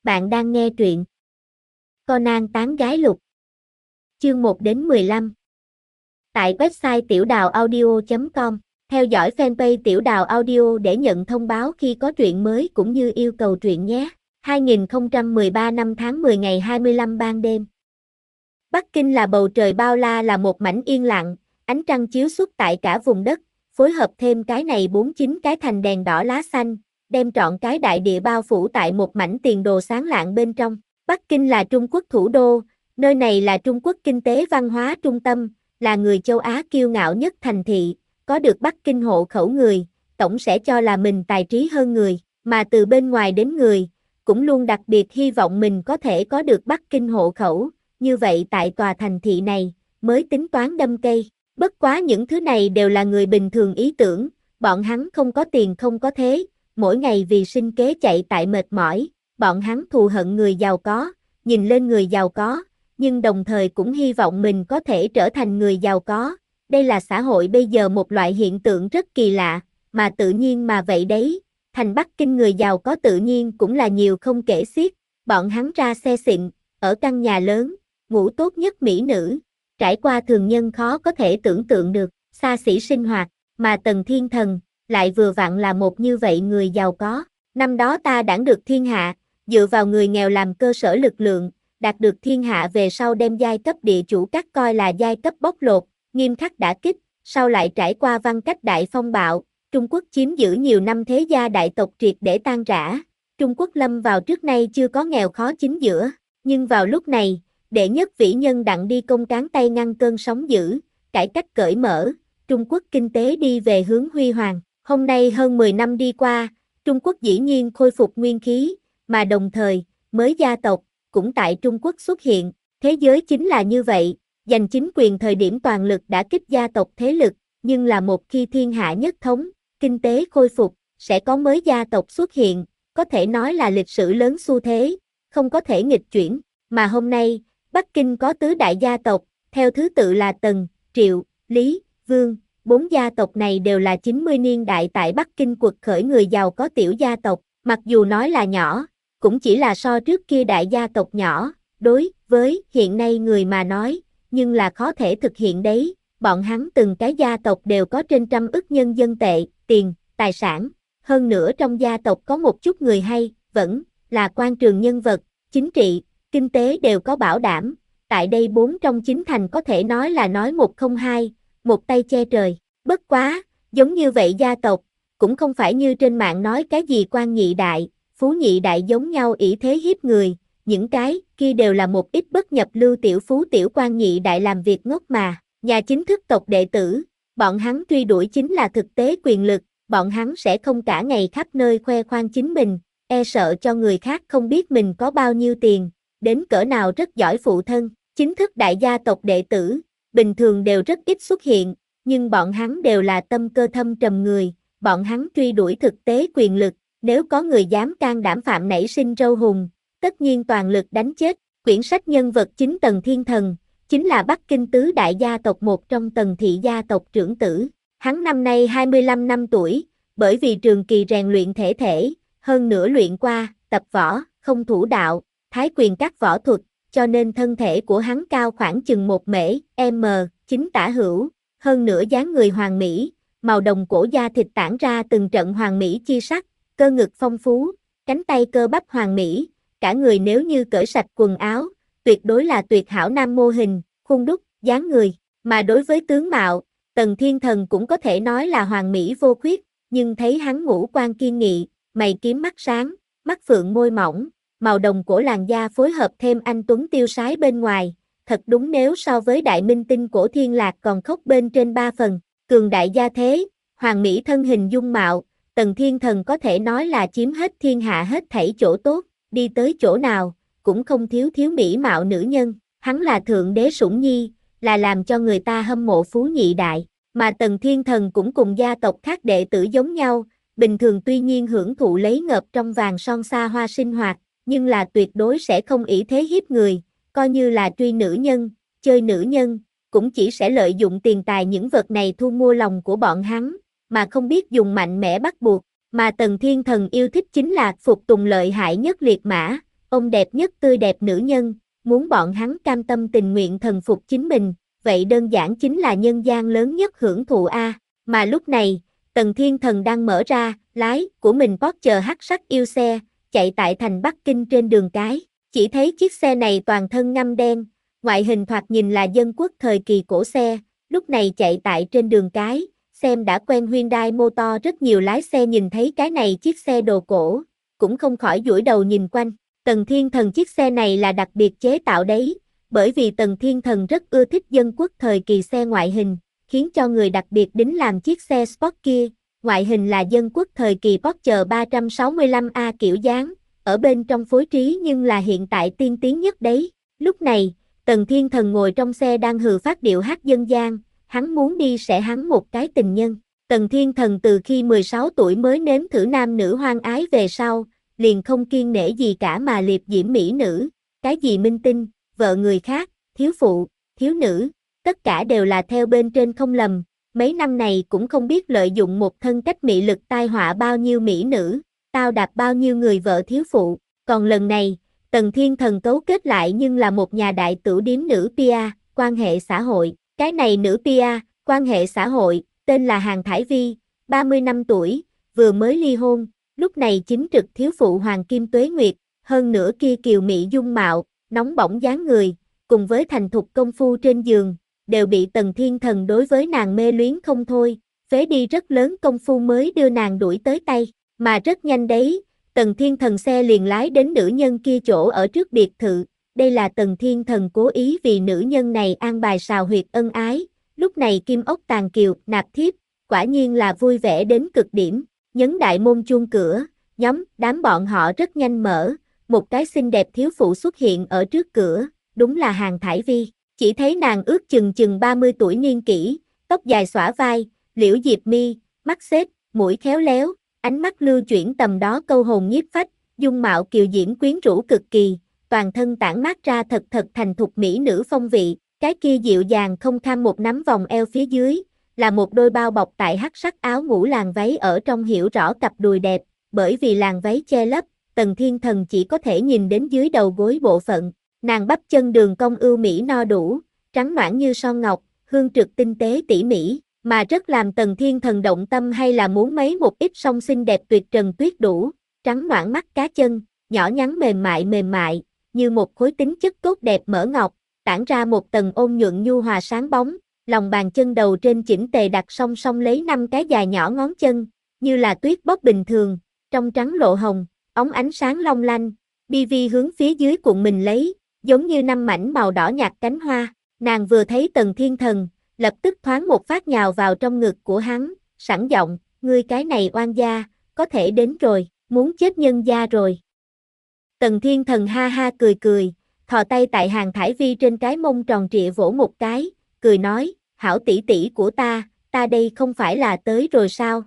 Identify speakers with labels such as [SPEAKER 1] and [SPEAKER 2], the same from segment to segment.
[SPEAKER 1] Bạn đang nghe truyện Conan tán gái lục. Chương 1 đến 15. Tại website tiểudàuaudio.com. Theo dõi fanpage Tiểu Đào Audio để nhận thông báo khi có truyện mới cũng như yêu cầu truyện nhé. 2013 năm tháng 10 ngày 25 ban đêm. Bắc Kinh là bầu trời bao la, là một mảnh yên lặng, ánh trăng chiếu xuất tại cả vùng đất, phối hợp thêm cái này 49 cái thành đèn đỏ lá xanh, đem trọn cái đại địa bao phủ tại một mảnh tiền đồ sáng lạng bên trong. Bắc Kinh là Trung Quốc thủ đô, nơi này là Trung Quốc kinh tế văn hóa trung tâm, là người châu Á kiêu ngạo nhất thành thị, có được Bắc Kinh hộ khẩu người, tổng sẽ cho là mình tài trí hơn người, mà từ bên ngoài đến người, cũng luôn đặc biệt hy vọng mình có thể có được Bắc Kinh hộ khẩu, như vậy tại tòa thành thị này, mới tính toán đâm cây. Bất quá những thứ này đều là người bình thường ý tưởng, bọn hắn không có tiền không có thế, mỗi ngày vì sinh kế chạy tại mệt mỏi, bọn hắn thù hận người giàu có, nhìn lên người giàu có, nhưng đồng thời cũng hy vọng mình có thể trở thành người giàu có. Đây là xã hội bây giờ một loại hiện tượng rất kỳ lạ, mà tự nhiên mà vậy đấy, thành Bắc Kinh người giàu có tự nhiên cũng là nhiều không kể xiết, bọn hắn ra xe xịn, ở căn nhà lớn, ngủ tốt nhất mỹ nữ, trải qua thường nhân khó có thể tưởng tượng được, xa xỉ sinh hoạt, mà Tần Thiên Thần lại vừa vặn là một như vậy người giàu có. Năm đó ta đãng được thiên hạ, dựa vào người nghèo làm cơ sở lực lượng, đạt được thiên hạ về sau đem giai cấp địa chủ các coi là giai cấp bóc lột, nghiêm khắc đả kích, sau lại trải qua văn cách đại phong bạo, Trung Quốc chiếm giữ nhiều năm thế gia đại tộc triệt để tan rã, Trung Quốc lâm vào trước nay chưa có nghèo khó chính giữa, nhưng vào lúc này, đệ nhất vĩ nhân đặng đi công cán tay ngăn cơn sóng dữ, cải cách cởi mở, Trung Quốc kinh tế đi về hướng huy hoàng. Hôm nay hơn 10 năm đi qua, Trung Quốc dĩ nhiên khôi phục nguyên khí, mà đồng thời, mới gia tộc, cũng tại Trung Quốc xuất hiện. Thế giới chính là như vậy, giành chính quyền thời điểm toàn lực đã kích gia tộc thế lực, nhưng là một khi thiên hạ nhất thống, kinh tế khôi phục, sẽ có mới gia tộc xuất hiện, có thể nói là lịch sử lớn xu thế, không có thể nghịch chuyển. Mà hôm nay, Bắc Kinh có tứ đại gia tộc, theo thứ tự là Tần, Triệu, Lý, Vương. Bốn gia tộc này đều là 90 niên đại tại Bắc Kinh quật khởi người giàu có tiểu gia tộc, mặc dù nói là nhỏ, cũng chỉ là so trước kia đại gia tộc nhỏ, đối với hiện nay người mà nói, nhưng là khó thể thực hiện đấy, bọn hắn từng cái gia tộc đều có trên 100 ức nhân dân tệ, tiền, tài sản, hơn nữa trong gia tộc có một chút người hay, vẫn là quan trường nhân vật, chính trị, kinh tế đều có bảo đảm, tại đây 4 trong 9 thành có thể nói là nói một không hai, một tay che trời. Bất quá, giống như vậy gia tộc, cũng không phải như trên mạng nói cái gì quan nhị đại, phú nhị đại giống nhau ỷ thế hiếp người, những cái kia đều là một ít bất nhập lưu tiểu phú tiểu quan nhị đại làm việc ngốc mà. Nhà chính thức tộc đệ tử, bọn hắn truy đuổi chính là thực tế quyền lực, bọn hắn sẽ không cả ngày khắp nơi khoe khoang chính mình, e sợ cho người khác không biết mình có bao nhiêu tiền, đến cỡ nào rất giỏi phụ thân. Chính thức đại gia tộc đệ tử, bình thường đều rất ít xuất hiện, nhưng bọn hắn đều là tâm cơ thâm trầm người, bọn hắn truy đuổi thực tế quyền lực, nếu có người dám can đảm phạm nảy sinh râu hùng, tất nhiên toàn lực đánh chết. Quyển sách nhân vật chính Tần Thiên Thần, chính là Bắc Kinh tứ đại gia tộc một trong Tần thị gia tộc trưởng tử, hắn năm nay 25 năm tuổi, bởi vì trường kỳ rèn luyện thể thể, hơn nữa luyện qua, tập võ, không thủ đạo, thái quyền các võ thuật, cho nên thân thể của hắn cao khoảng chừng 1m9 tả hữu, hơn nữa dáng người hoàn mỹ, màu đồng cổ da thịt tản ra từng trận hoàn mỹ chi sắc, cơ ngực phong phú, cánh tay cơ bắp hoàn mỹ, cả người nếu như cởi sạch quần áo, tuyệt đối là tuyệt hảo nam mô hình, khuôn đúc, dáng người, mà đối với tướng mạo, Tần Thiên Thần cũng có thể nói là hoàn mỹ vô khuyết, nhưng thấy hắn ngũ quan kiên nghị, mày kiếm mắt sáng, mắt phượng môi mỏng, màu đồng cổ làn da phối hợp thêm anh tuấn tiêu sái bên ngoài, thật đúng nếu so với đại minh tinh cổ Thiên Lạc còn khốc bên trên 3 phần, cường đại gia thế, hoàn mỹ thân hình dung mạo, Tần Thiên Thần có thể nói là chiếm hết thiên hạ hết thảy chỗ tốt, đi tới chỗ nào, cũng không thiếu thiếu mỹ mạo nữ nhân, hắn là thượng đế sủng nhi, là làm cho người ta hâm mộ phú nhị đại, mà Tần Thiên Thần cũng cùng gia tộc khác đệ tử giống nhau, bình thường tuy nhiên hưởng thụ lấy ngợp trong vàng son xa hoa sinh hoạt, nhưng là tuyệt đối sẽ không ỷ thế hiếp người, coi như là truy nữ nhân, chơi nữ nhân, cũng chỉ sẽ lợi dụng tiền tài những vật này thu mua lòng của bọn hắn, mà không biết dùng mạnh mẽ bắt buộc, mà Tần Thiên Thần yêu thích chính là phục tùng lợi hại nhất liệt mã, Ông đẹp nhất tươi đẹp nữ nhân, muốn bọn hắn cam tâm tình nguyện thần phục chính mình, vậy đơn giản chính là nhân gian lớn nhất hưởng thụ a. Mà lúc này, Tần Thiên Thần đang mở ra lái của mình Porsche hắc sắc yêu xe, chạy tại thành Bắc Kinh trên đường cái. Chỉ thấy chiếc xe này toàn thân ngăm đen, ngoại hình thoạt nhìn là dân quốc thời kỳ cổ xe, lúc này chạy tại trên đường cái, xem đã quen Hyundai Motor rất nhiều lái xe nhìn thấy cái này chiếc xe đồ cổ, cũng không khỏi dụi đầu nhìn quanh. Tần Thiên Thần chiếc xe này là đặc biệt chế tạo đấy, bởi vì Tần Thiên Thần rất ưa thích dân quốc thời kỳ xe ngoại hình, khiến cho người đặc biệt đính làm chiếc xe sport kia, ngoại hình là dân quốc thời kỳ Porsche 365A kiểu dáng, ở bên trong phối trí nhưng là hiện tại tiên tiến nhất đấy. Lúc này, Tần Thiên Thần ngồi trong xe đang hừ phát điệu hát dân gian, hắn muốn đi sẽ hắn một cái tình nhân. Tần Thiên Thần từ khi 16 tuổi mới nếm thử nam nữ hoang ái về sau, liền không kiêng nể gì cả mà liệp diễm mỹ nữ, cái gì minh tinh, vợ người khác, thiếu phụ, thiếu nữ, tất cả đều là theo bên trên không lầm, mấy năm này cũng không biết lợi dụng một thân cách mị lực tai họa bao nhiêu mỹ nữ, tao đạp bao nhiêu người vợ thiếu phụ, còn lần này, Tần Thiên Thần cấu kết lại nhưng là một nhà đại tửu điếm nữ PR, quan hệ xã hội, cái này nữ PR, quan hệ xã hội, tên là Hàn Thải Vi, 30 năm tuổi, vừa mới ly hôn, lúc này chính trực thiếu phụ Hoàng Kim Tuế Nguyệt, hơn nữa kia kiều mỹ dung mạo, nóng bỏng dáng người, cùng với thành thục công phu trên giường, đều bị Tần Thiên Thần đối với nàng mê luyến không thôi, phế đi rất lớn công phu mới đưa nàng đuổi tới tay, mà rất nhanh đấy, Tần Thiên Thần xe liền lái đến nữ nhân kia chỗ ở trước biệt thự, đây là Tần Thiên Thần cố ý vì nữ nhân này an bài sào huyệt ân ái, lúc này Kim Ốc Tàng Kiều, nạp thiếp, quả nhiên là vui vẻ đến cực điểm, nhấn đại môn chuông cửa, đám bọn họ rất nhanh mở, một cái xinh đẹp thiếu phụ xuất hiện ở trước cửa, đúng là Hàn Thải Vi, chỉ thấy nàng ước chừng 30 tuổi niên kỷ, tóc dài xõa vai, liễu diệp mi, mắt xếp, mũi khéo léo, ánh mắt lưu chuyển tầm đó câu hồn nhiếp phách, dung mạo kiều diễm quyến rũ cực kỳ, toàn thân tản mát ra thật thành thục mỹ nữ phong vị, cái kia dịu dàng không kham một nắm vòng eo phía dưới, là một đôi bao bọc tại hắc sắc áo ngủ làn váy ở trong hiểu rõ cặp đùi đẹp, bởi vì làn váy che lấp, Tần Thiên Thần chỉ có thể nhìn đến dưới đầu gối bộ phận, nàng bắp chân đường cong ưu mỹ no đủ, trắng nõn như son ngọc, hương trực tinh tế tỉ mỉ, mà rất làm Tần Thiên Thần động tâm hay là muốn mấy một ít song xinh đẹp tuyệt trần tuyết đủ, trắng nõn mắt cá chân, nhỏ nhắn mềm mại, như một khối tính chất cốt đẹp mỡ ngọc, tản ra một tầng ôn nhuận nhu hòa sáng bóng, lòng bàn chân đầu trên chỉnh tề đặt song song lấy 5 cái dài nhỏ ngón chân, như là tuyết bóp bình thường, trong trắng lộ hồng, óng ánh sáng long lanh, BV hướng phía dưới cuộn mình lấy, giống như 5 mảnh màu đỏ nhạt cánh hoa, nàng vừa thấy Tần Thiên Thần, lập tức thoáng một phát nhào vào trong ngực của hắn, sẵn giọng, ngươi cái này oan gia, có thể đến rồi, muốn chết nhân gia rồi. Tần Thiên Thần ha ha cười, thò tay tại Hàn Thải Vi trên cái mông tròn trịa vỗ một cái, cười nói, hảo tỷ tỷ của ta đây không phải là tới rồi sao?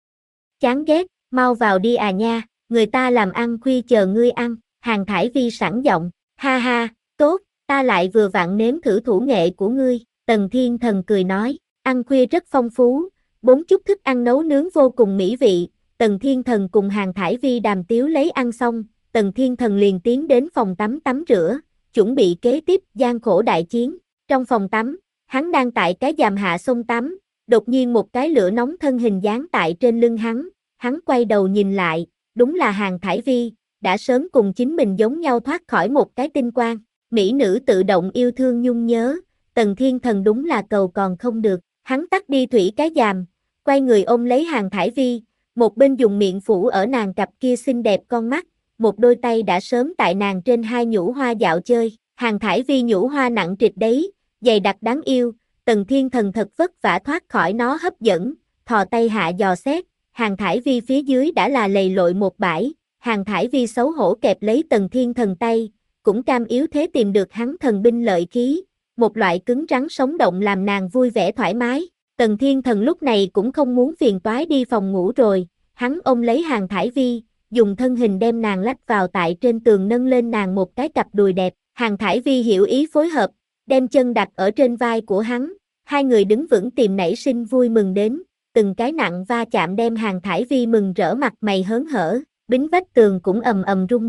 [SPEAKER 1] Chán ghét, mau vào đi à nha, người ta làm ăn khuya chờ ngươi ăn, Hàn Thải Vi sẵn giọng, ha ha, tốt, ta lại vừa vặn nếm thử thủ nghệ của ngươi, Tần Thiên Thần cười nói, ăn khuya rất phong phú, 4 chút thức ăn nấu nướng vô cùng mỹ vị, Tần Thiên Thần cùng Hàn Thải Vi đàm tiếu lấy ăn xong, Tần Thiên Thần liền tiến đến phòng tắm tắm rửa, chuẩn bị kế tiếp gian khổ đại chiến, trong phòng tắm, hắn đang tại cái giàm hạ xông tắm, đột nhiên một cái lửa nóng thân hình dán tại trên lưng hắn quay đầu nhìn lại, đúng là Hàn Thải Vi, đã sớm cùng chính mình giống nhau thoát khỏi một cái tinh quang, mỹ nữ tự động yêu thương nhung nhớ, Tần Thiên Thần đúng là cầu còn không được, hắn tắt đi thủy cái giàm, quay người ôm lấy Hàn Thải Vi, một bên dùng miệng phủ ở nàng cặp kia xinh đẹp con mắt, một đôi tay đã sớm tại nàng trên hai nhũ hoa dạo chơi, Hàn Thải Vi nhũ hoa nặng trịch đấy, dày đặc đáng yêu, Tần Thiên Thần thật vất vả thoát khỏi nó hấp dẫn, thò tay hạ dò xét, Hàn Thải Vi phía dưới đã là lầy lội một bãi, Hàn Thải Vi xấu hổ kẹp lấy Tần Thiên Thần tay, cũng cam yếu thế tìm được hắn thần binh lợi khí, một loại cứng rắn sống động làm nàng vui vẻ thoải mái, Tần Thiên Thần lúc này cũng không muốn phiền toái đi phòng ngủ rồi, hắn ôm lấy Hàn Thải Vi, dùng thân hình đem nàng lách vào tại trên tường nâng lên nàng một cái cặp đùi đẹp, Hàn Thải Vi hiểu ý phối hợp, đem chân đặt ở trên vai của hắn, hai người đứng vững tìm nảy sinh vui mừng đến, từng cái nặng va chạm đem Hàn Thải Vi mừng rỡ mặt mày hớn hở, bính vách tường cũng ầm ầm rung động,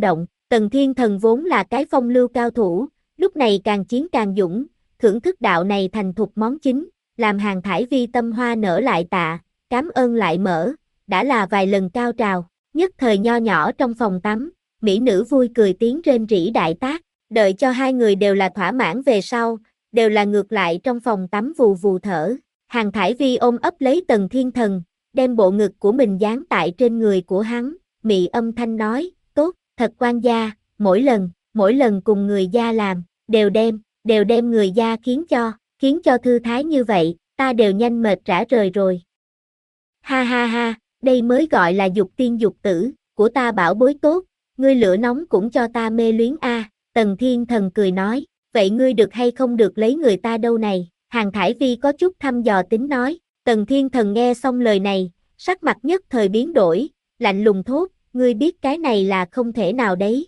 [SPEAKER 1] Tần Thiên Thần vốn là cái phong lưu cao thủ, lúc này càng chiến càng dũng, thưởng thức đạo này thành thục món chính, làm Hàn Thải Vi tâm hoa nở lại tạ, cám ơn lại mở, đã là vài lần cao trào, nhất thời nho nhỏ trong phòng tắm, mỹ nữ vui cười tiếng rên rỉ đại tác, đợi cho hai người đều là thỏa mãn về sau, đều là ngược lại trong phòng tắm vù vù thở. Hàn Thải Vi ôm ấp lấy Tần Thiên Thần, đem bộ ngực của mình dán tại trên người của hắn, mị âm thanh nói, tốt, thật quan gia, mỗi lần cùng người gia làm, đều đem người gia khiến cho thư thái như vậy, ta đều nhanh mệt rã rời rồi. Ha ha ha, đây mới gọi là dục tiên dục tử, của ta bảo bối tốt, ngươi lửa nóng cũng cho ta mê luyến a. Tần Thiên Thần cười nói, vậy ngươi được hay không được lấy người ta đâu này, Hàn Thải Vi có chút thăm dò tính nói, Tần Thiên Thần nghe xong lời này, sắc mặt nhất thời biến đổi, lạnh lùng thốt, ngươi biết cái này là không thể nào đấy.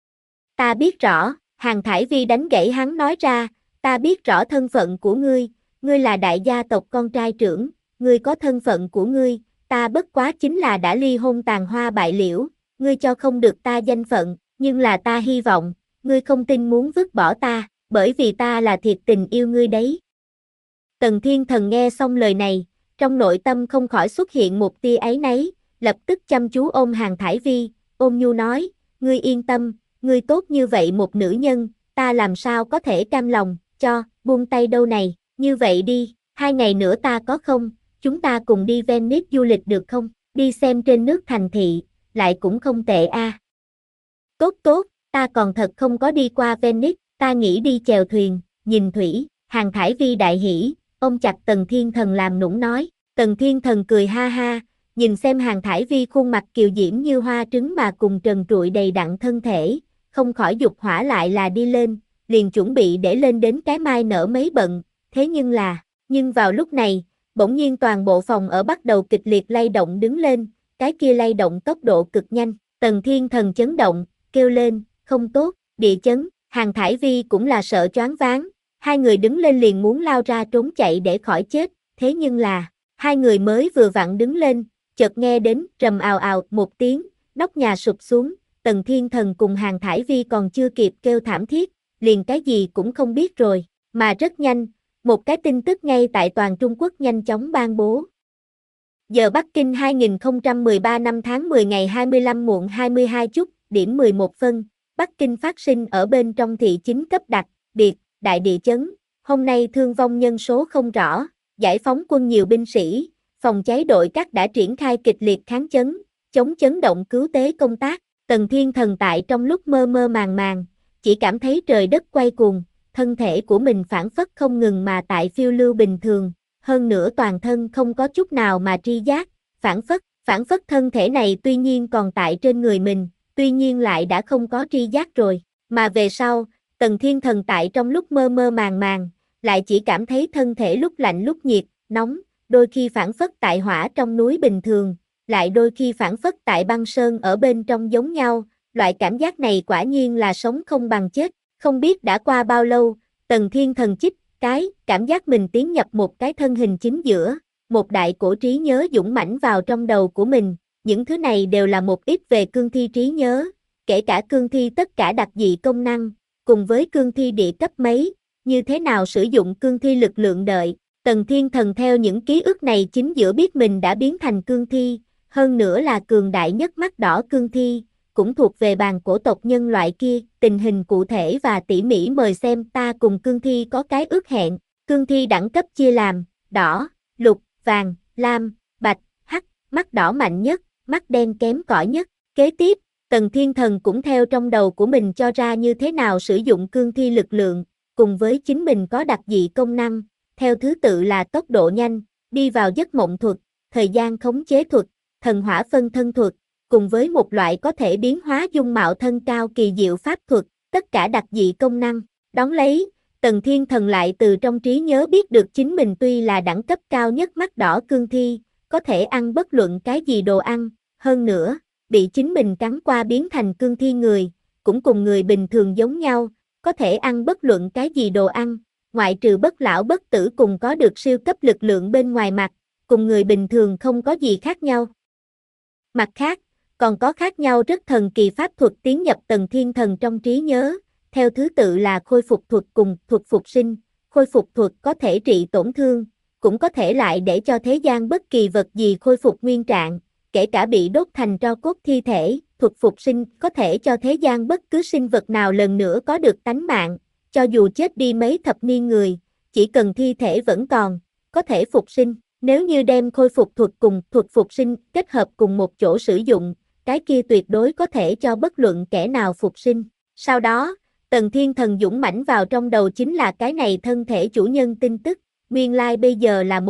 [SPEAKER 1] Ta biết rõ, Hàn Thải Vi đánh gãy hắn nói ra, ta biết rõ thân phận của ngươi là đại gia tộc con trai trưởng, ngươi có thân phận của ngươi, ta bất quá chính là đã ly hôn tàn hoa bại liễu, ngươi cho không được ta danh phận, nhưng là ta hy vọng, ngươi không tin muốn vứt bỏ ta, bởi vì ta là thiệt tình yêu ngươi đấy. Tần Thiên Thần nghe xong lời này, trong nội tâm không khỏi xuất hiện một tia áy náy, lập tức chăm chú ôm Hàn Thải Vi, ôm nhu nói, ngươi yên tâm, ngươi tốt như vậy một nữ nhân, ta làm sao có thể cam lòng, buông tay đâu này, như vậy đi, 2 ngày nữa ta có không, chúng ta cùng đi Venice du lịch được không, đi xem trên nước thành thị, lại cũng không tệ a. Tốt, ta còn thật không có đi qua Venice, ta nghĩ đi chèo thuyền, nhìn thủy, Hàn Thải Vi đại hỉ, ôm chặt Tần Thiên Thần làm nũng nói, Tần Thiên Thần cười ha ha, nhìn xem Hàn Thải Vi khuôn mặt kiều diễm như hoa trứng mà cùng trần trụi đầy đặn thân thể, không khỏi dục hỏa lại là đi lên, liền chuẩn bị để lên đến cái mai nở mấy bận, thế nhưng vào lúc này, bỗng nhiên toàn bộ phòng ở bắt đầu kịch liệt lay động đứng lên, cái kia lay động tốc độ cực nhanh, Tần Thiên Thần chấn động, kêu lên, không tốt, địa chấn, Hàn Thải Vi cũng là sợ choáng váng, hai người đứng lên liền muốn lao ra trốn chạy để khỏi chết, thế nhưng là, hai người mới vừa vặn đứng lên, chợt nghe đến trầm ào ào một tiếng, nóc nhà sụp xuống, Tần Thiên Thần cùng Hàn Thải Vi còn chưa kịp kêu thảm thiết, liền cái gì cũng không biết rồi, mà rất nhanh, một cái tin tức ngay tại toàn Trung Quốc nhanh chóng ban bố. Giờ Bắc Kinh 2013 năm tháng 10 ngày 25 muộn 22 chút, điểm 11 phân, Bắc Kinh phát sinh ở bên trong thị chính cấp đặc biệt, đại địa chấn, hôm nay thương vong nhân số không rõ, giải phóng quân nhiều binh sĩ, phòng cháy đội các đã triển khai kịch liệt kháng chấn, chống chấn động cứu tế công tác, Tần Thiên Thần tại trong lúc mơ mơ màng màng, chỉ cảm thấy trời đất quay cuồng, thân thể của mình phảng phất không ngừng mà tại phiêu lưu bình thường, hơn nữa toàn thân không có chút nào mà tri giác, phảng phất thân thể này tuy nhiên còn tại trên người mình, tuy nhiên lại đã không có tri giác rồi, mà về sau, Tần Thiên Thần tại trong lúc mơ mơ màng màng, lại chỉ cảm thấy thân thể lúc lạnh lúc nhiệt, nóng, đôi khi phảng phất tại hỏa trong núi bình thường, lại đôi khi phảng phất tại băng sơn ở bên trong giống nhau, loại cảm giác này quả nhiên là sống không bằng chết, không biết đã qua bao lâu, Tần Thiên Thần chích, cảm giác mình tiến nhập một cái thân hình chính giữa, một đại cổ trí nhớ dũng mãnh vào trong đầu của mình, những thứ này đều là một ít về cương thi trí nhớ, kể cả cương thi tất cả đặc dị công năng, cùng với cương thi địa cấp mấy, như thế nào sử dụng cương thi lực lượng đợi, Tần Thiên Thần theo những ký ức này chính giữa biết mình đã biến thành cương thi, hơn nữa là cường đại nhất mắt đỏ cương thi, cũng thuộc về bàn cổ tộc nhân loại kia, tình hình cụ thể và tỉ mỉ mời xem ta cùng cương thi có cái ước hẹn, cương thi đẳng cấp chia làm, đỏ, lục, vàng, lam, bạch, hắc, mắt đỏ mạnh nhất, mắt đen kém cỏi nhất, kế tiếp, Tần Thiên Thần cũng theo trong đầu của mình cho ra như thế nào sử dụng cương thi lực lượng, cùng với chính mình có đặc dị công năng, theo thứ tự là tốc độ nhanh, đi vào giấc mộng thuật, thời gian khống chế thuật, thần hỏa phân thân thuật, cùng với một loại có thể biến hóa dung mạo thân cao kỳ diệu pháp thuật, tất cả đặc dị công năng. Đón lấy, Tần Thiên Thần lại từ trong trí nhớ biết được chính mình tuy là đẳng cấp cao nhất mắt đỏ cương thi, có thể ăn bất luận cái gì đồ ăn, hơn nữa, bị chính mình cắn qua biến thành cương thi người, cũng cùng người bình thường giống nhau, có thể ăn bất luận cái gì đồ ăn, ngoại trừ bất lão bất tử cùng có được siêu cấp lực lượng bên ngoài mặt, cùng người bình thường không có gì khác nhau. Mặt khác, Còn có khác nhau rất thần kỳ pháp thuật tiến nhập tầng thiên thần trong trí nhớ, theo thứ tự là khôi phục thuật cùng thuật phục sinh. Khôi phục thuật có thể trị tổn thương, cũng có thể lại để cho thế gian bất kỳ vật gì khôi phục nguyên trạng, kể cả bị đốt thành tro cốt thi thể. Thuật phục sinh có thể cho thế gian bất cứ sinh vật nào lần nữa có được tánh mạng, cho dù chết đi mấy thập niên người, chỉ cần thi thể vẫn còn, có thể phục sinh. Nếu như đem khôi phục thuật cùng thuật phục sinh kết hợp cùng một chỗ sử dụng, cái kia tuyệt đối có thể cho bất luận kẻ nào phục sinh. Sau đó, Tần Thiên Thần dũng mãnh vào trong đầu chính là cái này thân thể chủ nhân tin tức. Nguyên lai bây giờ là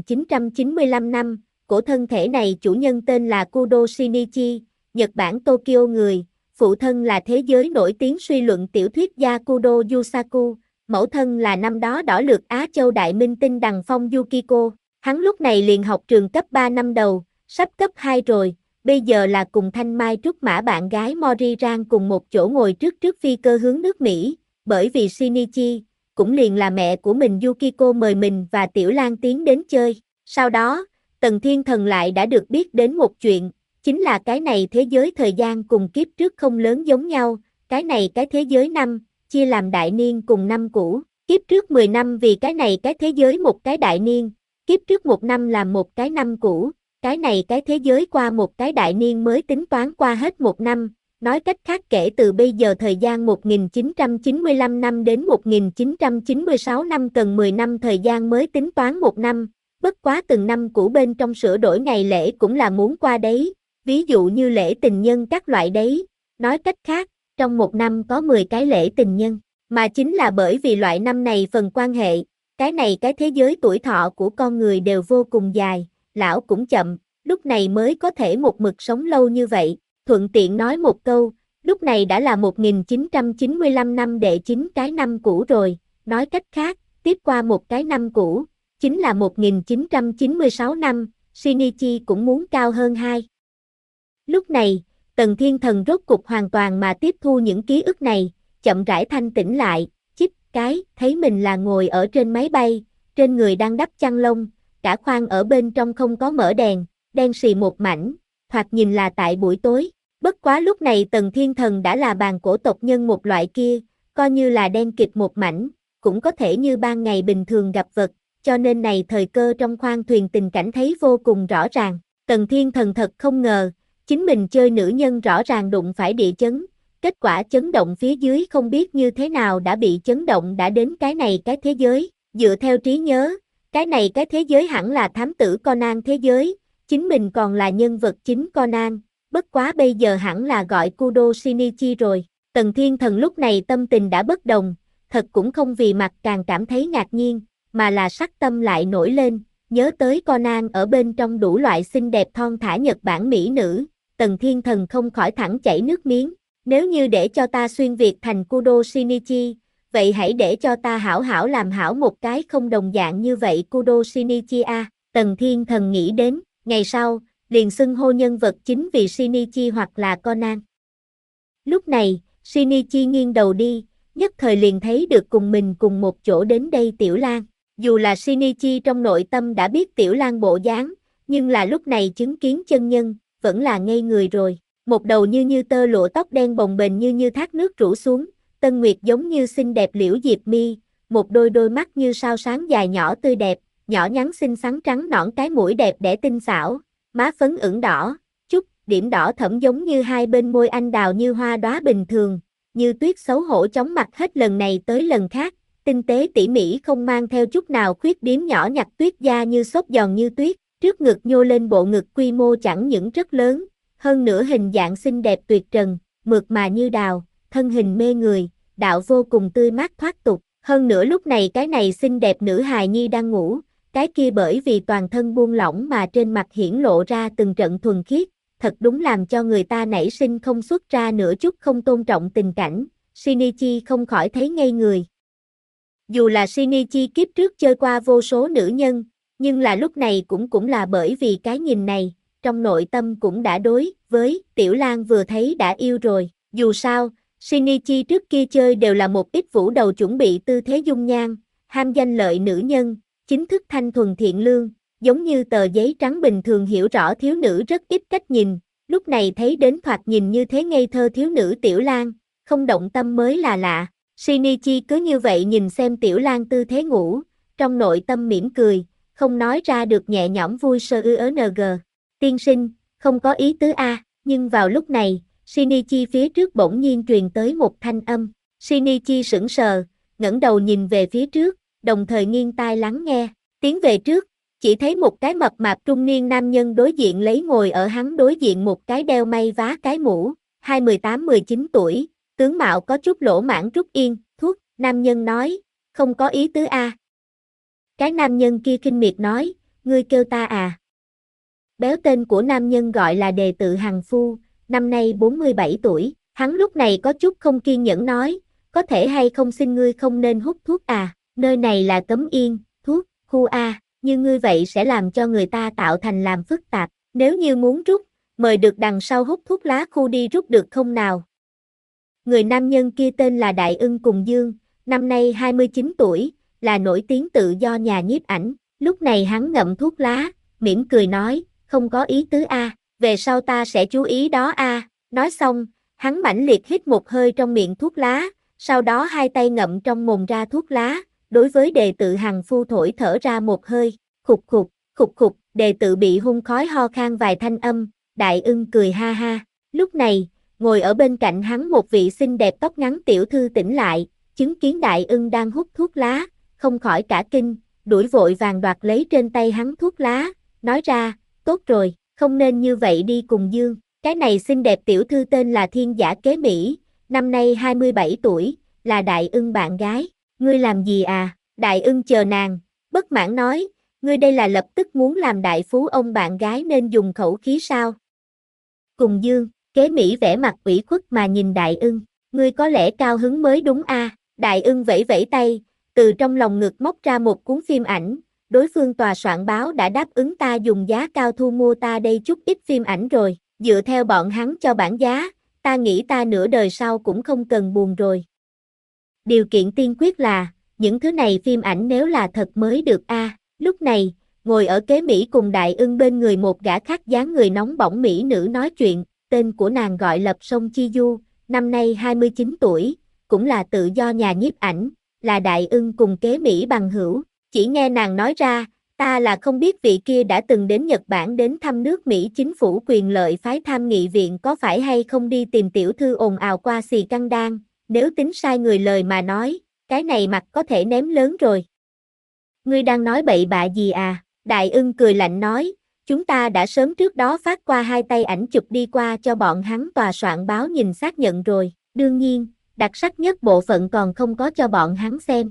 [SPEAKER 1] 1995 năm, của thân thể này chủ nhân tên là Kudo Shinichi, Nhật Bản Tokyo người, phụ thân là thế giới nổi tiếng suy luận tiểu thuyết gia Kudo Yusaku, mẫu thân là năm đó đỏ lược Á Châu đại minh tinh Đằng Phong Yukiko. Hắn lúc này liền học trường cấp 3 năm đầu, sắp cấp 2 rồi, bây giờ là cùng Thanh Mai Trúc Mã bạn gái Mori Ran cùng một chỗ ngồi trước phi cơ hướng nước Mỹ, bởi vì Shinichi, cũng liền là mẹ của mình Yukiko mời mình và Tiểu Lan tiến đến chơi. Sau đó, Tần Thiên Thần lại đã được biết đến một chuyện, chính là cái này thế giới thời gian cùng kiếp trước không lớn giống nhau, cái này cái thế giới năm, chia làm đại niên cùng năm cũ, kiếp trước 10 năm vì cái này cái thế giới một cái đại niên, kiếp trước một năm là một cái năm cũ, cái này cái thế giới qua một cái đại niên mới tính toán qua hết một năm, nói cách khác kể từ bây giờ thời gian 1995 năm đến 1996 năm cần 10 năm thời gian mới tính toán một năm, bất quá từng năm cũ bên trong sửa đổi ngày lễ cũng là muốn qua đấy, ví dụ như lễ tình nhân các loại đấy, nói cách khác, trong một năm có 10 cái lễ tình nhân, mà chính là bởi vì loại năm này phần quan hệ, cái này cái thế giới tuổi thọ của con người đều vô cùng dài, lão cũng chậm, lúc này mới có thể một mực sống lâu như vậy. Thuận tiện nói một câu, lúc này đã là 1995 năm đệ 9 cái năm cũ rồi, nói cách khác, tiếp qua một cái năm cũ, chính là 1996 năm, Shinichi cũng muốn cao hơn 2. Lúc này, Tần Thiên Thần rốt cục hoàn toàn mà tiếp thu những ký ức này, chậm rãi thanh tỉnh lại, chích cái, thấy mình là ngồi ở trên máy bay, trên người đang đắp chăn lông, cả khoang ở bên trong không có mở đèn, đen xì một mảnh, thoạt nhìn là tại buổi tối. Bất quá lúc này Tần Thiên Thần đã là bàn cổ tộc nhân một loại kia, coi như là đen kịt một mảnh, cũng có thể như ban ngày bình thường gặp vật, cho nên này thời cơ trong khoang thuyền tình cảnh thấy vô cùng rõ ràng. Tần Thiên Thần thật không ngờ, chính mình chơi nữ nhân rõ ràng đụng phải địa chấn, kết quả chấn động phía dưới không biết như thế nào đã bị chấn động đã đến cái này cái thế giới, dựa theo trí nhớ, cái này cái thế giới hẳn là thám tử Conan thế giới, chính mình còn là nhân vật chính Conan. Bất quá bây giờ hẳn là gọi Kudo Shinichi rồi. Tần Thiên Thần lúc này tâm tình đã bất đồng, thật cũng không vì mặt càng cảm thấy ngạc nhiên, mà là sắc tâm lại nổi lên, nhớ tới Conan ở bên trong đủ loại xinh đẹp thon thả Nhật Bản mỹ nữ, Tần Thiên Thần không khỏi thẳng chảy nước miếng. Nếu như để cho ta xuyên Việt thành Kudo Shinichi, vậy hãy để cho ta hảo hảo làm hảo một cái không đồng dạng như vậy Kudo Shinichi a. Tần Thiên Thần nghĩ đến, ngày sau, liền xưng hô nhân vật chính vì Shinichi hoặc là Conan. Lúc này, Shinichi nghiêng đầu đi, nhất thời liền thấy được cùng mình cùng một chỗ đến đây Tiểu Lan. Dù là Shinichi trong nội tâm đã biết Tiểu Lan bộ dáng, nhưng là lúc này chứng kiến chân nhân, vẫn là ngây người rồi. Một đầu như tơ lụa tóc đen bồng bềnh như thác nước rủ xuống, tân nguyệt giống như xinh đẹp liễu diệp mi, một đôi mắt như sao sáng dài nhỏ tươi đẹp, nhỏ nhắn xinh xắn trắng nõn cái mũi đẹp đẽ tinh xảo, má phấn ửng đỏ, chút điểm đỏ thẫm giống như hai bên môi anh đào như hoa đóa bình thường, như tuyết xấu hổ chóng mặt hết lần này tới lần khác, tinh tế tỉ mỉ không mang theo chút nào khuyết điểm nhỏ nhặt tuyết da như xốp giòn như tuyết, trước ngực nhô lên bộ ngực quy mô chẳng những rất lớn, hơn nữa hình dạng xinh đẹp tuyệt trần, mượt mà như đào, thân hình mê người, đạo vô cùng tươi mát thoát tục, hơn nữa lúc này cái này xinh đẹp nữ hài nhi đang ngủ, cái kia bởi vì toàn thân buông lỏng mà trên mặt hiển lộ ra từng trận thuần khiết, thật đúng làm cho người ta nảy sinh không xuất ra nửa chút không tôn trọng tình cảnh, Shinichi không khỏi thấy ngây người. Dù là Shinichi kiếp trước chơi qua vô số nữ nhân, nhưng là lúc này cũng là bởi vì cái nhìn này, trong nội tâm cũng đã đối với Tiểu Lan vừa thấy đã yêu rồi, dù sao, Shinichi trước kia chơi đều là một ít vũ đầu chuẩn bị tư thế dung nhan, ham danh lợi nữ nhân, chính thức thanh thuần thiện lương, giống như tờ giấy trắng bình thường hiểu rõ thiếu nữ rất ít cách nhìn, lúc này thấy đến thoạt nhìn như thế ngây thơ thiếu nữ Tiểu Lan, không động tâm mới là lạ. Shinichi cứ như vậy nhìn xem Tiểu Lan tư thế ngủ, trong nội tâm mỉm cười, không nói ra được nhẹ nhõm vui sơ ng. Tiên sinh, không có ý tứ a, nhưng vào lúc này, Shinichi phía trước bỗng nhiên truyền tới một thanh âm. Shinichi sững sờ, ngẩng đầu nhìn về phía trước, đồng thời nghiêng tai lắng nghe, tiến về trước, chỉ thấy một cái mập mạp trung niên nam nhân đối diện lấy ngồi ở hắn đối diện một cái đeo may vá cái mũ, 18-19 tuổi, tướng mạo có chút lỗ mãng rút yên, thuốc, nam nhân nói, không có ý tứ a. Cái nam nhân kia khinh miệt nói, ngươi kêu ta à. Béo tên của nam nhân gọi là Đề Tự Hằng Phu, năm nay 47 tuổi, hắn lúc này có chút không kiên nhẫn nói, có thể hay không xin ngươi không nên hút thuốc à, nơi này là cấm yên, thuốc, khu A, như ngươi vậy sẽ làm cho người ta tạo thành làm phức tạp, nếu như muốn rút, mời được đằng sau hút thuốc lá khu đi rút được không nào. Người nam nhân kia tên là Đại Ưng Cùng Dương, năm nay 29 tuổi, là nổi tiếng tự do nhà nhiếp ảnh, lúc này hắn ngậm thuốc lá, mỉm cười nói, không có ý tứ a, về sau ta sẽ chú ý đó a. Nói xong, hắn mãnh liệt hít một hơi trong miệng thuốc lá, sau đó hai tay ngậm trong mồm ra thuốc lá, đối với Đề Tự Hằng Phu thổi thở ra một hơi, khục khục, khục khục, Đề Tự bị hun khói ho khan vài thanh âm, Đại Ưng cười ha ha. Lúc này, ngồi ở bên cạnh hắn một vị xinh đẹp tóc ngắn tiểu thư tỉnh lại, chứng kiến Đại Ưng đang hút thuốc lá, không khỏi cả kinh, đuổi vội vàng đoạt lấy trên tay hắn thuốc lá, nói ra, tốt rồi, không nên như vậy đi Cùng Dương. Cái này xinh đẹp tiểu thư tên là Thiên Giả Kế Mỹ, năm nay 27 tuổi, là Đại Ưng bạn gái. Ngươi làm gì à? Đại Ưng chờ nàng, bất mãn nói, ngươi đây là lập tức muốn làm đại phú ông bạn gái nên dùng khẩu khí sao? Cùng Dương, Kế Mỹ vẻ mặt ủy khuất mà nhìn Đại Ưng, ngươi có lẽ cao hứng mới đúng a. Đại Ưng vẫy vẫy tay, từ trong lòng ngực móc ra một cuốn phim ảnh, đối phương tòa soạn báo đã đáp ứng ta dùng giá cao thu mua ta đây chút ít phim ảnh rồi, dựa theo bọn hắn cho bản giá, ta nghĩ ta nửa đời sau cũng không cần buồn rồi. Điều kiện tiên quyết là, những thứ này phim ảnh nếu là thật mới được a. Lúc này, ngồi ở Kế Mỹ cùng Đại Ưng bên người một gã khác dáng người nóng bỏng mỹ nữ nói chuyện, tên của nàng gọi Lập Sông Chi Du, năm nay 29 tuổi, cũng là tự do nhà nhiếp ảnh, là Đại Ưng cùng Kế Mỹ bằng hữu, chỉ nghe nàng nói ra, ta là không biết vị kia đã từng đến Nhật Bản đến thăm nước Mỹ chính phủ quyền lợi phái tham nghị viện có phải hay không đi tìm tiểu thư ồn ào qua xì căng đan, nếu tính sai người lời mà nói, cái này mặt có thể ném lớn rồi. Ngươi đang nói bậy bạ gì à? Đại Ưng cười lạnh nói, chúng ta đã sớm trước đó phát qua hai tay ảnh chụp đi qua cho bọn hắn tòa soạn báo nhìn xác nhận rồi, đương nhiên, đặc sắc nhất bộ phận còn không có cho bọn hắn xem.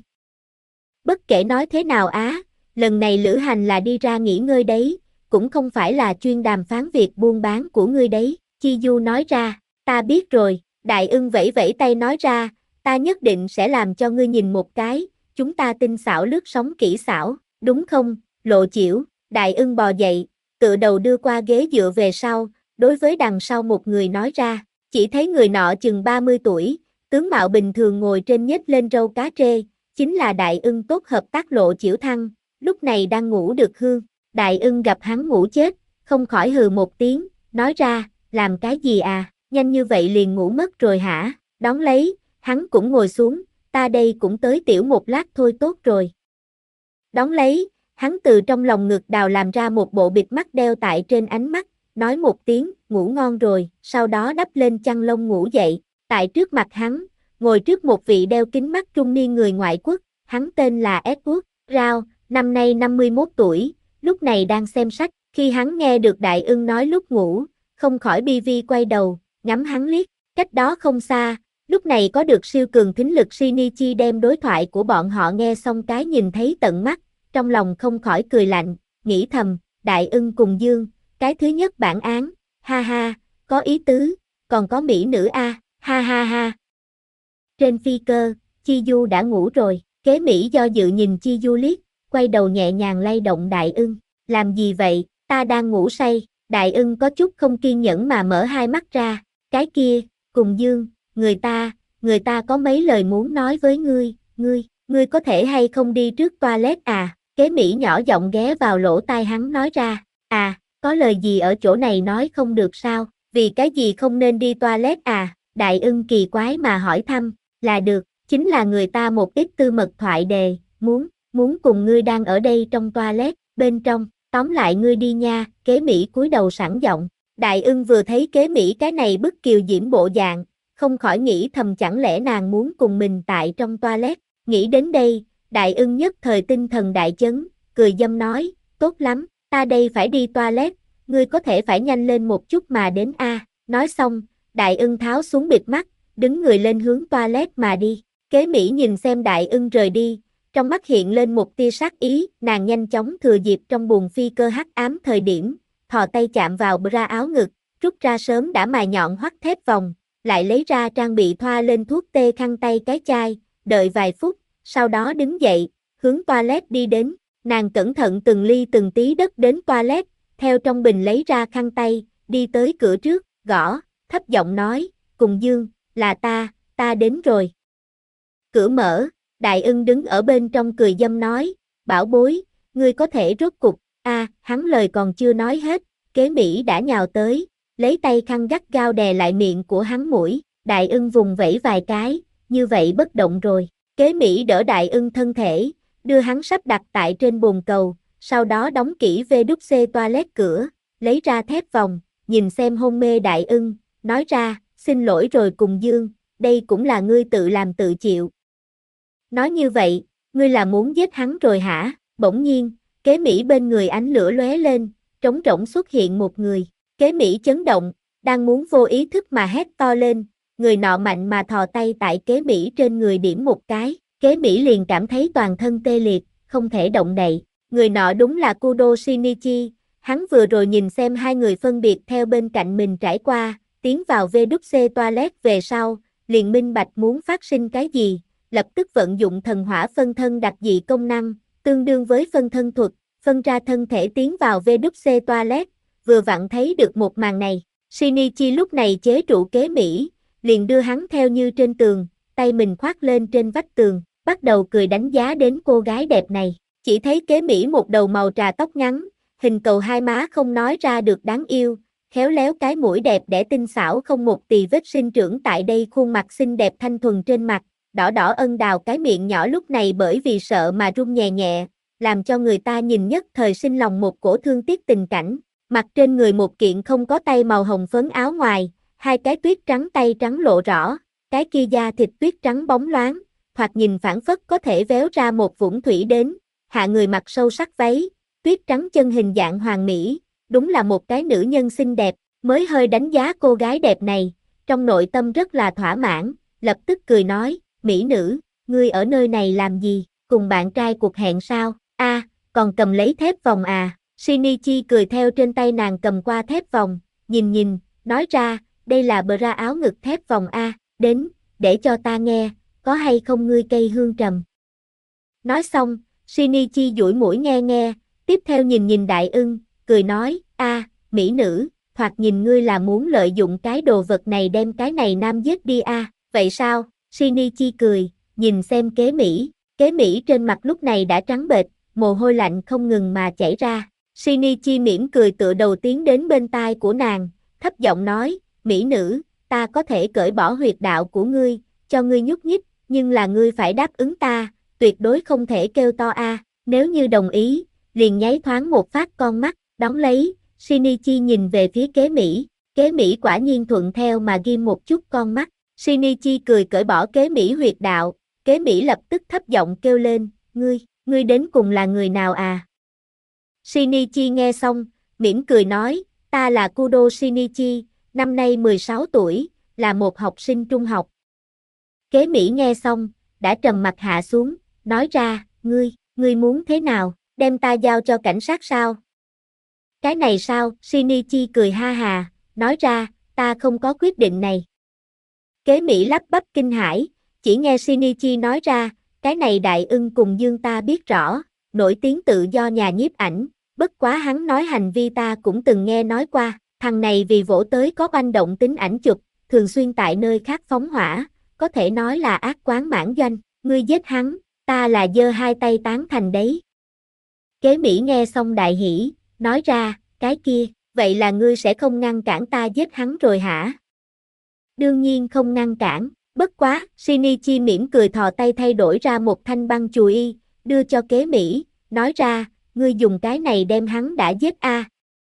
[SPEAKER 1] Bất kể nói thế nào á, lần này lữ hành là đi ra nghỉ ngơi đấy, cũng không phải là chuyên đàm phán việc buôn bán của ngươi đấy, Chi Du nói ra, ta biết rồi, Đại Ưng vẫy vẫy tay nói ra, ta nhất định sẽ làm cho ngươi nhìn một cái, chúng ta tinh xảo lướt sóng kỹ xảo, đúng không, Lộ Chiểu. Đại Ưng bò dậy, tựa đầu đưa qua ghế dựa về sau, đối với đằng sau một người nói ra, chỉ thấy người nọ chừng 30 tuổi, tướng mạo bình thường ngồi trên nhếch lên râu cá trê, chính là Đại Ưng tốt hợp tác Lộ Chiểu Thăng, lúc này đang ngủ được hương. Đại Ưng gặp hắn ngủ chết, không khỏi hừ một tiếng, nói ra, làm cái gì à, nhanh như vậy liền ngủ mất rồi hả, đón lấy, hắn cũng ngồi xuống, ta đây cũng tới tiểu một lát thôi tốt rồi. Đón lấy, hắn từ trong lòng ngực đào làm ra một bộ bịt mắt đeo tại trên ánh mắt, nói một tiếng, ngủ ngon rồi, sau đó đắp lên chăn lông ngủ dậy, tại trước mặt hắn, ngồi trước một vị đeo kính mắt trung niên người ngoại quốc, hắn tên là Edward Rao, năm nay 51 tuổi, lúc này đang xem sách, khi hắn nghe được Đại Ưng nói lúc ngủ, không khỏi bi vi quay đầu, ngắm hắn liếc, cách đó không xa, lúc này có được siêu cường thính lực Shinichi đem đối thoại của bọn họ nghe xong cái nhìn thấy tận mắt, trong lòng không khỏi cười lạnh, nghĩ thầm, Đại Ưng cùng Dương, cái thứ nhất bản án, ha ha, có ý tứ, còn có mỹ nữ a, ha ha ha. Trên phi cơ, Chi Du đã ngủ rồi, Kế Mỹ do dự nhìn Chi Du liếc, quay đầu nhẹ nhàng lay động Đại Ưng, làm gì vậy, ta đang ngủ say, Đại Ưng có chút không kiên nhẫn mà mở hai mắt ra, cái kia, cùng Dương, người ta có mấy lời muốn nói với ngươi có thể hay không đi trước toilet à, Kế Mỹ nhỏ giọng ghé vào lỗ tai hắn nói ra, à, có lời gì ở chỗ này nói không được sao, Vì cái gì không nên đi toilet à? Đại ưng kỳ quái mà hỏi thăm, là được, chính là người ta một ít tư mật thoại đề, muốn cùng ngươi đang ở đây trong toilet, bên trong, tóm lại ngươi đi nha, Kế Mỹ cúi đầu sẵn giọng. Đại ưng vừa thấy Kế Mỹ cái này bức kiều diễm bộ dạng, không khỏi nghĩ thầm chẳng lẽ nàng muốn cùng mình tại trong toilet. Nghĩ đến đây, đại ưng nhất thời tinh thần đại chấn, cười dâm nói, tốt lắm, ta đây phải đi toilet, ngươi có thể phải nhanh lên một chút mà đến a. Nói xong, đại ưng tháo xuống bịt mắt, đứng người lên hướng toilet mà đi. Kế Mỹ nhìn xem đại ưng rời đi, trong mắt hiện lên một tia sát ý, nàng nhanh chóng thừa dịp trong buồng phi cơ hắc ám thời điểm, thò tay chạm vào bra áo ngực, rút ra sớm đã mài nhọn hoắt thép vòng, lại lấy ra trang bị thoa lên thuốc tê khăn tay cái chai, đợi vài phút, sau đó đứng dậy, hướng toilet đi đến. Nàng cẩn thận từng ly từng tí đất đến toilet, theo trong bình lấy ra khăn tay, đi tới cửa trước, gõ, thấp giọng nói, Cùng Dương, là ta đến rồi. Cửa mở, đại ưng đứng ở bên trong cười dâm nói, bảo bối, ngươi có thể rốt cục, hắn lời còn chưa nói hết, Kế Mỹ đã nhào tới, lấy tay khăn gắt gao đè lại miệng của hắn mũi, đại ưng vùng vẫy vài cái, như vậy bất động rồi. Kế Mỹ đỡ đại ưng thân thể, đưa hắn sắp đặt tại trên bồn cầu, sau đó đóng kỹ WC toilet cửa, lấy ra thép vòng, nhìn xem hôn mê đại ưng, nói ra, xin lỗi rồi Cùng Dương, đây cũng là ngươi tự làm tự chịu. Nói như vậy, ngươi là muốn giết hắn rồi hả? Bỗng nhiên, Kế Mỹ bên người ánh lửa lóe lên, trống rỗng xuất hiện một người. Kế Mỹ chấn động, đang muốn vô ý thức mà hét to lên, người nọ mạnh mà thò tay tại Kế Mỹ trên người điểm một cái, Kế Mỹ liền cảm thấy toàn thân tê liệt, không thể động đậy. Người nọ đúng là Kudo Shinichi, hắn vừa rồi nhìn xem hai người phân biệt theo bên cạnh mình trải qua, tiến vào WC toilet về sau, liền minh bạch muốn phát sinh cái gì, lập tức vận dụng thần hỏa phân thân đặc dị công năng, tương đương với phân thân thuật, phân ra thân thể tiến vào WC toilet, vừa vặn thấy được một màn này. Shinichi lúc này chế trụ Kế Mỹ, liền đưa hắn theo như trên tường, tay mình khoác lên trên vách tường, bắt đầu cười đánh giá đến cô gái đẹp này. Chỉ thấy Kế Mỹ một đầu màu trà tóc ngắn, hình cầu hai má không nói ra được đáng yêu, khéo léo cái mũi đẹp đẽ tinh xảo không một tì vết sinh trưởng tại đây, khuôn mặt xinh đẹp thanh thuần trên mặt, đỏ đỏ ân đào cái miệng nhỏ lúc này bởi vì sợ mà run nhẹ nhẹ, làm cho người ta nhìn nhất thời sinh lòng một cổ thương tiếc tình cảnh. Mặc trên người một kiện không có tay màu hồng phấn áo ngoài, hai cái tuyết trắng tay trắng lộ rõ, cái kia da thịt tuyết trắng bóng loáng, thoạt nhìn phảng phất có thể véo ra một vũng thủy đến, hạ người mặc sâu sắc váy, tuyết trắng chân hình dạng hoàn mỹ, đúng là một cái nữ nhân xinh đẹp. Mới hơi đánh giá cô gái đẹp này, trong nội tâm rất là thỏa mãn, lập tức cười nói, mỹ nữ, ngươi ở nơi này làm gì, cùng bạn trai cuộc hẹn sao, còn cầm lấy thép vòng à? Shinichi cười theo trên tay nàng cầm qua thép vòng, nhìn, nói ra, đây là bra áo ngực thép vòng a, đến, để cho ta nghe, có hay không ngươi cây hương trầm. Nói xong, Shinichi duỗi mũi nghe, tiếp theo nhìn đại ưng, cười nói, mỹ nữ, thoạt nhìn ngươi là muốn lợi dụng cái đồ vật này đem cái này nam giết đi vậy sao? Shinichi cười, nhìn xem Kế Mỹ trên mặt lúc này đã trắng bệch, mồ hôi lạnh không ngừng mà chảy ra. Shinichi mỉm cười tựa đầu tiến đến bên tai của nàng, thấp giọng nói, mỹ nữ, ta có thể cởi bỏ huyệt đạo của ngươi, cho ngươi nhúc nhích, nhưng là ngươi phải đáp ứng ta, tuyệt đối không thể kêu to nếu như đồng ý, liền nháy thoáng một phát con mắt, đón lấy, Shinichi nhìn về phía Kế Mỹ quả nhiên thuận theo mà ghim một chút con mắt, Shinichi cười cởi bỏ Kế Mỹ huyệt đạo, Kế Mỹ lập tức thấp giọng kêu lên, ngươi đến cùng là người nào Shinichi nghe xong, mỉm cười nói, ta là Kudo Shinichi, năm nay 16 tuổi, là một học sinh trung học. Kế Mỹ nghe xong, đã trầm mặt hạ xuống, nói ra, ngươi muốn thế nào, đem ta giao cho cảnh sát sao? Cái này sao? Shinichi cười ha hà, nói ra, ta không có quyết định này. Kế Mỹ lắp bắp kinh hãi, chỉ nghe Shinichi nói ra, cái này đại ưng Cùng Dương ta biết rõ, nổi tiếng tự do nhà nhiếp ảnh, bất quá hắn nói hành vi ta cũng từng nghe nói qua, thằng này vì vỗ tới có oanh động tính ảnh chụp, thường xuyên tại nơi khác phóng hỏa, có thể nói là ác quán mãn doanh, ngươi giết hắn, ta là giơ hai tay tán thành đấy. Kế Mỹ nghe xong đại hỉ, nói ra, cái kia, vậy là ngươi sẽ không ngăn cản ta giết hắn rồi hả? Đương nhiên không ngăn cản, bất quá, Shinichi mỉm cười thò tay thay đổi ra một thanh băng chùy y, đưa cho Kế Mỹ, nói ra, ngươi dùng cái này đem hắn đã giết a.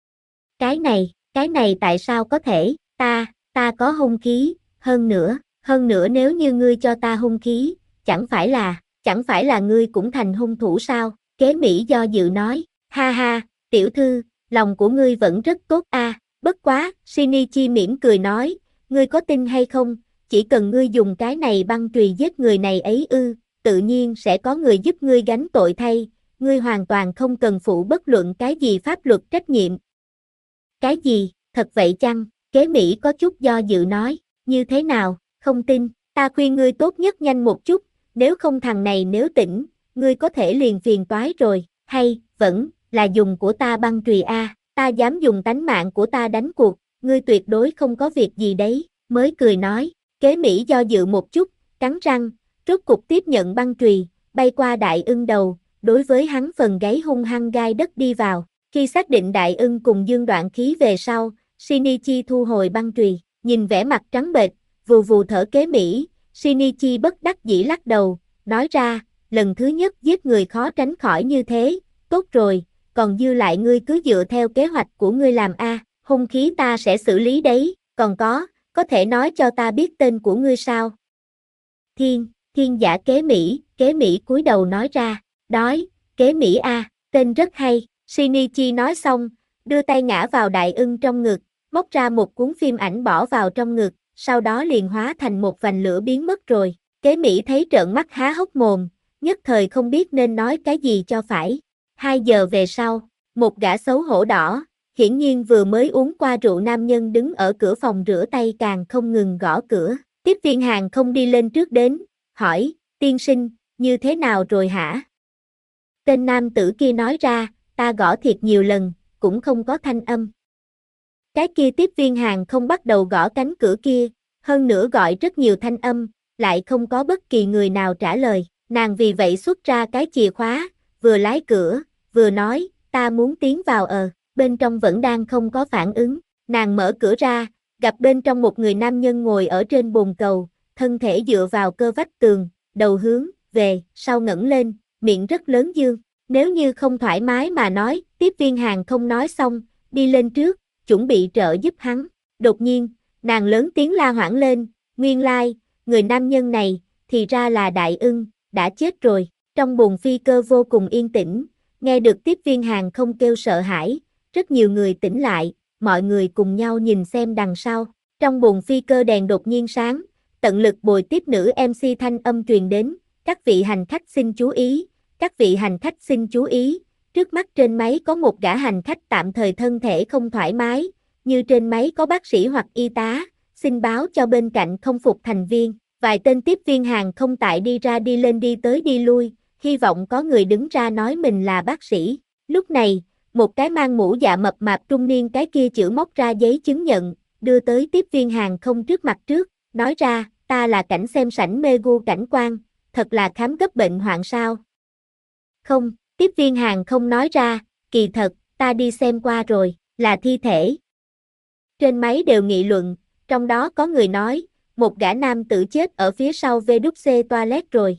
[SPEAKER 1] Cái này tại sao có thể, ta có hung khí, hơn nữa nếu như ngươi cho ta hung khí, chẳng phải là ngươi cũng thành hung thủ sao? Kế Mỹ do dự nói, ha ha, tiểu thư, lòng của ngươi vẫn rất tốt a. Bất quá, Shinichi mỉm cười nói, ngươi có tin hay không, chỉ cần ngươi dùng cái này băng chùy giết người này ấy tự nhiên sẽ có người giúp ngươi gánh tội thay, ngươi hoàn toàn không cần phụ bất luận cái gì pháp luật trách nhiệm. Cái gì, thật vậy chăng? Kế Mỹ có chút do dự nói, như thế nào, không tin, ta khuyên ngươi tốt nhất nhanh một chút, nếu không thằng này nếu tỉnh, ngươi có thể liền phiền toái rồi, hay, vẫn, là dùng của ta băng chùy a, ta dám dùng tánh mạng của ta đánh cuộc, ngươi tuyệt đối không có việc gì đấy, mới cười nói, Kế Mỹ do dự một chút, cắn răng, rốt cục tiếp nhận băng chùy, bay qua Đại Ưng đầu, đối với hắn phần gáy hung hăng gai đất đi vào, khi xác định Đại Ưng cùng Dương Đoạn Khí về sau, Shinichi thu hồi băng chùy, nhìn vẻ mặt trắng bệch, vù vù thở Kế Mỹ, Shinichi bất đắc dĩ lắc đầu, nói ra, lần thứ nhất giết người khó tránh khỏi như thế, tốt rồi, còn dư lại ngươi cứ dựa theo kế hoạch của ngươi làm a, hung khí ta sẽ xử lý đấy, còn có thể nói cho ta biết tên của ngươi sao? Thiên giả Kế Mỹ cúi đầu nói ra, đói, Kế Mỹ a, tên rất hay, Shinichi nói xong, đưa tay ngã vào Đại Ưng trong ngực, móc ra một cuốn phim ảnh bỏ vào trong ngực, sau đó liền hóa thành một vành lửa biến mất rồi, Kế Mỹ thấy trợn mắt há hốc mồm, nhất thời không biết nên nói cái gì cho phải. 2 giờ về sau, một gã xấu hổ đỏ, hiển nhiên vừa mới uống qua rượu nam nhân đứng ở cửa phòng rửa tay càng không ngừng gõ cửa. Tiếp viên hàng không đi lên trước đến, hỏi, tiên sinh, như thế nào rồi hả? Tên nam tử kia nói ra, ta gõ thiệt nhiều lần, cũng không có thanh âm. Cái kia tiếp viên hàng không bắt đầu gõ cánh cửa kia, hơn nữa gọi rất nhiều thanh âm, lại không có bất kỳ người nào trả lời. Nàng vì vậy xuất ra cái chìa khóa, vừa lái cửa, vừa nói, ta muốn tiến vào bên trong vẫn đang không có phản ứng. Nàng mở cửa ra, gặp bên trong một người nam nhân ngồi ở trên bồn cầu, thân thể dựa vào cơ vách tường, đầu hướng về sau ngẩng lên, miệng rất lớn dương. Nếu như không thoải mái mà nói, tiếp viên hàng không nói xong, đi lên trước, chuẩn bị trợ giúp hắn. Đột nhiên, nàng lớn tiếng la hoảng lên, nguyên lai, người nam nhân này, thì ra là Đại Ưng, đã chết rồi. Trong buồng phi cơ vô cùng yên tĩnh, nghe được tiếp viên hàng không kêu sợ hãi, rất nhiều người tỉnh lại, mọi người cùng nhau nhìn xem đằng sau. Trong buồng phi cơ đèn đột nhiên sáng, tận lực bồi tiếp nữ MC thanh âm truyền đến, các vị hành khách xin chú ý, các vị hành khách xin chú ý, trước mắt trên máy có một gã hành khách tạm thời thân thể không thoải mái, như trên máy có bác sĩ hoặc y tá, xin báo cho bên cạnh không phục thành viên. Vài tên tiếp viên hàng không tại đi ra đi lên đi tới đi lui, hy vọng có người đứng ra nói mình là bác sĩ. Lúc này, một cái mang mũ dạ mập mạp trung niên cái kia chữ móc ra giấy chứng nhận, đưa tới tiếp viên hàng không trước mặt trước, nói ra, ta là cảnh xem sảnh Megu cảnh quan, thật là khám cấp bệnh hoạn sao? Không, tiếp viên hàng không nói ra, kỳ thật, ta đi xem qua rồi, là thi thể. Trên máy đều nghị luận, trong đó có người nói, một gã nam tử chết ở phía sau WC toilet rồi.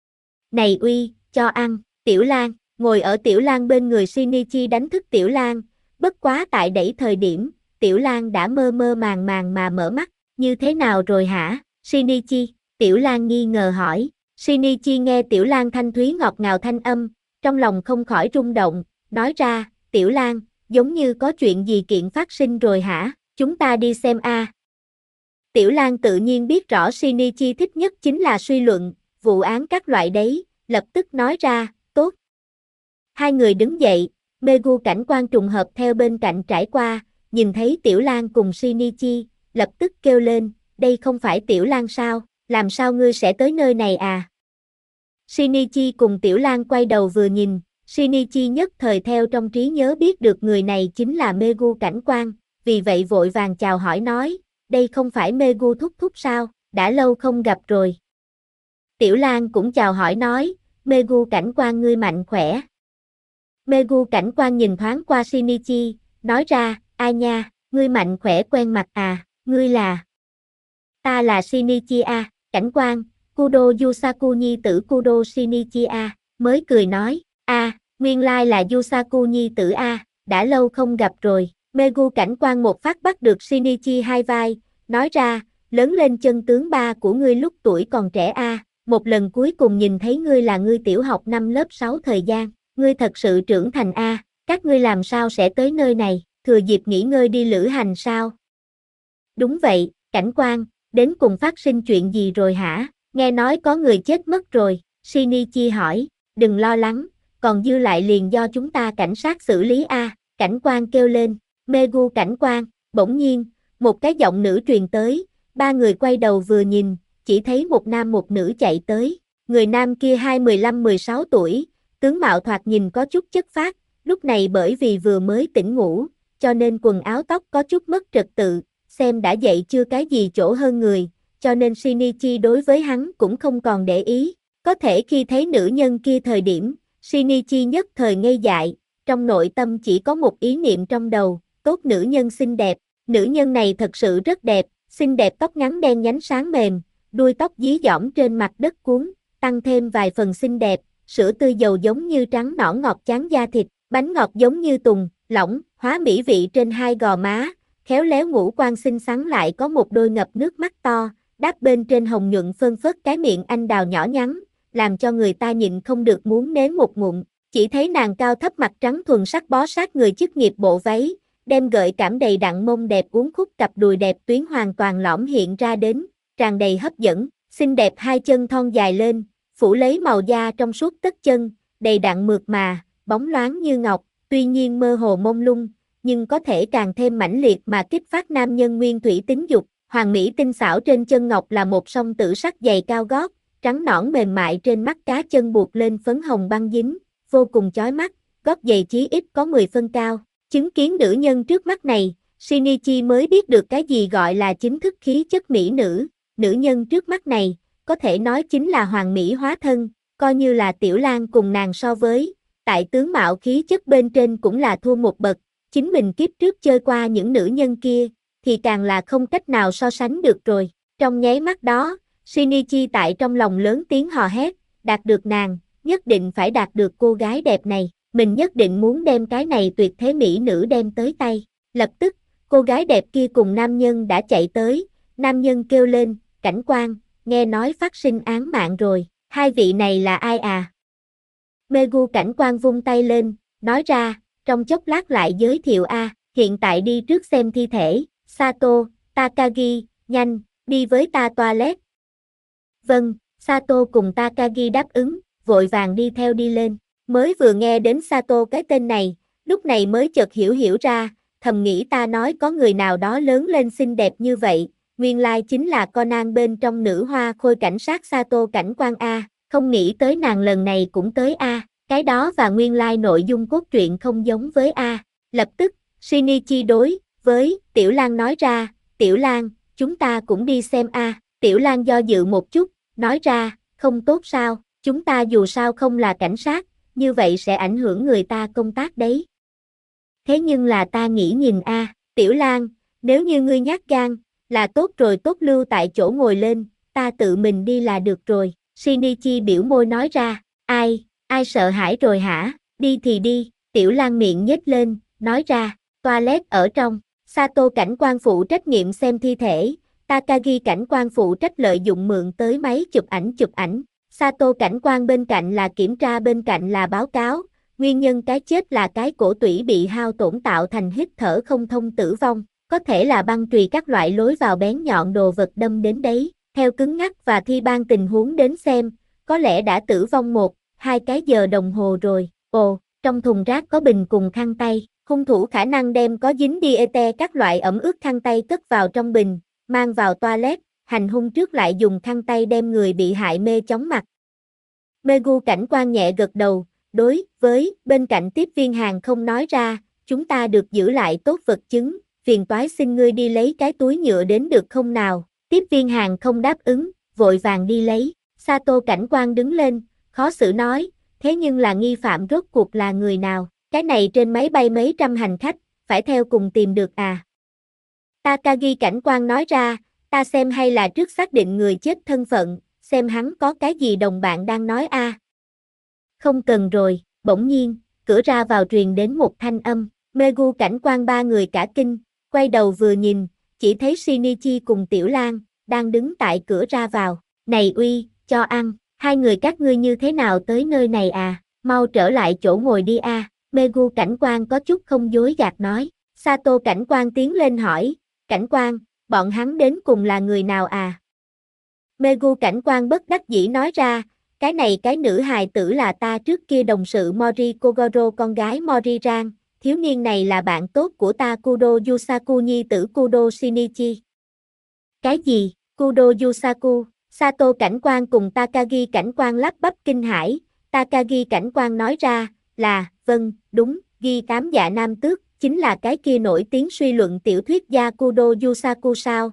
[SPEAKER 1] Này uy, cho ăn, Tiểu Lan, ngồi ở Tiểu Lan bên người Shinichi đánh thức Tiểu Lan, bất quá tại đẩy thời điểm, Tiểu Lan đã mơ mơ màng màng mà mở mắt, như thế nào rồi hả, Shinichi, Tiểu Lan nghi ngờ hỏi. Shinichi nghe Tiểu Lan thanh thúy ngọt ngào thanh âm, trong lòng không khỏi rung động, nói ra, Tiểu Lan, giống như có chuyện gì kiện phát sinh rồi hả, chúng ta đi xem a. Tiểu Lan tự nhiên biết rõ Shinichi thích nhất chính là suy luận, vụ án các loại đấy, lập tức nói ra, tốt. Hai người đứng dậy, Megu cảnh quan trùng hợp theo bên cạnh trải qua, nhìn thấy Tiểu Lan cùng Shinichi, lập tức kêu lên, đây không phải Tiểu Lan sao, làm sao ngươi sẽ tới nơi này à? Shinichi cùng Tiểu Lan quay đầu vừa nhìn, Shinichi nhất thời theo trong trí nhớ biết được người này chính là Megu cảnh quan, vì vậy vội vàng chào hỏi nói, đây không phải Megu thúc thúc sao, đã lâu không gặp rồi. Tiểu Lan cũng chào hỏi nói, Megu cảnh quan ngươi mạnh khỏe. Megu cảnh quan nhìn thoáng qua Shinichi, nói ra, ai nha, ngươi mạnh khỏe quen mặt à, ngươi là... Ta là Shinichia, cảnh quan, Kudo Yusaku nhi tử Kudo Shinichia, mới cười nói, nguyên lai là Yusaku nhi tử đã lâu không gặp rồi. Megu cảnh quan một phát bắt được Shinichi hai vai, nói ra, lớn lên chân tướng ba của ngươi lúc tuổi còn trẻ một lần cuối cùng nhìn thấy ngươi là ngươi tiểu học năm lớp 6 thời gian, ngươi thật sự trưởng thành các ngươi làm sao sẽ tới nơi này, thừa dịp nghỉ ngơi đi lữ hành sao? Đúng vậy, cảnh quan, đến cùng phát sinh chuyện gì rồi hả? Nghe nói có người chết mất rồi, Shinichi hỏi, đừng lo lắng, còn dư lại liền do chúng ta cảnh sát xử lý cảnh quan kêu lên, Megu cảnh quan, bỗng nhiên, một cái giọng nữ truyền tới, ba người quay đầu vừa nhìn, chỉ thấy một nam một nữ chạy tới, người nam kia 15-16 tuổi, tướng mạo thoạt nhìn có chút chất phác, lúc này bởi vì vừa mới tỉnh ngủ, cho nên quần áo tóc có chút mất trật tự, xem đã dậy chưa cái gì chỗ hơn người, cho nên Shinichi đối với hắn cũng không còn để ý, có thể khi thấy nữ nhân kia thời điểm, Shinichi nhất thời ngây dại, trong nội tâm chỉ có một ý niệm trong đầu, tốt nữ nhân xinh đẹp, nữ nhân này thật sự rất đẹp, xinh đẹp tóc ngắn đen nhánh sáng mềm, đuôi tóc dí dỏm trên mặt đất cuốn, tăng thêm vài phần xinh đẹp, sữa tươi dầu giống như trắng nõn ngọt chán da thịt, bánh ngọt giống như tùng, lỏng, hóa mỹ vị trên hai gò má, khéo léo ngũ quan xinh xắn lại có một đôi ngập nước mắt to, đáp bên trên hồng nhuận phơn phớt cái miệng anh đào nhỏ nhắn, làm cho người ta nhịn không được muốn nếm một ngụm. Chỉ thấy nàng cao thấp mặt trắng thuần sắc bó sát người chức nghiệp bộ váy, đem gợi cảm đầy đặn mông đẹp uốn khúc cặp đùi đẹp tuyến hoàn toàn lõm hiện ra đến, tràn đầy hấp dẫn, xinh đẹp hai chân thon dài lên, phủ lấy màu da trong suốt tất chân, đầy đặn mượt mà, bóng loáng như ngọc, tuy nhiên mơ hồ mông lung, nhưng có thể càng thêm mãnh liệt mà kích phát nam nhân nguyên thủy tính dục. Hoàng mỹ tinh xảo trên chân ngọc là một song tử sắc giày cao gót, trắng nõn mềm mại trên mắt cá chân buộc lên phấn hồng băng dính, vô cùng chói mắt, gót giày chí ít có 10 phân cao. Chứng kiến nữ nhân trước mắt này, Shinichi mới biết được cái gì gọi là chính thức khí chất mỹ nữ. Nữ nhân trước mắt này, có thể nói chính là hoàng mỹ hóa thân, coi như là Tiểu Lang cùng nàng so với, tại tướng mạo khí chất bên trên cũng là thua một bậc, chính mình kiếp trước chơi qua những nữ nhân kia, thì càng là không cách nào so sánh được rồi. Trong nháy mắt đó, Shinichi tại trong lòng lớn tiếng hò hét, đạt được nàng, nhất định phải đạt được cô gái đẹp này, mình nhất định muốn đem cái này tuyệt thế mỹ nữ đem tới tay. Lập tức, cô gái đẹp kia cùng nam nhân đã chạy tới, nam nhân kêu lên, cảnh quan, nghe nói phát sinh án mạng rồi, hai vị này là ai à? Megu cảnh quan vung tay lên, nói ra, trong chốc lát lại giới thiệu hiện tại đi trước xem thi thể, Sato, Takagi, nhanh, đi với ta toilet. Vâng, Sato cùng Takagi đáp ứng, vội vàng đi theo đi lên, mới vừa nghe đến Sato cái tên này, lúc này mới chợt hiểu ra, thầm nghĩ ta nói có người nào đó lớn lên xinh đẹp như vậy, nguyên lai chính là Conan bên trong nữ hoa khôi cảnh sát Sato cảnh quan không nghĩ tới nàng lần này cũng tới cái đó và nguyên lai nội dung cốt truyện không giống với Lập tức, Shinichi đối với Tiểu Lang nói ra, Tiểu Lang, chúng ta cũng đi xem Tiểu Lang do dự một chút, nói ra, không tốt sao, chúng ta dù sao không là cảnh sát, như vậy sẽ ảnh hưởng người ta công tác đấy. Thế nhưng là ta nghĩ nhìn Tiểu Lang, nếu như ngươi nhát gan, là tốt rồi tốt lưu tại chỗ ngồi lên, ta tự mình đi là được rồi. Shinichi biểu môi nói ra, ai sợ hãi rồi hả, đi thì đi, Tiểu Lang miệng nhếch lên, nói ra, toilet ở trong, Sato cảnh quan phụ trách nghiệm xem thi thể, Takagi cảnh quan phụ trách lợi dụng mượn tới máy chụp ảnh. Sato cảnh quan bên cạnh là kiểm tra bên cạnh là báo cáo, nguyên nhân cái chết là cái cổ tủy bị hao tổn tạo thành hít thở không thông tử vong, có thể là băng chùy các loại lối vào bén nhọn đồ vật đâm đến đấy, theo cứng ngắc và thi ban tình huống đến xem, có lẽ đã tử vong 1-2 cái giờ đồng hồ rồi. Ồ, trong thùng rác có bình cùng khăn tay, hung thủ khả năng đem có dính diete các loại ẩm ướt khăn tay cất vào trong bình, mang vào toilet, hành hung trước lại dùng khăn tay đem người bị hại mê chóng mặt. Megu cảnh quan nhẹ gật đầu, đối với bên cạnh tiếp viên hàng không nói ra, chúng ta được giữ lại tốt vật chứng, phiền toái xin ngươi đi lấy cái túi nhựa đến được không nào? Tiếp viên hàng không đáp ứng, vội vàng đi lấy. Sato cảnh quan đứng lên, khó xử nói, thế nhưng là nghi phạm rốt cuộc là người nào? Cái này trên máy bay mấy trăm hành khách, phải theo cùng tìm được à? Takagi cảnh quan nói ra, ta xem hay là trước xác định người chết thân phận, xem hắn có cái gì đồng bạn đang nói a. Không cần rồi, bỗng nhiên, cửa ra vào truyền đến một thanh âm, Megu cảnh quan ba người cả kinh, quay đầu vừa nhìn, chỉ thấy Shinichi cùng Tiểu Lang, đang đứng tại cửa ra vào, này uy, cho ăn, hai người các ngươi như thế nào tới nơi này à, mau trở lại chỗ ngồi đi a. Megu cảnh quan có chút không dối gạt nói, Sato cảnh quan tiến lên hỏi, cảnh quan, bọn hắn đến cùng là người nào à? Megu cảnh quan bất đắc dĩ nói ra, cái nữ hài tử là ta trước kia đồng sự Mori Kogoro con gái Mori Ran, thiếu niên này là bạn tốt của ta Kudo Yusaku nhi tử Kudo Shinichi. Cái gì, Kudo Yusaku? Sato cảnh quan cùng Takagi cảnh quan lắp bắp kinh hãi, Takagi cảnh quan nói ra, là, vâng, đúng, ghi cám dạ nam tước, chính là cái kia nổi tiếng suy luận tiểu thuyết gia Kudo Yusaku sao?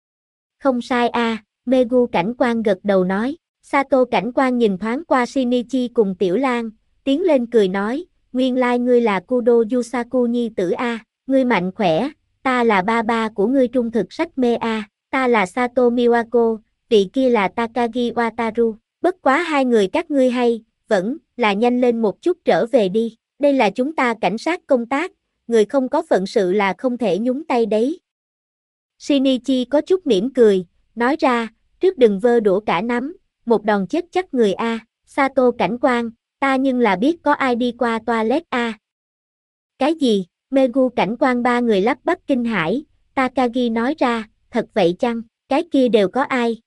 [SPEAKER 1] Không sai a, Megu cảnh quan gật đầu nói, Sato cảnh quan nhìn thoáng qua Shinichi cùng Tiểu Lang, tiến lên cười nói, nguyên lai ngươi là Kudo Yusaku nhi tử a, ngươi mạnh khỏe, ta là ba ba của ngươi trung thực sách mê a, ta là Sato Miwako, vị kia là Takagi Wataru, bất quá hai người các ngươi hay, vẫn là nhanh lên một chút trở về đi, đây là chúng ta cảnh sát công tác, người không có phận sự là không thể nhúng tay đấy. Shinichi có chút mỉm cười, nói ra, trước đừng vơ đũa cả nắm, một đòn chết chắc người a. Sato cảnh quan, ta nhưng là biết có ai đi qua toilet a. Cái gì? Megu cảnh quan ba người lắp bắp kinh hãi, Takagi nói ra, thật vậy chăng, cái kia đều có ai?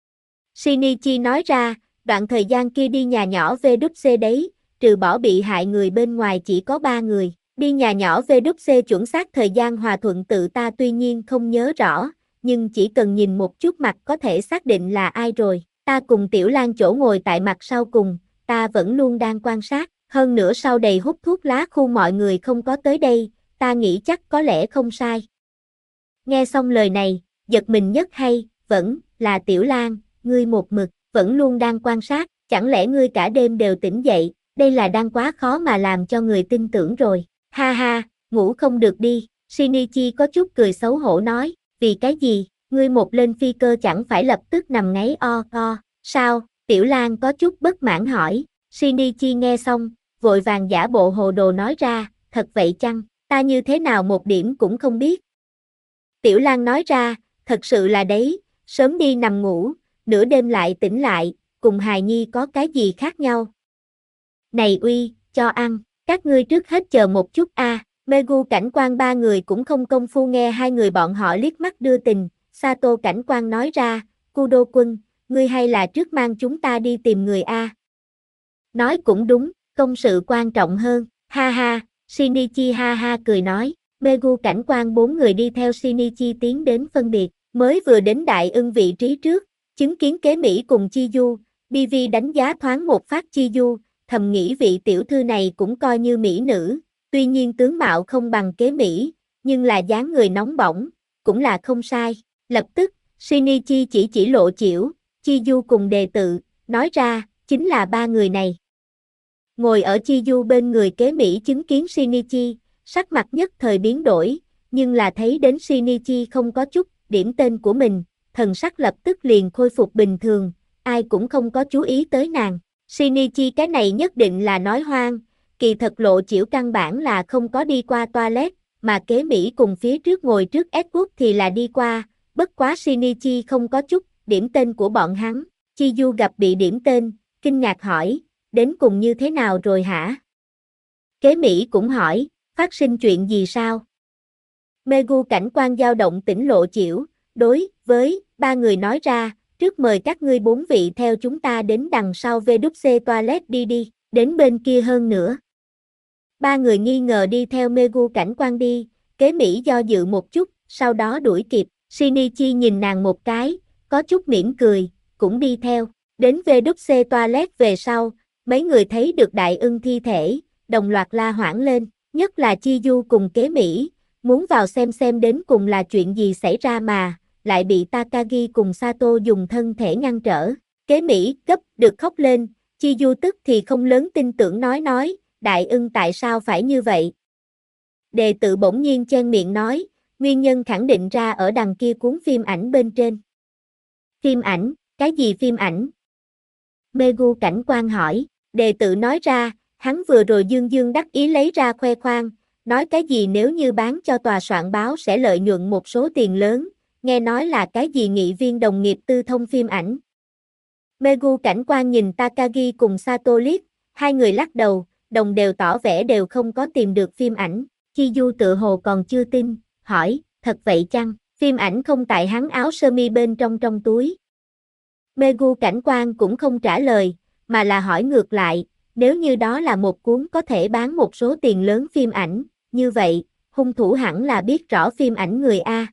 [SPEAKER 1] Shinichi nói ra, đoạn thời gian kia đi nhà nhỏ VWC đấy, trừ bỏ bị hại người bên ngoài chỉ có 3 người. Đi nhà nhỏ VWC chuẩn xác thời gian hòa thuận tự ta tuy nhiên không nhớ rõ, nhưng chỉ cần nhìn một chút mặt có thể xác định là ai rồi. Ta cùng Tiểu Lang chỗ ngồi tại mặt sau cùng, ta vẫn luôn đang quan sát, hơn nữa sau đầy hút thuốc lá khu mọi người không có tới đây, ta nghĩ chắc có lẽ không sai. Nghe xong lời này, giật mình nhất hay, vẫn là Tiểu Lang, ngươi một mực, vẫn luôn đang quan sát, chẳng lẽ ngươi cả đêm đều tỉnh dậy, đây là đang quá khó mà làm cho người tin tưởng rồi. Ha ha, ngủ không được đi, Shinichi có chút cười xấu hổ nói, vì cái gì, ngươi một lên phi cơ chẳng phải lập tức nằm ngáy o, sao, Tiểu Lang có chút bất mãn hỏi, Shinichi nghe xong, vội vàng giả bộ hồ đồ nói ra, thật vậy chăng, ta như thế nào một điểm cũng không biết. Tiểu Lang nói ra, thật sự là đấy, sớm đi nằm ngủ, nửa đêm lại tỉnh lại, cùng hài nhi có cái gì khác nhau. Này uy, cho ăn. Các ngươi trước hết chờ một chút a. Megu cảnh quan ba người cũng không công phu nghe hai người bọn họ liếc mắt đưa tình, Sato cảnh quan nói ra, Kudo quân, ngươi hay là trước mang chúng ta đi tìm người a. Nói cũng đúng, công sự quan trọng hơn, ha ha, Shinichi ha ha cười nói, Megu cảnh quan bốn người đi theo Shinichi tiến đến phân biệt, mới vừa đến đại ưng vị trí trước, chứng kiến kế Mỹ cùng Chiyu, BV đánh giá thoáng một phát Chiyu, thầm nghĩ vị tiểu thư này cũng coi như mỹ nữ, tuy nhiên tướng mạo không bằng kế Mỹ, nhưng là dáng người nóng bỏng, cũng là không sai. Lập tức, Shinichi chỉ lộ chiểu, Chiyu cùng đề tự, nói ra, chính là ba người này. Ngồi ở Chiyu bên người kế Mỹ chứng kiến Shinichi, sắc mặt nhất thời biến đổi, nhưng là thấy đến Shinichi không có chút điểm tên của mình, thần sắc lập tức liền khôi phục bình thường, ai cũng không có chú ý tới nàng. Shinichi cái này nhất định là nói hoang, kỳ thật lộ chiểu căn bản là không có đi qua toilet, mà kế Mỹ cùng phía trước ngồi trước Edward thì là đi qua, bất quá Shinichi không có chút điểm tên của bọn hắn. Chiyu gặp bị điểm tên, kinh ngạc hỏi, đến cùng như thế nào rồi hả? Kế Mỹ cũng hỏi, phát sinh chuyện gì sao? Megu cảnh quan dao động tỉnh lộ chiểu, đối với ba người nói ra, trước mời các ngươi bốn vị theo chúng ta đến đằng sau VWC toilet đi, đến bên kia hơn nữa. Ba người nghi ngờ đi theo Megu cảnh quan đi, kế Mỹ do dự một chút, sau đó đuổi kịp, Shinichi nhìn nàng một cái, có chút mỉm cười, cũng đi theo, đến VWC toilet về sau, mấy người thấy được đại ưng thi thể, đồng loạt la hoảng lên, nhất là Chiyu cùng kế Mỹ, muốn vào xem đến cùng là chuyện gì xảy ra mà, lại bị Takagi cùng Sato dùng thân thể ngăn trở. Kế Mỹ gấp được khóc lên, Chiyu tức thì không lớn tin tưởng nói, đại ưng tại sao phải như vậy? Đệ tử bỗng nhiên chen miệng nói, nguyên nhân khẳng định ra ở đằng kia cuốn phim ảnh bên trên. Phim ảnh, cái gì phim ảnh? Megu cảnh quan hỏi, đệ tử nói ra, hắn vừa rồi dương dương đắc ý lấy ra khoe khoang, nói cái gì nếu như bán cho tòa soạn báo sẽ lợi nhuận một số tiền lớn, nghe nói là cái gì nghị viên đồng nghiệp tư thông phim ảnh. Megu cảnh quan nhìn Takagi cùng Sato liếc, hai người lắc đầu, đồng đều tỏ vẻ đều không có tìm được phim ảnh. Chiyu tự hồ còn chưa tin, hỏi, thật vậy chăng, phim ảnh không tại hắn áo sơ mi bên trong túi. Megu cảnh quan cũng không trả lời, mà là hỏi ngược lại, nếu như đó là một cuốn có thể bán một số tiền lớn phim ảnh, như vậy, hung thủ hẳn là biết rõ phim ảnh người A.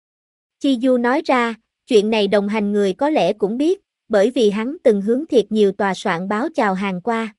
[SPEAKER 1] Chiyu nói ra, chuyện này đồng hành người có lẽ cũng biết, bởi vì hắn từng hướng thiệt nhiều tòa soạn báo chào hàng qua.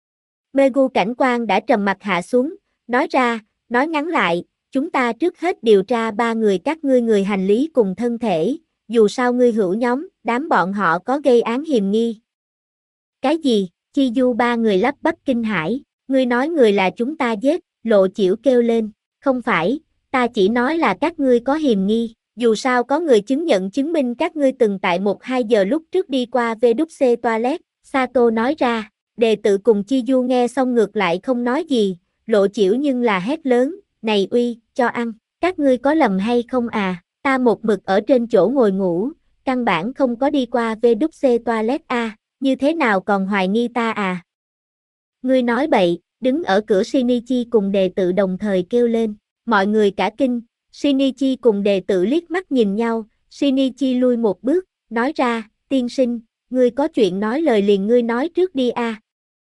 [SPEAKER 1] Megu cảnh quan đã trầm mặt hạ xuống, nói ra, nói ngắn lại, chúng ta trước hết điều tra ba người các ngươi người hành lý cùng thân thể, dù sao ngươi hữu nhóm, đám bọn họ có gây án hiềm nghi. Cái gì? Chiyu ba người lắp bắp kinh hãi, ngươi nói người là chúng ta giết, Lộ Chiểu kêu lên, không phải, ta chỉ nói là các ngươi có hiềm nghi, dù sao có người chứng nhận chứng minh các ngươi từng tại 1-2 giờ lúc trước đi qua WC toilet, Sato nói ra, đệ tử cùng Chiyu nghe xong ngược lại không nói gì, Lộ Chiểu nhưng là hét lớn, này uy, cho ăn, các ngươi có lầm hay không à, ta một mực ở trên chỗ ngồi ngủ, căn bản không có đi qua WC toilet a, như thế nào còn hoài nghi ta à? Ngươi nói bậy, đứng ở cửa Shinichi cùng đệ tử đồng thời kêu lên, mọi người cả kinh, Shinichi cùng đệ tử liếc mắt nhìn nhau, Shinichi lui một bước, nói ra, tiên sinh, ngươi có chuyện nói lời liền ngươi nói trước đi a.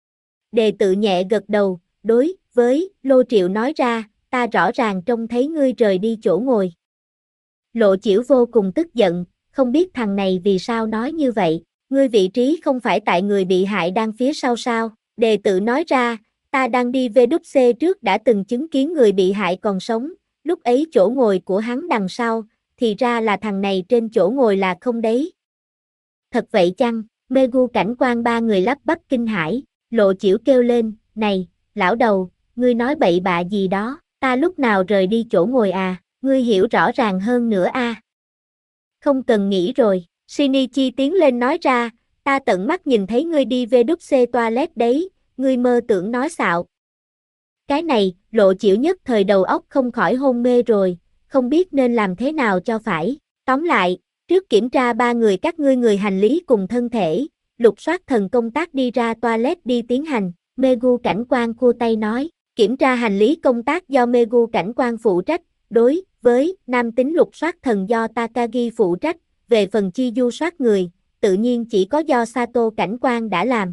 [SPEAKER 1] Đệ tử nhẹ gật đầu, đối với Lô Triệu nói ra, ta rõ ràng trông thấy ngươi rời đi chỗ ngồi. Lộ Chiểu vô cùng tức giận, không biết thằng này vì sao nói như vậy, ngươi vị trí không phải tại người bị hại đang phía sau sao, đệ tử nói ra, ta đang đi về đúc C trước đã từng chứng kiến người bị hại còn sống, lúc ấy chỗ ngồi của hắn đằng sau, thì ra là thằng này trên chỗ ngồi là không đấy. Thật vậy chăng? Megu cảnh quan ba người lắp bắp kinh hãi, Lộ Chiểu kêu lên, này, lão đầu, ngươi nói bậy bạ gì đó, ta lúc nào rời đi chỗ ngồi à, ngươi hiểu rõ ràng hơn nữa a. Không cần nghĩ rồi, Shinichi tiến lên nói ra, ta tận mắt nhìn thấy ngươi đi về đúc C toilet đấy, ngươi mơ tưởng nói xạo. Cái này, Lộ Chiểu nhất thời đầu óc không khỏi hôn mê rồi, không biết nên làm thế nào cho phải. Tóm lại, trước kiểm tra ba người các ngươi người hành lý cùng thân thể, lục soát thần công tác đi ra toilet đi tiến hành, Megu cảnh quan khua tay nói, kiểm tra hành lý công tác do Megu cảnh quan phụ trách, đối với nam tính lục soát thần do Takagi phụ trách, về phần Chiyu soát người, tự nhiên chỉ có do Sato cảnh quan đã làm.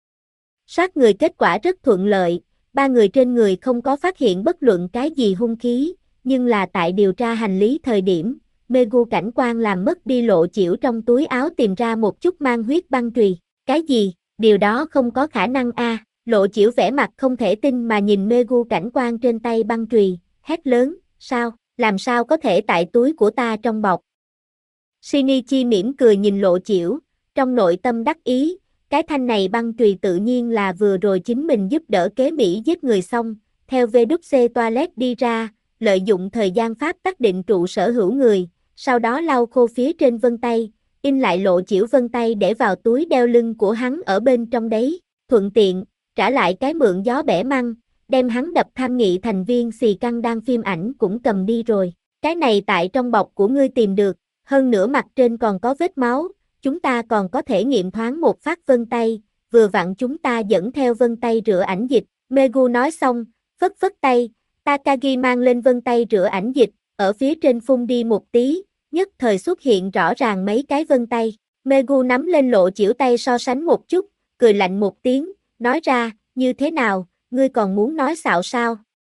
[SPEAKER 1] Soát người kết quả rất thuận lợi, ba người trên người không có phát hiện bất luận cái gì hung khí, nhưng là tại điều tra hành lý thời điểm, Megu cảnh quan làm mất đi Lộ Chiểu trong túi áo tìm ra một chút mang huyết băng chùy. Cái gì? Điều đó không có khả năng a. Lộ Chiểu vẻ mặt không thể tin mà nhìn Megu cảnh quan trên tay băng chùy, hét lớn, sao, làm sao có thể tại túi của ta trong bọc. Shinichi mỉm cười nhìn Lộ Chiểu, trong nội tâm đắc ý, cái thanh này băng chùy tự nhiên là vừa rồi chính mình giúp đỡ kế Mỹ giết người xong, theo VWC toilet đi ra, lợi dụng thời gian pháp tắc định trụ sở hữu người, sau đó lau khô phía trên vân tay, in lại Lộ Chiểu vân tay để vào túi đeo lưng của hắn ở bên trong đấy, thuận tiện, trả lại cái mượn gió bẻ măng, đem hắn đập tham nghị thành viên xì căng đan phim ảnh cũng cầm đi rồi, cái này tại trong bọc của ngươi tìm được, hơn nữa mặt trên còn có vết máu, chúng ta còn có thể nghiệm thoáng một phát vân tay, vừa vặn chúng ta dẫn theo vân tay rửa ảnh dịch, Megu nói xong, phất phất tay, Takagi mang lên vân tay rửa ảnh dịch, ở phía trên phun đi một tí, nhất thời xuất hiện rõ ràng mấy cái vân tay, Megu nắm lên Lộ Chiểu tay so sánh một chút, cười lạnh một tiếng, nói ra, như thế nào, ngươi còn muốn nói xạo sao?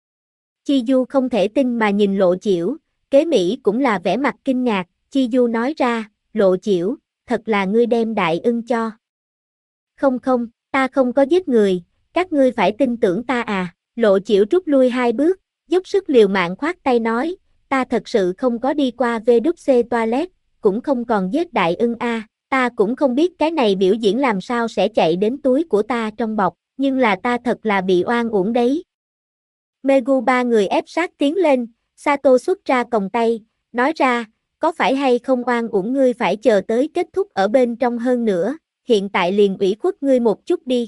[SPEAKER 1] Chiyu không thể tin mà nhìn Lộ Chiểu, kế Mỹ cũng là vẻ mặt kinh ngạc, Chiyu nói ra, Lộ Chiểu, thật là ngươi đem đại ưng cho. Không không, ta không có giết người, các ngươi phải tin tưởng ta à, Lộ Chiểu rút lui 2 bước, dốc sức liều mạng khoát tay nói, ta thật sự không có đi qua WC toilet, cũng không còn giết đại ưng a, ta cũng không biết cái này biểu diễn làm sao sẽ chạy đến túi của ta trong bọc, nhưng là ta thật là bị oan uổng đấy. Megu ba người ép sát tiến lên, Sato xuất ra còng tay, nói ra, có phải hay không oan uổng ngươi phải chờ tới kết thúc ở bên trong hơn nữa, hiện tại liền ủy khuất ngươi một chút đi.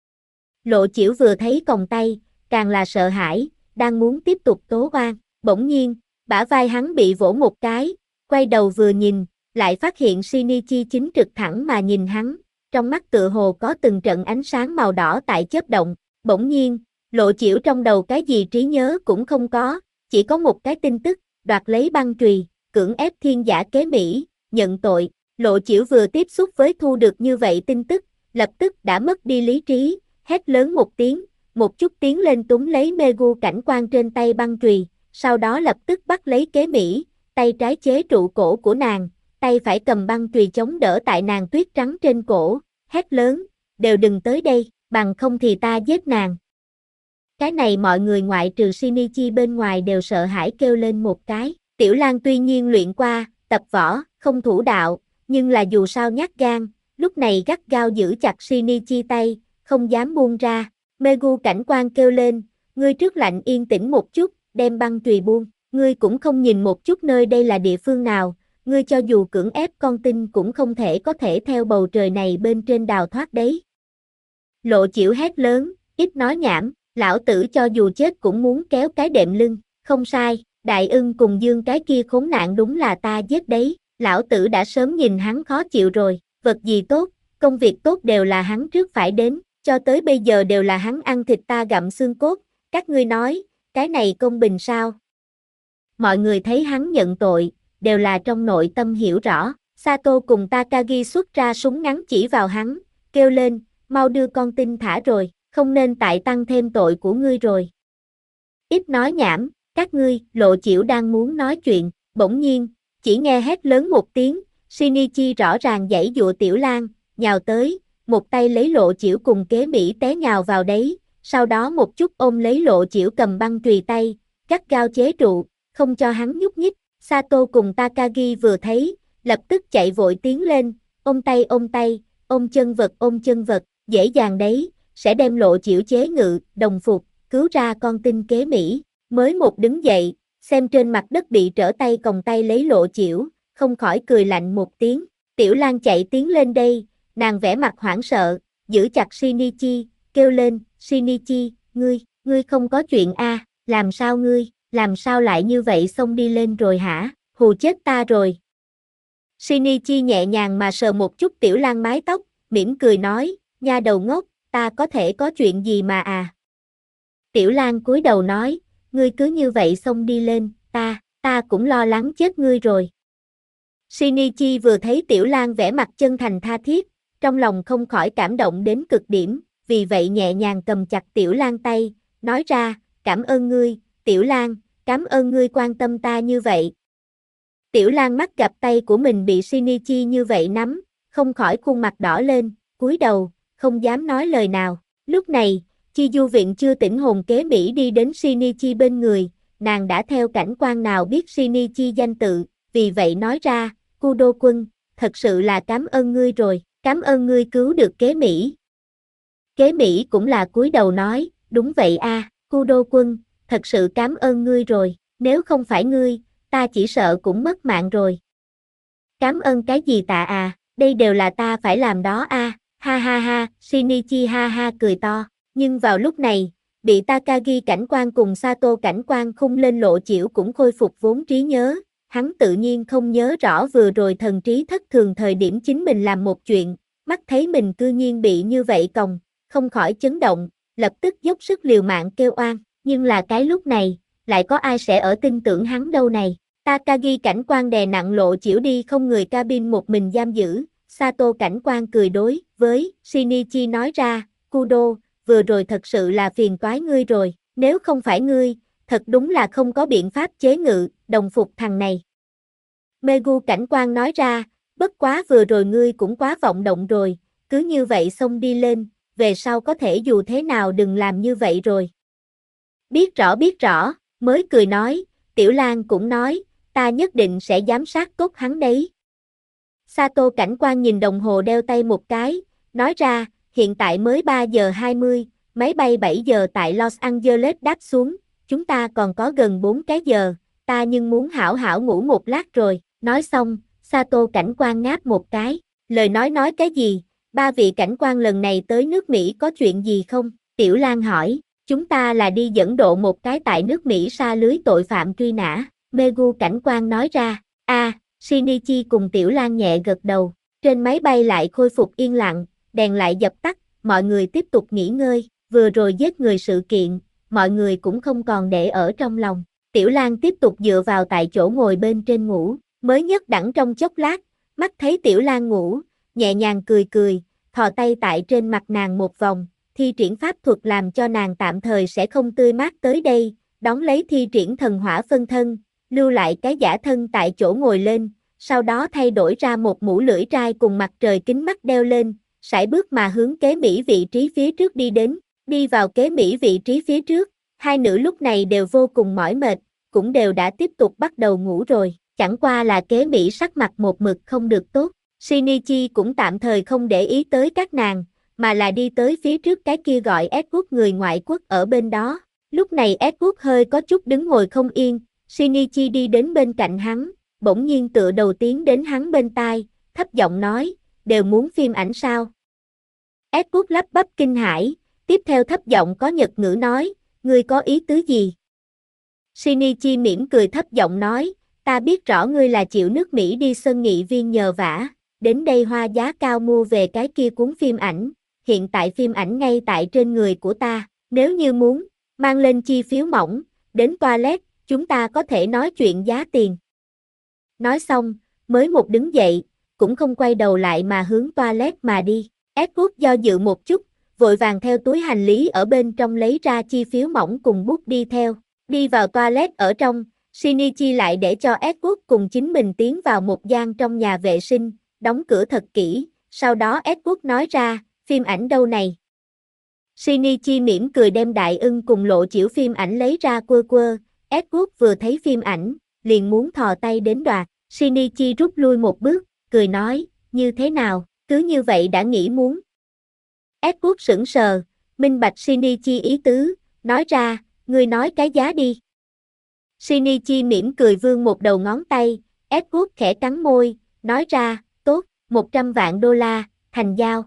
[SPEAKER 1] Lộ Chiểu vừa thấy còng tay, càng là sợ hãi, đang muốn tiếp tục tố oan, bỗng nhiên, bả vai hắn bị vỗ một cái, quay đầu vừa nhìn, lại phát hiện Shinichi chính trực thẳng mà nhìn hắn, trong mắt tựa hồ có từng trận ánh sáng màu đỏ tại chớp động, bỗng nhiên, Lộ Chiểu trong đầu cái gì trí nhớ cũng không có, chỉ có một cái tin tức, đoạt lấy băng chùy, cưỡng ép thiên giả kế mỹ, nhận tội. Lộ Chiểu vừa tiếp xúc với thu được như vậy tin tức, lập tức đã mất đi lý trí, hét lớn một tiếng, một chút tiến lên túm lấy Megu cảnh quan trên tay băng chùy, sau đó lập tức bắt lấy kế mỹ, tay trái chế trụ cổ của nàng, tay phải cầm băng chùy chống đỡ tại nàng tuyết trắng trên cổ, hét lớn, đều đừng tới đây, bằng không thì ta giết nàng. Cái này mọi người ngoại trừ Shinichi bên ngoài đều sợ hãi kêu lên một cái. Tiểu Lang tuy nhiên luyện qua, tập võ, không thủ đạo, nhưng là dù sao nhát gan, lúc này gắt gao giữ chặt Shinichi tay, không dám buông ra. Megu cảnh quan kêu lên, ngươi trước lạnh yên tĩnh một chút, đem băng chùy buông, ngươi cũng không nhìn một chút nơi đây là địa phương nào, ngươi cho dù cưỡng ép con tin cũng không có thể theo bầu trời này bên trên đào thoát đấy. Lộ Chiểu hét lớn, ít nói nhảm, lão tử cho dù chết cũng muốn kéo cái đệm lưng, không sai. Đại ưng cùng Dương cái kia khốn nạn đúng là ta giết đấy, lão tử đã sớm nhìn hắn khó chịu rồi, vật gì tốt, công việc tốt đều là hắn trước phải đến, cho tới bây giờ đều là hắn ăn thịt ta gặm xương cốt, các ngươi nói, cái này công bình sao? Mọi người thấy hắn nhận tội, đều là trong nội tâm hiểu rõ, Sato cùng Takagi xuất ra súng ngắn chỉ vào hắn, kêu lên, mau đưa con tin thả rồi, không nên tại tăng thêm tội của ngươi rồi. Ít nói nhảm. Các ngươi, Lộ Chiểu đang muốn nói chuyện, bỗng nhiên, chỉ nghe hét lớn một tiếng, Shinichi rõ ràng giãy giụa Tiểu Lang, nhào tới, một tay lấy Lộ Chiểu cùng kế mỹ té nhào vào đấy, sau đó một chút ôm lấy Lộ Chiểu cầm băng chùy tay, gắt gao chế trụ, không cho hắn nhúc nhích. Sato cùng Takagi vừa thấy, lập tức chạy vội tiến lên, ôm tay, ôm chân vật, dễ dàng đấy, sẽ đem Lộ Chiểu chế ngự, đồng phục, cứu ra con tin kế mỹ. Mới một đứng dậy, xem trên mặt đất bị trở tay còng tay lấy Lộ Chiểu, không khỏi cười lạnh một tiếng. Tiểu Lang chạy tiến lên đây, nàng vẻ mặt hoảng sợ, giữ chặt Shinichi, kêu lên, Shinichi, ngươi không có chuyện a, làm sao lại như vậy xông đi lên rồi hả, hù chết ta rồi. Shinichi nhẹ nhàng mà sờ một chút Tiểu Lang mái tóc, mỉm cười nói, nha đầu ngốc, ta có thể có chuyện gì mà à. Tiểu Lang cúi đầu nói, ngươi cứ như vậy xông đi lên, ta cũng lo lắng chết ngươi rồi. Shinichi vừa thấy Tiểu Lang vẻ mặt chân thành tha thiết, trong lòng không khỏi cảm động đến cực điểm, vì vậy nhẹ nhàng cầm chặt Tiểu Lang tay, nói ra, cảm ơn ngươi, Tiểu Lang, cảm ơn ngươi quan tâm ta như vậy. Tiểu Lang mắt gặp tay của mình bị Shinichi như vậy nắm, không khỏi khuôn mặt đỏ lên, cúi đầu, không dám nói lời nào. Lúc này, Chi Du Viện chưa tỉnh hồn kế mỹ đi đến Shinichi bên người, nàng đã theo cảnh quan nào biết Shinichi danh tự, vì vậy nói ra, Kudo quân, thật sự là cảm ơn ngươi rồi, cảm ơn ngươi cứu được kế mỹ. Kế mỹ cũng là cúi đầu nói, đúng vậy a, Kudo quân, thật sự cảm ơn ngươi rồi, nếu không phải ngươi, ta chỉ sợ cũng mất mạng rồi. Cảm ơn cái gì tạ à, đây đều là ta phải làm đó a, ha ha ha, Shinichi ha ha cười to. Nhưng vào lúc này, bị Takagi cảnh quan cùng Sato cảnh quan khung lên Lộ Chiểu cũng khôi phục vốn trí nhớ, hắn tự nhiên không nhớ rõ vừa rồi thần trí thất thường thời điểm chính mình làm một chuyện, mắt thấy mình cư nhiên bị như vậy còng, không khỏi chấn động, lập tức dốc sức liều mạng kêu oan, nhưng là cái lúc này, lại có ai sẽ ở tin tưởng hắn đâu này. Takagi cảnh quan đè nặng Lộ Chiểu đi không người cabin một mình giam giữ, Sato cảnh quan cười đối với Shinichi nói ra, Kudo, vừa rồi thật sự là phiền toái ngươi rồi, nếu không phải ngươi, thật đúng là không có biện pháp chế ngự, đồng phục thằng này. Megu cảnh quan nói ra, bất quá vừa rồi ngươi cũng quá vọng động rồi, cứ như vậy xông đi lên, về sau có thể dù thế nào đừng làm như vậy rồi. Biết rõ, mới cười nói, Tiểu Lang cũng nói, ta nhất định sẽ giám sát tốt hắn đấy. Sato cảnh quan nhìn đồng hồ đeo tay một cái, nói ra, hiện tại mới 3 giờ 20, máy bay 7 giờ tại Los Angeles đáp xuống, chúng ta còn có gần 4 cái giờ, ta nhưng muốn hảo hảo ngủ một lát rồi, nói xong, Sato cảnh quan ngáp một cái, lời nói cái gì, ba vị cảnh quan lần này tới nước Mỹ có chuyện gì không? Tiểu Lan hỏi, chúng ta là đi dẫn độ một cái tại nước Mỹ sa lưới tội phạm truy nã, Megu cảnh quan nói ra, Shinichi cùng Tiểu Lan nhẹ gật đầu, trên máy bay lại khôi phục yên lặng, đèn lại dập tắt, mọi người tiếp tục nghỉ ngơi, vừa rồi giết người sự kiện, mọi người cũng không còn để ở trong lòng. Tiểu Lan tiếp tục dựa vào tại chỗ ngồi bên trên ngủ, mới nhấc đẳng trong chốc lát, mắt thấy Tiểu Lan ngủ, nhẹ nhàng cười, thò tay tại trên mặt nàng một vòng, thi triển pháp thuật làm cho nàng tạm thời sẽ không tươi mát tới đây, đón lấy thi triển thần hỏa phân thân, lưu lại cái giả thân tại chỗ ngồi lên, sau đó thay đổi ra một mũ lưỡi trai cùng mặt trời kính mắt đeo lên, sải bước mà hướng kế Mỹ vị trí phía trước đi đến, đi vào kế Mỹ vị trí phía trước, hai nữ lúc này đều vô cùng mỏi mệt, cũng đều đã tiếp tục bắt đầu ngủ rồi, chẳng qua là kế Mỹ sắc mặt một mực không được tốt, Shinichi cũng tạm thời không để ý tới các nàng, mà là đi tới phía trước cái kia gọi Edward người ngoại quốc ở bên đó, lúc này Edward hơi có chút đứng ngồi không yên, Shinichi đi đến bên cạnh hắn, bỗng nhiên tựa đầu tiến đến hắn bên tai, thấp giọng nói, đều muốn phim ảnh sao? Edward lắp bắp kinh hãi, tiếp theo thấp giọng có Nhật ngữ nói, ngươi có ý tứ gì? Shinichi mỉm cười thấp giọng nói, ta biết rõ ngươi là chịu nước Mỹ đi sân nghị viên nhờ vả, đến đây hoa giá cao mua về cái kia cuốn phim ảnh, hiện tại phim ảnh ngay tại trên người của ta, nếu như muốn, mang lên chi phiếu mỏng, đến toilet, chúng ta có thể nói chuyện giá tiền. Nói xong, mới một đứng dậy, cũng không quay đầu lại mà hướng toilet mà đi. Edward do dự một chút, vội vàng theo túi hành lý ở bên trong lấy ra chi phiếu mỏng cùng bút đi theo. Đi vào toilet ở trong, Shinichi lại để cho Edward cùng chính mình tiến vào một gian trong nhà vệ sinh, đóng cửa thật kỹ, sau đó Edward nói ra, phim ảnh đâu này? Shinichi mỉm cười đem đại ưng cùng lộ chiểu phim ảnh lấy ra quơ, Edward vừa thấy phim ảnh, liền muốn thò tay đến đoạt, Shinichi rút lui một bước, cười nói, như thế nào, cứ như vậy đã nghĩ muốn. Edward sững sờ, minh bạch Shinichi ý tứ, nói ra, ngươi nói cái giá đi. Shinichi mỉm cười vươn một đầu ngón tay, Edward khẽ cắn môi, nói ra, tốt, 100 vạn đô la, thành giao.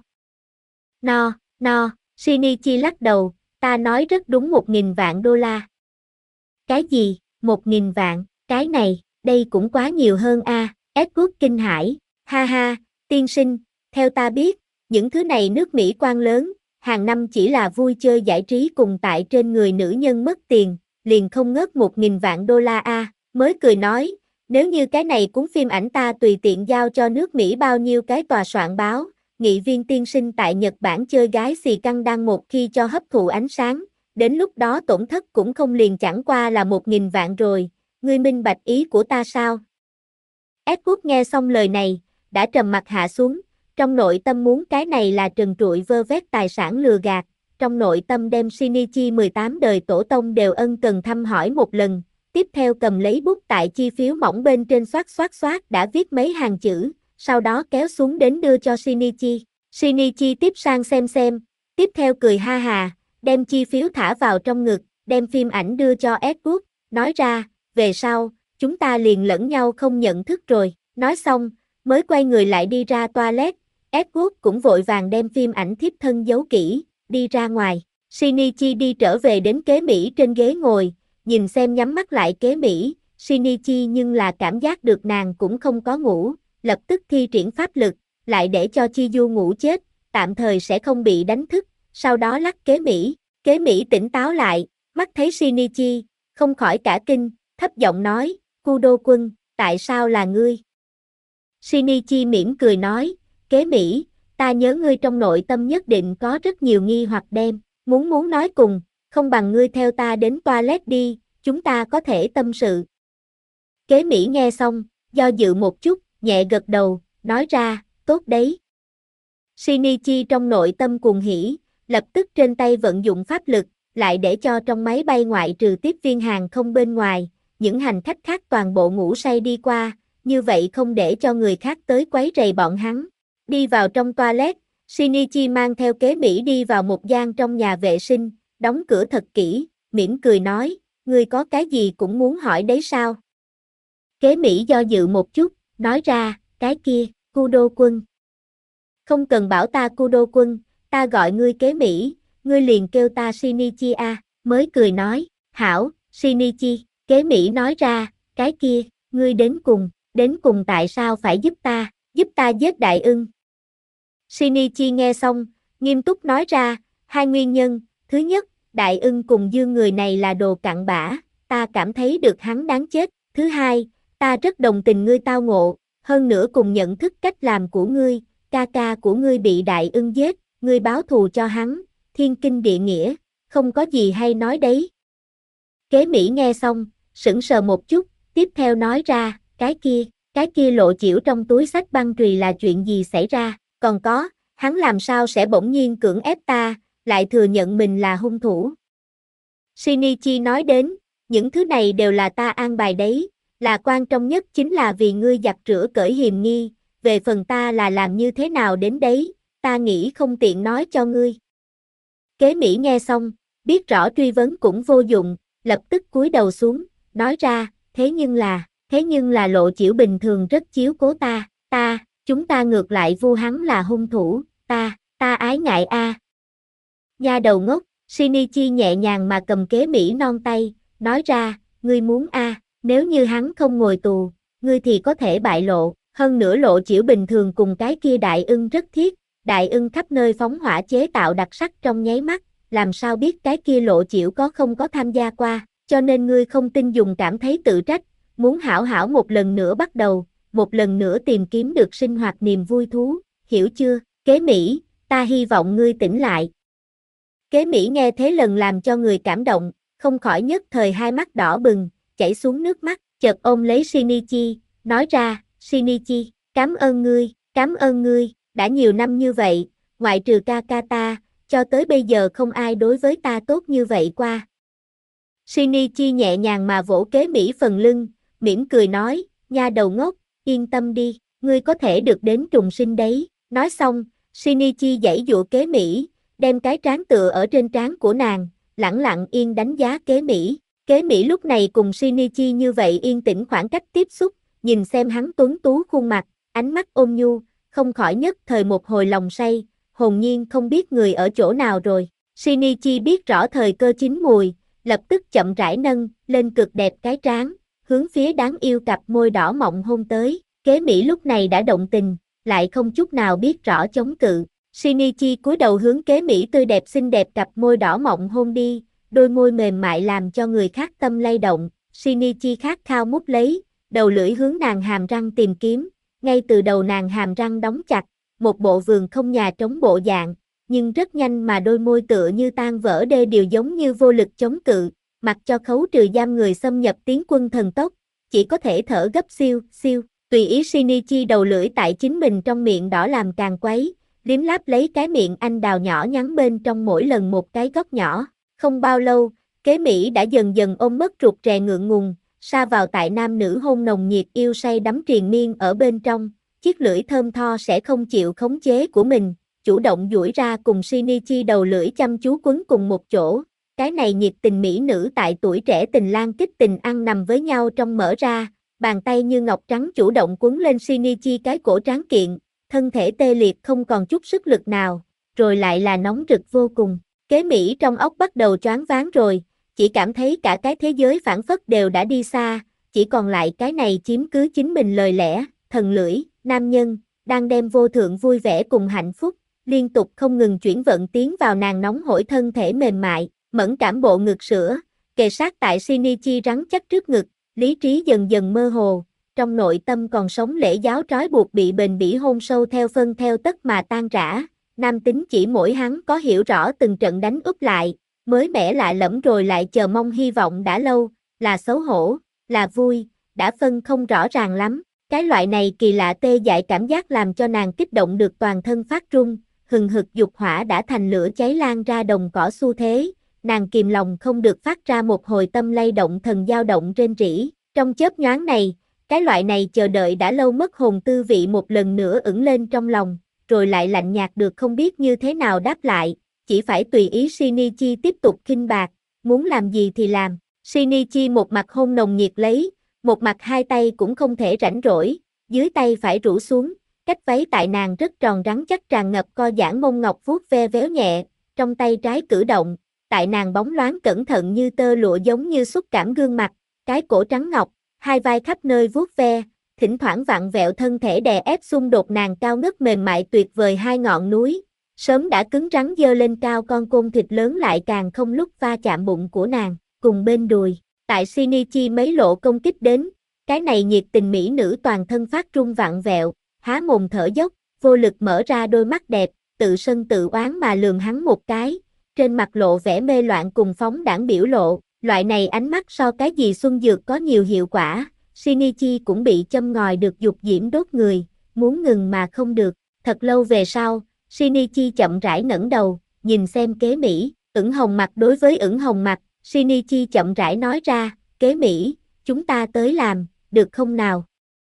[SPEAKER 1] No, Shinichi lắc đầu, ta nói rất đúng 1.000 vạn đô la. Cái gì, 1.000 vạn, cái này, đây cũng quá nhiều hơn a. Edward kinh hãi, ha, tiên sinh, theo ta biết, những thứ này nước Mỹ quan lớn, hàng năm chỉ là vui chơi giải trí cùng tại trên người nữ nhân mất tiền, liền không ngớt 1.000 vạn đô la a. Mới cười nói, nếu như cái này cuốn phim ảnh ta tùy tiện giao cho nước Mỹ bao nhiêu cái tòa soạn báo, nghị viên tiên sinh tại Nhật Bản chơi gái xì căng đan một khi cho hấp thụ ánh sáng, đến lúc đó tổn thất cũng không liền chẳng qua là 1.000 vạn rồi, ngươi minh bạch ý của ta sao? Edward nghe xong lời này, đã trầm mặt hạ xuống, trong nội tâm muốn cái này là trần trụi vơ vét tài sản lừa gạt, trong nội tâm đem Shinichi 18 đời tổ tông đều ân cần thăm hỏi một lần, tiếp theo cầm lấy bút tại chi phiếu mỏng bên trên xoát đã viết mấy hàng chữ, sau đó kéo xuống đến đưa cho Shinichi. Shinichi tiếp sang xem, tiếp theo cười ha hà, đem chi phiếu thả vào trong ngực, đem phim ảnh đưa cho Edward, nói ra, về sau, chúng ta liền lẫn nhau không nhận thức rồi, nói xong, mới quay người lại đi ra toilet, Edward cũng vội vàng đem phim ảnh thiếp thân giấu kỹ, đi ra ngoài, Shinichi đi trở về đến kế Mỹ trên ghế ngồi, nhìn xem nhắm mắt lại kế Mỹ, Shinichi nhưng là cảm giác được nàng cũng không có ngủ, lập tức thi triển pháp lực, lại để cho Chiyu ngủ chết, tạm thời sẽ không bị đánh thức, sau đó lắc kế Mỹ tỉnh táo lại, mắt thấy Shinichi, không khỏi cả kinh, thấp giọng nói, Kudo quân, tại sao là ngươi? Shinichi mỉm cười nói, kế Mỹ, ta nhớ ngươi trong nội tâm nhất định có rất nhiều nghi hoặc đem, muốn nói cùng, không bằng ngươi theo ta đến toilet đi, chúng ta có thể tâm sự. Kế Mỹ nghe xong, do dự một chút, nhẹ gật đầu, nói ra, tốt đấy. Shinichi trong nội tâm cuồng hỉ, lập tức trên tay vận dụng pháp lực, lại để cho trong máy bay ngoại trừ tiếp viên hàng không bên ngoài, những hành khách khác toàn bộ ngủ say đi qua, như vậy không để cho người khác tới quấy rầy bọn hắn. Đi vào trong toilet, Shinichi mang theo kế Mỹ đi vào một gian trong nhà vệ sinh, đóng cửa thật kỹ, mỉm cười nói, ngươi có cái gì cũng muốn hỏi đấy sao? Kế Mỹ do dự một chút, nói ra, cái kia, Kudo quân. Không cần bảo ta Kudo quân, ta gọi ngươi Kế Mỹ, ngươi liền kêu ta Shinichi a, mới cười nói, hảo, Shinichi, Kế Mỹ nói ra, cái kia, ngươi đến cùng tại sao phải giúp ta giết Đại Ưng. Shinichi nghe xong, nghiêm túc nói ra, hai nguyên nhân, thứ nhất, Đại Ưng cùng Dương người này là đồ cặn bã, ta cảm thấy được hắn đáng chết, thứ hai, ta rất đồng tình ngươi tao ngộ, hơn nữa cùng nhận thức cách làm của ngươi, ca ca của ngươi bị Đại Ưng giết, ngươi báo thù cho hắn, thiên kinh địa nghĩa, không có gì hay nói đấy. Kế Mỹ nghe xong, sững sờ một chút, tiếp theo nói ra, cái kia lộ chĩu trong túi xách băng chùy là chuyện gì xảy ra, còn có, hắn làm sao sẽ bỗng nhiên cưỡng ép ta, lại thừa nhận mình là hung thủ. Shinichi nói đến, những thứ này đều là ta an bài đấy, là quan trọng nhất chính là vì ngươi giặt rửa cởi hiềm nghi, về phần ta là làm như thế nào đến đấy, ta nghĩ không tiện nói cho ngươi. Kế Mỹ nghe xong, biết rõ truy vấn cũng vô dụng, lập tức cúi đầu xuống, nói ra, thế nhưng là lộ chĩu bình thường rất chiếu cố chúng ta ngược lại vu hắn là hung thủ, ta ái ngại a. Nha đầu ngốc, Shinichi nhẹ nhàng mà cầm Kế Mỹ non tay, nói ra, ngươi muốn nếu như hắn không ngồi tù, ngươi thì có thể bại lộ, hơn nữa lộ chĩu bình thường cùng cái kia Đại Ưng rất thiết, Đại Ưng khắp nơi phóng hỏa chế tạo đặc sắc trong nháy mắt, làm sao biết cái kia lộ chĩu không có tham gia qua, cho nên ngươi không tin dùng cảm thấy tự trách, muốn hảo hảo một lần nữa bắt đầu, một lần nữa tìm kiếm được sinh hoạt niềm vui thú, hiểu chưa, Kế Mỹ, ta hy vọng ngươi tỉnh lại. Kế Mỹ nghe thế lần làm cho người cảm động, không khỏi nhất thời hai mắt đỏ bừng, chảy xuống nước mắt, chợt ôm lấy Shinichi, nói ra, Shinichi, cảm ơn ngươi, đã nhiều năm như vậy, ngoại trừ ca ca ta, cho tới bây giờ không ai đối với ta tốt như vậy qua. Shinichi nhẹ nhàng mà vỗ Kế Mỹ phần lưng, mỉm cười nói, nha đầu ngốc, yên tâm đi, ngươi có thể được đến trùng sinh đấy. Nói xong, Shinichi giãy giụa Kế Mỹ, đem cái trán tựa ở trên trán của nàng, lẳng lặng yên đánh giá Kế Mỹ. Kế Mỹ lúc này cùng Shinichi như vậy yên tĩnh khoảng cách tiếp xúc, nhìn xem hắn tuấn tú khuôn mặt, ánh mắt ôn nhu, không khỏi nhất thời một hồi lòng say, hồn nhiên không biết người ở chỗ nào rồi. Shinichi biết rõ thời cơ chín mùi, lập tức chậm rãi nâng lên cực đẹp cái trán, hướng phía đáng yêu cặp môi đỏ mọng hôn tới. Kế Mỹ lúc này đã động tình, lại không chút nào biết rõ chống cự. Shinichi cúi đầu hướng Kế Mỹ tươi đẹp xinh đẹp cặp môi đỏ mọng hôn đi, đôi môi mềm mại làm cho người khác tâm lay động. Shinichi khát khao mút lấy, đầu lưỡi hướng nàng hàm răng tìm kiếm, ngay từ đầu nàng hàm răng đóng chặt, một bộ vườn không nhà trống bộ dạng, nhưng rất nhanh mà đôi môi tựa như tan vỡ đê điều giống như vô lực chống cự, mặc cho khấu trừ giam người xâm nhập tiến quân thần tốc, chỉ có thể thở gấp siêu, tùy ý Shinichi đầu lưỡi tại chính mình trong miệng đỏ làm càng quấy, liếm láp lấy cái miệng anh đào nhỏ nhắn bên trong mỗi lần một cái góc nhỏ. Không bao lâu, Kế Mỹ đã dần dần ôm mất rụt rè ngượng ngùng, sa vào tại nam nữ hôn nồng nhiệt yêu say đắm triền miên ở bên trong, chiếc lưỡi thơm tho sẽ không chịu khống chế của mình, chủ động duỗi ra cùng Shinichi đầu lưỡi chăm chú quấn cùng một chỗ. Cái này nhiệt tình mỹ nữ tại tuổi trẻ tình lang kích tình ăn nằm với nhau trong mở ra, bàn tay như ngọc trắng chủ động quấn lên Shinichi cái cổ tráng kiện, thân thể tê liệt không còn chút sức lực nào, rồi lại là nóng rực vô cùng. Kế Mỹ trong óc bắt đầu choáng váng rồi, chỉ cảm thấy cả cái thế giới phảng phất đều đã đi xa, chỉ còn lại cái này chiếm cứ chính mình lời lẽ, thần lưỡi, nam nhân, đang đem vô thượng vui vẻ cùng hạnh phúc, liên tục không ngừng chuyển vận tiến vào nàng nóng hổi thân thể mềm mại, mẫn cảm bộ ngực sữa, kề sát tại Shinichi rắn chắc trước ngực, lý trí dần dần mơ hồ, trong nội tâm còn sống lễ giáo trói buộc bị bền bỉ hôn sâu theo phân theo tất mà tan rã, nam tính chỉ mỗi hắn có hiểu rõ từng trận đánh úp lại, mới mẻ lạ lẫm rồi lại chờ mong hy vọng đã lâu, là xấu hổ, là vui, đã phân không rõ ràng lắm. Cái loại này kỳ lạ tê dại cảm giác làm cho nàng kích động được toàn thân phát run, hừng hực dục hỏa đã thành lửa cháy lan ra đồng cỏ xu thế, nàng kìm lòng không được phát ra một hồi tâm lay động thần dao động rên rỉ. Trong chớp nhoáng này, cái loại này chờ đợi đã lâu mất hồn tư vị một lần nữa ửng lên trong lòng, rồi lại lạnh nhạt được không biết như thế nào đáp lại, chỉ phải tùy ý Shinichi tiếp tục khinh bạc, muốn làm gì thì làm. Shinichi một mặt hôn nồng nhiệt lấy, một mặt hai tay cũng không thể rảnh rỗi, dưới tay phải rũ xuống, cách váy tại nàng rất tròn rắn chắc tràn ngập co giãn mông ngọc vuốt ve véo nhẹ, trong tay trái cử động, tại nàng bóng loáng cẩn thận như tơ lụa giống như xúc cảm gương mặt, cái cổ trắng ngọc, hai vai khắp nơi vuốt ve, thỉnh thoảng vặn vẹo thân thể đè ép xung đột nàng cao ngất mềm mại tuyệt vời hai ngọn núi, sớm đã cứng rắn dơ lên cao con côn thịt lớn lại càng không lúc va chạm bụng của nàng, cùng bên đùi, tại Shinichi mấy lộ công kích đến, cái này nhiệt tình mỹ nữ toàn thân phát run vặn vẹo, há mồm thở dốc, vô lực mở ra đôi mắt đẹp, tự sân tự oán mà lườm hắn một cái, trên mặt lộ vẻ mê loạn cùng phóng đãng biểu lộ, loại này ánh mắt so cái gì xuân dược có nhiều hiệu quả, Shinichi cũng bị châm ngòi được dục diễm đốt người, muốn ngừng mà không được, thật lâu về sau, Shinichi chậm rãi ngẩng đầu, nhìn xem kế Mỹ, ửng hồng mặt đối với ửng hồng mặt, Shinichi chậm rãi nói ra, kế Mỹ, chúng ta tới làm, được không nào?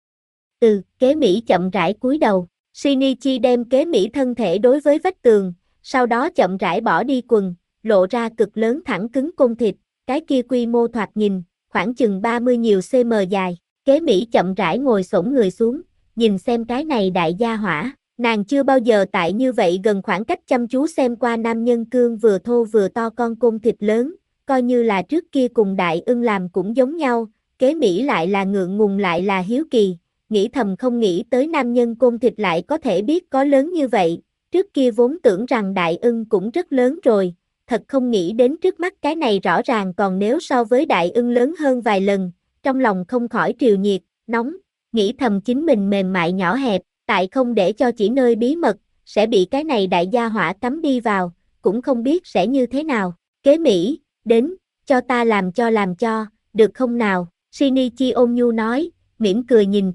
[SPEAKER 1] Kế Mỹ chậm rãi cúi đầu, Shinichi đem kế Mỹ thân thể đối với vách tường, sau đó chậm rãi bỏ đi quần, lộ ra cực lớn thẳng cứng côn thịt, cái kia quy mô thoạt nhìn, khoảng chừng 30 nhiều cm dài, kế Mỹ chậm rãi ngồi xổm người xuống, nhìn xem cái này đại gia hỏa, nàng chưa bao giờ tại như vậy gần khoảng cách chăm chú xem qua nam nhân cương vừa thô vừa to con côn thịt lớn, coi như là trước kia cùng đại ưng làm cũng giống nhau, kế Mỹ lại là ngượng ngùng lại là hiếu kỳ, nghĩ thầm không nghĩ tới nam nhân côn thịt lại có thể biết có lớn như vậy, trước kia vốn tưởng rằng đại ưng cũng rất lớn rồi, thật không nghĩ đến trước mắt cái này rõ ràng còn nếu so với đại ưng lớn hơn vài lần, trong lòng không khỏi triều nhiệt, nóng, nghĩ thầm chính mình mềm mại nhỏ hẹp, tại không để cho chỉ nơi bí mật, sẽ bị cái này đại gia hỏa cắm đi vào, cũng không biết sẽ như thế nào, kế Mỹ, đến, cho ta làm cho, được không nào, Shinichi ôn nhu nói, mỉm cười nhìn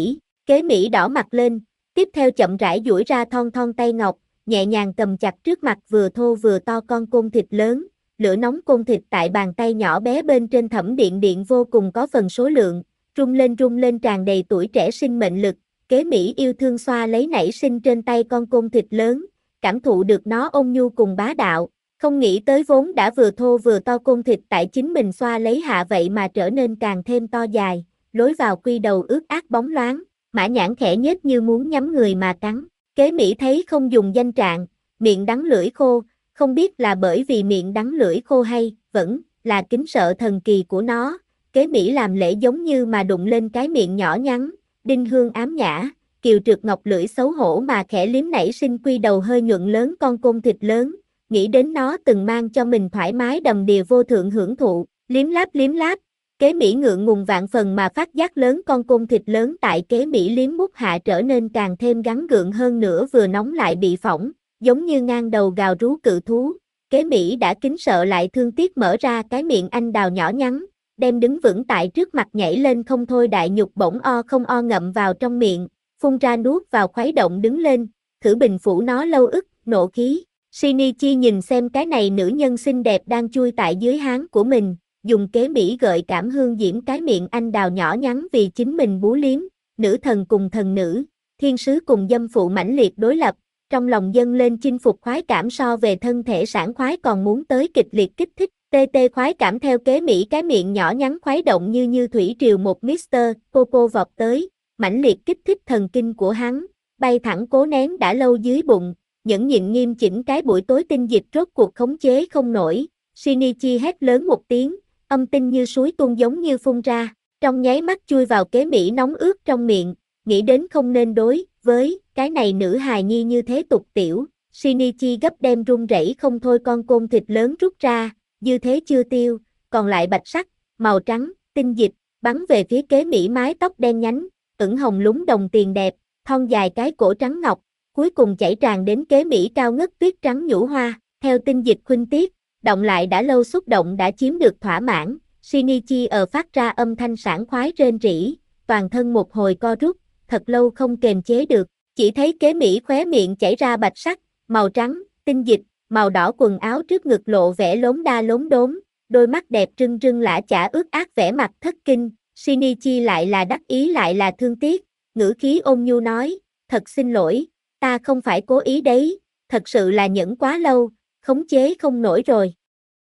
[SPEAKER 1] kế Mỹ đỏ mặt lên, tiếp theo chậm rãi duỗi ra thon thon tay ngọc, nhẹ nhàng cầm chặt trước mặt vừa thô vừa to con côn thịt lớn, lửa nóng côn thịt tại bàn tay nhỏ bé bên trên thẩm điện điện vô cùng có phần số lượng, rung lên tràn đầy tuổi trẻ sinh mệnh lực, kế Mỹ yêu thương xoa lấy nảy sinh trên tay con côn thịt lớn, cảm thụ được nó ôn nhu cùng bá đạo, không nghĩ tới vốn đã vừa thô vừa to côn thịt tại chính mình xoa lấy hạ vậy mà trở nên càng thêm to dài, lối vào quy đầu ướt át bóng loáng, mã nhãn khẽ nhếch như muốn nhắm người mà cắn. Kế Mỹ thấy không dùng danh trạng, miệng đắng lưỡi khô, không biết là bởi vì miệng đắng lưỡi khô hay, vẫn là kính sợ thần kỳ của nó. Kế Mỹ làm lễ giống như mà đụng lên cái miệng nhỏ nhắn, đinh hương ám nhã, kiều trượt ngọc lưỡi xấu hổ mà khẽ liếm nảy sinh quy đầu hơi nhuận lớn con côn thịt lớn, nghĩ đến nó từng mang cho mình thoải mái đầm đìa vô thượng hưởng thụ, liếm láp, kế Mỹ ngượng ngùng vạn phần mà phát giác lớn con côn thịt lớn tại kế Mỹ liếm mút hạ trở nên càng thêm gắn gượng hơn nữa vừa nóng lại bị phỏng, giống như ngang đầu gào rú cự thú, kế Mỹ đã kính sợ lại thương tiếc mở ra cái miệng anh đào nhỏ nhắn, đem đứng vững tại trước mặt nhảy lên không thôi đại nhục bỗng o không o ngậm vào trong miệng, phun ra nuốt vào khuấy động đứng lên, thử bình phủ nó lâu ức, nộ khí. Shinichi nhìn xem cái này nữ nhân xinh đẹp đang chui tại dưới háng của mình, dùng kế Mỹ gợi cảm hương diễm cái miệng anh đào nhỏ nhắn vì chính mình bú liếm, nữ thần cùng thần nữ, thiên sứ cùng dâm phụ mãnh liệt đối lập, trong lòng dâng lên chinh phục khoái cảm so về thân thể sảng khoái còn muốn tới kịch liệt kích thích, tê tê khoái cảm theo kế Mỹ cái miệng nhỏ nhắn khuấy động như thủy triều một Mr. Popo vọt tới, mãnh liệt kích thích thần kinh của hắn, bay thẳng cố nén đã lâu dưới bụng, nhẫn nhịn nghiêm chỉnh cái buổi tối tinh dịch rốt cuộc khống chế không nổi, Shinichi hét lớn một tiếng, âm tinh như suối tuôn giống như phun ra, trong nháy mắt chui vào kế Mỹ nóng ướt trong miệng, nghĩ đến không nên đối với cái này nữ hài nhi như thế tục tiểu, Shinichi gấp đem run rẩy không thôi con côn thịt lớn rút ra, dư thế chưa tiêu, còn lại bạch sắc, màu trắng, tinh dịch, bắn về phía kế Mỹ mái tóc đen nhánh, ửng hồng lúng đồng tiền đẹp, thon dài cái cổ trắng ngọc, cuối cùng chảy tràn đến kế Mỹ cao ngất tuyết trắng nhũ hoa, theo tinh dịch khuynh tiết, động lại đã lâu xúc động đã chiếm được thỏa mãn, Shinichi phát ra âm thanh sảng khoái rên rỉ, toàn thân một hồi co rút, thật lâu không kềm chế được, chỉ thấy kế Mỹ khóe miệng chảy ra bạch sắc, màu trắng, tinh dịch, màu đỏ quần áo trước ngực lộ vẻ lốm đa lốm đốm, đôi mắt đẹp trưng trưng lã chả ướt át vẻ mặt thất kinh, Shinichi lại là đắc ý lại là thương tiếc, ngữ khí ôn nhu nói, thật xin lỗi, ta không phải cố ý đấy, thật sự là nhẫn quá lâu, khống chế không nổi rồi.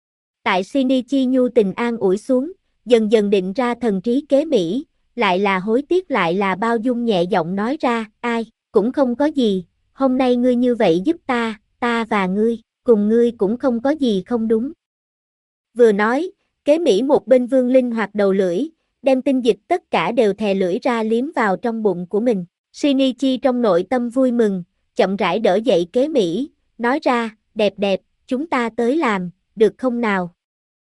[SPEAKER 1] Tại Shinichi nhu tình an ủi xuống, dần dần định ra thần trí kế Mỹ, lại là hối tiếc lại là bao dung nhẹ giọng nói ra, ai, cũng không có gì, hôm nay ngươi như vậy giúp ta và ngươi, cùng ngươi cũng không có gì không đúng. Vừa nói, kế Mỹ một bên vương linh hoạt đầu lưỡi, đem tinh dịch tất cả đều thè lưỡi ra liếm vào trong bụng của mình. Shinichi trong nội tâm vui mừng, chậm rãi đỡ dậy kế Mỹ, nói ra, đẹp đẹp, chúng ta tới làm, được không nào?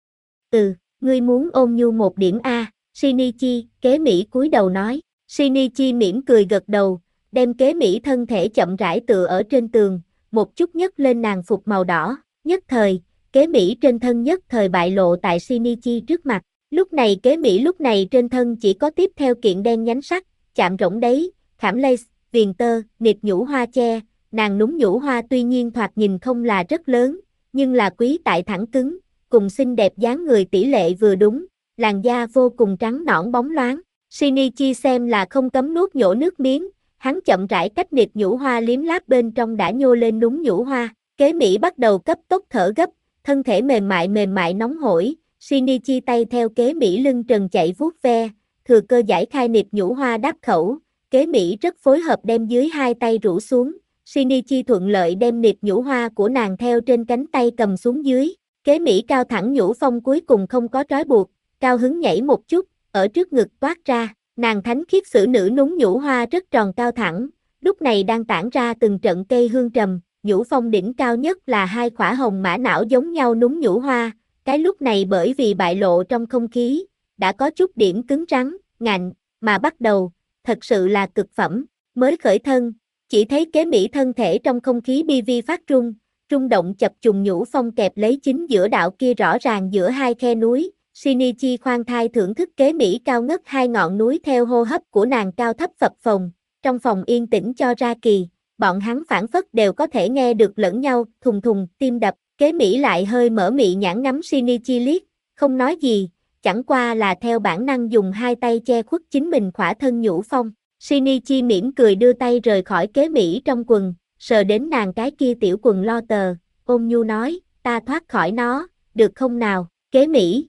[SPEAKER 1] Ngươi muốn ôn nhu một điểm a? Shinichi, kế Mỹ cúi đầu nói. Shinichi mỉm cười gật đầu, đem kế Mỹ thân thể chậm rãi tựa ở trên tường, một chút nhấc lên nàng phục màu đỏ, nhất thời, kế Mỹ trên thân nhất thời bại lộ tại Shinichi trước mặt. Lúc này kế Mỹ trên thân chỉ có tiếp theo kiện đen nhánh sắc, chạm rỗng đấy, khảm lace, viền tơ, nịt nhũ hoa che, nàng núm nhũ hoa tuy nhiên thoạt nhìn không là rất lớn, nhưng là quý tại thẳng cứng, cùng xinh đẹp dáng người tỷ lệ vừa đúng, làn da vô cùng trắng nõn bóng loáng. Shinichi xem là không cấm nuốt nhổ nước miếng, hắn chậm rãi cách nịt nhũ hoa liếm láp bên trong đã nhô lên núm nhũ hoa, kế Mỹ bắt đầu cấp tốc thở gấp, thân thể mềm mại nóng hổi, Shinichi tay theo kế Mỹ lưng trần chạy vuốt ve, thừa cơ giải khai nịt nhũ hoa đáp khẩu, kế Mỹ rất phối hợp đem dưới hai tay rũ xuống, Shinichi thuận lợi đem nịt nhũ hoa của nàng theo trên cánh tay cầm xuống dưới, kế Mỹ cao thẳng nhũ phong cuối cùng không có trói buộc, cao hứng nhảy một chút, ở trước ngực toát ra, nàng thánh khiết xử nữ núm nhũ hoa rất tròn cao thẳng, lúc này đang tản ra từng trận cây hương trầm, nhũ phong đỉnh cao nhất là hai khỏa hồng mã não giống nhau núm nhũ hoa, cái lúc này bởi vì bại lộ trong không khí, đã có chút điểm cứng rắn, ngạnh, mà bắt đầu, thật sự là cực phẩm, mới khởi thân, chỉ thấy kế Mỹ thân thể trong không khí bi vi phát rung động chập trùng nhũ phong kẹp lấy chính giữa đạo kia rõ ràng giữa hai khe núi, Shinichi khoan thai thưởng thức kế Mỹ cao ngất hai ngọn núi theo hô hấp của nàng cao thấp phập phồng, trong phòng yên tĩnh cho ra kỳ, bọn hắn phảng phất đều có thể nghe được lẫn nhau, thùng thùng, tim đập, kế Mỹ lại hơi mở mị nhãn ngắm Shinichi liếc, không nói gì, chẳng qua là theo bản năng dùng hai tay che khuất chính mình khỏa thân nhũ phong. Shinichi mỉm cười đưa tay rời khỏi kế Mỹ trong quần, sờ đến nàng cái kia tiểu quần lo tờ, ôn nhu nói, ta thoát khỏi nó, được không nào, kế Mỹ.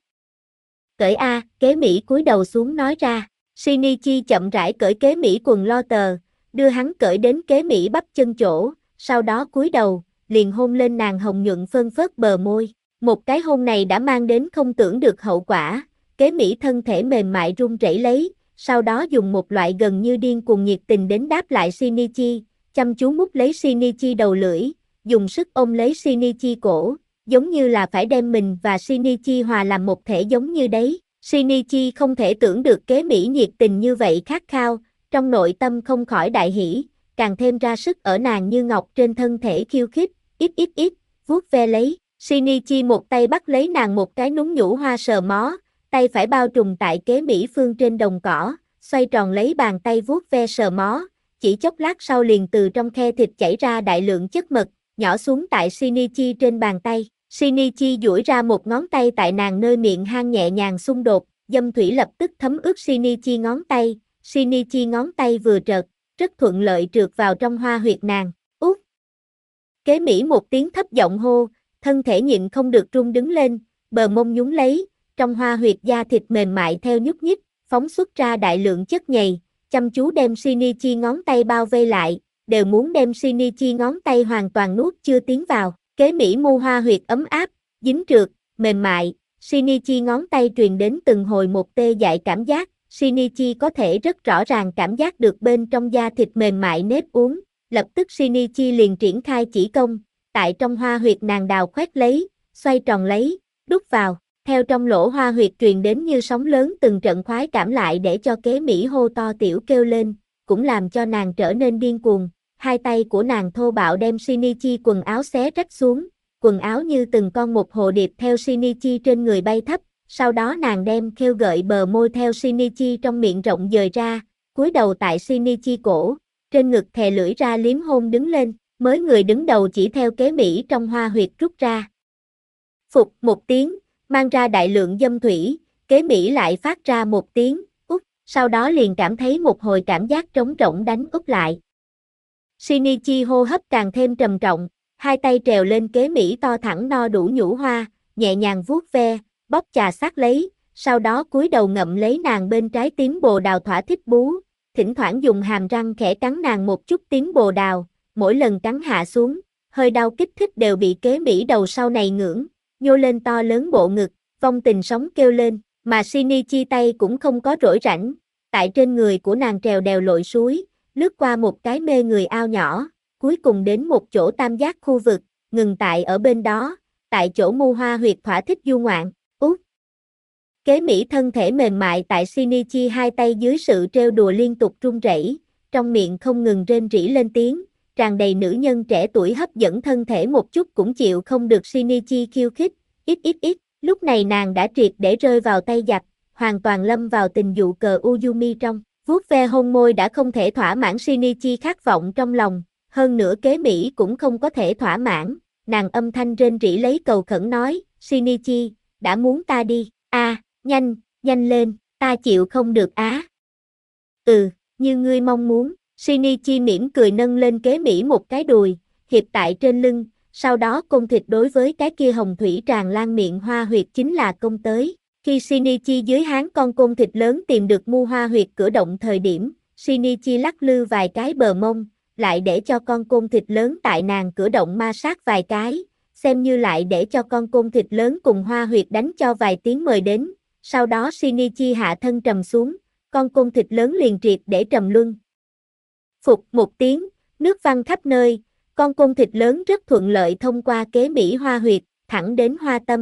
[SPEAKER 1] Cởi a, kế Mỹ cúi đầu xuống nói ra, Shinichi chậm rãi cởi kế Mỹ quần lo tờ, đưa hắn cởi đến kế Mỹ bắp chân chỗ, sau đó cúi đầu, liền hôn lên nàng hồng nhuận phơn phớt bờ môi, một cái hôn này đã mang đến không tưởng được hậu quả, kế Mỹ thân thể mềm mại run rẩy lấy, sau đó dùng một loại gần như điên cuồng nhiệt tình đến đáp lại Shinichi, chăm chú mút lấy Shinichi đầu lưỡi, dùng sức ôm lấy Shinichi cổ, giống như là phải đem mình và Shinichi hòa làm một thể giống như đấy. Shinichi không thể tưởng được kế Mỹ nhiệt tình như vậy khát khao, trong nội tâm không khỏi đại hỉ, càng thêm ra sức ở nàng như ngọc trên thân thể khiêu khích, ít, vuốt ve lấy. Shinichi một tay bắt lấy nàng một cái núm nhũ hoa sờ mó, tay phải bao trùm tại kế Mỹ phương trên đồng cỏ, xoay tròn lấy bàn tay vuốt ve sờ mó, chỉ chốc lát sau liền từ trong khe thịt chảy ra đại lượng chất mật, nhỏ xuống tại Shinichi trên bàn tay. Shinichi duỗi ra một ngón tay tại nàng nơi miệng hang nhẹ nhàng xung đột, dâm thủy lập tức thấm ướt Shinichi ngón tay. Shinichi ngón tay vừa trợt, rất thuận lợi trượt vào trong hoa huyệt nàng. Út! Kế Mỹ một tiếng thấp giọng hô, thân thể nhịn không được run đứng lên, bờ mông nhún lấy, trong hoa huyệt da thịt mềm mại theo nhúc nhích, phóng xuất ra đại lượng chất nhầy, chăm chú đem Shinichi ngón tay bao vây lại, đều muốn đem Shinichi ngón tay hoàn toàn nuốt chưa tiến vào. Kế Mỹ mu hoa huyệt ấm áp, dính trượt, mềm mại, Shinichi ngón tay truyền đến từng hồi một tê dại cảm giác, Shinichi có thể rất rõ ràng cảm giác được bên trong da thịt mềm mại nếp uốn, lập tức Shinichi liền triển khai chỉ công, tại trong hoa huyệt nàng đào khoét lấy, xoay tròn lấy, đút vào, theo trong lỗ hoa huyệt truyền đến như sóng lớn từng trận khoái cảm lại để cho kế Mỹ hô to tiểu kêu lên, cũng làm cho nàng trở nên điên cuồng. Hai tay của nàng thô bạo đem Shinichi quần áo xé rách xuống, quần áo như từng con một hồ điệp theo Shinichi trên người bay thấp, sau đó nàng đem khêu gợi bờ môi theo Shinichi trong miệng rộng dời ra, cúi đầu tại Shinichi cổ, trên ngực thè lưỡi ra liếm hôn đứng lên, mới người đứng đầu chỉ theo kế Mỹ trong hoa huyệt rút ra. Phục một tiếng, mang ra đại lượng dâm thủy, kế Mỹ lại phát ra một tiếng, út, sau đó liền cảm thấy một hồi cảm giác trống rỗng đánh úp lại. Shinichi hô hấp càng thêm trầm trọng, hai tay trèo lên kế Mỹ to thẳng no đủ nhũ hoa, nhẹ nhàng vuốt ve, bóp chà sát lấy, sau đó cúi đầu ngậm lấy nàng bên trái tím bồ đào thỏa thích bú, thỉnh thoảng dùng hàm răng khẽ cắn nàng một chút tím bồ đào, mỗi lần cắn hạ xuống, hơi đau kích thích đều bị kế Mỹ đầu sau này ngưỡng, nhô lên to lớn bộ ngực, vong tình sóng kêu lên, mà Shinichi tay cũng không có rỗi rảnh, tại trên người của nàng trèo đèo lội suối, lướt qua một cái mê người ao nhỏ, cuối cùng đến một chỗ tam giác khu vực, ngừng tại ở bên đó, tại chỗ mu hoa huyệt thỏa thích du ngoạn, út. Kế Mỹ thân thể mềm mại tại Shinichi hai tay dưới sự trêu đùa liên tục run rẩy, trong miệng không ngừng rên rỉ lên tiếng, tràn đầy nữ nhân trẻ tuổi hấp dẫn thân thể một chút cũng chịu không được Shinichi khiêu khích, ít, lúc này nàng đã triệt để rơi vào tay giặc, hoàn toàn lâm vào tình dụ cờ Uyumi trong, vuốt ve hôn môi đã không thể thỏa mãn Shinichi khát vọng trong lòng, hơn nữa kế Mỹ cũng không có thể thỏa mãn, nàng âm thanh rên rỉ lấy cầu khẩn nói, Shinichi, đã muốn ta đi, nhanh lên, ta chịu không được á. Như ngươi mong muốn, Shinichi mỉm cười nâng lên kế Mỹ một cái đùi, hiệp tại trên lưng, sau đó côn thịt đối với cái kia hồng thủy tràn lan miệng hoa huyệt chính là công tới. Khi Shinichi dưới háng con côn thịt lớn tìm được mu hoa huyệt cửa động thời điểm, Shinichi lắc lư vài cái bờ mông, lại để cho con côn thịt lớn tại nàng cửa động ma sát vài cái, xem như lại để cho con côn thịt lớn cùng hoa huyệt đánh cho vài tiếng mời đến, sau đó Shinichi hạ thân trầm xuống, con côn thịt lớn liền triệt để trầm luân. Phục một tiếng, nước văng khắp nơi, con côn thịt lớn rất thuận lợi thông qua kế Mỹ hoa huyệt, thẳng đến hoa tâm,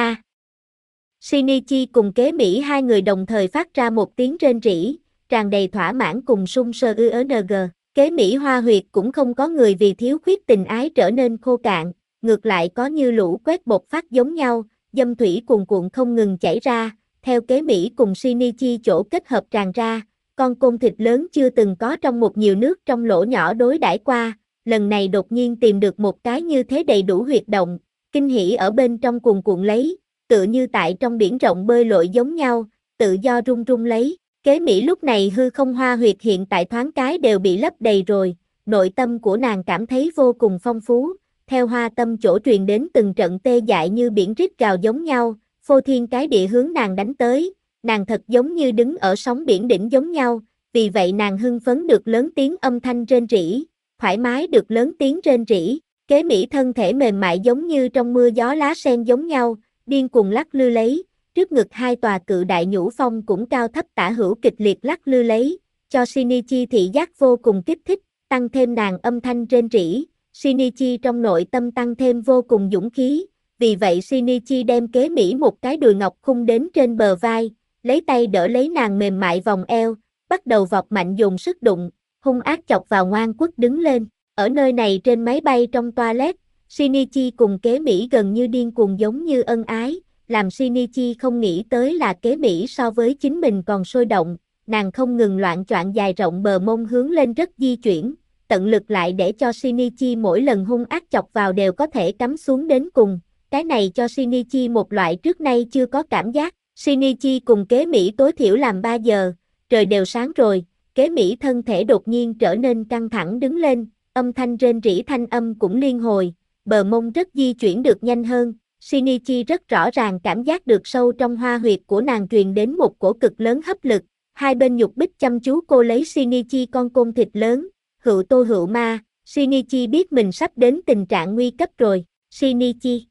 [SPEAKER 1] Shinichi cùng kế Mỹ hai người đồng thời phát ra một tiếng rên rỉ, tràn đầy thỏa mãn cùng sung sơ ưng. Kế Mỹ hoa huyệt cũng không có người vì thiếu khuyết tình ái trở nên khô cạn, ngược lại có như lũ quét bột phát giống nhau, dâm thủy cuồn cuộn không ngừng chảy ra, theo kế Mỹ cùng Shinichi chỗ kết hợp tràn ra, con côn thịt lớn chưa từng có trong một nhiều nước trong lỗ nhỏ đối đãi qua, lần này đột nhiên tìm được một cái như thế đầy đủ huyệt động, kinh hỉ ở bên trong cuồn cuộn lấy, tựa như tại trong biển rộng bơi lội giống nhau, tự do rung rung lấy. Kế Mỹ lúc này hư không hoa huyệt hiện tại thoáng cái đều bị lấp đầy rồi, nội tâm của nàng cảm thấy vô cùng phong phú, theo hoa tâm chỗ truyền đến từng trận tê dại như biển rít gào giống nhau, phô thiên cái địa hướng nàng đánh tới, nàng thật giống như đứng ở sóng biển đỉnh giống nhau, vì vậy nàng hưng phấn được lớn tiếng âm thanh rên rỉ, thoải mái được lớn tiếng rên rỉ, kế Mỹ thân thể mềm mại giống như trong mưa gió lá sen giống nhau, điên cuồng lắc lư lấy, trước ngực hai tòa cự đại nhũ phong cũng cao thấp tả hữu kịch liệt lắc lư lấy, cho Shinichi thị giác vô cùng kích thích, tăng thêm nàng âm thanh rên rỉ, Shinichi trong nội tâm tăng thêm vô cùng dũng khí, vì vậy Shinichi đem kế Mỹ một cái đùi ngọc khung đến trên bờ vai, lấy tay đỡ lấy nàng mềm mại vòng eo, bắt đầu vọt mạnh dùng sức đụng, hung ác chọc vào ngoan quốc đứng lên, ở nơi này trên máy bay trong toilet, Shinichi cùng kế Mỹ gần như điên cuồng giống như ân ái, làm Shinichi không nghĩ tới là kế Mỹ so với chính mình còn sôi động, nàng không ngừng loạn choạng dài rộng bờ mông hướng lên rất di chuyển, tận lực lại để cho Shinichi mỗi lần hung ác chọc vào đều có thể cắm xuống đến cùng, cái này cho Shinichi một loại trước nay chưa có cảm giác, Shinichi cùng kế Mỹ tối thiểu làm 3 giờ, trời đều sáng rồi, kế Mỹ thân thể đột nhiên trở nên căng thẳng đứng lên, âm thanh rên rỉ thanh âm cũng liên hồi, bờ mông rất di chuyển được nhanh hơn, Shinichi rất rõ ràng cảm giác được sâu trong hoa huyệt của nàng truyền đến một cổ cực lớn hấp lực, hai bên nhục bích chăm chú cô lấy Shinichi con côn thịt lớn, hữu tô hữu ma, Shinichi biết mình sắp đến tình trạng nguy cấp rồi, Shinichi,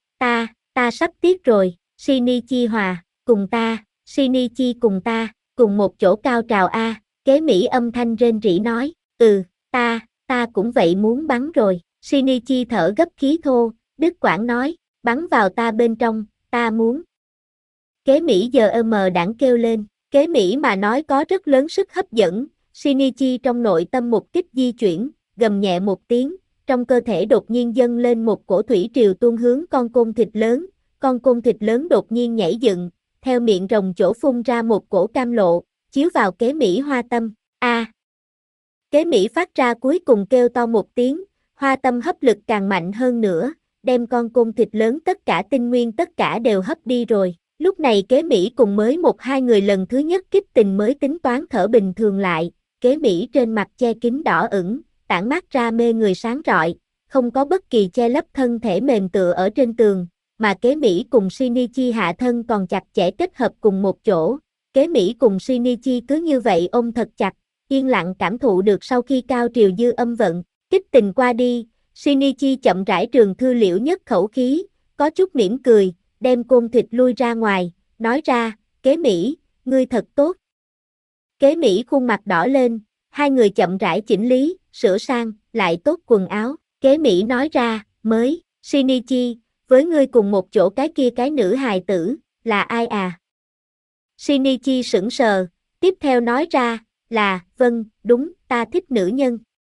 [SPEAKER 1] ta sắp tiếc rồi, Shinichi hòa, cùng ta, Shinichi cùng ta, cùng một chỗ cao trào kế Mỹ âm thanh rên rỉ nói, ta cũng vậy muốn bắn rồi, Shinichi thở gấp khí thô, đứt quãng nói, bắn vào ta bên trong, ta muốn. Kế Mỹ giờ đãng kêu lên, kế Mỹ mà nói có rất lớn sức hấp dẫn, Shinichi trong nội tâm một kích di chuyển, gầm nhẹ một tiếng, trong cơ thể đột nhiên dâng lên một cổ thủy triều tuôn hướng con côn thịt lớn đột nhiên nhảy dựng, theo miệng rồng chỗ phun ra một cổ cam lộ, chiếu vào kế Mỹ hoa tâm, Kế Mỹ phát ra cuối cùng kêu to một tiếng, hoa tâm hấp lực càng mạnh hơn nữa, đem con côn thịt lớn tất cả tinh nguyên tất cả đều hấp đi rồi. Lúc này kế Mỹ cùng mới một hai người lần thứ nhất kích tình mới tính toán thở bình thường lại, kế Mỹ trên mặt che kín đỏ ửng, tản mát ra mê người sáng rọi, không có bất kỳ che lấp thân thể mềm tựa ở trên tường, mà Kế Mỹ cùng Shinichi hạ thân còn chặt chẽ kết hợp cùng một chỗ. Kế Mỹ cùng Shinichi cứ như vậy ôm thật chặt, yên lặng cảm thụ được sau khi cao triều dư âm vận, kích tình qua đi, Shinichi chậm rãi trường thư liễu nhất khẩu khí, có chút mỉm cười, đem côn thịt lui ra ngoài, nói ra, Kế Mỹ, ngươi thật tốt. Kế Mỹ khuôn mặt đỏ lên, hai người chậm rãi chỉnh lý, sửa sang, lại tốt quần áo, Kế Mỹ nói ra, mới, Shinichi, với ngươi cùng một chỗ cái nữ hài tử, là ai à? Shinichi sững sờ, tiếp theo nói ra, là, vâng, đúng, ta thích nữ nhân.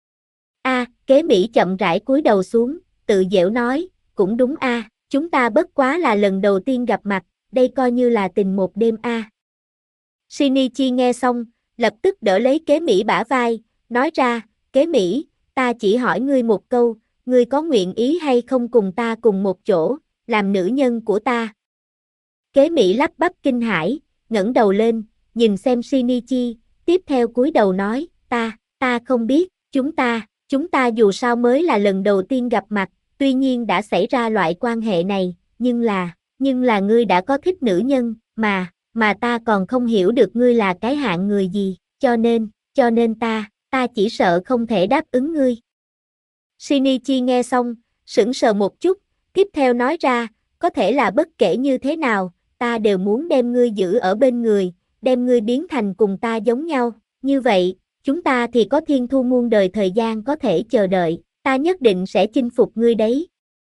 [SPEAKER 1] Kế Mỹ chậm rãi cúi đầu xuống, tự giễu nói, cũng đúng chúng ta bất quá là lần đầu tiên gặp mặt, đây coi như là tình một đêm Shinichi nghe xong, lập tức đỡ lấy Kế Mỹ bả vai, nói ra, Kế Mỹ, ta chỉ hỏi ngươi một câu, ngươi có nguyện ý hay không cùng ta cùng một chỗ, làm nữ nhân của ta? Kế Mỹ lắp bắp kinh hãi, ngẩng đầu lên, nhìn xem Shinichi, tiếp theo cúi đầu nói, ta không biết, chúng ta dù sao mới là lần đầu tiên gặp mặt, tuy nhiên đã xảy ra loại quan hệ này, nhưng là ngươi đã có thích nữ nhân, mà ta còn không hiểu được ngươi là cái hạng người gì, cho nên ta chỉ sợ không thể đáp ứng ngươi. Shinichi nghe xong, sững sờ một chút, tiếp theo nói ra, có thể là bất kể như thế nào, ta đều muốn đem ngươi giữ ở bên người, đem ngươi biến thành cùng ta giống nhau, như vậy, chúng ta thì có thiên thu muôn đời thời gian có thể chờ đợi, ta nhất định sẽ chinh phục ngươi đấy.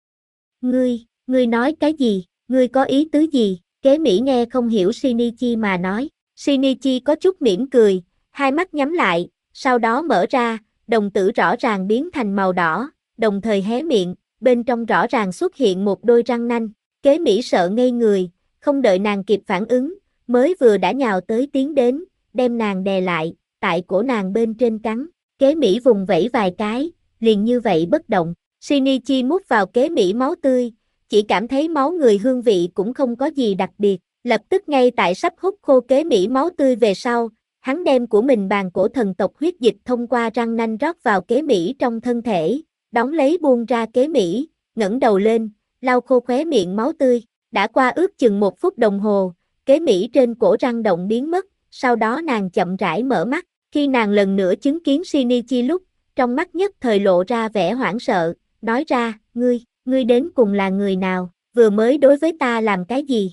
[SPEAKER 1] Ngươi nói cái gì, ngươi có ý tứ gì? Kế Mỹ nghe không hiểu Shinichi mà nói. Shinichi có chút mỉm cười, hai mắt nhắm lại, sau đó mở ra, đồng tử rõ ràng biến thành màu đỏ, đồng thời hé miệng, bên trong rõ ràng xuất hiện một đôi răng nanh. Kế Mỹ sợ ngây người, không đợi nàng kịp phản ứng, mới vừa đã nhào tới tiến đến, đem nàng đè lại, tại cổ nàng bên trên cắn. Kế Mỹ vùng vẫy vài cái, liền như vậy bất động. Shinichi mút vào Kế Mỹ máu tươi, chỉ cảm thấy máu người hương vị cũng không có gì đặc biệt, lập tức ngay tại sắp hút khô Kế Mỹ máu tươi về sau, hắn đem của mình bàn cổ thần tộc huyết dịch thông qua răng nanh rót vào Kế Mỹ trong thân thể, đón lấy buông ra Kế Mỹ, ngẩng đầu lên, lau khô khóe miệng máu tươi, đã qua ước chừng 1 phút đồng hồ, Kế Mỹ trên cổ răng động biến mất, sau đó nàng chậm rãi mở mắt, khi nàng lần nữa chứng kiến Shinichi lúc, trong mắt nhất thời lộ ra vẻ hoảng sợ, nói ra, ngươi đến cùng là người nào, vừa mới đối với ta làm cái gì?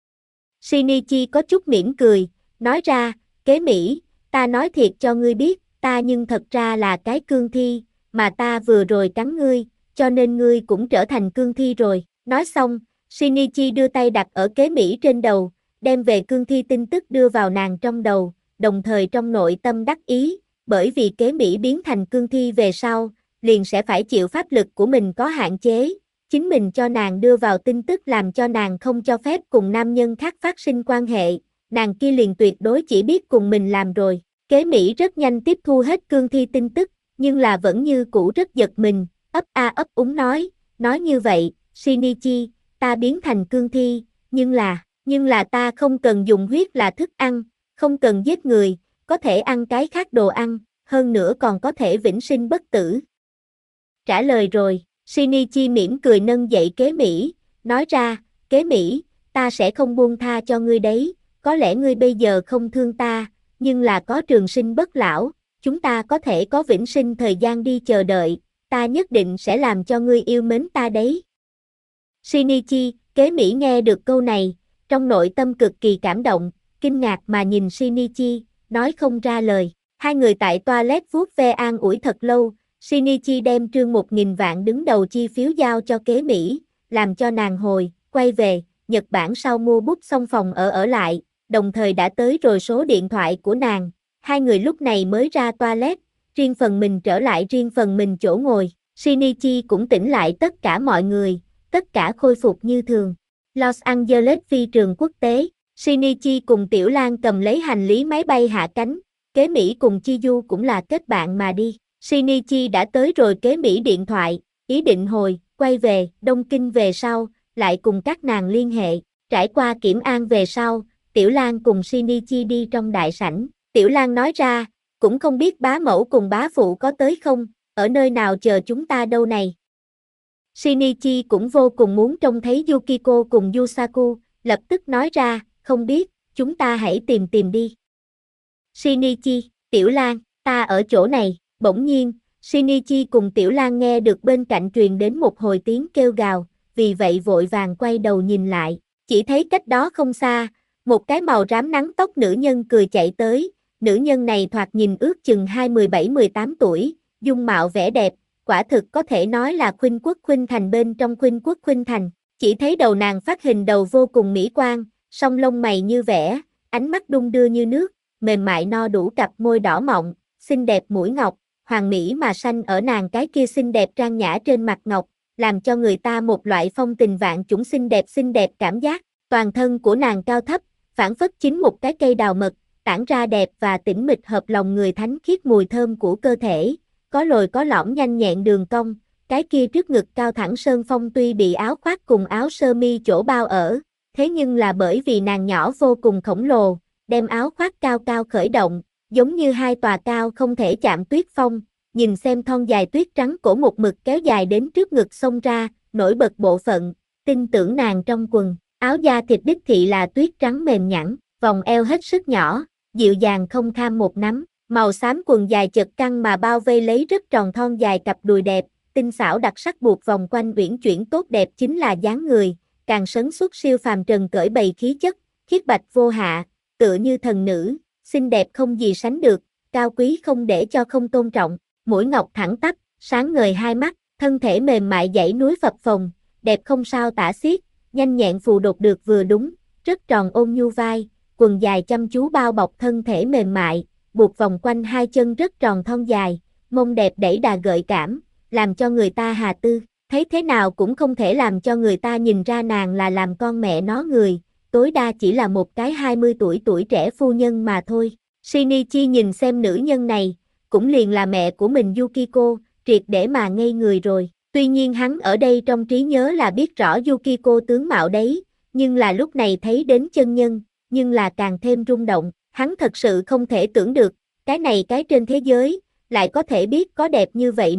[SPEAKER 1] Shinichi có chút mỉm cười, nói ra, Kế Mỹ, ta nói thiệt cho ngươi biết, ta nhưng thật ra là cái cương thi, mà ta vừa rồi cắn ngươi, cho nên ngươi cũng trở thành cương thi rồi. Nói xong, Shinichi đưa tay đặt ở Kế Mỹ trên đầu, đem về cương thi tin tức đưa vào nàng trong đầu, đồng thời trong nội tâm đắc ý, bởi vì Kế Mỹ biến thành cương thi về sau, liền sẽ phải chịu pháp lực của mình có hạn chế, chính mình cho nàng đưa vào tin tức làm cho nàng không cho phép cùng nam nhân khác phát sinh quan hệ, nàng kia liền tuyệt đối chỉ biết cùng mình làm rồi. Kế Mỹ rất nhanh tiếp thu hết cương thi tin tức, nhưng là vẫn như cũ rất giật mình, ấp a ấp úng nói như vậy, Shinichi, ta biến thành cương thi, nhưng là ta không cần dùng huyết là thức ăn, không cần giết người, có thể ăn cái khác đồ ăn, hơn nữa còn có thể vĩnh sinh bất tử. Trả lời rồi, Shinichi mỉm cười nâng dậy Kế Mỹ, nói ra, Kế Mỹ, ta sẽ không buông tha cho ngươi đấy, có lẽ ngươi bây giờ không thương ta, nhưng là có trường sinh bất lão, chúng ta có thể có vĩnh sinh thời gian đi chờ đợi, ta nhất định sẽ làm cho ngươi yêu mến ta đấy. Shinichi, Kế Mỹ nghe được câu này, trong nội tâm cực kỳ cảm động, kinh ngạc mà nhìn Shinichi, nói không ra lời. Hai người tại toilet vuốt ve an ủi thật lâu, Shinichi đem trương 1.000 vạn đứng đầu chi phiếu giao cho Kế Mỹ, làm cho nàng quay về, Nhật Bản sau mua bút xong phòng ở lại, đồng thời đã tới rồi số điện thoại của nàng, hai người lúc này mới ra toilet, riêng phần mình trở lại riêng phần mình chỗ ngồi, Shinichi cũng tỉnh lại tất cả mọi người, tất cả khôi phục như thường. Los Angeles phi trường quốc tế, Shinichi cùng Tiểu Lan cầm lấy hành lý máy bay hạ cánh, Kế Mỹ cùng Chiyu cũng là kết bạn mà đi. Shinichi đã tới rồi Kế Mỹ điện thoại, ý định quay về Đông Kinh về sau, lại cùng các nàng liên hệ, trải qua kiểm an về sau, Tiểu Lan cùng Shinichi đi trong đại sảnh, Tiểu Lan nói ra, cũng không biết bá mẫu cùng bá phụ có tới không, ở nơi nào chờ chúng ta đâu này. Shinichi cũng vô cùng muốn trông thấy Yukiko cùng Yusaku, lập tức nói ra, không biết, chúng ta hãy tìm tìm đi. Shinichi, Tiểu Lan, ta ở chỗ này, bỗng nhiên, Shinichi cùng Tiểu Lan nghe được bên cạnh truyền đến một hồi tiếng kêu gào, vì vậy vội vàng quay đầu nhìn lại, chỉ thấy cách đó không xa, một cái màu rám nắng tóc nữ nhân cười chạy tới, nữ nhân này thoạt nhìn ước chừng 17-18 tuổi, dung mạo vẻ đẹp, quả thực có thể nói là khuynh quốc khuynh thành bên trong khuynh quốc khuynh thành, chỉ thấy đầu nàng phát hình đầu vô cùng mỹ quan, song lông mày như vẽ, ánh mắt đung đưa như nước, mềm mại no đủ cặp môi đỏ mọng, xinh đẹp mũi ngọc, hoàng mỹ mà sanh ở nàng cái kia xinh đẹp trang nhã trên mặt ngọc, làm cho người ta một loại phong tình vạn chủng xinh đẹp cảm giác, toàn thân của nàng cao thấp, phảng phất chính một cái cây đào mật, tản ra đẹp và tĩnh mịch hợp lòng người thánh khiết mùi thơm của cơ thể, có lồi có lõm nhanh nhẹn đường cong, cái kia trước ngực cao thẳng sơn phong tuy bị áo khoác cùng áo sơ mi chỗ bao ở, thế nhưng là bởi vì nàng nhỏ vô cùng khổng lồ, đem áo khoác cao cao khởi động, giống như hai tòa cao không thể chạm tuyết phong, nhìn xem thon dài tuyết trắng cổ một mực kéo dài đến trước ngực xông ra, nổi bật bộ phận, tin tưởng nàng trong quần, áo da thịt đích thị là tuyết trắng mềm nhẵn, vòng eo hết sức nhỏ, dịu dàng không kham một nắm, màu xám quần dài chật căng mà bao vây lấy rất tròn thon dài cặp đùi đẹp, tinh xảo đặc sắc buộc vòng quanh uyển chuyển tốt đẹp chính là dáng người, càng sấn xuất siêu phàm trần cởi bày khí chất, khiết bạch vô hạ, tựa như thần nữ, xinh đẹp không gì sánh được, cao quý không để cho không tôn trọng, mũi ngọc thẳng tắp, sáng ngời hai mắt, thân thể mềm mại dãy núi phập phồng, đẹp không sao tả xiết, nhanh nhẹn phù đột được vừa đúng, rất tròn ôn nhu vai, quần dài chăm chú bao bọc thân thể mềm mại, buộc vòng quanh hai chân rất tròn thon dài, mông đẹp đẩy đà gợi cảm, làm cho người ta hà tư, thấy thế nào cũng không thể làm cho người ta nhìn ra nàng là làm con mẹ nó người, tối đa chỉ là một cái 20 tuổi trẻ phu nhân mà thôi. Shinichi nhìn xem nữ nhân này, cũng liền là mẹ của mình Yukiko, triệt để mà ngây người rồi. Tuy nhiên hắn ở đây trong trí nhớ là biết rõ Yukiko tướng mạo đấy, nhưng là lúc này thấy đến chân nhân, nhưng là càng thêm rung động, hắn thật sự không thể tưởng được, cái trên thế giới, lại có thể biết có đẹp như vậy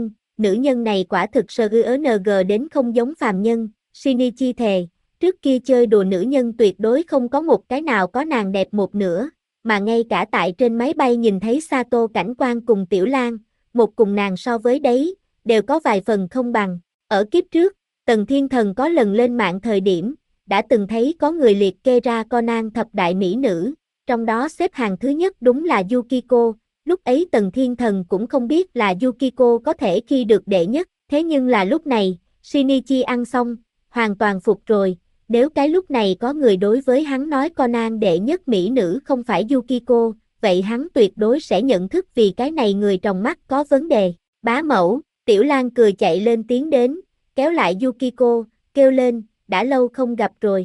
[SPEAKER 1] nữ nhân này quả thực SGNG đến không giống phàm nhân, Shinichi thề, trước kia chơi đùa nữ nhân tuyệt đối không có một cái nào có nàng đẹp một nửa, mà ngay cả tại trên máy bay nhìn thấy Sato cảnh quan cùng Tiểu Lan, một cùng nàng so với đấy, đều có vài phần không bằng, ở kiếp trước, Tần Thiên Thần có lần lên mạng thời điểm, đã từng thấy có người liệt kê ra Conan thập đại mỹ nữ, trong đó xếp hàng thứ nhất đúng là Yukiko, lúc ấy Tần Thiên Thần cũng không biết là Yukiko có thể khi được đệ nhất, thế nhưng là lúc này, Shinichi ăn xong, hoàn toàn phục rồi, nếu cái lúc này có người đối với hắn nói Conan đệ nhất mỹ nữ không phải Yukiko, vậy hắn tuyệt đối sẽ nhận thức vì cái này người trong mắt có vấn đề, bá mẫu, Tiểu Lan cười chạy lên tiến đến, kéo lại Yukiko, kêu lên, đã lâu không gặp rồi.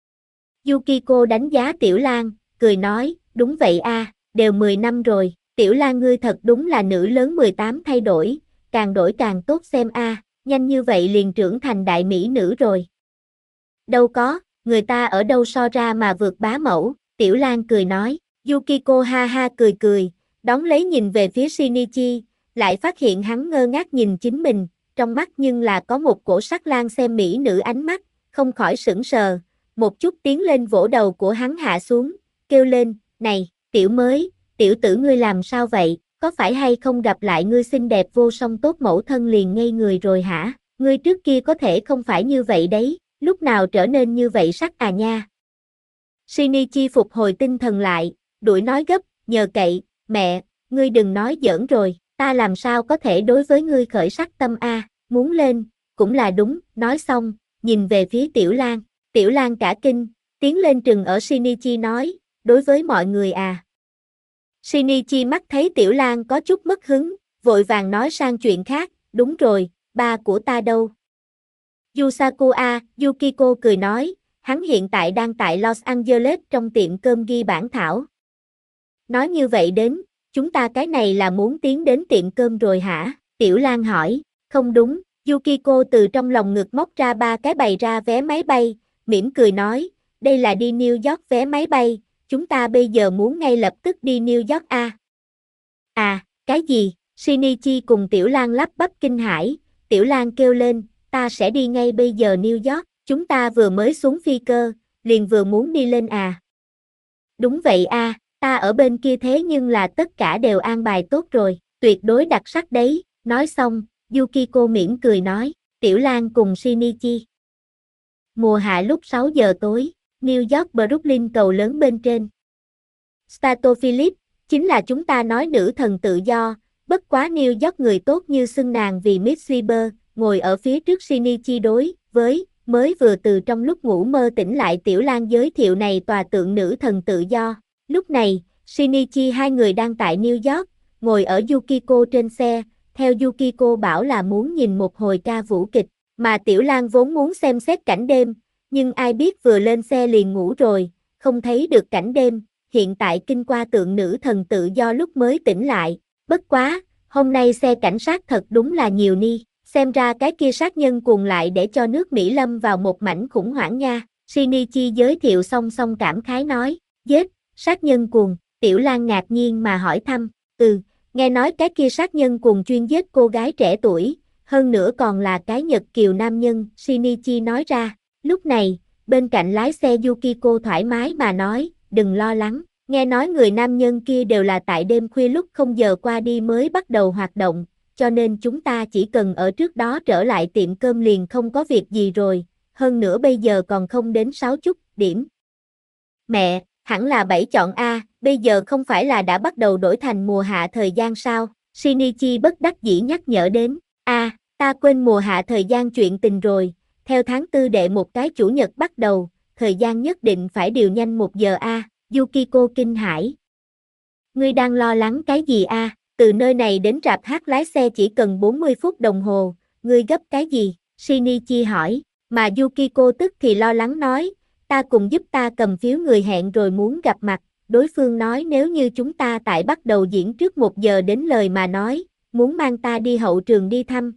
[SPEAKER 1] Yukiko đánh giá Tiểu Lan, cười nói, đúng vậy a, đều 10 năm rồi, Tiểu Lan ngươi thật đúng là nữ lớn 18 thay đổi càng tốt xem a, nhanh như vậy liền trưởng thành đại mỹ nữ rồi. Đâu có, người ta ở đâu so ra mà vượt bá mẫu, Tiểu Lan cười nói, Yukiko ha ha cười, đón lấy nhìn về phía Shinichi, lại phát hiện hắn ngơ ngác nhìn chính mình, trong mắt nhưng là có một cổ sắc lang xem mỹ nữ ánh mắt, không khỏi sững sờ, một chút tiến lên vỗ đầu của hắn hạ xuống, kêu lên, này, tiểu mới, tiểu tử ngươi làm sao vậy, có phải hay không gặp lại ngươi xinh đẹp vô song tốt mẫu thân liền ngây người rồi hả, ngươi trước kia có thể không phải như vậy đấy, lúc nào trở nên như vậy sắc à nha. Shinichi phục hồi tinh thần lại, đuổi nói gấp, nhờ cậy, mẹ, ngươi đừng nói giỡn rồi, ta làm sao có thể đối với ngươi khởi sắc tâm a, muốn lên, cũng là đúng, nói xong, nhìn về phía Tiểu Lan cả kinh, tiến lên trừng ở Shinichi nói, đối với mọi người à. Shinichi mắt thấy Tiểu Lan có chút mất hứng, vội vàng nói sang chuyện khác, đúng rồi, ba của ta đâu? Yusaku a, Yukiko cười nói, hắn hiện tại đang tại Los Angeles trong tiệm cơm ghi bản thảo. Nói như vậy đến, chúng ta cái này là muốn tiến đến tiệm cơm rồi hả? Tiểu Lan hỏi, không đúng, Yukiko từ trong lòng ngực móc ra 3 cái bày ra vé máy bay, mỉm cười nói, đây là đi New York vé máy bay, chúng ta bây giờ muốn ngay lập tức đi New York a. À, cái gì? Shinichi cùng Tiểu Lan lắp bắp kinh hãi, Tiểu Lan kêu lên, ta sẽ đi ngay bây giờ New York, chúng ta vừa mới xuống phi cơ, liền vừa muốn đi lên à. Đúng vậy a, ta ở bên kia thế nhưng là tất cả đều an bài tốt rồi, tuyệt đối đặc sắc đấy, nói xong, Yukiko mỉm cười nói, Tiểu Lan cùng Shinichi. Mùa hạ lúc 6 giờ tối, New York Brooklyn cầu lớn bên trên. Stratophilip, chính là chúng ta nói nữ thần tự do, bất quá New York người tốt như xưng nàng vì Miss Weber, ngồi ở phía trước Shinichi đối với, mới vừa từ trong lúc ngủ mơ tỉnh lại Tiểu Lan giới thiệu này tòa tượng nữ thần tự do. Lúc này, Shinichi hai người đang tại New York, ngồi ở Yukiko trên xe, theo Yukiko bảo là muốn nhìn một hồi ca vũ kịch, mà Tiểu Lan vốn muốn xem xét cảnh đêm, nhưng ai biết vừa lên xe liền ngủ rồi, không thấy được cảnh đêm, hiện tại kinh qua tượng nữ thần tự do lúc mới tỉnh lại, bất quá, hôm nay xe cảnh sát thật đúng là nhiều ni, xem ra cái kia sát nhân cuồng lại để cho nước Mỹ lâm vào một mảnh khủng hoảng nha, Shinichi giới thiệu xong cảm khái nói, giết, sát nhân cuồng, Tiểu Lan ngạc nhiên mà hỏi thăm, nghe nói cái kia sát nhân cuồng chuyên giết cô gái trẻ tuổi, hơn nữa còn là cái Nhật kiều nam nhân, Shinichi nói ra, lúc này, bên cạnh lái xe Yukiko thoải mái mà nói, đừng lo lắng, nghe nói người nam nhân kia đều là tại đêm khuya lúc 0 giờ qua đi mới bắt đầu hoạt động, cho nên chúng ta chỉ cần ở trước đó trở lại tiệm cơm liền không có việc gì rồi, hơn nữa bây giờ còn không đến 6 chút điểm. Mẹ, hẳn là 7 chọn A, bây giờ không phải là đã bắt đầu đổi thành mùa hạ thời gian sao? Shinichi bất đắc dĩ nhắc nhở đến, ta quên mùa hạ thời gian chuyện tình rồi, theo tháng 4 đệ một cái chủ nhật bắt đầu, thời gian nhất định phải điều nhanh 1 giờ A, Yukiko kinh hãi. Ngươi đang lo lắng cái gì A? Từ nơi này đến rạp hát lái xe chỉ cần 40 phút đồng hồ, ngươi gấp cái gì? Shinichi hỏi, mà Yukiko tức thì lo lắng nói, ta cùng giúp ta cầm phiếu người hẹn rồi muốn gặp mặt, đối phương nói nếu như chúng ta tại bắt đầu diễn trước 1 giờ đến lời mà nói, muốn mang ta đi hậu trường đi thăm.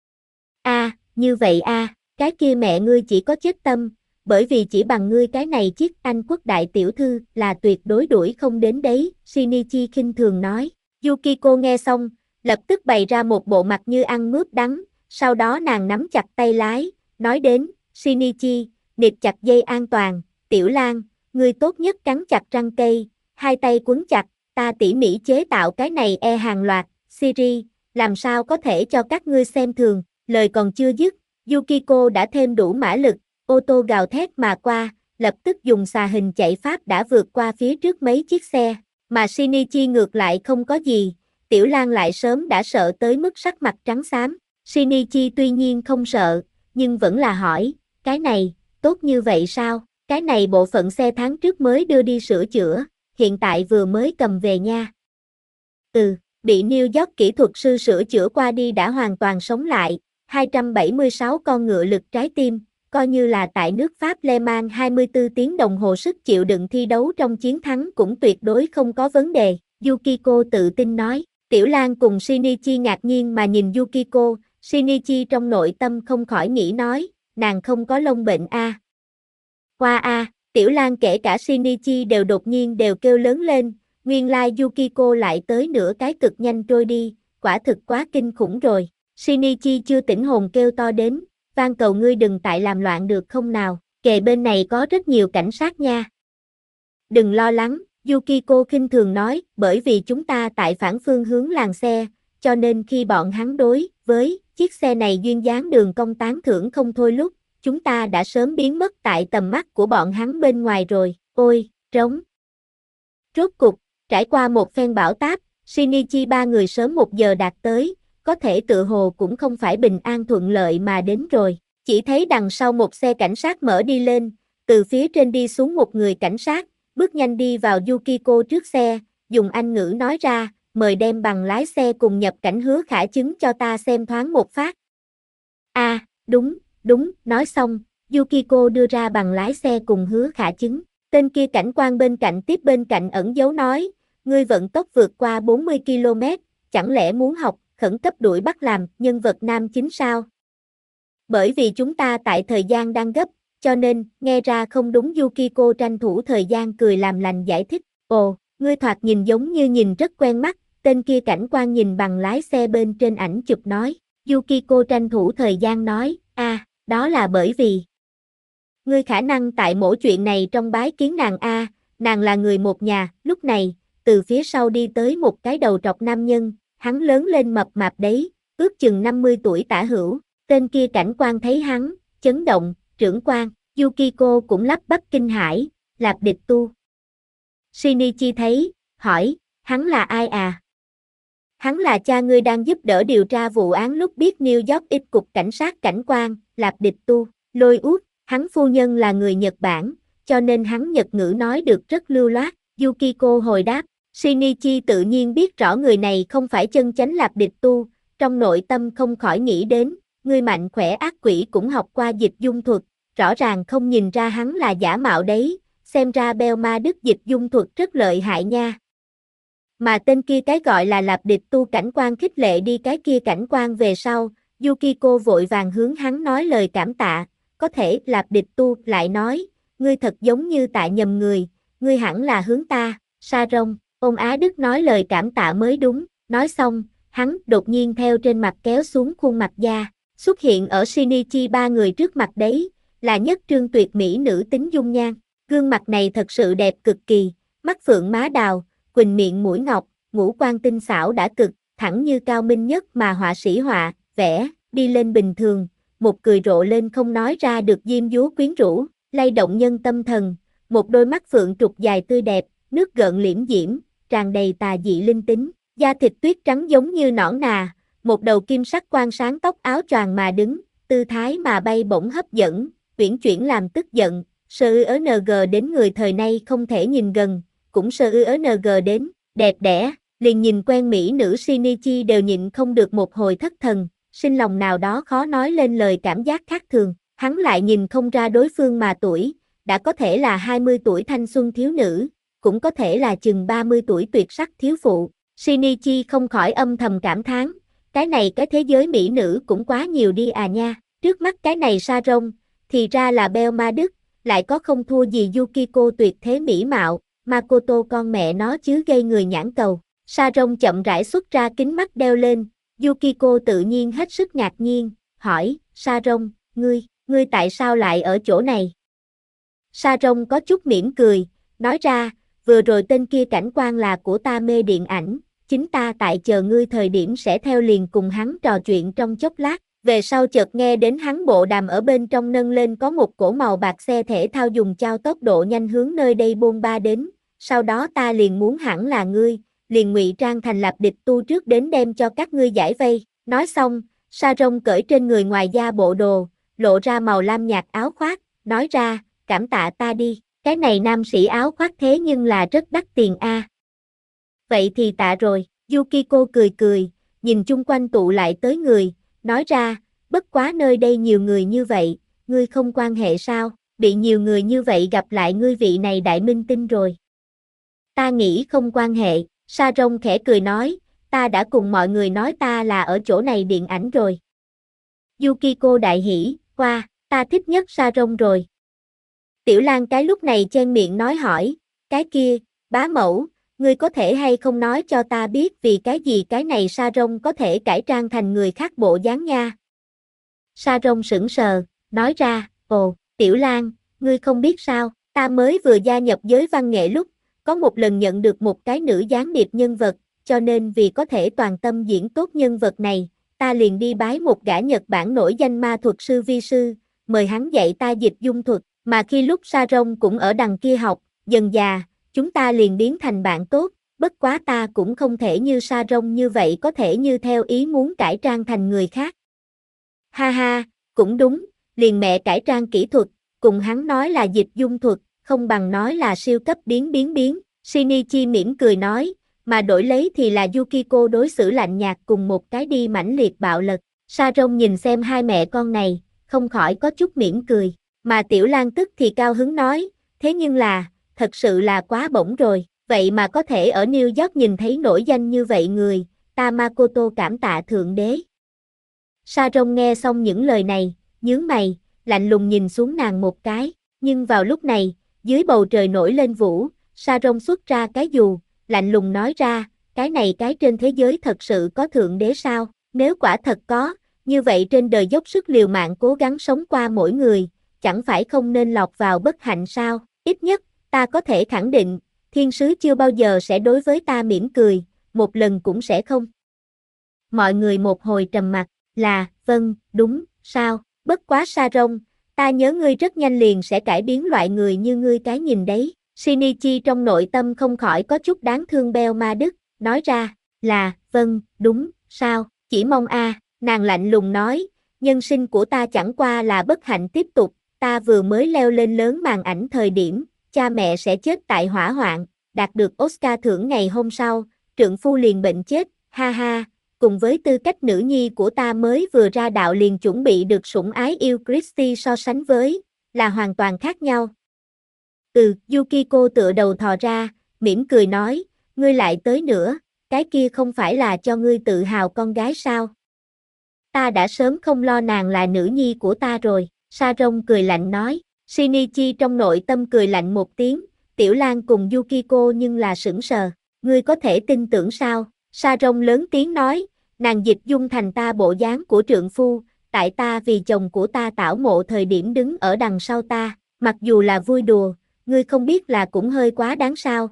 [SPEAKER 1] Như vậy cái kia mẹ ngươi chỉ có chết tâm, bởi vì chỉ bằng ngươi cái này chiếc Anh quốc đại tiểu thư là tuyệt đối đuổi không đến đấy, Shinichi khinh thường nói. Yukiko nghe xong, lập tức bày ra một bộ mặt như ăn mướp đắng, sau đó nàng nắm chặt tay lái, nói đến, Shinichi, nịt chặt dây an toàn, Tiểu Lan, ngươi tốt nhất cắn chặt răng cây, hai tay quấn chặt, ta tỉ mỉ chế tạo cái này hàng loạt, Siri, làm sao có thể cho các ngươi xem thường, lời còn chưa dứt, Yukiko đã thêm đủ mã lực, ô tô gào thét mà qua, lập tức dùng xà hình chạy pháp đã vượt qua phía trước mấy chiếc xe, mà Shinichi ngược lại không có gì, Tiểu Lan lại sớm đã sợ tới mức sắc mặt trắng xám, Shinichi tuy nhiên không sợ, nhưng vẫn là hỏi, cái này, tốt như vậy sao, cái này bộ phận xe tháng trước mới đưa đi sửa chữa, hiện tại vừa mới cầm về nha. Bị New York kỹ thuật sư sửa chữa qua đi đã hoàn toàn sống lại, 276 con ngựa lực trái tim, coi như là tại nước Pháp Le Mans 24 tiếng đồng hồ sức chịu đựng thi đấu trong chiến thắng cũng tuyệt đối không có vấn đề, Yukiko tự tin nói. Tiểu Lan cùng Shinichi ngạc nhiên mà nhìn Yukiko, Shinichi trong nội tâm không khỏi nghĩ nói, nàng không có lông bệnh a. Tiểu Lan kể cả Shinichi đều đột nhiên đều kêu lớn lên, nguyên lai Yukiko lại tới nửa cái cực nhanh trôi đi, quả thực quá kinh khủng rồi. Shinichi chưa tỉnh hồn kêu to đến, van cầu ngươi đừng tại làm loạn được không nào, kề bên này có rất nhiều cảnh sát nha. Đừng lo lắng, Yukiko khinh thường nói, bởi vì chúng ta tại phản phương hướng làn xe, cho nên khi bọn hắn đối với chiếc xe này duyên dáng đường cong tán thưởng không thôi lúc, chúng ta đã sớm biến mất tại tầm mắt của bọn hắn bên ngoài rồi, ôi, trống. Rốt cục, trải qua một phen bão táp, Shinichi ba người sớm 1 giờ đạt tới, có thể tự hồ cũng không phải bình an thuận lợi mà đến rồi, chỉ thấy đằng sau một xe cảnh sát mở đi lên, từ phía trên đi xuống một người cảnh sát, bước nhanh đi vào Yukiko trước xe, dùng Anh ngữ nói ra, mời đem bằng lái xe cùng nhập cảnh hứa khả chứng cho ta xem thoáng một phát. Đúng, nói xong, Yukiko đưa ra bằng lái xe cùng hứa khả chứng, tên kia cảnh quan bên cạnh ẩn dấu nói, ngươi vận tốc vượt qua 40 km, chẳng lẽ muốn học, khẩn cấp đuổi bắt làm nhân vật nam chính sao? Bởi vì chúng ta tại thời gian đang gấp, cho nên, nghe ra không đúng Yukiko tranh thủ thời gian cười làm lành giải thích, ồ, ngươi thoạt nhìn giống như nhìn rất quen mắt, tên kia cảnh quan nhìn bằng lái xe bên trên ảnh chụp nói, Yukiko tranh thủ thời gian nói, Đó là bởi vì ngươi khả năng tại mỗi chuyện này trong bái kiến nàng nàng là người một nhà. Lúc này, từ phía sau đi tới một cái đầu trọc nam nhân, hắn lớn lên mập mạp đấy, ước chừng 50 tuổi tả hữu. Tên kia cảnh quan thấy hắn, chấn động, trưởng quan. Yukiko cũng lắp bắp kinh hãi, Lạp Địch Tu. Shinichi thấy, hỏi, hắn là ai à? Hắn là cha ngươi đang giúp đỡ điều tra vụ án lúc biết New York ít cục cảnh sát cảnh quan, Lạp Địch Tu. Lôi út, hắn phu nhân là người Nhật Bản, cho nên hắn Nhật ngữ nói được rất lưu loát. Yukiko hồi đáp, Shinichi tự nhiên biết rõ người này không phải chân chánh Lạp Địch Tu, trong nội tâm không khỏi nghĩ đến, người mạnh khỏe ác quỷ cũng học qua dịch dung thuật, rõ ràng không nhìn ra hắn là giả mạo đấy, xem ra Belma Đức dịch dung thuật rất lợi hại nha. Mà tên kia cái gọi là Lạp Địch Tu cảnh quan khích lệ đi cái kia cảnh quan về sau, Yukiko vội vàng hướng hắn nói lời cảm tạ, có thể Lạp Địch Tu lại nói, ngươi thật giống như tạ nhầm người, ngươi hẳn là hướng ta, Sa Rông, ông Á Đức nói lời cảm tạ mới đúng, nói xong, hắn đột nhiên theo trên mặt kéo xuống khuôn mặt da, xuất hiện ở Shinichi ba người trước mặt đấy, là nhất trương tuyệt mỹ nữ tính dung nhan, gương mặt này thật sự đẹp cực kỳ, mắt phượng má đào, quỳnh miệng mũi ngọc, ngũ quan tinh xảo đã cực, thẳng như cao minh nhất mà họa sĩ họa, vẽ, đi lên bình thường, một cười rộ lên không nói ra được diêm dúa quyến rũ, lay động nhân tâm thần, một đôi mắt phượng trục dài tươi đẹp, nước gợn liễm diễm, tràn đầy tà dị linh tính, da thịt tuyết trắng giống như nõn nà, một đầu kim sắc quang sáng tóc áo choàng mà đứng, tư thái mà bay bổng hấp dẫn, uyển chuyển làm tức giận, SUNG đến người thời nay không thể nhìn gần, cũng SUNG đến, đẹp đẽ, liền nhìn quen mỹ nữ Shinichi đều nhịn không được một hồi thất thần, sinh lòng nào đó khó nói lên lời cảm giác khác thường, hắn lại nhìn không ra đối phương mà tuổi, đã có thể là 20 tuổi thanh xuân thiếu nữ, cũng có thể là chừng 30 tuổi tuyệt sắc thiếu phụ, Shinichi không khỏi âm thầm cảm thán, cái này cái thế giới mỹ nữ cũng quá nhiều đi à nha, trước mắt cái này Sa Rông, thì ra là Belma Đức, lại có không thua gì Yukiko tuyệt thế mỹ mạo, Makoto con mẹ nó chứ gây người nhãn cầu. Sa Rông chậm rãi xuất ra kính mắt đeo lên, Yukiko tự nhiên hết sức ngạc nhiên, hỏi, Sa Rông, ngươi tại sao lại ở chỗ này? Sa Rông có chút mỉm cười, nói ra, vừa rồi tên kia cảnh quan là của ta mê điện ảnh, chính ta tại chờ ngươi thời điểm sẽ theo liền cùng hắn trò chuyện trong chốc lát, về sau chợt nghe đến hắn bộ đàm ở bên trong nâng lên có một cỗ màu bạc xe thể thao dùng chao tốc độ nhanh hướng nơi đây bôn ba đến, sau đó ta liền muốn hẳn là ngươi, liền ngụy trang thành Lạp Địch Tu trước đến đem cho các ngươi giải vây, nói xong, Sa Rông cởi trên người ngoài da bộ đồ, lộ ra màu lam nhạt áo khoác, nói ra, cảm tạ ta đi, cái này nam sĩ áo khoác thế nhưng là rất đắt tiền a. Vậy thì tạ rồi, Yukiko cười cười, nhìn chung quanh tụ lại tới người, nói ra, bất quá nơi đây nhiều người như vậy, ngươi không quan hệ sao, bị nhiều người như vậy gặp lại ngươi vị này đại minh tinh rồi. Ta nghĩ không quan hệ, Sa Rông khẽ cười nói, ta đã cùng mọi người nói ta là ở chỗ này điện ảnh rồi. Yukiko đại hỉ, qua, ta thích nhất Sa Rông rồi. Tiểu Lan cái lúc này chen miệng nói hỏi, cái kia, bá mẫu, ngươi có thể hay không nói cho ta biết vì cái gì cái này Sa Rông có thể cải trang thành người khác bộ dáng nha. Sa Rông sững sờ, nói ra, ồ, Tiểu Lan, ngươi không biết sao, ta mới vừa gia nhập giới văn nghệ lúc, có một lần nhận được một cái nữ gián điệp nhân vật, cho nên vì có thể toàn tâm diễn tốt nhân vật này, ta liền đi bái một gã Nhật Bản nổi danh ma thuật sư vi sư, mời hắn dạy ta dịch dung thuật, mà khi lúc Sa Rông cũng ở đằng kia học, dần dà, chúng ta liền biến thành bạn tốt, bất quá ta cũng không thể như Sa Rông như vậy có thể như theo ý muốn cải trang thành người khác. Ha ha, cũng đúng, liền mẹ cải trang kỹ thuật, cùng hắn nói là dịch dung thuật, không bằng nói là siêu cấp biến. Shinichi mỉm cười nói, mà đổi lấy thì là Yukiko đối xử lạnh nhạt cùng một cái đi mãnh liệt bạo lực. Sa Rông nhìn xem hai mẹ con này, không khỏi có chút mỉm cười, mà Tiểu Lan tức thì cao hứng nói, thế nhưng là, thật sự là quá bổng rồi, vậy mà có thể ở New York nhìn thấy nổi danh như vậy người, ta Makoto cảm tạ Thượng Đế. Sa Rông nghe xong những lời này, nhướng mày, lạnh lùng nhìn xuống nàng một cái, nhưng vào lúc này, dưới bầu trời nổi lên vũ, Sa Rông xuất ra cái dù, lạnh lùng nói ra, cái này cái trên thế giới thật sự có Thượng Đế sao, nếu quả thật có, Như vậy trên đời dốc sức liều mạng cố gắng sống qua mỗi người, chẳng phải không nên lọt vào bất hạnh sao? Ít nhất, ta có thể khẳng định, thiên sứ chưa bao giờ sẽ đối với ta mỉm cười, một lần cũng sẽ không. Mọi người một hồi trầm mặc, vâng, đúng, sao? Bất quá Sa-rông, ta nhớ ngươi rất nhanh liền sẽ cải biến loại người như ngươi cái nhìn đấy. Shinichi trong nội tâm không khỏi có chút đáng thương Bell Ma Đức, nói ra, vâng, đúng, sao? Chỉ mong nàng lạnh lùng nói, nhân sinh của ta chẳng qua là bất hạnh tiếp tục, ta vừa mới leo lên lớn màn ảnh thời điểm, cha mẹ sẽ chết tại hỏa hoạn, đạt được Oscar thưởng ngày hôm sau, trượng phu liền bệnh chết, ha ha, cùng với tư cách nữ nhi của ta mới vừa ra đạo liền chuẩn bị được sủng ái yêu Christie so sánh với, là hoàn toàn khác nhau. Yukiko tựa đầu thò ra, mỉm cười nói, ngươi lại tới nữa, cái kia không phải là cho ngươi tự hào con gái sao? Ta đã sớm không lo nàng là nữ nhi của ta rồi, Sa-rông cười lạnh nói, Shinichi trong nội tâm cười lạnh một tiếng, Tiểu Lan cùng Yukiko nhưng là sững sờ, ngươi có thể tin tưởng sao? Sa-rông lớn tiếng nói, nàng dịch dung thành ta bộ dáng của trượng phu, tại ta vì chồng của ta tảo mộ thời điểm đứng ở đằng sau ta, mặc dù là vui đùa, ngươi không biết là cũng hơi quá đáng sao.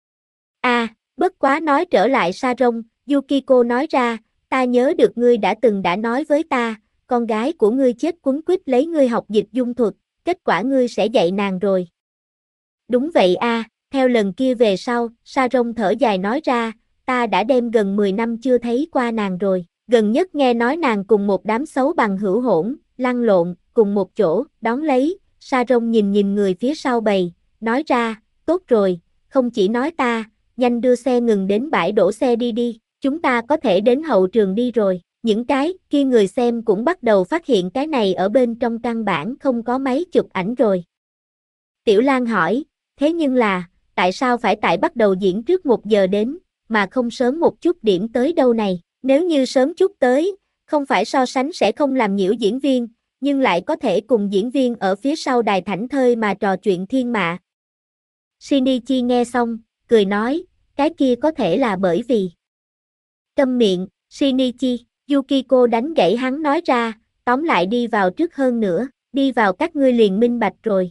[SPEAKER 1] Bất quá nói trở lại Sa-rông, Yukiko nói ra, ta nhớ được ngươi đã nói với ta, con gái của ngươi chết quấn quýt lấy ngươi học dịch dung thuật, kết quả ngươi sẽ dạy nàng rồi. Đúng vậy theo lần kia về sau, Sa-rông thở dài nói ra, ta đã đem gần 10 năm chưa thấy qua nàng rồi, gần nhất nghe nói nàng cùng một đám xấu bằng hữu hỗn, lăn lộn, cùng một chỗ, đón lấy, Sa-rông nhìn người phía sau bầy, nói ra, tốt rồi, không chỉ nói ta, nhanh đưa xe ngừng đến bãi đổ xe đi, chúng ta có thể đến hậu trường đi rồi, những cái kia người xem cũng bắt đầu phát hiện cái này ở bên trong căn bản không có máy chụp ảnh rồi. Tiểu Lan hỏi, thế nhưng tại sao phải tại bắt đầu diễn trước 1 giờ đến, mà không sớm một chút điểm tới đâu này, nếu như sớm chút tới, không phải so sánh sẽ không làm nhiễu diễn viên, nhưng lại có thể cùng diễn viên ở phía sau đài thảnh thơi mà trò chuyện thiên mạ. Shinichi nghe xong, cười nói, cái kia có thể là bởi vì. Câm miệng, Shinichi, Yukiko đánh gãy hắn nói ra, tóm lại đi vào trước hơn nữa, đi vào các ngươi liền minh bạch rồi.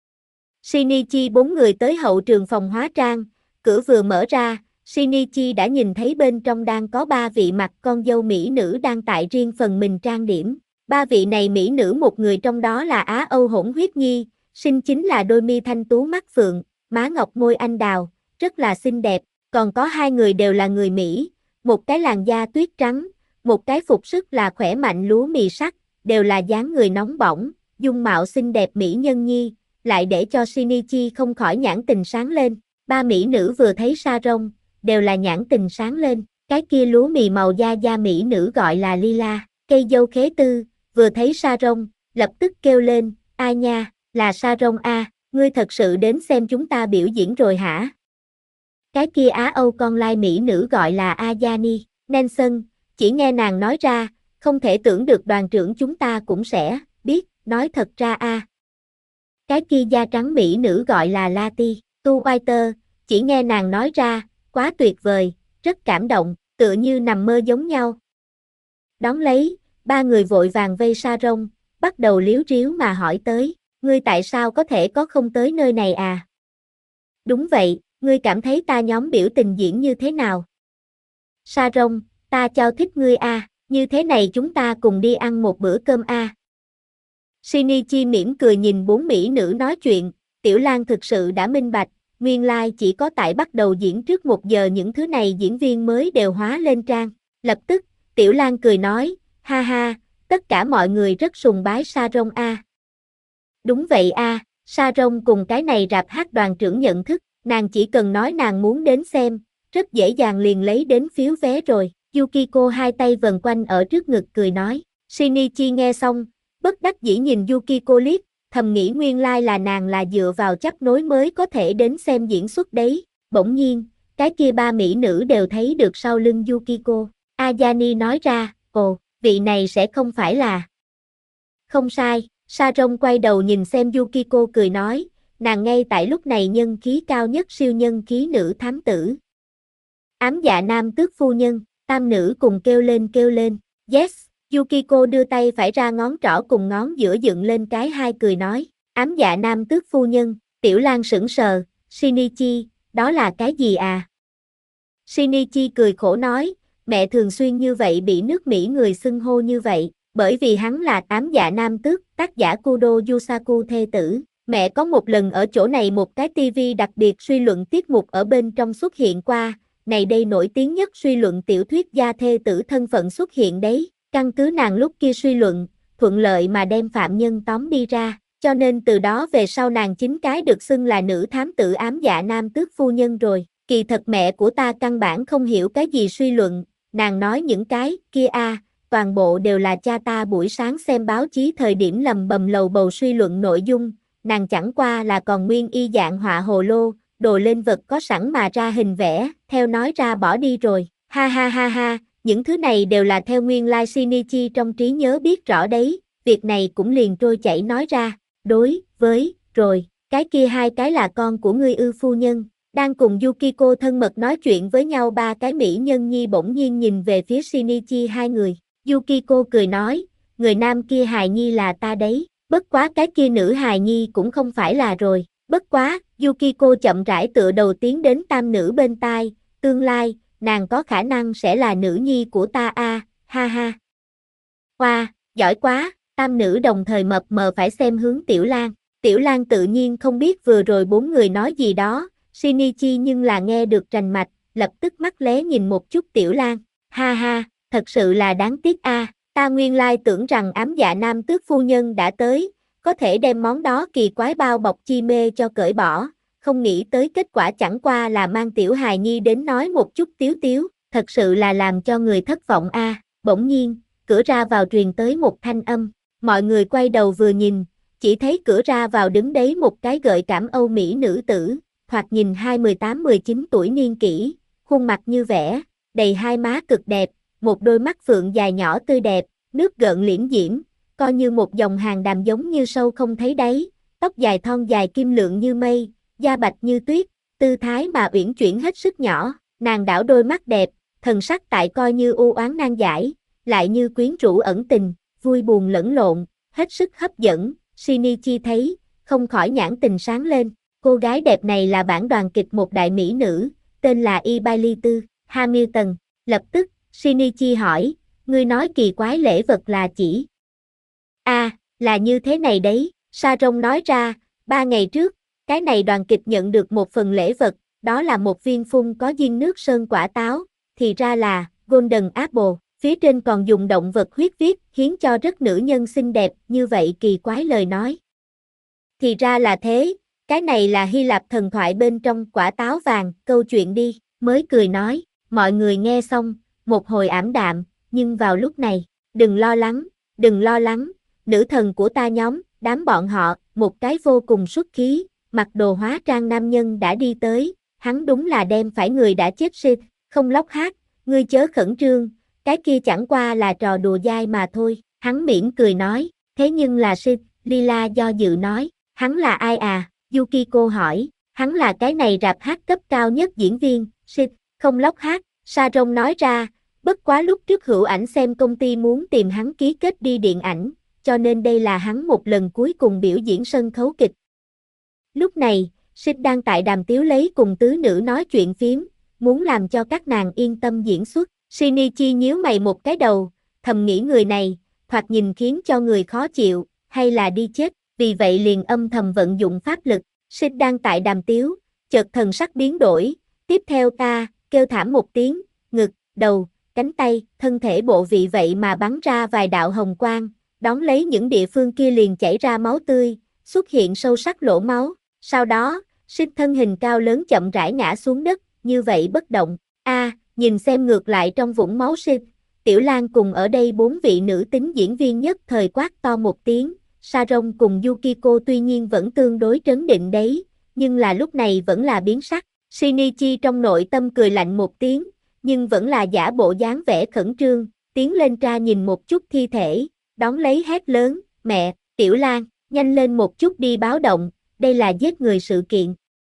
[SPEAKER 1] Shinichi 4 người tới hậu trường phòng hóa trang, cửa vừa mở ra, Shinichi đã nhìn thấy bên trong đang có 3 vị mặt con dâu mỹ nữ đang tại riêng phần mình trang điểm. 3 vị này mỹ nữ một người trong đó là Á Âu hỗn huyết nhi, xinh chính là đôi mi thanh tú mắt phượng, má ngọc môi anh đào, rất là xinh đẹp, còn có 2 người đều là người Mỹ, một cái làn da tuyết trắng, một cái phục sức là khỏe mạnh lúa mì sắc, đều là dáng người nóng bỏng, dung mạo xinh đẹp mỹ nhân nhi, lại để cho Shinichi không khỏi nhãn tình sáng lên. 3 mỹ nữ vừa thấy Sa-rông, đều là nhãn tình sáng lên, cái kia lúa mì màu da mỹ nữ gọi là Lila, cây dâu khế tư, vừa thấy Sa-rông, lập tức kêu lên, ai nha, là Sa-rông ngươi thật sự đến xem chúng ta biểu diễn rồi hả? Cái kia Á Âu con lai mỹ nữ gọi là Ayani, Nelson, chỉ nghe nàng nói ra, không thể tưởng được đoàn trưởng chúng ta cũng sẽ biết, nói thật ra Cái kia da trắng mỹ nữ gọi là Lati, Tu Whiter, chỉ nghe nàng nói ra, quá tuyệt vời, rất cảm động, tựa như nằm mơ giống nhau. Đón lấy, 3 người vội vàng vây Sa-rông, bắt đầu líu ríu mà hỏi tới, ngươi tại sao có thể có không tới nơi này Đúng vậy, ngươi cảm thấy ta nhóm biểu tình diễn như thế nào? Sa-rông, ta chao thích ngươi như thế này chúng ta cùng đi ăn một bữa cơm Shinichi mỉm cười nhìn 4 mỹ nữ nói chuyện, Tiểu Lan thực sự đã minh bạch, nguyên lai chỉ có tại bắt đầu diễn trước 1 giờ những thứ này diễn viên mới đều hóa lên trang. Lập tức, Tiểu Lan cười nói, ha ha, tất cả mọi người rất sùng bái Sa-rông Đúng vậy Sa-rông cùng cái này rạp hát đoàn trưởng nhận thức, nàng chỉ cần nói nàng muốn đến xem, rất dễ dàng liền lấy đến phiếu vé rồi. Yukiko 2 tay vần quanh ở trước ngực cười nói, Shinichi nghe xong, bất đắc dĩ nhìn Yukiko liếc, thầm nghĩ nguyên lai là nàng là dựa vào chấp nối mới có thể đến xem diễn xuất đấy. Bỗng nhiên, cái kia 3 mỹ nữ đều thấy được sau lưng Yukiko. Ayani nói ra, ồ, vị này sẽ không phải là. Không sai, Sa-rông quay đầu nhìn xem Yukiko cười nói, nàng ngay tại lúc này nhân khí cao nhất siêu nhân khí nữ thám tử. Ám dạ nam tước phu nhân, tam nữ cùng kêu lên, yes, Yukiko đưa tay phải ra ngón trỏ cùng ngón giữa dựng lên cái hai cười nói, ám dạ nam tước phu nhân. Tiểu Lan sững sờ, Shinichi, đó là cái gì à? Shinichi cười khổ nói, mẹ thường xuyên như vậy bị nước Mỹ người xưng hô như vậy, bởi vì hắn là ám dạ nam tước, tác giả Kudo Yusaku thê tử. Mẹ có một lần ở chỗ này một cái tivi đặc biệt suy luận tiết mục ở bên trong xuất hiện qua, này đây nổi tiếng nhất suy luận tiểu thuyết gia thê tử thân phận xuất hiện đấy, căn cứ nàng lúc kia suy luận, thuận lợi mà đem phạm nhân tóm đi ra, cho nên từ đó về sau nàng chính cái được xưng là nữ thám tử ám dạ nam tước phu nhân rồi. Kỳ thật mẹ của ta căn bản không hiểu cái gì suy luận, nàng nói những cái kia toàn bộ đều là cha ta buổi sáng xem báo chí thời điểm lầm bầm lầu bầu suy luận nội dung, nàng chẳng qua là còn nguyên y dạng họa hồ lô, đồ lên vật có sẵn mà ra hình vẽ, theo nói ra bỏ đi rồi, ha ha ha ha, những thứ này đều là theo nguyên lai Shinichi trong trí nhớ biết rõ đấy, việc này cũng liền trôi chảy nói ra, đối với, rồi, cái kia hai cái là con của ngươi ư phu nhân. Đang cùng Yukiko thân mật nói chuyện với nhau ba cái mỹ nhân nhi bỗng nhiên nhìn về phía Shinichi hai người. Yukiko cười nói, người nam kia hài nhi là ta đấy, bất quá cái kia nữ hài nhi cũng không phải là rồi. Bất quá, Yukiko chậm rãi tựa đầu tiến đến tam nữ bên tai, tương lai, nàng có khả năng sẽ là nữ nhi của ta ha ha. Wow, giỏi quá, tam nữ đồng thời mập mờ phải xem hướng Tiểu Lan. Tiểu Lan tự nhiên không biết vừa rồi bốn người nói gì đó. Shinichi nhưng là nghe được rành mạch, lập tức mắt lé nhìn một chút Tiểu Lan, ha ha, thật sự là đáng tiếc ta nguyên lai tưởng rằng ám dạ nam tước phu nhân đã tới, có thể đem món đó kỳ quái bao bọc chi mê cho cởi bỏ, không nghĩ tới kết quả chẳng qua là mang tiểu hài nhi đến nói một chút tiếu tiếu, thật sự là làm cho người thất vọng bỗng nhiên, cửa ra vào truyền tới một thanh âm, mọi người quay đầu vừa nhìn, chỉ thấy cửa ra vào đứng đấy một cái gợi cảm Âu Mỹ nữ tử. Thoạt nhìn 18-19 tuổi niên kỷ, khuôn mặt như vẽ, đầy hai má cực đẹp, một đôi mắt phượng dài nhỏ tươi đẹp, nước gợn liễm diễm, coi như một dòng hàng đàm giống như sâu không thấy đáy, tóc dài thon dài kim lượng như mây, da bạch như tuyết, tư thái mà uyển chuyển hết sức nhỏ, nàng đảo đôi mắt đẹp, thần sắc tại coi như u oán nan giải, lại như quyến rũ ẩn tình, vui buồn lẫn lộn, hết sức hấp dẫn, Shinichi thấy, không khỏi nhãn tình sáng lên. Cô gái đẹp này là bản đoàn kịch một đại mỹ nữ, tên là Ibailitu Hamilton. Lập tức, Shinichi hỏi, ngươi nói kỳ quái lễ vật là chỉ? Là như thế này đấy, Saron nói ra, 3 ngày trước, cái này đoàn kịch nhận được một phần lễ vật, đó là một viên phun có diên nước sơn quả táo, thì ra là Golden Apple, phía trên còn dùng động vật huyết viết, khiến cho rất nữ nhân xinh đẹp, như vậy kỳ quái lời nói. Thì ra là thế. Cái này là Hy Lạp thần thoại bên trong quả táo vàng, câu chuyện đi, mới cười nói, mọi người nghe xong, một hồi ảm đạm, nhưng vào lúc này, đừng lo lắng, nữ thần của ta nhóm, đám bọn họ, một cái vô cùng xuất khí, mặc đồ hóa trang nam nhân đã đi tới, hắn đúng là đem phải người đã chết xịt, không lóc hát, ngươi chớ khẩn trương, cái kia chẳng qua là trò đùa dai mà thôi, hắn mỉm cười nói, thế nhưng là xịt, Lila do dự nói, hắn là ai Yukiko hỏi, hắn là cái này rạp hát cấp cao nhất diễn viên, Sid, không lóc hát, Saron nói ra, bất quá lúc trước Hữu Ảnh xem công ty muốn tìm hắn ký kết đi điện ảnh, cho nên đây là hắn một lần cuối cùng biểu diễn sân khấu kịch. Lúc này, Sid đang tại đàm tiếu lấy cùng tứ nữ nói chuyện phiếm, muốn làm cho các nàng yên tâm diễn xuất, Shinichi nhíu mày một cái đầu, thầm nghĩ người này, thoạt nhìn khiến cho người khó chịu, hay là đi chết. Vì vậy liền âm thầm vận dụng pháp lực, Sid đang tại đàm tiếu, chợt thần sắc biến đổi, tiếp theo kêu thảm một tiếng, ngực, đầu, cánh tay, thân thể bộ vị vậy mà bắn ra vài đạo hồng quang, đón lấy những địa phương kia liền chảy ra máu tươi, xuất hiện sâu sắc lỗ máu, sau đó, Sid thân hình cao lớn chậm rãi ngã xuống đất, như vậy bất động, nhìn xem ngược lại trong vũng máu Sid, Tiểu Lan cùng ở đây 4 vị nữ tính diễn viên nhất thời quát to một tiếng. Saron cùng Yukiko tuy nhiên vẫn tương đối trấn định đấy, nhưng là lúc này vẫn là biến sắc. Shinichi trong nội tâm cười lạnh một tiếng, nhưng vẫn là giả bộ dáng vẻ khẩn trương, tiến lên tra nhìn một chút thi thể, đón lấy hét lớn, mẹ, Tiểu Lan, nhanh lên một chút đi báo động, đây là giết người sự kiện.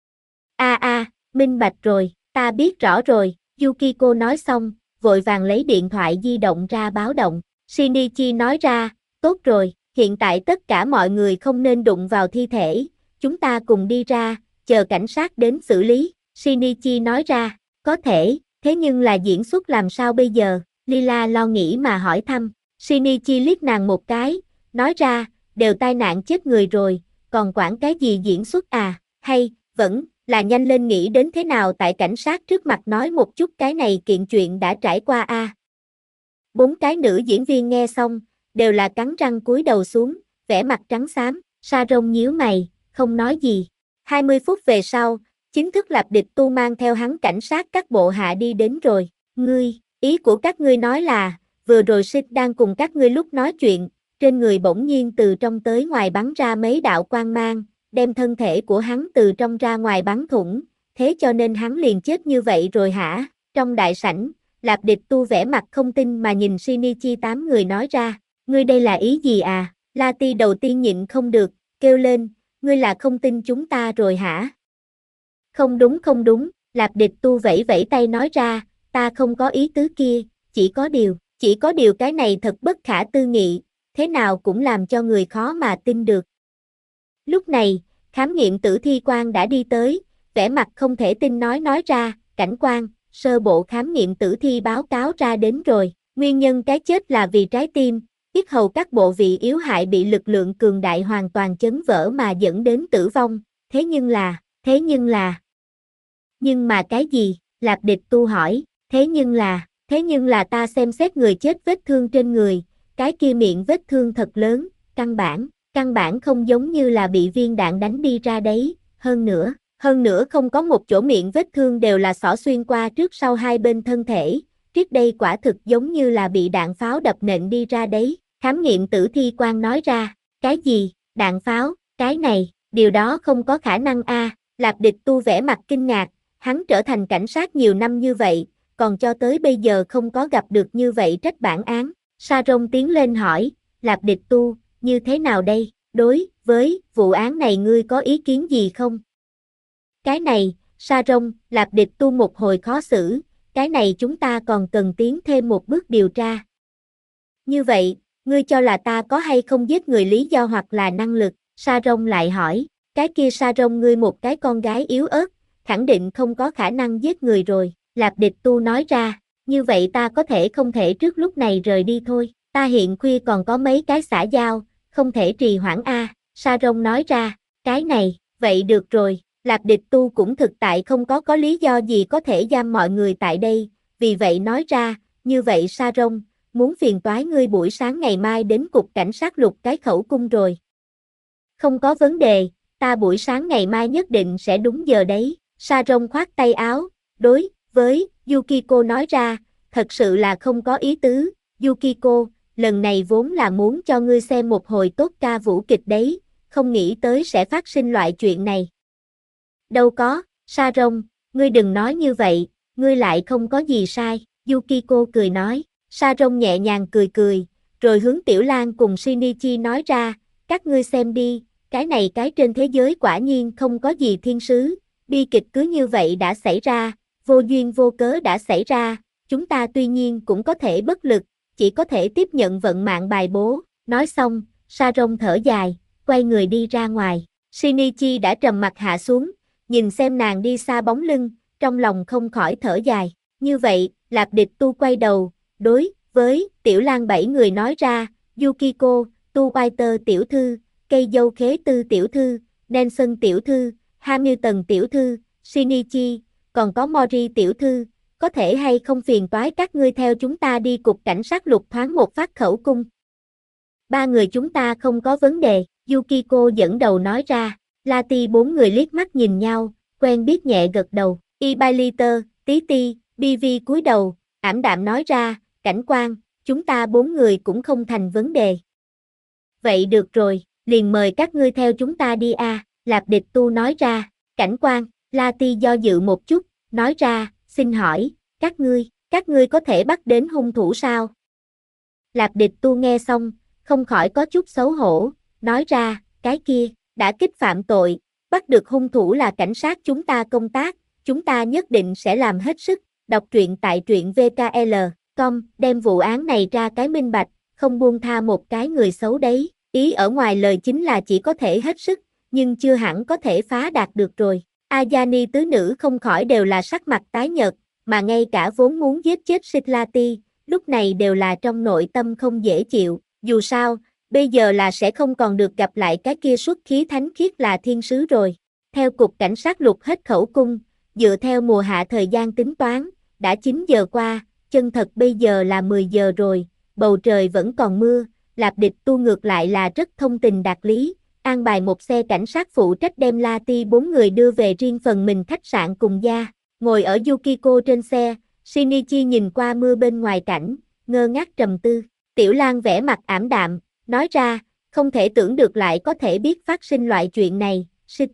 [SPEAKER 1] Minh bạch rồi, ta biết rõ rồi, Yukiko nói xong, vội vàng lấy điện thoại di động ra báo động. Shinichi nói ra, tốt rồi, hiện tại tất cả mọi người không nên đụng vào thi thể, chúng ta cùng đi ra, chờ cảnh sát đến xử lý. Shinichi nói ra, có thể, thế nhưng là diễn xuất làm sao bây giờ? Lila lo nghĩ mà hỏi thăm. Shinichi liếc nàng một cái, nói ra, đều tai nạn chết người rồi, còn quản cái gì diễn xuất à, hay, vẫn là nhanh lên nghĩ đến thế nào tại cảnh sát trước mặt nói một chút cái này kiện chuyện đã trải qua a. Bốn cái nữ diễn viên nghe xong, đều là cắn răng cúi đầu xuống, vẻ mặt trắng xám, Sharon nhíu mày, không nói gì. 20 phút về sau, chính thức Lạp Địch Tu mang theo hắn cảnh sát các bộ hạ đi đến rồi. Ngươi, ý của các ngươi nói là, vừa rồi Sid đang cùng các ngươi lúc nói chuyện, trên người bỗng nhiên từ trong tới ngoài bắn ra mấy đạo quang mang, đem thân thể của hắn từ trong ra ngoài bắn thủng, thế cho nên hắn liền chết như vậy rồi hả? Trong đại sảnh, Lạp Địch Tu vẻ mặt không tin mà nhìn Shinichi 8 người nói ra, ngươi đây là ý gì à? Lati đầu tiên nhịn không được, kêu lên, ngươi là không tin chúng ta rồi hả? Không đúng, Lạp Địch Tu vẫy vẫy tay nói ra, ta không có ý tứ kia, chỉ có điều cái này thật bất khả tư nghị, thế nào cũng làm cho người khó mà tin được. Lúc này, khám nghiệm tử thi quan đã đi tới, vẻ mặt không thể tin nói ra, cảnh quan, sơ bộ khám nghiệm tử thi báo cáo ra đến rồi, nguyên nhân cái chết là vì trái tim, yết hầu các bộ vị yếu hại bị lực lượng cường đại hoàn toàn chấn vỡ mà dẫn đến tử vong, thế nhưng mà cái gì? Lạp Địch Tu hỏi, thế nhưng là ta xem xét người chết vết thương trên người, cái kia miệng vết thương thật lớn, căn bản không giống như là bị viên đạn đánh đi ra đấy, hơn nữa không có một chỗ miệng vết thương đều là xỏ xuyên qua trước sau hai bên thân thể, trước đây quả thực giống như là bị đạn pháo đập nện đi ra đấy, khám nghiệm tử thi quan nói ra, cái gì, đạn pháo, cái này, điều đó không có khả năng a. Lạp Địch Tu vẻ mặt kinh ngạc, hắn trở thành cảnh sát nhiều năm như vậy, còn cho tới bây giờ không có gặp được như vậy trách bản án. Sharon tiến lên hỏi, Lạp Địch Tu, như thế nào đây, đối với vụ án này ngươi có ý kiến gì không? Cái này, Sharon, Lạp Địch Tu một hồi khó xử, cái này chúng ta còn cần tiến thêm một bước điều tra. Như vậy, ngươi cho là ta có hay không giết người lý do hoặc là năng lực? Sharon lại hỏi, cái kia Sharon ngươi một cái con gái yếu ớt, khẳng định không có khả năng giết người rồi. Lạp Địch Tu nói ra, như vậy ta không thể trước lúc này rời đi thôi, ta hiện khuya còn có mấy cái xã giao, không thể trì hoãn a. Sharon nói ra, cái này, vậy được rồi, Lạp Địch Tu cũng thực tại không có lý do gì có thể giam mọi người tại đây, vì vậy nói ra, như vậy Sharon, muốn phiền toái ngươi buổi sáng ngày mai đến cục cảnh sát lục cái khẩu cung rồi. Không có vấn đề, ta buổi sáng ngày mai nhất định sẽ đúng giờ đấy. Sharon khoát tay áo, đối với Yukiko nói ra, thật sự là không có ý tứ, Yukiko, lần này vốn là muốn cho ngươi xem một hồi tốt ca vũ kịch đấy, không nghĩ tới sẽ phát sinh loại chuyện này. Đâu có, Sharon, ngươi đừng nói như vậy, ngươi lại không có gì sai, Yukiko cười nói. Sharon nhẹ nhàng cười, rồi hướng Tiểu Lan cùng Shinichi nói ra, các ngươi xem đi, cái này cái trên thế giới quả nhiên không có gì thiên sứ, bi kịch cứ như vậy đã xảy ra, vô duyên vô cớ đã xảy ra, chúng ta tuy nhiên cũng có thể bất lực, chỉ có thể tiếp nhận vận mạng bài bố. Nói xong, Sharon thở dài, quay người đi ra ngoài. Shinichi đã trầm mặt hạ xuống, nhìn xem nàng đi xa bóng lưng, trong lòng không khỏi thở dài. Như vậy, Lạp Địch Tu quay đầu, đối với Tiểu Lan 7 người nói ra, Yukiko, Tu Whiter tiểu thư, Cây dâu khế tư tiểu thư, Nelson tiểu thư, Hamilton tiểu thư, Shinichi, còn có Mori tiểu thư, có thể hay không phiền toái các ngươi theo chúng ta đi cục cảnh sát lục thoáng một phát khẩu cung. Ba người chúng ta không có vấn đề, Yukiko dẫn đầu nói ra, Lati bốn người liếc mắt nhìn nhau, quen biết nhẹ gật đầu, Ibaliter, Tí Ti, BV cúi đầu, ảm đạm nói ra, cảnh quan, chúng ta bốn người cũng không thành vấn đề. Vậy được rồi, liền mời các ngươi theo chúng ta đi a. Lạp Địch Tu nói ra, cảnh quan, Lati do dự một chút, nói ra, xin hỏi, các ngươi có thể bắt đến hung thủ sao? Lạp Địch Tu nghe xong, không khỏi có chút xấu hổ, nói ra, cái kia, đã kích phạm tội, bắt được hung thủ là cảnh sát chúng ta công tác, chúng ta nhất định sẽ làm hết sức, đọc truyện tại truyện VKL.com, đem vụ án này ra cái minh bạch, không buông tha một cái người xấu đấy. Ý ở ngoài lời chính là chỉ có thể hết sức, nhưng chưa hẳn có thể phá đạt được rồi. Ayani tứ nữ không khỏi đều là sắc mặt tái nhợt, mà ngay cả vốn muốn giết chết Sitlati, lúc này đều là trong nội tâm không dễ chịu. Dù sao, bây giờ là sẽ không còn được gặp lại cái kia xuất khí thánh khiết là thiên sứ rồi. Theo cục cảnh sát Lục hết khẩu cung, dựa theo mùa hạ thời gian tính toán, đã 9 giờ qua, chân thật bây giờ là 10 giờ rồi, bầu trời vẫn còn mưa, Lạp Địch Tu ngược lại là rất thông tình đạt lý, an bài một xe cảnh sát phụ trách đem Lati 4 người đưa về riêng phần mình khách sạn cùng gia. Ngồi ở Yukiko trên xe, Shinichi nhìn qua mưa bên ngoài cảnh, ngơ ngác trầm tư. Tiểu Lan vẻ mặt ảm đạm, nói ra, không thể tưởng được lại có thể biết phát sinh loại chuyện này.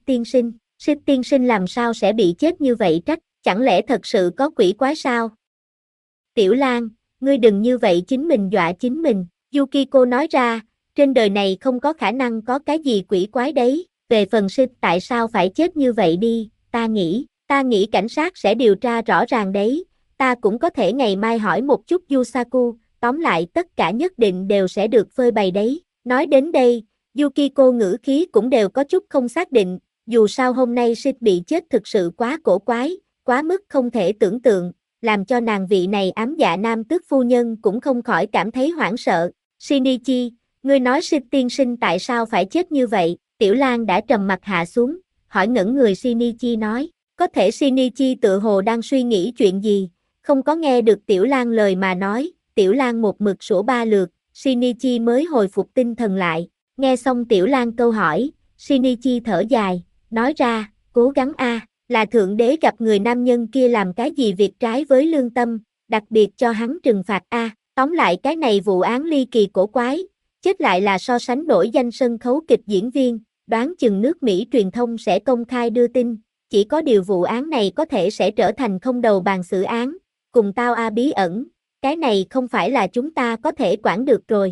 [SPEAKER 1] Xích tiên sinh làm sao sẽ bị chết như vậy trách, chẳng lẽ thật sự có quỷ quái sao? Tiểu Lan, ngươi đừng như vậy chính mình dọa chính mình. Yukiko nói ra, trên đời này không có khả năng có cái gì quỷ quái đấy, về phần Xích tại sao phải chết như vậy đi, ta nghĩ cảnh sát sẽ điều tra rõ ràng đấy, ta cũng có thể ngày mai hỏi một chút Yusaku, tóm lại tất cả nhất định đều sẽ được phơi bày đấy. Nói đến đây, Yukiko ngữ khí cũng đều có chút không xác định, dù sao hôm nay Xích bị chết thực sự quá cổ quái, quá mức không thể tưởng tượng, làm cho nàng vị này ám dạ nam tước phu nhân cũng không khỏi cảm thấy hoảng sợ. Shinichi, ngươi nói Xích tiên sinh tại sao phải chết như vậy? Tiểu Lan đã trầm mặt hạ xuống, hỏi ngẩn người Shinichi nói, có thể Shinichi tự hồ đang suy nghĩ chuyện gì, không có nghe được Tiểu Lan lời mà nói, Tiểu Lan một mực sủa 3 lượt, Shinichi mới hồi phục tinh thần lại, nghe xong Tiểu Lan câu hỏi, Shinichi thở dài, nói ra, cố gắng a, là thượng đế gặp người nam nhân kia làm cái gì việc trái với lương tâm, đặc biệt cho hắn trừng phạt a, tóm lại cái này vụ án ly kỳ cổ quái, chết lại là so sánh nổi danh sân khấu kịch diễn viên, đoán chừng nước Mỹ truyền thông sẽ công khai đưa tin, chỉ có điều vụ án này có thể sẽ trở thành không đầu bàn xử án, cùng tao bí ẩn, cái này không phải là chúng ta có thể quản được rồi.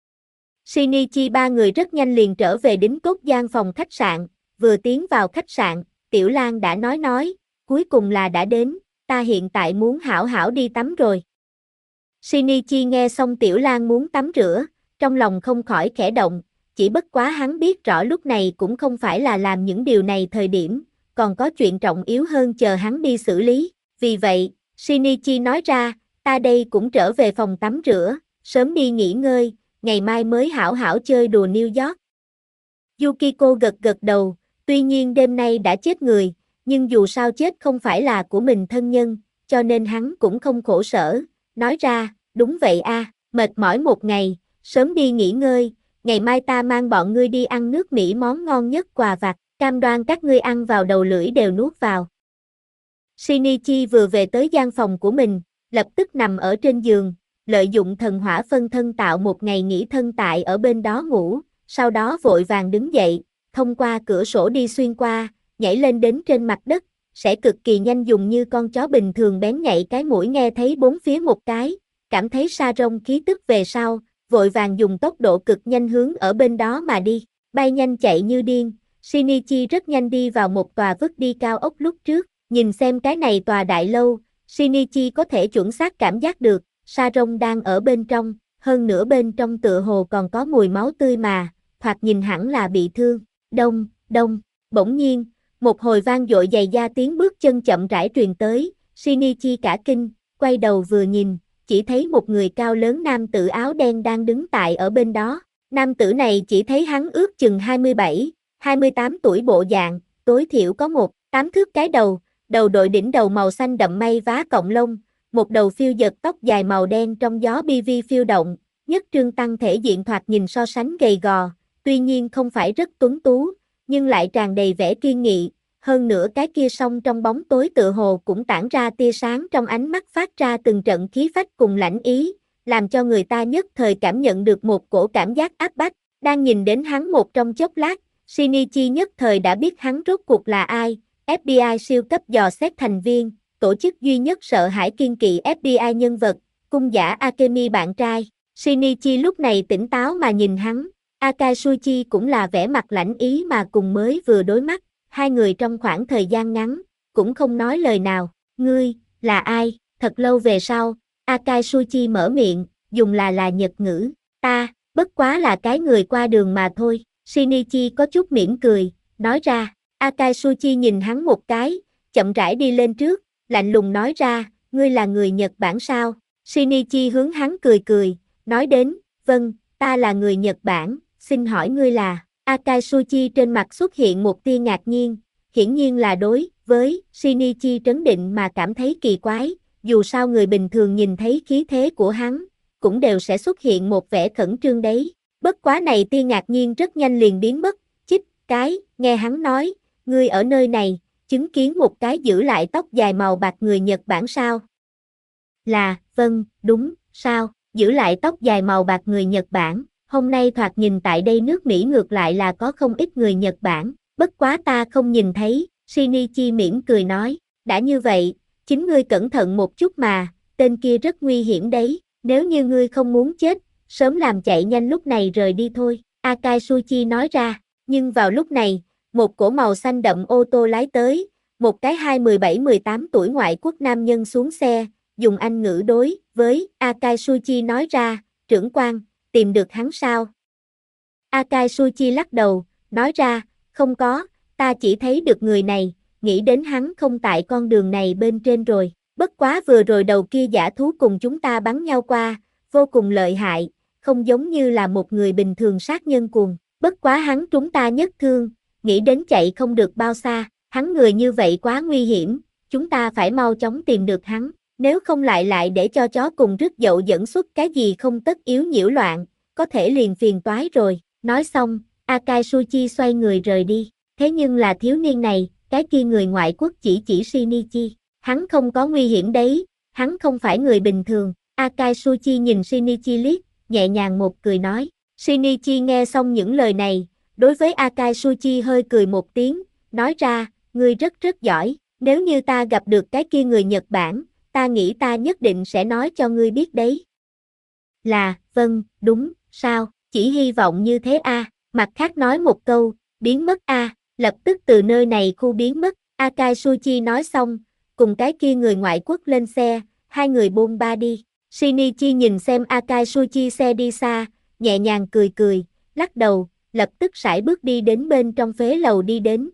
[SPEAKER 1] Shinichi 3 người rất nhanh liền trở về đính cốt gian phòng khách sạn, vừa tiến vào khách sạn, Tiểu Lan đã nói, cuối cùng là đã đến, ta hiện tại muốn hảo hảo đi tắm rồi. Shinichi nghe xong Tiểu Lan muốn tắm rửa, trong lòng không khỏi khẽ động, chỉ bất quá hắn biết rõ lúc này cũng không phải là làm những điều này thời điểm, còn có chuyện trọng yếu hơn chờ hắn đi xử lý, vì vậy, Shinichi nói ra, ta đây cũng trở về phòng tắm rửa, sớm đi nghỉ ngơi, ngày mai mới hảo hảo chơi đùa New York. Yukiko gật gật đầu, tuy nhiên đêm nay đã chết người, nhưng dù sao chết không phải là của mình thân nhân, cho nên hắn cũng không khổ sở, nói ra, đúng vậy a, mệt mỏi một ngày, sớm đi nghỉ ngơi, ngày mai ta mang bọn ngươi đi ăn nước Mỹ món ngon nhất quà vặt, cam đoan các ngươi ăn vào đầu lưỡi đều nuốt vào. Shinichi vừa về tới gian phòng của mình, lập tức nằm ở trên giường, lợi dụng thần hỏa phân thân tạo một ngày nghỉ thân tại ở bên đó ngủ, sau đó vội vàng đứng dậy, thông qua cửa sổ đi xuyên qua, nhảy lên đến trên mặt đất, sẽ cực kỳ nhanh dùng như con chó bình thường bén nhạy cái mũi nghe thấy bốn phía một cái, cảm thấy sa rông khí tức về sau, vội vàng dùng tốc độ cực nhanh hướng ở bên đó mà đi, bay nhanh chạy như điên, Shinichi rất nhanh đi vào một tòa vứt đi cao ốc lúc trước, nhìn xem cái này tòa đại lâu, Shinichi có thể chuẩn xác cảm giác được, sa rông đang ở bên trong, hơn nữa bên trong tựa hồ còn có mùi máu tươi mà, thoạt nhìn hẳn là bị thương, đông, bỗng nhiên, một hồi vang dội giày da tiếng bước chân chậm rãi truyền tới, Shinichi cả kinh, quay đầu vừa nhìn, chỉ thấy một người cao lớn nam tử áo đen đang đứng tại ở bên đó, nam tử này chỉ thấy hắn ước chừng 27, 28 tuổi bộ dạng, tối thiểu có 8 thước cái đầu đội đỉnh đầu màu xanh đậm may vá cọng lông, một đầu phiêu dật tóc dài màu đen trong gió BV phiêu động, nhất trương tăng thể diện thoạt nhìn so sánh gầy gò, tuy nhiên không phải rất tuấn tú, nhưng lại tràn đầy vẻ kiên nghị, hơn nữa cái kia song trong bóng tối tựa hồ cũng tản ra tia sáng trong ánh mắt phát ra từng trận khí phách cùng lãnh ý, làm cho người ta nhất thời cảm nhận được một cổ cảm giác áp bách, đang nhìn đến hắn một trong chốc lát, Shinichi nhất thời đã biết hắn rốt cuộc là ai, FBI siêu cấp dò xét thành viên, tổ chức duy nhất sợ hãi kiên kỵ FBI nhân vật, cung giả Akemi bạn trai. Shinichi lúc này tỉnh táo mà nhìn hắn, Akatsuchi cũng là vẻ mặt lãnh ý mà cùng mới vừa đối mắt, hai người trong khoảng thời gian ngắn, cũng không nói lời nào, ngươi, là ai, thật lâu về sau, Akatsuchi mở miệng, dùng là Nhật ngữ, Ta, bất quá là cái người qua đường mà thôi. Shinichi có chút mỉm cười, nói ra. Akatsuki nhìn hắn một cái, chậm rãi đi lên trước, lạnh lùng nói ra, ngươi là người Nhật Bản sao? Shinichi hướng hắn cười cười, nói đến, vâng, ta là người Nhật Bản, xin hỏi ngươi là. Akatsuki trên mặt xuất hiện một tia ngạc nhiên, hiển nhiên là đối với Shinichi trấn định mà cảm thấy kỳ quái, dù sao người bình thường nhìn thấy khí thế của hắn, cũng đều sẽ xuất hiện một vẻ khẩn trương đấy. Bất quá này tia ngạc nhiên rất nhanh liền biến mất, chích, nghe hắn nói, ngươi ở nơi này, chứng kiến một cái giữ lại tóc dài màu bạc người Nhật Bản sao? Là, vâng, đúng, sao, giữ lại tóc dài màu bạc người Nhật Bản, hôm nay thoạt nhìn tại đây nước Mỹ ngược lại là có không ít người Nhật Bản, bất quá ta không nhìn thấy, Shinichi mỉm cười nói, đã như vậy, chính ngươi cẩn thận một chút mà, tên kia rất nguy hiểm đấy, nếu như ngươi không muốn chết, sớm làm chạy nhanh lúc này rời đi thôi, Akatsuki nói ra, nhưng vào lúc này, một cỗ màu xanh đậm ô tô lái tới, một cái 17-18 tuổi ngoại quốc nam nhân xuống xe, dùng Anh ngữ đối với Akatsuki nói ra, trưởng quan, tìm được hắn sao? Akatsuki lắc đầu, nói ra, không có, ta chỉ thấy được người này, nghĩ đến hắn không tại con đường này bên trên rồi, bất quá vừa rồi đầu kia dã thú cùng chúng ta bắn nhau qua, vô cùng lợi hại, không giống như là một người bình thường sát nhân cuồng, bất quá hắn trúng ta nhất thương, nghĩ đến chạy không được bao xa, hắn người như vậy quá nguy hiểm, chúng ta phải mau chóng tìm được hắn, nếu không lại để cho chó cùng rứt dậu dẫn xuất cái gì không tất yếu nhiễu loạn, có thể liền phiền toái rồi, nói xong, Akatsuki xoay người rời đi, thế nhưng là thiếu niên này, cái kia người ngoại quốc chỉ Shinichi, hắn không có nguy hiểm đấy, hắn không phải người bình thường, Akatsuki nhìn Shinichi liếc, nhẹ nhàng một cười nói, Shinichi nghe xong những lời này, đối với Akatsuki hơi cười một tiếng, nói ra, ngươi rất giỏi, nếu như ta gặp được cái kia người Nhật Bản, ta nghĩ ta nhất định sẽ nói cho ngươi biết đấy. Là, vâng, đúng, sao, chỉ hy vọng như thế a. Mặt khác nói một câu, biến mất a, lập tức từ nơi này khu biến mất, Akatsuki nói xong, cùng cái kia người ngoại quốc lên xe, hai người bôn ba đi. Shinichi nhìn xem Akatsuki xe đi xa, nhẹ nhàng cười, lắc đầu, lập tức sải bước đi đến bên trong phế lầu đi đến,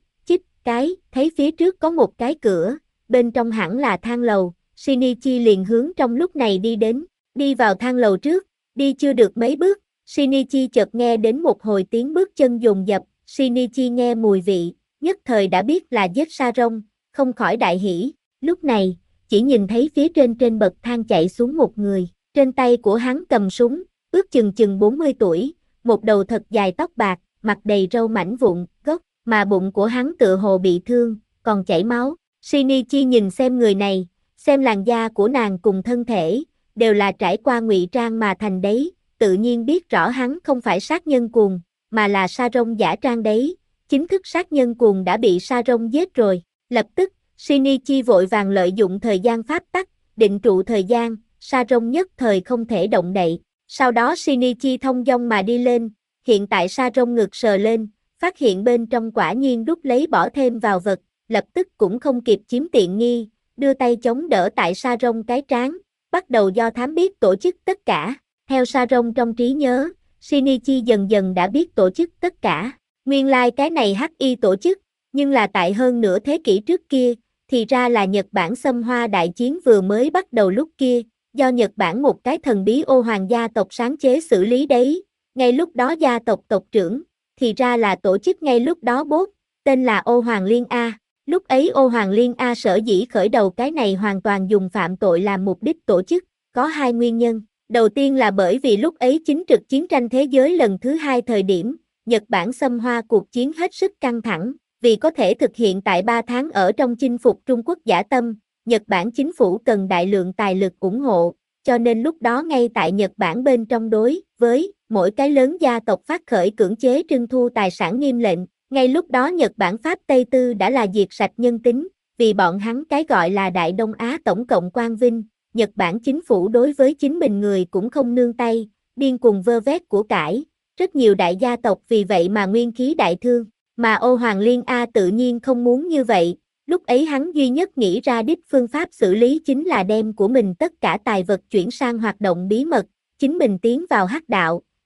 [SPEAKER 1] thấy phía trước có một cái cửa, bên trong hẳn là thang lầu, Shinichi liền hướng trong lúc này đi đến, đi vào thang lầu trước, đi chưa được mấy bước, Shinichi chợt nghe đến một hồi tiếng bước chân dồn dập, Shinichi nghe mùi vị, nhất thời đã biết là giết Saron, không khỏi đại hỉ, lúc này, chỉ nhìn thấy phía trên bậc thang chạy xuống một người, trên tay của hắn cầm súng, ước chừng 40 tuổi, một đầu thật dài tóc bạc, mặt đầy râu mảnh vụn, gốc, mà bụng của hắn tựa hồ bị thương, còn chảy máu. Shinichi nhìn xem người này, xem làn da của nàng cùng thân thể, đều là trải qua ngụy trang mà thành đấy, tự nhiên biết rõ hắn không phải sát nhân cuồng, mà là Saron giả trang đấy, chính thức sát nhân cuồng đã bị Saron giết rồi. Lập tức, Shinichi vội vàng lợi dụng thời gian pháp tắc, định trụ thời gian, Saron nhất thời không thể động đậy. Sau đó Shinichi thông dong mà đi lên, hiện tại Saron ngực sờ lên, phát hiện bên trong quả nhiên đút lấy bỏ thêm vào vật, lập tức cũng không kịp chiếm tiện nghi, đưa tay chống đỡ tại Saron cái trán, bắt đầu do thám biết tổ chức tất cả. Theo Saron trong trí nhớ, Shinichi dần dần đã biết tổ chức tất cả. Nguyên lai cái này HI tổ chức, nhưng là tại hơn nửa thế kỷ trước kia, thì ra là Nhật Bản xâm Hoa đại chiến vừa mới bắt đầu lúc kia, do Nhật Bản một cái thần bí ô hoàng gia tộc sáng chế xử lý đấy. Ngay lúc đó gia tộc tộc trưởng, thì ra là tổ chức ngay lúc đó bốt, tên là Ô Hoàng Liên A. Lúc ấy Ô Hoàng Liên A sở dĩ khởi đầu cái này hoàn toàn dùng phạm tội làm mục đích tổ chức, có hai nguyên nhân. Đầu tiên là bởi vì lúc ấy chính trực chiến tranh thế giới lần thứ hai thời điểm, Nhật Bản xâm Hoa cuộc chiến hết sức căng thẳng, vì có thể thực hiện tại 3 tháng ở trong chinh phục Trung Quốc dã tâm, Nhật Bản chính phủ cần đại lượng tài lực ủng hộ, cho nên lúc đó ngay tại Nhật Bản bên trong đối với mỗi cái lớn gia tộc phát khởi cưỡng chế trưng thu tài sản nghiêm lệnh, ngay lúc đó Nhật Bản Pháp Tây Tư đã là diệt sạch nhân tính, vì bọn hắn cái gọi là Đại Đông Á Tổng cộng quang vinh, Nhật Bản chính phủ đối với chính mình người cũng không nương tay, điên cuồng vơ vét của cải, rất nhiều đại gia tộc vì vậy mà nguyên khí đại thương, mà Ô Hoàng Liên A tự nhiên không muốn như vậy, lúc ấy hắn duy nhất nghĩ ra đích phương pháp xử lý chính là đem của mình tất cả tài vật chuyển sang hoạt động bí mật, chính mình tiến vào hắc đạo,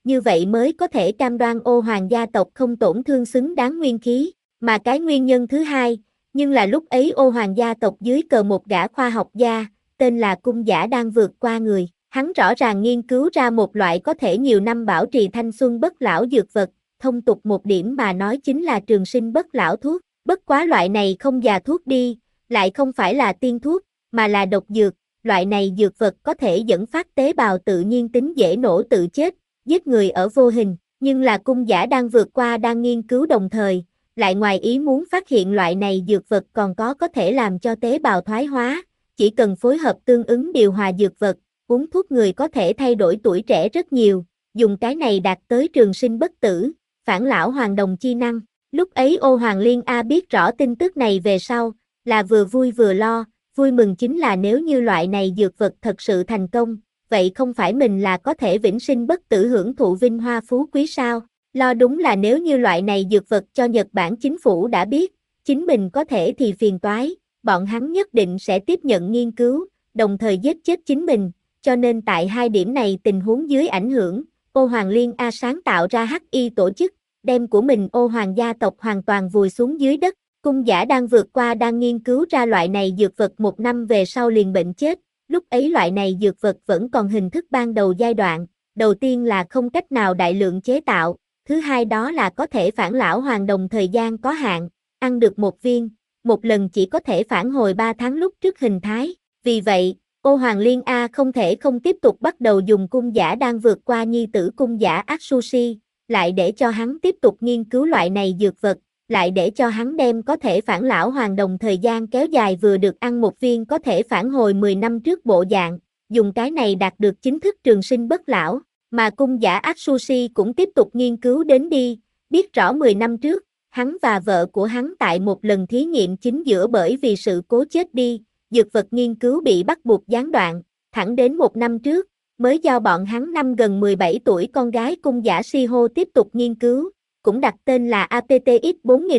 [SPEAKER 1] như vậy mới có thể cam đoan Ô Hoàng gia tộc không tổn thương xứng đáng nguyên khí. Mà cái nguyên nhân thứ hai, nhưng là lúc ấy Ô Hoàng gia tộc dưới cờ một gã khoa học gia, tên là Cung Giả đang vượt qua người. Hắn rõ ràng nghiên cứu ra một loại có thể nhiều năm bảo trì thanh xuân bất lão dược vật, thông tục một điểm mà nói chính là trường sinh bất lão thuốc. Bất quá loại này không già thuốc đi, lại không phải là tiên thuốc, mà là độc dược. Loại này dược vật có thể dẫn phát tế bào tự nhiên tính dễ nổ tự chết, giết người ở vô hình. Nhưng là Cung Giả đang vượt qua đang nghiên cứu đồng thời, lại ngoài ý muốn phát hiện loại này dược vật còn có thể làm cho tế bào thoái hóa, chỉ cần phối hợp tương ứng điều hòa dược vật, uống thuốc người có thể thay đổi tuổi trẻ rất nhiều, dùng cái này đạt tới trường sinh bất tử, phản lão hoàng đồng chi năng. Lúc ấy Ô Hoàng Liên A biết rõ tin tức này về sau, là vừa vui vừa lo, vui mừng chính là nếu như loại này dược vật thật sự thành công, vậy không phải mình là có thể vĩnh sinh bất tử hưởng thụ vinh hoa phú quý sao? Lo đúng là nếu như loại này dược vật cho Nhật Bản chính phủ đã biết, chính mình có thể thì phiền toái, bọn hắn nhất định sẽ tiếp nhận nghiên cứu, đồng thời giết chết chính mình, cho nên tại hai điểm này tình huống dưới ảnh hưởng, Ô Hoàng Liên A sáng tạo ra HI tổ chức, đem của mình Ô Hoàng gia tộc hoàn toàn vùi xuống dưới đất. Cung Giả đang vượt qua đang nghiên cứu ra loại này dược vật 1 năm về sau liền bệnh chết, lúc ấy loại này dược vật vẫn còn hình thức ban đầu giai đoạn, đầu tiên là không cách nào đại lượng chế tạo, thứ hai đó là có thể phản lão hoàng đồng thời gian có hạn, ăn được một viên, một lần chỉ có thể phản hồi 3 tháng lúc trước hình thái, vì vậy, Ô Hoàng Liên A không thể không tiếp tục bắt đầu dùng Cung Giả đang vượt qua nhi tử Cung Giả Atsushi, lại để cho hắn tiếp tục nghiên cứu loại này dược vật, lại để cho hắn đem có thể phản lão hoàng đồng thời gian kéo dài vừa được ăn một viên có thể phản hồi 10 năm trước bộ dạng, dùng cái này đạt được chính thức trường sinh bất lão, mà Cung Giả Atsushi cũng tiếp tục nghiên cứu đến đi, biết rõ 10 năm trước, hắn và vợ của hắn tại một lần thí nghiệm chính giữa bởi vì sự cố chết đi, dược vật nghiên cứu bị bắt buộc gián đoạn, thẳng đến 1 năm trước, mới do bọn hắn năm gần 17 tuổi con gái Cung Giả Shiho tiếp tục nghiên cứu, cũng đặt tên là APTX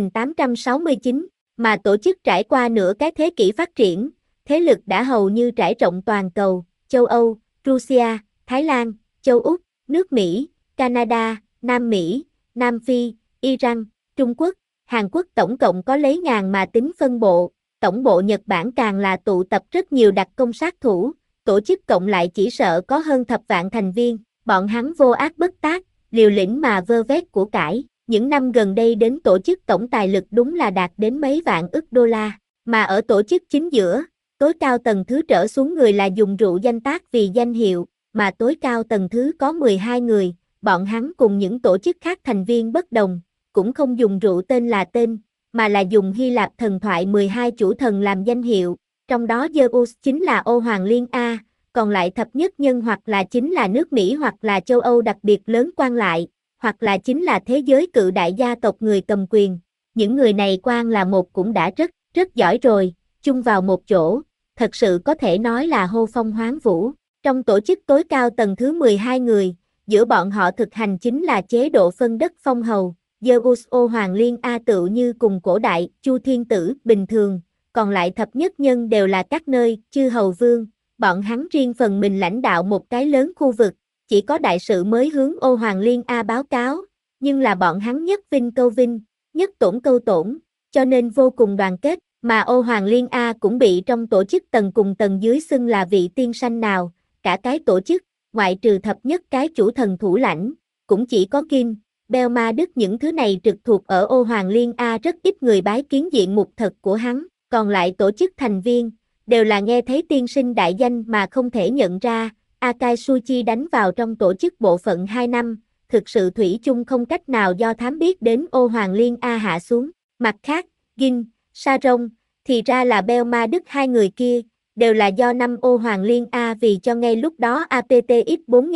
[SPEAKER 1] 4869, mà tổ chức trải qua nửa cái thế kỷ phát triển, thế lực đã hầu như trải rộng toàn cầu, châu Âu, Russia, Thái Lan, châu Úc, nước Mỹ, Canada, Nam Mỹ, Nam Phi, Iran, Trung Quốc, Hàn Quốc tổng cộng có lấy ngàn mà tính phân bộ, tổng bộ Nhật Bản càng là tụ tập rất nhiều đặc công sát thủ, tổ chức cộng lại chỉ sợ có hơn thập vạn thành viên, bọn hắn vô ác bất tác, liều lĩnh mà vơ vét của cải. Những năm gần đây đến tổ chức tổng tài lực đúng là đạt đến mấy vạn ức đô la, mà ở tổ chức chính giữa, tối cao tầng thứ trở xuống người là dùng rượu danh tác vì danh hiệu, mà tối cao tầng thứ có 12 người, bọn hắn cùng những tổ chức khác thành viên bất đồng, cũng không dùng rượu tên là tên, mà là dùng Hy Lạp thần thoại 12 chủ thần làm danh hiệu, trong đó Zeus chính là Ô Hoàng Liên A, còn lại thập nhất nhân hoặc là chính là nước Mỹ hoặc là châu Âu đặc biệt lớn quan lại, hoặc là chính là thế giới cự đại gia tộc người cầm quyền. Những người này quan là một cũng đã rất giỏi rồi, chung vào một chỗ, thật sự có thể nói là hô phong hoán vũ. Trong tổ chức tối cao tầng thứ 12 người, giữa bọn họ thực hành chính là chế độ phân đất phong hầu, Zeus Ô Hoàng Liên A tựu như cùng cổ đại, Chu Thiên Tử, bình thường, còn lại thập nhất nhân đều là các nơi, chư hầu vương, bọn hắn riêng phần mình lãnh đạo một cái lớn khu vực, chỉ có đại sự mới hướng Ô Hoàng Liên A báo cáo, nhưng là bọn hắn nhất vinh câu vinh, nhất tổn câu tổn, cho nên vô cùng đoàn kết, mà Ô Hoàng Liên A cũng bị trong tổ chức tầng cùng tầng dưới xưng là vị tiên sanh nào, cả cái tổ chức, ngoại trừ thập nhất cái chủ thần thủ lãnh, cũng chỉ có Kim, Belma Đức những thứ này trực thuộc ở Ô Hoàng Liên A rất ít người bái kiến diện mục thật của hắn, còn lại tổ chức thành viên, đều là nghe thấy tiên sinh đại danh mà không thể nhận ra. Akai Suchi đánh vào trong tổ chức bộ phận 2 năm, thực sự thủy chung không cách nào do thám biết đến Ô Hoàng Liên A hạ xuống. Mặt khác, Gin, Saron, thì ra là Belma Đức hai người kia, đều là do năm Ô Hoàng Liên A vì cho ngay lúc đó APTX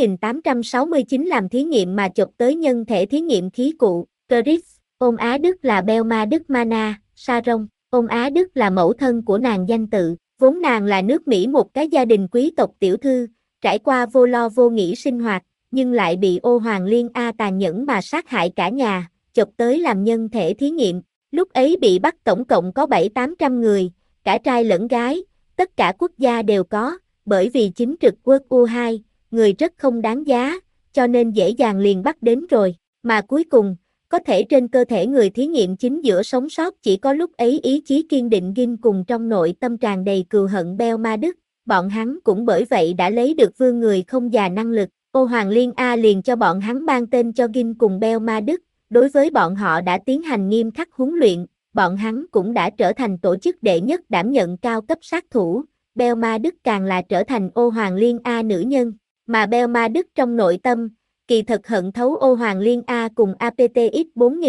[SPEAKER 1] 4869 làm thí nghiệm mà chụp tới nhân thể thí nghiệm khí cụ, Chris, Ôn Á Đức là Belma Đức Mana, Saron, Ôn Á Đức là mẫu thân của nàng danh tự, vốn nàng là nước Mỹ một cái gia đình quý tộc tiểu thư, trải qua vô lo vô nghĩ sinh hoạt, nhưng lại bị Ô Hoàng Liên A tàn nhẫn mà sát hại cả nhà, chụp tới làm nhân thể thí nghiệm. Lúc ấy bị bắt tổng cộng có 700-800 người, cả trai lẫn gái, tất cả quốc gia đều có, bởi vì chính trực quốc U2, người rất không đáng giá, cho nên dễ dàng liền bắt đến rồi. Mà cuối cùng, có thể trên cơ thể người thí nghiệm chính giữa sống sót chỉ có lúc ấy ý chí kiên định Gin cùng trong nội tâm tràn đầy cừu hận Beo Ma Đức, bọn hắn cũng bởi vậy đã lấy được vương người không già năng lực. Ô Hoàng Liên A liền cho bọn hắn ban tên cho Gin cùng Beo Ma Đức, đối với bọn họ đã tiến hành nghiêm khắc huấn luyện, bọn hắn cũng đã trở thành tổ chức đệ nhất đảm nhận cao cấp sát thủ, Beo Ma Đức càng là trở thành Ô Hoàng Liên A nữ nhân, mà Beo Ma Đức trong nội tâm, kỳ thật hận thấu Ô Hoàng Liên A cùng APTX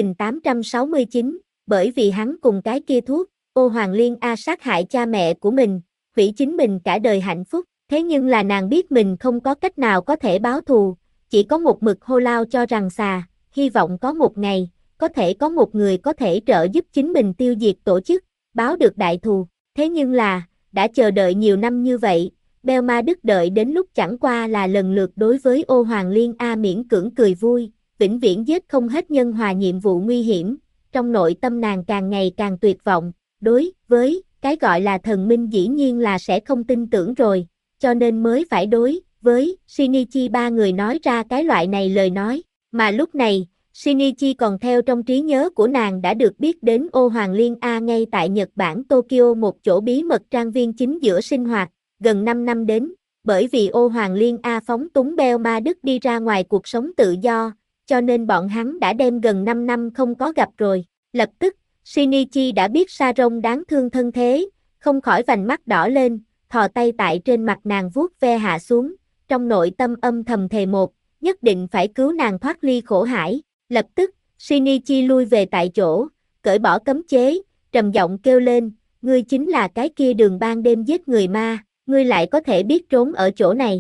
[SPEAKER 1] 4869, bởi vì hắn cùng cái kia thuốc, Ô Hoàng Liên A sát hại cha mẹ của mình, hủy chính mình cả đời hạnh phúc, thế nhưng là nàng biết mình không có cách nào có thể báo thù, chỉ có một mực hô lao cho rằng xà, hy vọng có một ngày, có thể có một người có thể trợ giúp chính mình tiêu diệt tổ chức, báo được đại thù, thế nhưng là, đã chờ đợi nhiều năm như vậy, Beo Ma Đức đợi đến lúc chẳng qua là lần lượt đối với Ô Hoàng Liên A miễn cưỡng cười vui, vĩnh viễn giết không hết nhân hòa nhiệm vụ nguy hiểm, trong nội tâm nàng càng ngày càng tuyệt vọng, đối với cái gọi là thần minh dĩ nhiên là sẽ không tin tưởng rồi, cho nên mới phải đối với Shinichi ba người nói ra cái loại này lời nói, mà lúc này, Shinichi còn theo trong trí nhớ của nàng đã được biết đến Ô Hoàng Liên A ngay tại Nhật Bản Tokyo một chỗ bí mật trang viên chính giữa sinh hoạt, gần 5 năm đến, bởi vì Ô Hoàng Liên A phóng túng Beo Ma Đức đi ra ngoài cuộc sống tự do, cho nên bọn hắn đã đem gần 5 năm không có gặp rồi, lập tức, Shinichi đã biết Saron đáng thương thân thế, không khỏi vành mắt đỏ lên, thò tay tại trên mặt nàng vuốt ve hạ xuống, trong nội tâm âm thầm thề một, nhất định phải cứu nàng thoát ly khổ hải. Lập tức, Shinichi lui về tại chỗ, cởi bỏ cấm chế, trầm giọng kêu lên, ngươi chính là cái kia đường ban đêm giết người ma, ngươi lại có thể biết trốn ở chỗ này.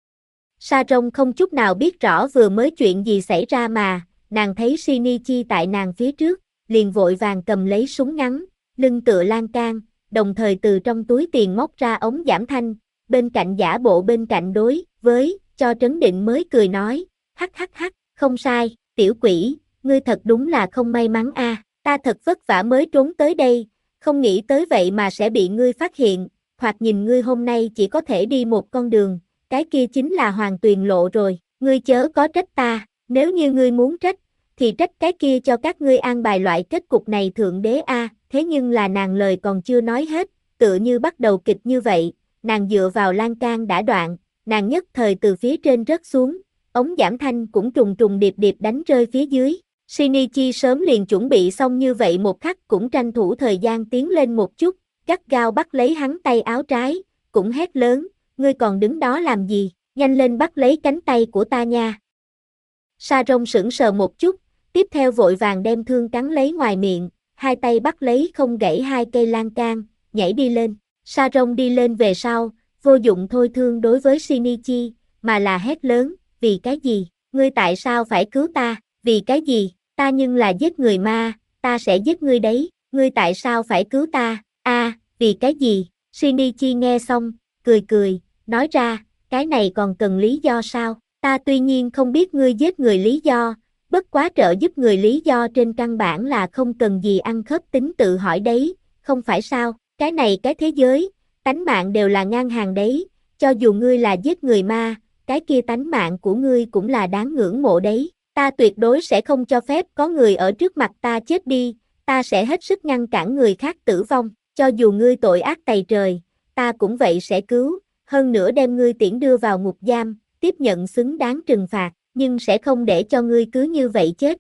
[SPEAKER 1] Saron không chút nào biết rõ vừa mới chuyện gì xảy ra mà, nàng thấy Shinichi tại nàng phía trước, liền vội vàng cầm lấy súng ngắn, lưng tựa lan can, đồng thời từ trong túi tiền móc ra ống giảm thanh, bên cạnh giả bộ bên cạnh đối với, cho trấn định mới cười nói, hắc hắc hắc, không sai, tiểu quỷ, ngươi thật đúng là không may mắn a, ta thật vất vả mới trốn tới đây, không nghĩ tới vậy mà sẽ bị ngươi phát hiện, hoặc nhìn ngươi hôm nay chỉ có thể đi một con đường, cái kia chính là Hoàng Tuyền lộ rồi, ngươi chớ có trách ta, nếu như ngươi muốn trách, thì trách cái kia cho các ngươi an bài loại kết cục này thượng đế a, thế nhưng là nàng lời còn chưa nói hết, tựa như bắt đầu kịch như vậy, nàng dựa vào lan can đã đoạn, nàng nhất thời từ phía trên rớt xuống, ống giảm thanh cũng trùng trùng điệp điệp đánh rơi phía dưới. Shinichi sớm liền chuẩn bị xong như vậy một khắc cũng tranh thủ thời gian tiến lên một chút, gắt gao bắt lấy hắn tay áo trái, cũng hét lớn, ngươi còn đứng đó làm gì, nhanh lên bắt lấy cánh tay của ta nha. Saron sững sờ một chút, tiếp theo vội vàng đem thương cắn lấy ngoài miệng, hai tay bắt lấy không gãy hai cây lan can, nhảy đi lên. Saron đi lên về sau, vô dụng thôi thương đối với Shinichi, mà là hét lớn, vì cái gì, ngươi tại sao phải cứu ta, vì cái gì, ta nhưng là giết người ma, ta sẽ giết ngươi đấy, ngươi tại sao phải cứu ta, vì cái gì, Shinichi nghe xong, cười cười, nói ra, cái này còn cần lý do sao, ta tuy nhiên không biết ngươi giết người lý do, bất quá trợ giúp người lý do trên căn bản là không cần gì ăn khớp tính tự hỏi đấy, không phải sao, cái này cái thế giới, tánh mạng đều là ngang hàng đấy, cho dù ngươi là giết người ma, cái kia tánh mạng của ngươi cũng là đáng ngưỡng mộ đấy, ta tuyệt đối sẽ không cho phép có người ở trước mặt ta chết đi, ta sẽ hết sức ngăn cản người khác tử vong, cho dù ngươi tội ác tày trời, ta cũng vậy sẽ cứu, hơn nữa đem ngươi tiễn đưa vào ngục giam, tiếp nhận xứng đáng trừng phạt, nhưng sẽ không để cho ngươi cứ như vậy chết.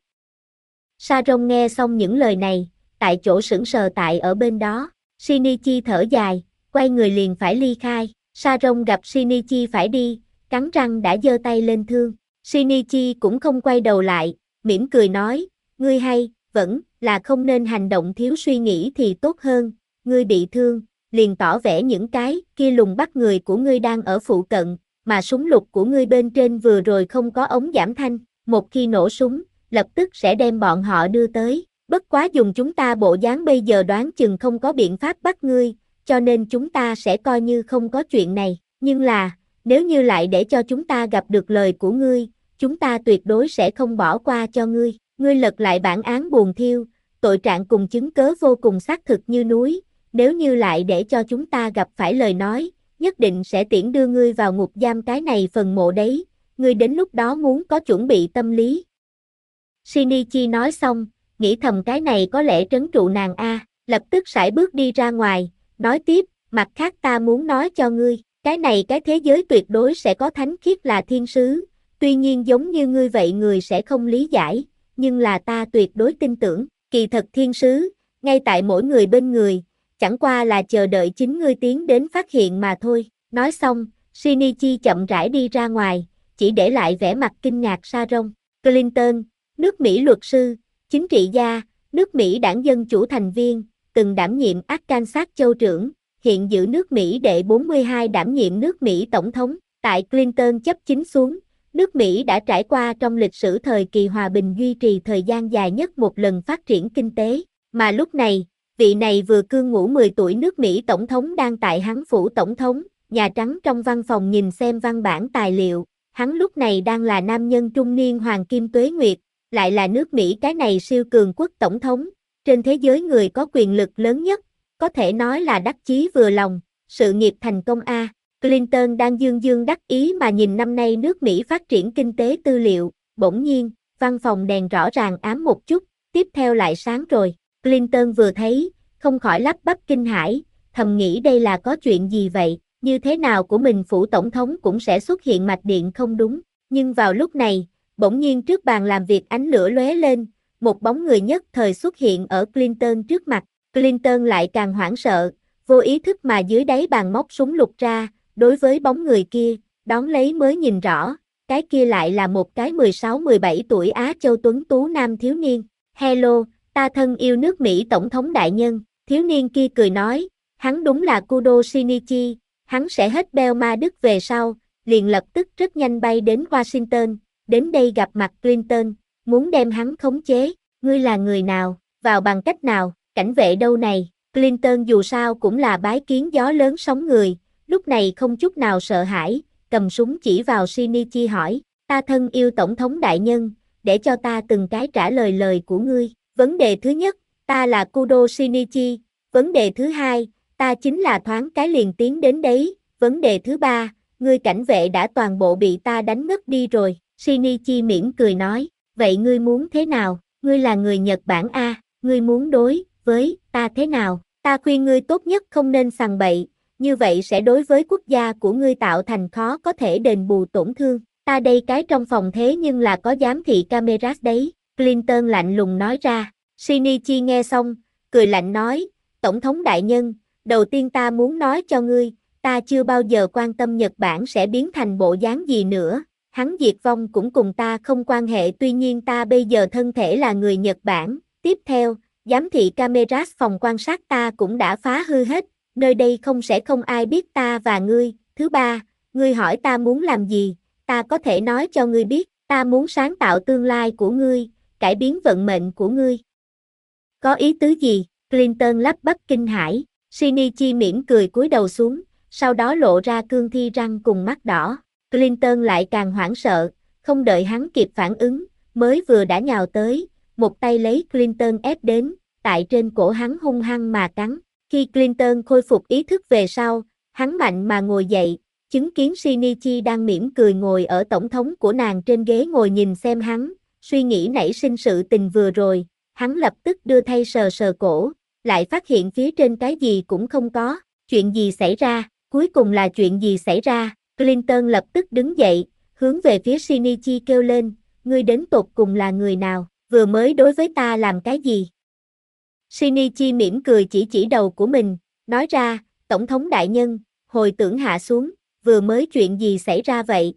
[SPEAKER 1] Saron nghe xong những lời này, tại chỗ sững sờ tại ở bên đó, Shinichi thở dài, quay người liền phải ly khai, Saron gặp Shinichi phải đi, cắn răng đã giơ tay lên thương, Shinichi cũng không quay đầu lại, mỉm cười nói, ngươi hay, vẫn là không nên hành động thiếu suy nghĩ thì tốt hơn, ngươi bị thương, liền tỏ vẻ những cái kia lùng bắt người của ngươi đang ở phụ cận, mà súng lục của ngươi bên trên vừa rồi không có ống giảm thanh, một khi nổ súng, lập tức sẽ đem bọn họ đưa tới, bất quá dùng chúng ta bộ dáng bây giờ đoán chừng không có biện pháp bắt ngươi, cho nên chúng ta sẽ coi như không có chuyện này, nhưng là, nếu như lại để cho chúng ta gặp được lời của ngươi, chúng ta tuyệt đối sẽ không bỏ qua cho ngươi, ngươi lật lại bản án buồn thiêu, tội trạng cùng chứng cớ vô cùng xác thực như núi, nếu như lại để cho chúng ta gặp phải lời nói, nhất định sẽ tiễn đưa ngươi vào ngục giam cái này phần mộ đấy, ngươi đến lúc đó muốn có chuẩn bị tâm lý. Shinichi nói xong, nghĩ thầm cái này có lẽ trấn trụ nàng lập tức sải bước đi ra ngoài, nói tiếp, mặt khác ta muốn nói cho ngươi, cái này cái thế giới tuyệt đối sẽ có thánh khiết là thiên sứ, tuy nhiên giống như ngươi vậy người sẽ không lý giải, nhưng là ta tuyệt đối tin tưởng, kỳ thật thiên sứ, ngay tại mỗi người bên người, chẳng qua là chờ đợi chính ngươi tiến đến phát hiện mà thôi. Nói xong, Shinichi chậm rãi đi ra ngoài, chỉ để lại vẻ mặt kinh ngạc Sharon. Clinton, nước Mỹ luật sư, chính trị gia, nước Mỹ đảng Dân Chủ thành viên, từng đảm nhiệm Arkansas州trưởng, hiện giữ nước Mỹ đệ 42 đảm nhiệm nước Mỹ tổng thống. Tại Clinton chấp chính xuống, nước Mỹ đã trải qua trong lịch sử thời kỳ hòa bình duy trì thời gian dài nhất một lần phát triển kinh tế, mà lúc này, vị này vừa cương ngũ 10 tuổi nước Mỹ tổng thống đang tại hắn phủ tổng thống, Nhà Trắng trong văn phòng nhìn xem văn bản tài liệu, hắn lúc này đang là nam nhân trung niên hoàng kim tuế nguyệt, lại là nước Mỹ cái này siêu cường quốc tổng thống, trên thế giới người có quyền lực lớn nhất, có thể nói là đắc chí vừa lòng, sự nghiệp thành công Clinton đang dương dương đắc ý mà nhìn năm nay nước Mỹ phát triển kinh tế tư liệu, bỗng nhiên, văn phòng đèn rõ ràng ám một chút, tiếp theo lại sáng rồi. Clinton vừa thấy, không khỏi lắp bắp kinh hãi, thầm nghĩ đây là có chuyện gì vậy, như thế nào của mình phủ tổng thống cũng sẽ xuất hiện mạch điện không đúng. Nhưng vào lúc này, bỗng nhiên trước bàn làm việc ánh lửa lóe lên, một bóng người nhất thời xuất hiện ở Clinton trước mặt. Clinton lại càng hoảng sợ, vô ý thức mà dưới đáy bàn móc súng lục ra, đối với bóng người kia, đón lấy mới nhìn rõ, cái kia lại là một cái 16-17 tuổi Á Châu tuấn tú nam thiếu niên. Hello, ta thân yêu nước Mỹ tổng thống đại nhân, thiếu niên kia cười nói, hắn đúng là Kudo Shinichi, hắn sẽ hết beo ma Đức về sau, liền lập tức rất nhanh bay đến Washington, đến đây gặp mặt Clinton, muốn đem hắn khống chế, ngươi là người nào, vào bằng cách nào, cảnh vệ đâu này, Clinton dù sao cũng là bái kiến gió lớn sóng người, lúc này không chút nào sợ hãi, cầm súng chỉ vào Shinichi hỏi, ta thân yêu tổng thống đại nhân, để cho ta từng cái trả lời lời của ngươi, vấn đề thứ nhất, ta là Kudo Shinichi, vấn đề thứ hai, ta chính là thoáng cái liền tiến đến đấy, vấn đề thứ ba, ngươi cảnh vệ đã toàn bộ bị ta đánh ngất đi rồi, Shinichi mỉm cười nói, vậy ngươi muốn thế nào, ngươi là người Nhật Bản ngươi muốn đối với ta thế nào, ta khuyên ngươi tốt nhất không nên sằng bậy, như vậy sẽ đối với quốc gia của ngươi tạo thành khó có thể đền bù tổn thương, ta đây cái trong phòng thế nhưng là có giám thị camera đấy, Clinton lạnh lùng nói ra, Shinichi nghe xong, cười lạnh nói, tổng thống đại nhân, đầu tiên ta muốn nói cho ngươi, ta chưa bao giờ quan tâm Nhật Bản sẽ biến thành bộ dáng gì nữa, hắn diệt vong cũng cùng ta không quan hệ tuy nhiên ta bây giờ thân thể là người Nhật Bản, tiếp theo, giám thị camera phòng quan sát ta cũng đã phá hư hết, nơi đây không ai biết ta và ngươi, thứ ba, ngươi hỏi ta muốn làm gì, ta có thể nói cho ngươi biết, ta muốn sáng tạo tương lai của ngươi, cải biến vận mệnh của ngươi. Có ý tứ gì? Clinton lắp bắp kinh hãi, Shinichi mỉm cười cúi đầu xuống, sau đó lộ ra cương thi răng cùng mắt đỏ. Clinton lại càng hoảng sợ, không đợi hắn kịp phản ứng, mới vừa đã nhào tới, một tay lấy Clinton ép đến, tại trên cổ hắn hung hăng mà cắn. Khi Clinton khôi phục ý thức về sau, hắn mạnh mà ngồi dậy, chứng kiến Shinichi đang mỉm cười ngồi ở tổng thống của nàng trên ghế ngồi nhìn xem hắn, suy nghĩ nảy sinh sự tình vừa rồi, hắn lập tức đưa tay sờ sờ cổ, lại phát hiện phía trên cái gì cũng không có, chuyện gì xảy ra, cuối cùng là chuyện gì xảy ra, Clinton lập tức đứng dậy, hướng về phía Shinichi kêu lên, ngươi đến tột cùng là người nào, vừa mới đối với ta làm cái gì? Shinichi mỉm cười chỉ đầu của mình, nói ra, tổng thống đại nhân, hồi tưởng hạ xuống, vừa mới chuyện gì xảy ra vậy?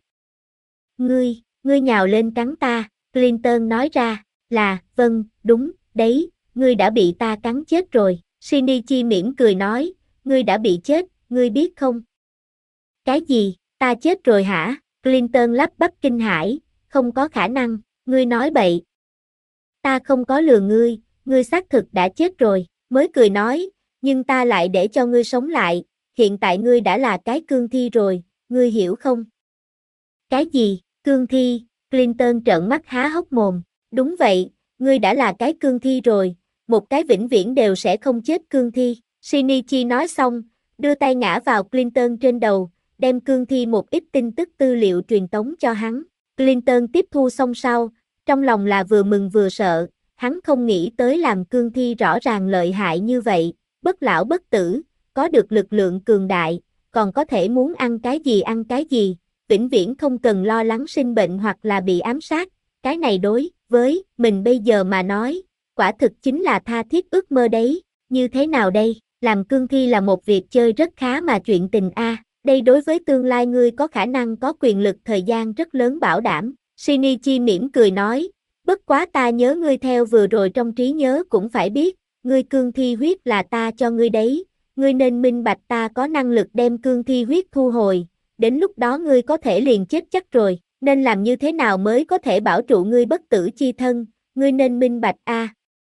[SPEAKER 1] Ngươi nhào lên cắn ta, Clinton nói ra, là, vâng, đúng, đấy, ngươi đã bị ta cắn chết rồi, Shinichi mỉm cười nói, ngươi đã bị chết, ngươi biết không? Cái gì, ta chết rồi hả? Clinton lắp bắp kinh hãi, không có khả năng, ngươi nói bậy. Ta không có lừa ngươi xác thực đã chết rồi, mới cười nói, nhưng ta lại để cho ngươi sống lại, hiện tại ngươi đã là cái cương thi rồi, ngươi hiểu không? Cái gì, cương thi? Clinton trợn mắt há hốc mồm, đúng vậy, ngươi đã là cái cương thi rồi, một cái vĩnh viễn đều sẽ không chết cương thi. Shinichi nói xong, đưa tay ngã vào Clinton trên đầu, đem cương thi một ít tin tức tư liệu truyền tống cho hắn. Clinton tiếp thu xong sau, trong lòng là vừa mừng vừa sợ, hắn không nghĩ tới làm cương thi rõ ràng lợi hại như vậy, bất lão bất tử, có được lực lượng cường đại, còn có thể muốn ăn cái gì, vĩnh viễn không cần lo lắng sinh bệnh hoặc là bị ám sát, cái này đối với mình bây giờ mà nói, quả thực chính là tha thiết ước mơ đấy, như thế nào đây, làm cương thi là một việc chơi rất khá mà chuyện tình a. Đây đối với tương lai ngươi có khả năng có quyền lực thời gian rất lớn bảo đảm. Shinichi mỉm cười nói, bất quá ta nhớ ngươi theo vừa rồi trong trí nhớ cũng phải biết, ngươi cương thi huyết là ta cho ngươi đấy, ngươi nên minh bạch ta có năng lực đem cương thi huyết thu hồi, đến lúc đó ngươi có thể liền chết chắc rồi, nên làm như thế nào mới có thể bảo trụ ngươi bất tử chi thân, ngươi nên minh bạch a.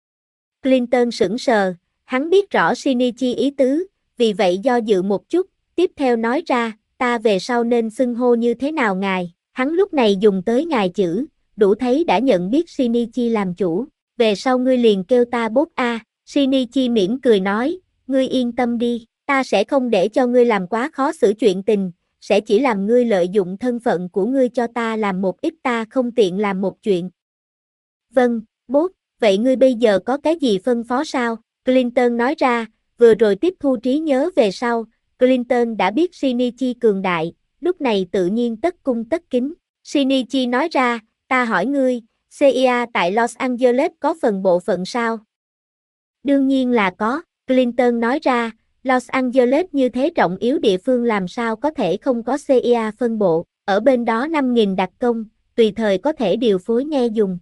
[SPEAKER 1] Clinton sững sờ, hắn biết rõ Shinichi ý tứ, vì vậy do dự một chút, tiếp theo nói ra, ta về sau nên xưng hô như thế nào ngài, hắn lúc này dùng tới ngài chữ, đủ thấy đã nhận biết Shinichi làm chủ, về sau ngươi liền kêu ta bốt a. Shinichi mỉm cười nói, ngươi yên tâm đi, ta sẽ không để cho ngươi làm quá khó xử chuyện tình, sẽ chỉ làm ngươi lợi dụng thân phận của ngươi cho ta làm một ít ta không tiện làm một chuyện. Vâng, bốt, vậy ngươi bây giờ có cái gì phân phó sao? Clinton nói ra, vừa rồi tiếp thu trí nhớ về sau, Clinton đã biết Shinichi cường đại, lúc này tự nhiên tất cung tất kính. Shinichi nói ra, ta hỏi ngươi, CIA tại Los Angeles có phần bộ phận sao? Đương nhiên là có, Clinton nói ra, Los Angeles như thế trọng yếu địa phương làm sao có thể không có CIA phân bộ, ở bên đó 5.000 đặc công, tùy thời có thể điều phối nghe dùng.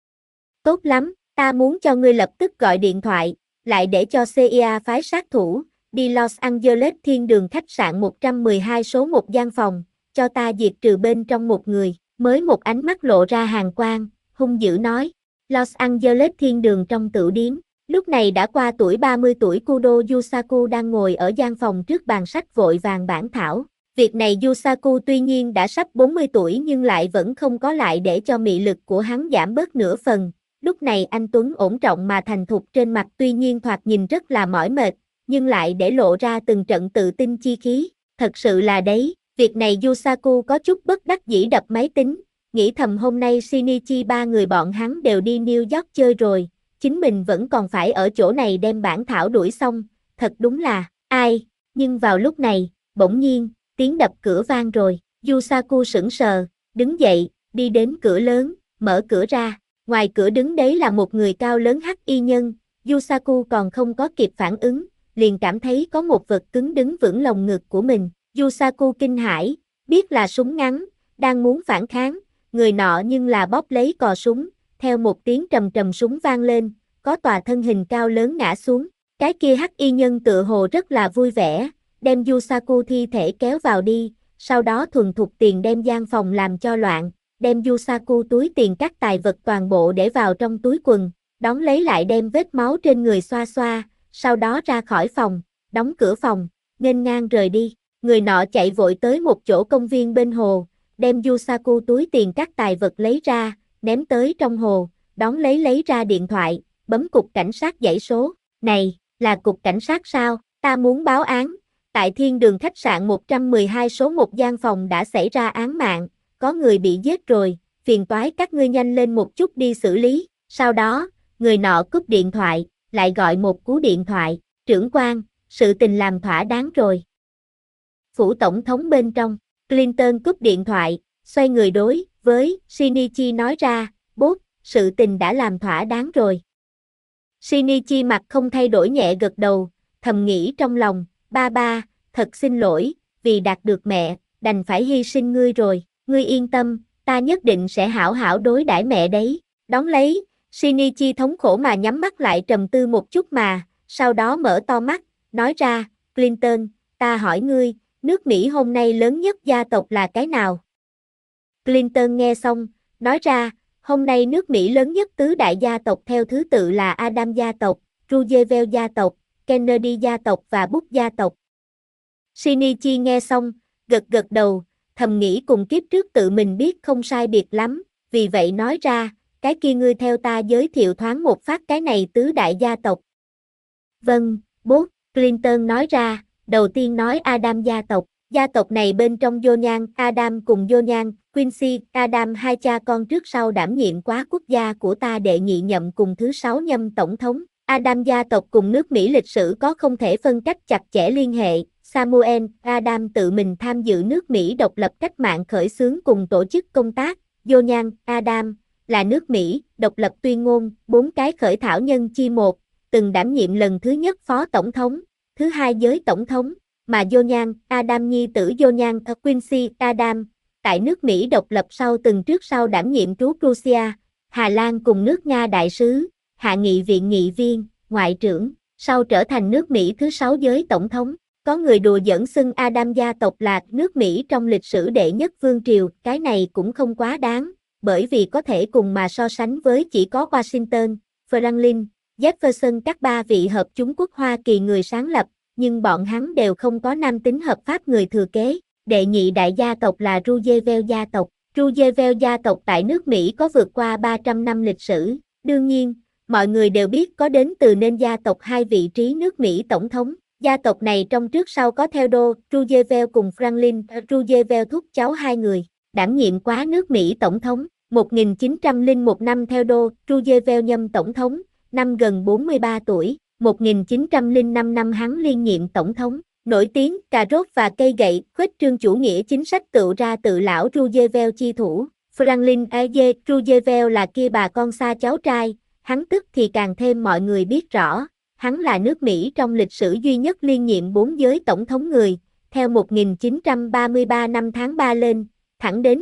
[SPEAKER 1] Tốt lắm, ta muốn cho ngươi lập tức gọi điện thoại, lại để cho CIA phái sát thủ, đi Los Angeles thiên đường khách sạn 112 số 1 gian phòng, cho ta diệt trừ bên trong một người, mới một ánh mắt lộ ra hàn quang, hung dữ nói, Los Angeles thiên đường trong tửu điếm, lúc này đã qua tuổi 30 tuổi Kudo Yusaku đang ngồi ở gian phòng trước bàn sách vội vàng bản thảo, việc này Yusaku tuy nhiên đã sắp 40 tuổi nhưng lại vẫn không có lại để cho mị lực của hắn giảm bớt nửa phần. Lúc này anh Tuấn ổn trọng mà thành thục trên mặt tuy nhiên thoạt nhìn rất là mỏi mệt, nhưng lại để lộ ra từng trận tự tin chi khí, thật sự là đấy, việc này Yusaku có chút bất đắc dĩ đập máy tính, nghĩ thầm hôm nay Shinichi ba người bọn hắn đều đi New York chơi rồi, chính mình vẫn còn phải ở chỗ này đem bản thảo đuổi xong, thật đúng là, ai, nhưng vào lúc này, bỗng nhiên, tiếng đập cửa vang rồi, Yusaku sững sờ, đứng dậy, đi đến cửa lớn, mở cửa ra. Ngoài cửa đứng đấy là một người cao lớn hắc y nhân, Yusaku còn không có kịp phản ứng, liền cảm thấy có một vật cứng đứng vững lồng ngực của mình. Yusaku kinh hãi, biết là súng ngắn, đang muốn phản kháng, người nọ nhưng là bóp lấy cò súng, theo một tiếng trầm trầm súng vang lên, có tòa thân hình cao lớn ngã xuống. Cái kia hắc y nhân tựa hồ rất là vui vẻ, đem Yusaku thi thể kéo vào đi, sau đó thuần thục tiền đem gian phòng làm cho loạn. Đem Yusaku túi tiền các tài vật toàn bộ để vào trong túi quần, đón lấy lại đem vết máu trên người xoa xoa, sau đó ra khỏi phòng, đóng cửa phòng, nghênh ngang rời đi. Người nọ chạy vội tới một chỗ công viên bên hồ, đem Yusaku túi tiền các tài vật lấy ra, ném tới trong hồ, đón lấy ra điện thoại, bấm cục cảnh sát dãy số. Này, là cục cảnh sát sao? Ta muốn báo án. Tại thiên đường khách sạn 112 số 1 gian phòng đã xảy ra án mạng. Có người bị giết rồi, phiền toái các ngươi nhanh lên một chút đi xử lý. Sau đó, người nọ cúp điện thoại, lại gọi một cú điện thoại, trưởng quan, sự tình làm thỏa đáng rồi. Phủ tổng thống bên trong, Clinton cúp điện thoại, xoay người đối với Shinichi nói ra, bốt, sự tình đã làm thỏa đáng rồi. Shinichi mặt không thay đổi nhẹ gật đầu, thầm nghĩ trong lòng, ba, thật xin lỗi, vì đạt được mẹ, đành phải hy sinh ngươi rồi. Ngươi yên tâm, ta nhất định sẽ hảo hảo đối đãi mẹ đấy. Đón lấy, Shinichi thống khổ mà nhắm mắt lại trầm tư một chút mà, sau đó mở to mắt, nói ra, Clinton, ta hỏi ngươi, nước Mỹ hôm nay lớn nhất gia tộc là cái nào? Clinton nghe xong, nói ra, hôm nay nước Mỹ lớn nhất tứ đại gia tộc theo thứ tự là Adam gia tộc, Roosevelt gia tộc, Kennedy gia tộc và Bush gia tộc. Shinichi nghe xong, gật đầu, thầm nghĩ cùng kiếp trước tự mình biết không sai biệt lắm, vì vậy nói ra, cái kia ngươi theo ta giới thiệu thoáng một phát cái này tứ đại gia tộc. Vâng, bố, Clinton nói ra, đầu tiên nói Adam gia tộc, Gia tộc này bên trong Jonah Adam cùng Jonah Quincy Adam hai cha con trước sau đảm nhiệm quá quốc gia của ta đệ nhị nhậm cùng thứ 6 nhâm tổng thống. Adam gia tộc cùng nước Mỹ lịch sử có không thể phân cách chặt chẽ liên hệ. Samuel Adam tự mình tham dự nước Mỹ độc lập cách mạng khởi xướng cùng tổ chức công tác. Jonah Adam là nước Mỹ độc lập tuyên ngôn, 4 cái khởi thảo nhân chi một, từng đảm nhiệm lần thứ nhất phó tổng thống, thứ hai giới tổng thống, mà Jonah Adam nhi tử Jonah Quincy Adam tại nước Mỹ độc lập sau từng trước sau đảm nhiệm trú Prussia, Hà Lan cùng nước Nga đại sứ, hạ nghị viện nghị viên, ngoại trưởng, sau trở thành nước Mỹ thứ 6 giới tổng thống. Có người đùa giỡn xưng Adam gia tộc là nước Mỹ trong lịch sử đệ nhất vương triều, cái này cũng không quá đáng, bởi vì có thể cùng mà so sánh với chỉ có Washington, Franklin, Jefferson các ba vị hợp chúng quốc Hoa Kỳ người sáng lập, nhưng bọn hắn đều không có nam tính hợp pháp người thừa kế. Đệ nhị đại gia tộc là Roosevelt gia tộc. Roosevelt gia tộc tại nước Mỹ có vượt qua 300 năm lịch sử. Đương nhiên, mọi người đều biết có đến từ nên gia tộc hai vị trí nước Mỹ tổng thống. Gia tộc này trong trước sau có Theodore Roosevelt cùng Franklin Roosevelt thúc cháu hai người, đảm nhiệm quá nước Mỹ tổng thống. 1901 năm Theodore Roosevelt nhâm tổng thống, năm gần 43 tuổi. 1905 năm hắn liên nhiệm tổng thống. Nổi tiếng, cà rốt và cây gậy, khuếch trương chủ nghĩa chính sách tựu ra tự lão Roosevelt chi thủ. Franklin A. Roosevelt là kia bà con xa cháu trai, hắn tức thì càng thêm mọi người biết rõ. Hắn là nước Mỹ trong lịch sử duy nhất liên nhiệm 4 giới tổng thống người, theo 1933 năm tháng 3 lên, thẳng đến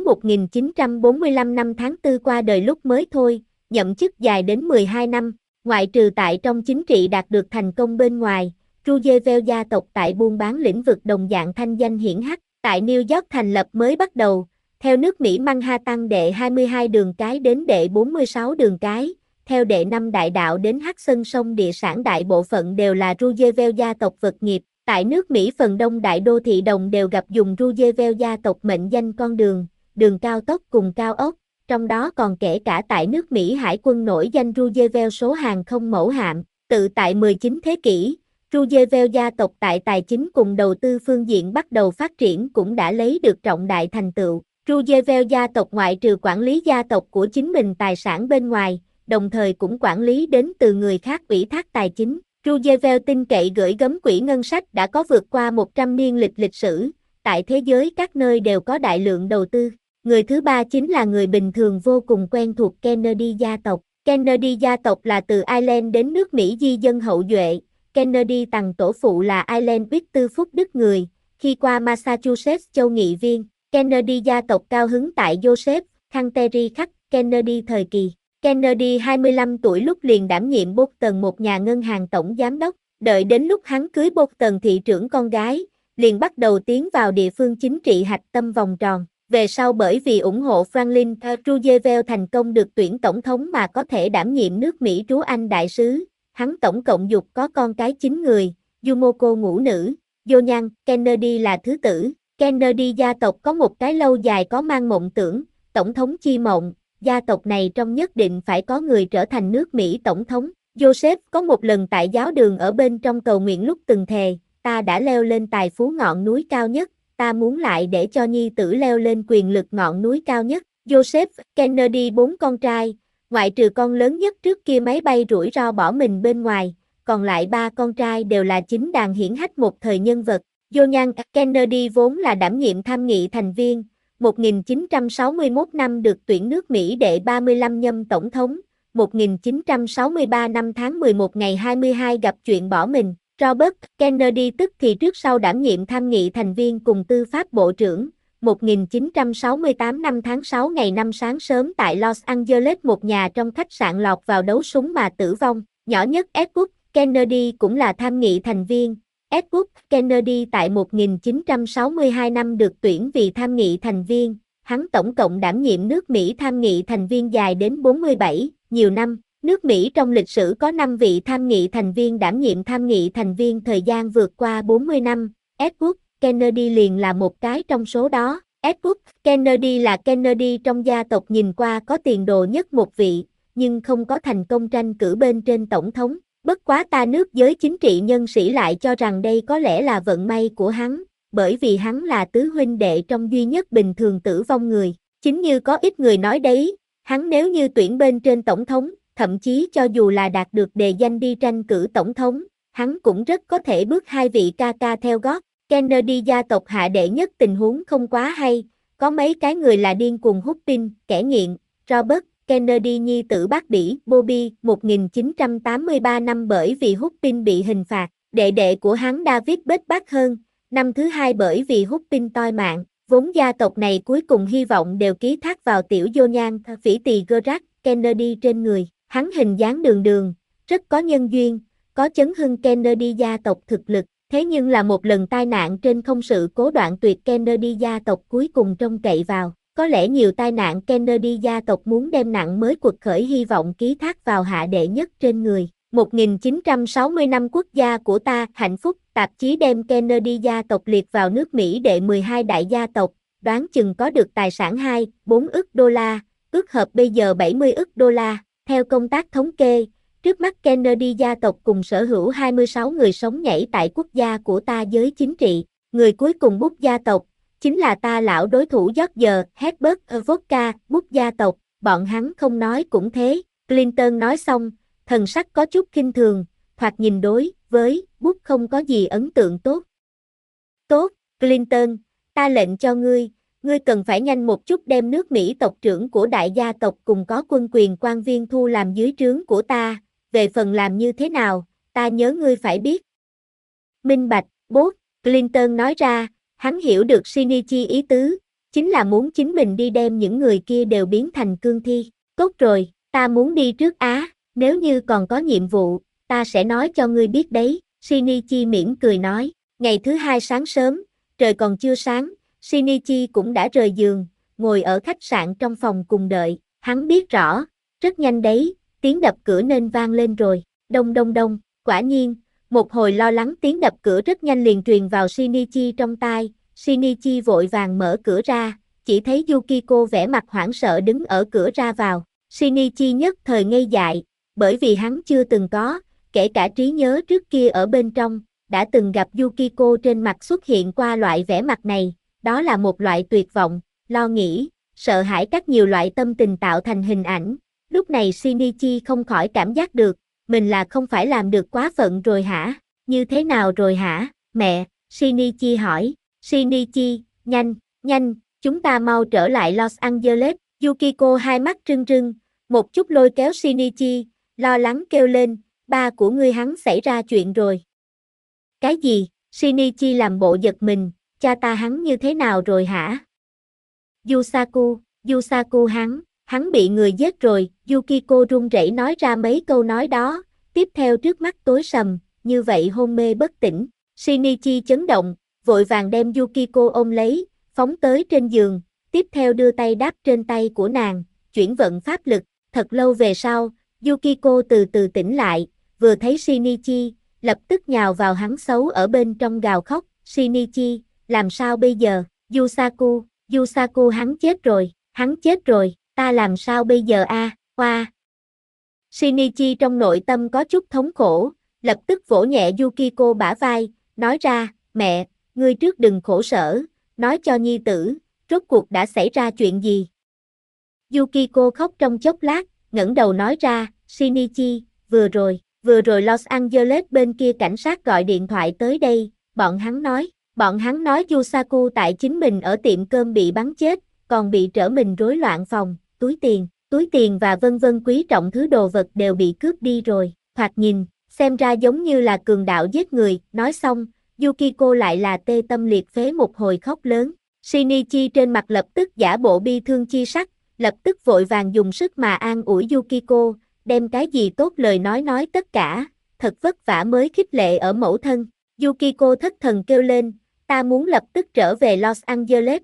[SPEAKER 1] 1945 năm tháng 4 qua đời lúc mới thôi, nhậm chức dài đến 12 năm. Ngoại trừ tại trong chính trị đạt được thành công bên ngoài, Roosevelt gia tộc tại buôn bán lĩnh vực đồng dạng thanh danh hiển hách. Tại New York thành lập mới bắt đầu, theo nước Mỹ Manhattan đệ 22 đường cái đến đệ 46 đường cái, theo đệ 5 đại đạo đến Hudson sông địa sản đại bộ phận đều là Roosevelt gia tộc vật nghiệp. Tại nước Mỹ phần đông đại đô thị đồng đều gặp dùng Roosevelt gia tộc mệnh danh con đường, đường cao tốc cùng cao ốc. Trong đó còn kể cả tại nước Mỹ Hải quân nổi danh Roosevelt số hàng không mẫu hạm. Tự tại 19 thế kỷ, Roosevelt gia tộc tại tài chính cùng đầu tư phương diện bắt đầu phát triển cũng đã lấy được trọng đại thành tựu. Roosevelt gia tộc ngoại trừ quản lý gia tộc của chính mình tài sản bên ngoài, đồng thời cũng quản lý đến từ người khác ủy thác tài chính. Roosevelt tin cậy gửi gắm quỹ ngân sách đã có vượt qua 100 niên lịch sử, tại thế giới các nơi đều có đại lượng đầu tư. Người thứ ba chính là người bình thường vô cùng quen thuộc Kennedy gia tộc. Kennedy gia tộc là từ Ireland đến nước Mỹ di dân hậu duệ. Kennedy tằng tổ phụ là Ireland biết tư phúc đức người, khi qua Massachusetts châu nghị viên. Kennedy gia tộc cao hứng tại Joseph Hunter khắc Kennedy thời kỳ. Kennedy 25 tuổi lúc liền đảm nhiệm Boston một nhà ngân hàng tổng giám đốc. Đợi đến lúc hắn cưới Boston thị trưởng con gái, liền bắt đầu tiến vào địa phương chính trị hạch tâm vòng tròn. Về sau bởi vì ủng hộ Franklin Roosevelt thành công được tuyển tổng thống mà có thể đảm nhiệm nước Mỹ trú Anh đại sứ, hắn tổng cộng dục có con cái 9 người, Yumiko ngũ nữ, Jonah Kennedy là thứ tử. Kennedy gia tộc có một cái lâu dài có mang mộng tưởng, tổng thống chi mộng, gia tộc này trong nhất định phải có người trở thành nước Mỹ tổng thống. Joseph có một lần tại giáo đường ở bên trong cầu nguyện lúc từng thề, ta đã leo lên tài phú ngọn núi cao nhất, ta muốn lại để cho nhi tử leo lên quyền lực ngọn núi cao nhất. Joseph Kennedy 4 con trai, ngoại trừ con lớn nhất trước kia máy bay rủi ro bỏ mình bên ngoài, còn lại 3 con trai đều là chính đàn hiển hách một thời nhân vật. Jonah Kennedy vốn là đảm nhiệm tham nghị thành viên, 1961 năm được tuyển nước Mỹ đệ 35 nhâm tổng thống, 1963 năm tháng 11 ngày 22 gặp chuyện bỏ mình. Robert Kennedy tức thì trước sau đảm nhiệm tham nghị thành viên cùng tư pháp bộ trưởng, 1968 năm tháng 6 ngày 5 sáng sớm tại Los Angeles một nhà trong khách sạn lọt vào đấu súng mà tử vong. Nhỏ nhất Edward Kennedy cũng là tham nghị thành viên. Edward Kennedy tại 1962 năm được tuyển vì tham nghị thành viên, hắn tổng cộng đảm nhiệm nước Mỹ tham nghị thành viên dài đến 47, nhiều năm. Nước Mỹ trong lịch sử có 5 vị tham nghị thành viên đảm nhiệm tham nghị thành viên thời gian vượt qua 40 năm, Edward Kennedy liền là một cái trong số đó. Edward Kennedy là Kennedy trong gia tộc nhìn qua có tiền đồ nhất một vị, nhưng không có thành công tranh cử bên trên tổng thống. Bất quá ta nước giới chính trị nhân sĩ lại cho rằng đây có lẽ là vận may của hắn, bởi vì hắn là tứ huynh đệ trong duy nhất bình thường tử vong người. Chính như có ít người nói đấy, hắn nếu như tuyển bên trên tổng thống, thậm chí cho dù là đạt được đề danh đi tranh cử tổng thống, hắn cũng rất có thể bước hai vị ca ca theo gót. Kennedy gia tộc hạ đệ nhất tình huống không quá hay, có mấy cái người là điên cuồng hút pin, kẻ nghiện. Robert Kennedy nhi tử bác Bỉ Bobby 1983 năm bởi vì hút pin bị hình phạt, đệ đệ của hắn David Beckham năm thứ hai bởi vì hút pin toi mạng. Vốn gia tộc này cuối cùng hy vọng đều ký thác vào tiểu vô nhan phỉ tỳ Gerard Kennedy trên người. Hắn hình dáng đường đường, rất có nhân duyên, có chấn hưng Kennedy gia tộc thực lực. Thế nhưng là một lần tai nạn trên không sự cố đoạn tuyệt Kennedy gia tộc cuối cùng trông cậy vào. Có lẽ nhiều tai nạn Kennedy gia tộc muốn đem nặng mới quật khởi hy vọng ký thác vào hạ đệ nhất trên người. 1960 năm quốc gia của ta, hạnh phúc, tạp chí đem Kennedy gia tộc liệt vào nước Mỹ đệ 12 đại gia tộc, đoán chừng có được tài sản 2-4 ức đô la, ước hợp bây giờ 70 ức đô la. Theo công tác thống kê, trước mắt Kennedy gia tộc cùng sở hữu 26 người sống nhảy tại quốc gia của ta giới chính trị. Người cuối cùng Bush gia tộc, chính là ta lão đối thủ George Herbert Vodka, Bush gia tộc, bọn hắn không nói cũng thế. Clinton nói xong, thần sắc có chút khinh thường, thoạt nhìn đối với Bush không có gì ấn tượng tốt. Tốt, Clinton, ta lệnh cho ngươi cần phải nhanh một chút đem nước Mỹ tộc trưởng của đại gia tộc cùng có quân quyền quan viên thu làm dưới trướng của ta, về phần làm như thế nào, ta nhớ ngươi phải biết. Minh bạch, Bush, Clinton nói ra, hắn hiểu được Shinichi ý tứ, chính là muốn chính mình đi đem những người kia đều biến thành cương thi. Tốt rồi, ta muốn đi trước Á, nếu như còn có nhiệm vụ, ta sẽ nói cho ngươi biết đấy. Shinichi mỉm cười nói. Ngày thứ hai sáng sớm, trời còn chưa sáng, Shinichi cũng đã rời giường, ngồi ở khách sạn trong phòng cùng đợi. Hắn biết rõ, rất nhanh đấy, tiếng đập cửa nên vang lên rồi. Đông đông đông, quả nhiên, một hồi lo lắng tiếng đập cửa rất nhanh liền truyền vào Shinichi trong tai. Shinichi vội vàng mở cửa ra, chỉ thấy Yukiko vẻ mặt hoảng sợ đứng ở cửa ra vào. Shinichi nhất thời ngây dại, bởi vì hắn chưa từng có, kể cả trí nhớ trước kia ở bên trong, đã từng gặp Yukiko trên mặt xuất hiện qua loại vẻ mặt này, đó là một loại tuyệt vọng, lo nghĩ, sợ hãi các nhiều loại tâm tình tạo thành hình ảnh. Lúc này Shinichi không khỏi cảm giác được, mình là không phải làm được quá phận rồi hả? Như thế nào rồi hả, mẹ? Shinichi hỏi. Shinichi, nhanh, chúng ta mau trở lại Los Angeles. Yukiko hai mắt rưng rưng, một chút lôi kéo Shinichi, lo lắng kêu lên, ba của ngươi hắn xảy ra chuyện rồi. Cái gì? Shinichi làm bộ giật mình, cha ta hắn như thế nào rồi hả? Yusaku hắn bị người giết rồi. Yukiko run rẩy nói ra mấy câu nói đó, tiếp theo trước mắt tối sầm, như vậy hôn mê bất tỉnh. Shinichi chấn động, vội vàng đem Yukiko ôm lấy, phóng tới trên giường, tiếp theo đưa tay đáp trên tay của nàng, chuyển vận pháp lực. Thật lâu về sau, Yukiko từ từ tỉnh lại, vừa thấy Shinichi, lập tức nhào vào hắn xấu ở bên trong gào khóc. Shinichi, làm sao bây giờ? Yusaku hắn chết rồi, ta làm sao bây giờ a? Hoa. Shinichi trong nội tâm có chút thống khổ, lập tức vỗ nhẹ Yukiko bả vai, nói ra, mẹ, ngươi trước đừng khổ sở, nói cho nhi tử, rốt cuộc đã xảy ra chuyện gì? Yukiko khóc trong chốc lát, ngẩng đầu nói ra, Shinichi, vừa rồi Los Angeles bên kia cảnh sát gọi điện thoại tới đây, bọn hắn nói Yusaku tại chính mình ở tiệm cơm bị bắn chết, còn bị trở mình rối loạn phòng, túi tiền và vân vân quý trọng thứ đồ vật đều bị cướp đi rồi, thoạt nhìn, xem ra giống như là cường đạo giết người. Nói xong, Yukiko lại là tê tâm liệt phế một hồi khóc lớn. Shinichi trên mặt lập tức giả bộ bi thương chi sắc, lập tức vội vàng dùng sức mà an ủi Yukiko, đem cái gì tốt lời nói tất cả, thật vất vả mới khích lệ ở mẫu thân. Yukiko thất thần kêu lên, ta muốn lập tức trở về Los Angeles,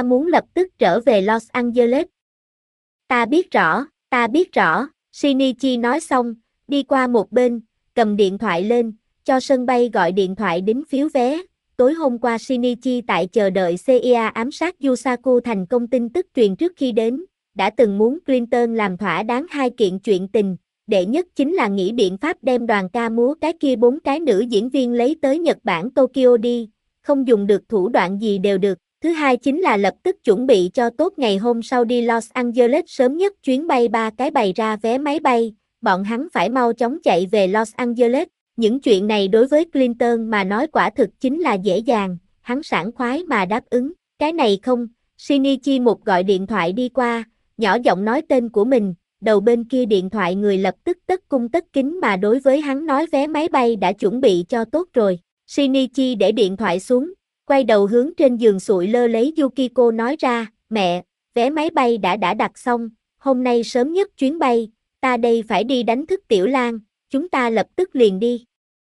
[SPEAKER 1] Ta biết rõ, Shinichi nói xong, đi qua một bên, cầm điện thoại lên, cho sân bay gọi điện thoại đính phiếu vé. Tối hôm qua Shinichi tại chờ đợi CIA ám sát Yusaku thành công, tin tức truyền trước khi đến, đã từng muốn Clinton làm thỏa đáng hai kiện chuyện tình, đệ nhất chính là nghĩ biện pháp đem đoàn ca múa cái kia 4 cái nữ diễn viên lấy tới Nhật Bản Tokyo đi, không dùng được thủ đoạn gì đều được. Thứ hai chính là lập tức chuẩn bị cho tốt ngày hôm sau đi Los Angeles, sớm nhất chuyến bay 3 cái bày ra vé máy bay, bọn hắn phải mau chóng chạy về Los Angeles. Những chuyện này đối với Clinton mà nói quả thực chính là dễ dàng, hắn sảng khoái mà đáp ứng. Cái này không, Shinichi một gọi điện thoại đi qua, nhỏ giọng nói tên của mình, đầu bên kia điện thoại người lập tức tất cung tất kính mà đối với hắn nói vé máy bay đã chuẩn bị cho tốt rồi. Shinichi để điện thoại xuống, quay đầu hướng trên giường sụi lơ lấy Yukiko nói ra, mẹ, vé máy bay đã đặt xong, hôm nay sớm nhất chuyến bay, ta đây phải đi đánh thức Tiểu Lan, chúng ta lập tức liền đi.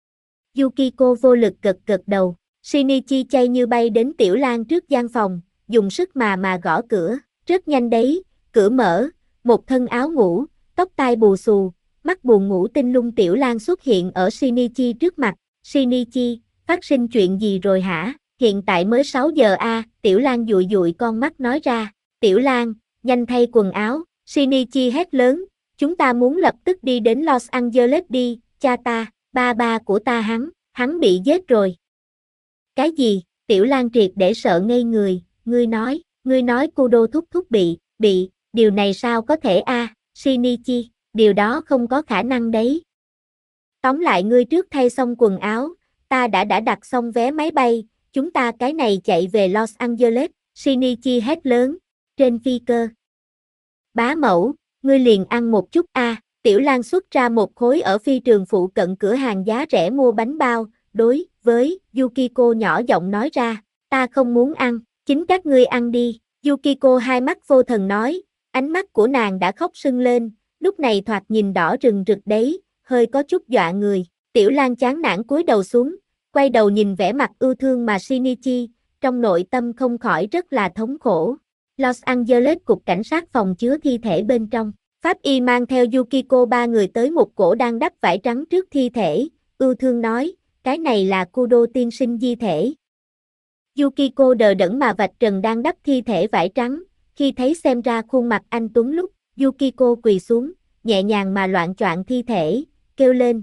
[SPEAKER 1] Yukiko vô lực gật đầu, Shinichi chay như bay đến Tiểu Lan trước gian phòng, dùng sức mà gõ cửa, rất nhanh đấy, cửa mở, một thân áo ngủ, tóc tai bù xù, mắt buồn ngủ tinh lung Tiểu Lan xuất hiện ở Shinichi trước mặt. Shinichi, phát sinh chuyện gì rồi hả? Hiện tại mới 6 giờ a, Tiểu Lan dụi dụi con mắt nói ra. Tiểu Lan, nhanh thay quần áo, Shinichi hét lớn, chúng ta muốn lập tức đi đến Los Angeles đi, cha ta, ba của ta hắn bị giết rồi. Cái gì? Tiểu Lan triệt để sợ ngây người, ngươi nói Kudo thúc bị, điều này sao có thể a, Shinichi, điều đó không có khả năng đấy. Tóm lại ngươi trước thay xong quần áo, ta đã đặt xong vé máy bay, chúng ta cái này chạy về Los Angeles, Shinichi hét lớn, trên phi cơ. Bá mẫu, ngươi liền ăn một chút a. Tiểu Lan xuất ra một khối ở phi trường phụ cận cửa hàng giá rẻ mua bánh bao, đối với Yukiko nhỏ giọng nói ra, ta không muốn ăn, chính các ngươi ăn đi. Yukiko hai mắt vô thần nói, ánh mắt của nàng đã khóc sưng lên, lúc này thoạt nhìn đỏ rừng rực đấy, hơi có chút dọa người. Tiểu Lan chán nản cúi đầu xuống, quay đầu nhìn vẻ mặt ưu thương mà Shinichi, trong nội tâm không khỏi rất là thống khổ. Los Angeles cục cảnh sát phòng chứa thi thể bên trong. Pháp y mang theo Yukiko ba người tới một cổ đang đắp vải trắng trước thi thể, ưu thương nói, cái này là Kudo tiên sinh di thể. Yukiko đờ đẫn mà vạch trần đang đắp thi thể vải trắng, khi thấy xem ra khuôn mặt anh tuấn lúc, Yukiko quỳ xuống, nhẹ nhàng mà loạng choạng thi thể, kêu lên,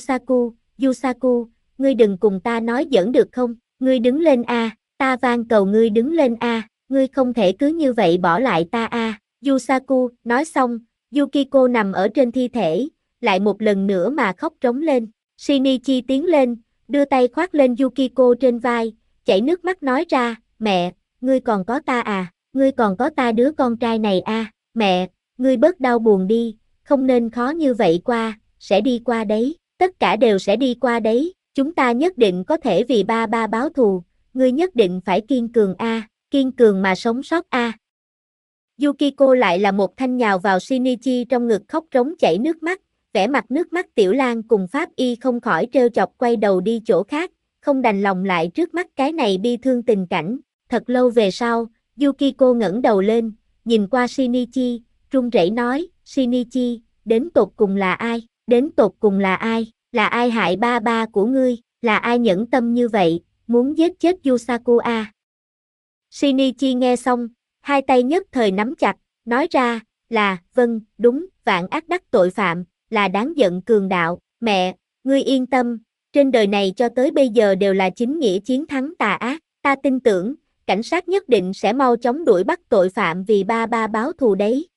[SPEAKER 1] Yusaku, ngươi đừng cùng ta nói giỡn được không, ngươi đứng lên a, ta van cầu ngươi đứng lên a, ngươi không thể cứ như vậy bỏ lại ta a. Yusaku, nói xong, Yukiko nằm ở trên thi thể, lại một lần nữa mà khóc trống lên. Shinichi tiến lên, đưa tay khoác lên Yukiko trên vai, chảy nước mắt nói ra, mẹ, ngươi còn có ta à, ngươi còn có ta đứa con trai này à, mẹ, ngươi bớt đau buồn đi, không nên khó như vậy qua, sẽ đi qua đấy, tất cả đều sẽ đi qua đấy, chúng ta nhất định có thể vì ba báo thù, ngươi nhất định phải kiên cường a, kiên cường mà sống sót a. Yukiko lại là một thanh nhào vào Shinichi trong ngực khóc rống chảy nước mắt, vẻ mặt nước mắt Tiểu Lan cùng Pháp y không khỏi trêu chọc quay đầu đi chỗ khác, không đành lòng lại trước mắt cái này bi thương tình cảnh. Thật lâu về sau, Yukiko ngẩng đầu lên, nhìn qua Shinichi, run rẩy nói, Shinichi, đến tột cùng là ai? Đến tột cùng là ai? Là ai hại ba của ngươi? Là ai nhẫn tâm như vậy, muốn giết chết Yusaku a? Shinichi nghe xong, hai tay nhất thời nắm chặt, nói ra, là, vâng, đúng, vạn ác đắc tội phạm, là đáng giận cường đạo, mẹ, ngươi yên tâm, trên đời này cho tới bây giờ đều là chính nghĩa chiến thắng tà ác, ta tin tưởng, cảnh sát nhất định sẽ mau chóng đuổi bắt tội phạm vì ba báo thù đấy.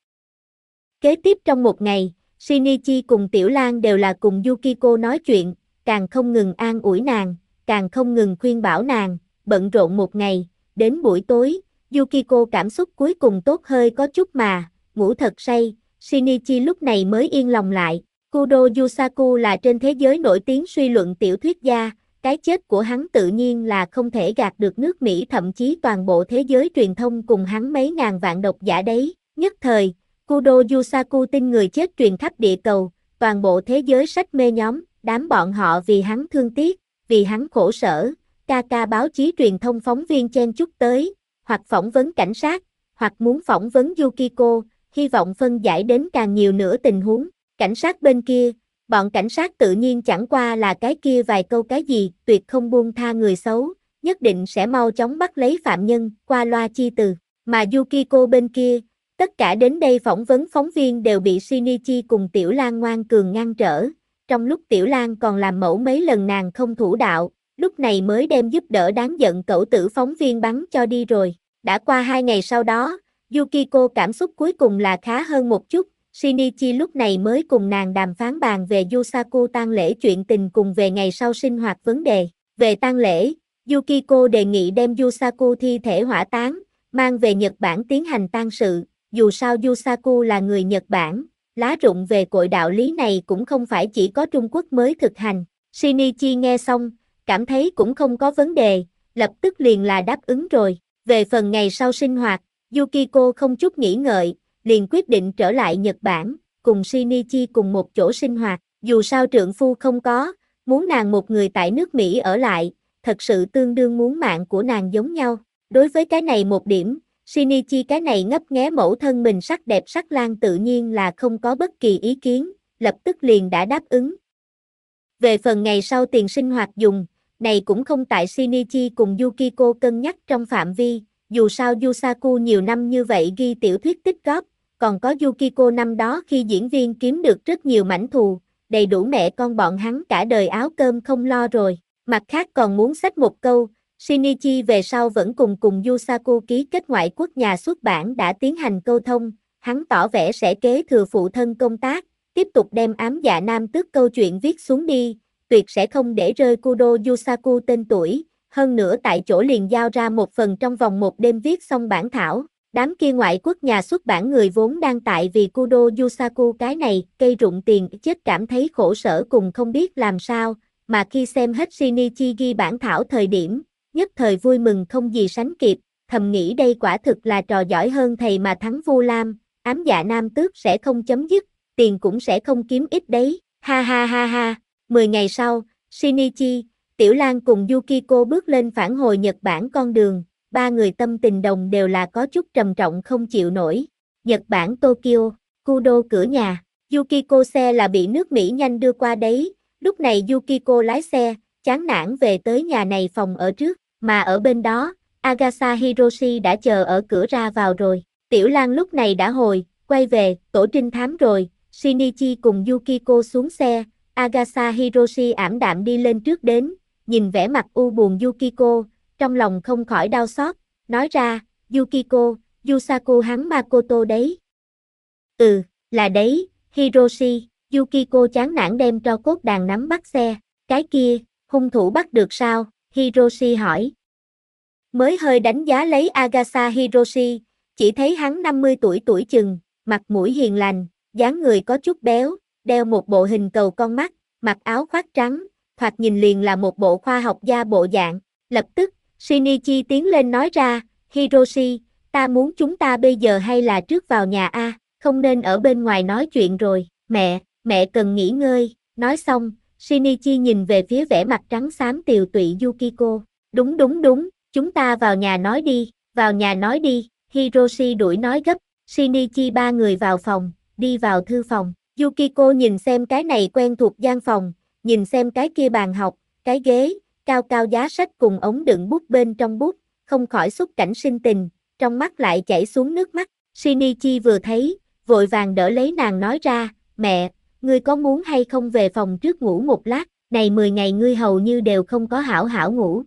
[SPEAKER 1] Kế tiếp trong một ngày, Shinichi cùng Tiểu Lan đều là cùng Yukiko nói chuyện, càng không ngừng an ủi nàng, càng không ngừng khuyên bảo nàng, bận rộn một ngày, đến buổi tối, Yukiko cảm xúc cuối cùng tốt hơi có chút mà, ngủ thật say, Shinichi lúc này mới yên lòng lại. Kudo Yusaku là trên thế giới nổi tiếng suy luận tiểu thuyết gia, cái chết của hắn tự nhiên là không thể gạt được nước Mỹ, thậm chí toàn bộ thế giới truyền thông cùng hắn mấy ngàn vạn độc giả đấy. Nhất thời, Kudo Yusaku tin người chết truyền khắp địa cầu, toàn bộ thế giới sách mê nhóm, đám bọn họ vì hắn thương tiếc, vì hắn khổ sở, ca báo chí truyền thông phóng viên chen chúc tới, hoặc phỏng vấn cảnh sát, hoặc muốn phỏng vấn Yukiko, hy vọng phân giải đến càng nhiều nữa tình huống. Cảnh sát bên kia, bọn cảnh sát tự nhiên chẳng qua là cái kia vài câu cái gì, tuyệt không buông tha người xấu, nhất định sẽ mau chóng bắt lấy phạm nhân, qua loa chi từ. Mà Yukiko bên kia, tất cả đến đây phỏng vấn phóng viên đều bị Shinichi cùng Tiểu Lan ngoan cường ngăn trở, trong lúc Tiểu Lan còn làm mẫu mấy lần nàng không thủ đạo, lúc này mới đem giúp đỡ đáng giận cẩu tử phóng viên bắn cho đi rồi. Đã qua 2 ngày sau đó, Yukiko cảm xúc cuối cùng là khá hơn một chút, Shinichi lúc này mới cùng nàng đàm phán bàn về Yusaku tang lễ chuyện tình cùng về ngày sau sinh hoạt vấn đề. Về tang lễ, Yukiko đề nghị đem Yusaku thi thể hỏa táng, mang về Nhật Bản tiến hành tang sự, dù sao Yusaku là người Nhật Bản, lá rụng về cội đạo lý này cũng không phải chỉ có Trung Quốc mới thực hành. Shinichi nghe xong, cảm thấy cũng không có vấn đề, lập tức liền là đáp ứng rồi. Về phần ngày sau sinh hoạt, Yukiko không chút nghĩ ngợi, liền quyết định trở lại Nhật Bản, cùng Shinichi cùng một chỗ sinh hoạt. Dù sao trượng phu không có, muốn nàng một người tại nước Mỹ ở lại, thật sự tương đương muốn mạng của nàng giống nhau. Đối với cái này một điểm, Shinichi cái này ngấp nghé mẫu thân mình sắc đẹp sắc lang tự nhiên là không có bất kỳ ý kiến, lập tức liền đã đáp ứng. Về phần ngày sau tiền sinh hoạt dùng, này cũng không tại Shinichi cùng Yukiko cân nhắc trong phạm vi, dù sao Yusaku nhiều năm như vậy ghi tiểu thuyết tích góp, còn có Yukiko năm đó khi diễn viên kiếm được rất nhiều mảnh thù, đầy đủ mẹ con bọn hắn cả đời áo cơm không lo rồi. Mặt khác còn muốn xách một câu, Shinichi về sau vẫn cùng Yusaku ký kết ngoại quốc nhà xuất bản đã tiến hành câu thông, hắn tỏ vẻ sẽ kế thừa phụ thân công tác, tiếp tục đem ám dạ nam tước câu chuyện viết xuống đi, tuyệt sẽ không để rơi Kudo Yusaku tên tuổi, hơn nữa tại chỗ liền giao ra một phần trong vòng một đêm viết xong bản thảo. Đám kia ngoại quốc nhà xuất bản người vốn đang tại vì Kudo Yusaku cái này cây rụng tiền chết cảm thấy khổ sở cùng không biết làm sao, mà khi xem hết Shinichi ghi bản thảo thời điểm, nhất thời vui mừng không gì sánh kịp, thầm nghĩ đây quả thực là trò giỏi hơn thầy mà thắng Vu Lam, ám dạ nam tước sẽ không chấm dứt, tiền cũng sẽ không kiếm ít đấy, ha ha ha ha. 10 ngày sau, Shinichi, Tiểu Lan cùng Yukiko bước lên phản hồi Nhật Bản con đường, ba người tâm tình đồng đều là có chút trầm trọng không chịu nổi. Nhật Bản Tokyo, Kudo cửa nhà, Yukiko xe là bị nước Mỹ nhanh đưa qua đấy, lúc này Yukiko lái xe, chán nản về tới nhà này phòng ở trước, mà ở bên đó, Agasa Hiroshi đã chờ ở cửa ra vào rồi. Tiểu Lan lúc này đã hồi, quay về, tổ trinh thám rồi, Shinichi cùng Yukiko xuống xe, Agasa Hiroshi ảm đạm đi lên trước đến, nhìn vẻ mặt u buồn Yukiko, trong lòng không khỏi đau xót, nói ra, Yukiko, Yusaku hắn Makoto đấy. Ừ, là đấy, Hiroshi, Yukiko chán nản đem tro cốt đàn nắm bắt xe, cái kia, hung thủ bắt được sao, Hiroshi hỏi. Mới hơi đánh giá lấy Agasa Hiroshi, chỉ thấy hắn 50 tuổi chừng, mặt mũi hiền lành, dáng người có chút béo, đeo một bộ hình cầu con mắt, mặc áo khoác trắng, thoạt nhìn liền là một bộ khoa học gia bộ dạng. Lập tức, Shinichi tiến lên nói ra, Hiroshi, ta muốn chúng ta bây giờ hay là trước vào nhà a, không nên ở bên ngoài nói chuyện rồi, mẹ cần nghỉ ngơi. Nói xong, Shinichi nhìn về phía vẻ mặt trắng xám tiều tụy Yukiko. Đúng, chúng ta vào nhà nói đi, Hiroshi đuổi nói gấp. Shinichi ba người vào phòng, đi vào thư phòng. Yukiko nhìn xem cái này quen thuộc gian phòng, nhìn xem cái kia bàn học, cái ghế, cao cao giá sách cùng ống đựng bút bên trong bút, không khỏi xúc cảnh sinh tình, trong mắt lại chảy xuống nước mắt. Shinichi vừa thấy, vội vàng đỡ lấy nàng nói ra, mẹ, ngươi có muốn hay không về phòng trước ngủ một lát, này 10 ngày ngươi hầu như đều không có hảo hảo ngủ.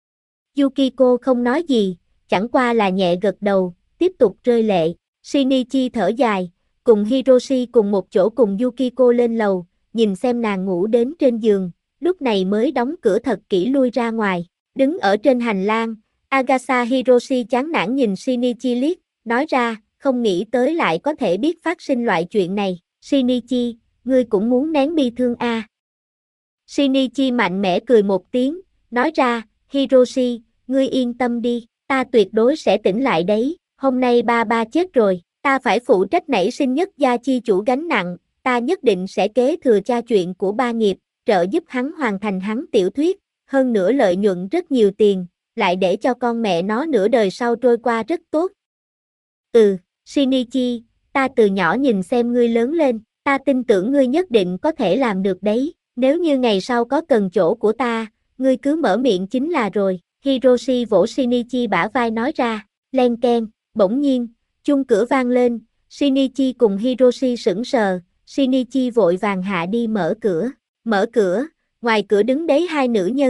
[SPEAKER 1] Yukiko không nói gì, chẳng qua là nhẹ gật đầu, tiếp tục rơi lệ. Shinichi thở dài, cùng Hiroshi cùng một chỗ cùng Yukiko lên lầu, nhìn xem nàng ngủ đến trên giường, lúc này mới đóng cửa thật kỹ lui ra ngoài. Đứng ở trên hành lang, Agasa Hiroshi chán nản nhìn Shinichi liếc, nói ra, không nghĩ tới lại có thể biết phát sinh loại chuyện này. Shinichi, ngươi cũng muốn nén bi thương a? Shinichi mạnh mẽ cười một tiếng, nói ra, Hiroshi, ngươi yên tâm đi, ta tuyệt đối sẽ tỉnh lại đấy, hôm nay ba chết rồi, ta phải phụ trách nảy sinh nhất gia chi chủ gánh nặng, ta nhất định sẽ kế thừa cha chuyện của ba nghiệp, trợ giúp hắn hoàn thành hắn tiểu thuyết, hơn nữa lợi nhuận rất nhiều tiền, lại để cho con mẹ nó nửa đời sau trôi qua rất tốt. Ừ, Shinichi, ta từ nhỏ nhìn xem ngươi lớn lên, ta tin tưởng ngươi nhất định có thể làm được đấy, nếu như ngày sau có cần chỗ của ta, ngươi cứ mở miệng chính là rồi. Hiroshi vỗ Shinichi bả vai nói ra, len keng, bỗng nhiên, chuông cửa vang lên, Shinichi cùng Hiroshi sững sờ, Shinichi vội vàng hạ đi mở cửa, ngoài cửa đứng đấy hai nữ nhân,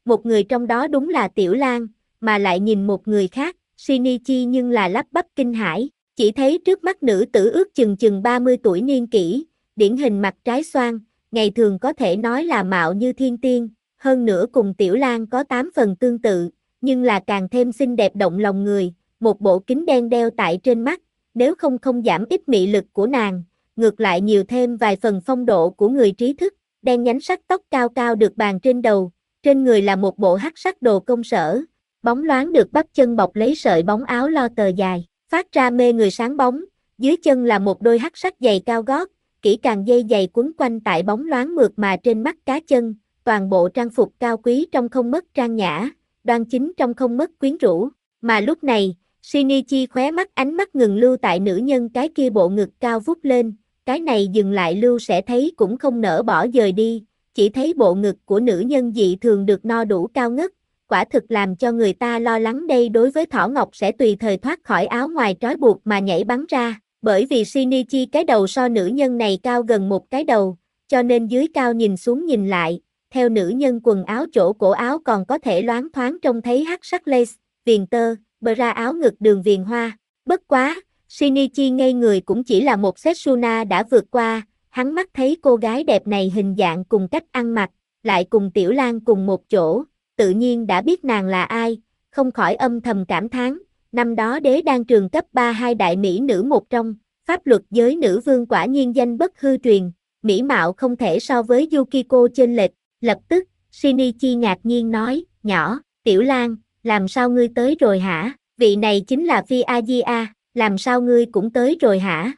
[SPEAKER 1] một người trong đó đúng là Tiểu Lang, mà lại nhìn một người khác, Shinichi nhưng là lắp bắp kinh hãi, chỉ thấy trước mắt nữ tử ước chừng 30 tuổi niên kỷ, điển hình mặt trái xoan, ngày thường có thể nói là mạo như thiên tiên, hơn nữa cùng Tiểu Lang có 8 phần tương tự, nhưng là càng thêm xinh đẹp động lòng người, một bộ kính đen đeo tại trên mắt, nếu không giảm ít mị lực của nàng, ngược lại nhiều thêm vài phần phong độ của người trí thức, đen nhánh sắc tóc cao cao được bàn trên đầu, trên người là một bộ hắc sắc đồ công sở, bóng loáng được bắp chân bọc lấy sợi bóng áo lo tờ dài, phát ra mê người sáng bóng, dưới chân là một đôi hắc sắc giày cao gót, kỹ càng dây giày quấn quanh tại bóng loáng mượt mà trên mắt cá chân, toàn bộ trang phục cao quý trong không mất trang nhã, đoan chính trong không mất quyến rũ, mà lúc này, Shinichi khóe mắt ánh mắt ngừng lưu tại nữ nhân cái kia bộ ngực cao vút lên, cái này dừng lại lưu sẽ thấy cũng không nỡ bỏ dời đi, chỉ thấy bộ ngực của nữ nhân dị thường được no đủ cao ngất, quả thực làm cho người ta lo lắng đây đối với Thỏ Ngọc sẽ tùy thời thoát khỏi áo ngoài trói buộc mà nhảy bắn ra, bởi vì Shinichi cái đầu so nữ nhân này cao gần một cái đầu, cho nên dưới cao nhìn xuống nhìn lại, theo nữ nhân quần áo chỗ cổ áo còn có thể loáng thoáng trông thấy hắc sắc lace, viền tơ, bra áo ngực đường viền hoa, bất quá, Shinichi ngây người cũng chỉ là một Setsuna đã vượt qua, hắn mắt thấy cô gái đẹp này hình dạng cùng cách ăn mặc, lại cùng Tiểu Lang cùng một chỗ, tự nhiên đã biết nàng là ai, không khỏi âm thầm cảm thán, năm đó đế đan trường cấp 3 hai đại mỹ nữ một trong, pháp luật giới nữ vương quả nhiên danh bất hư truyền, mỹ mạo không thể so với Yukiko chênh lệch, lập tức, Shinichi ngạc nhiên nói, nhỏ, Tiểu Lang, làm sao ngươi tới rồi hả, vị này chính là Phi Aji, làm sao ngươi cũng tới rồi hả?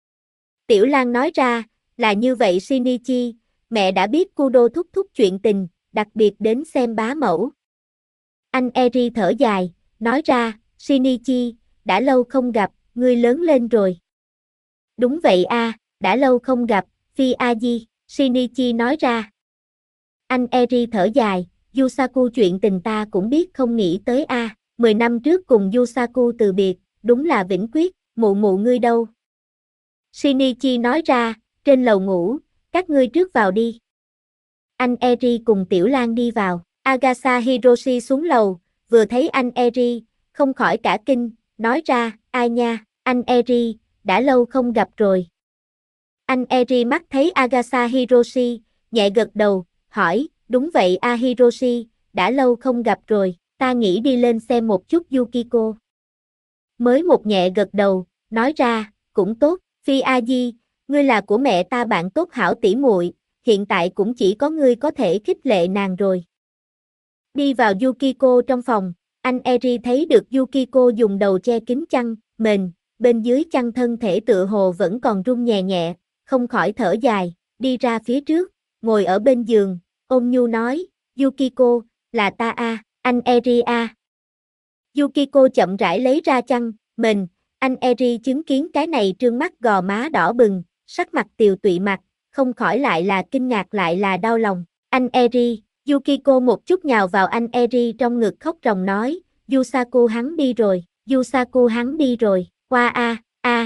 [SPEAKER 1] Tiểu Lang nói ra, là như vậy Shinichi, mẹ đã biết Kudo thúc thúc chuyện tình, đặc biệt đến xem bá mẫu. Anh Eri thở dài, nói ra, Shinichi, đã lâu không gặp, ngươi lớn lên rồi. Đúng vậy đã lâu không gặp, Phi Aji, Shinichi nói ra. Anh Eri thở dài, Yusaku chuyện tình ta cũng biết không nghĩ tới 10 năm trước cùng Yusaku từ biệt, đúng là vĩnh quyết, mụ mụ ngươi đâu? Shinichi nói ra, trên lầu ngủ, các ngươi trước vào đi. Anh Eri cùng Tiểu Lang đi vào, Agasa Hiroshi xuống lầu, vừa thấy anh Eri, không khỏi cả kinh, nói ra, ai nha, anh Eri, đã lâu không gặp rồi. Anh Eri mắt thấy Agasa Hiroshi, nhẹ gật đầu, hỏi, đúng vậy Hiroshi, đã lâu không gặp rồi, ta nghĩ đi lên xem một chút Yukiko. Mới một nhẹ gật đầu, nói ra, cũng tốt, Phi Aji, ngươi là của mẹ ta bạn tốt hảo tỉ muội, hiện tại cũng chỉ có ngươi có thể khích lệ nàng rồi. Đi vào Yukiko trong phòng, anh Eri thấy được Yukiko dùng đầu che kín chăn, mền, bên dưới chăn thân thể tựa hồ vẫn còn run nhẹ nhẹ, không khỏi thở dài, đi ra phía trước, ngồi ở bên giường, ôn nhu nói, Yukiko, là ta anh Eri Yukiko chậm rãi lấy ra chăn, mền, anh Eri chứng kiến cái này trương mắt gò má đỏ bừng, sắc mặt tiều tụy mặt, không khỏi lại là kinh ngạc lại là đau lòng. Anh Eri, Yukiko một chút nhào vào anh Eri trong ngực khóc ròng nói, Yusaku hắn đi rồi, Yusaku hắn đi rồi, qua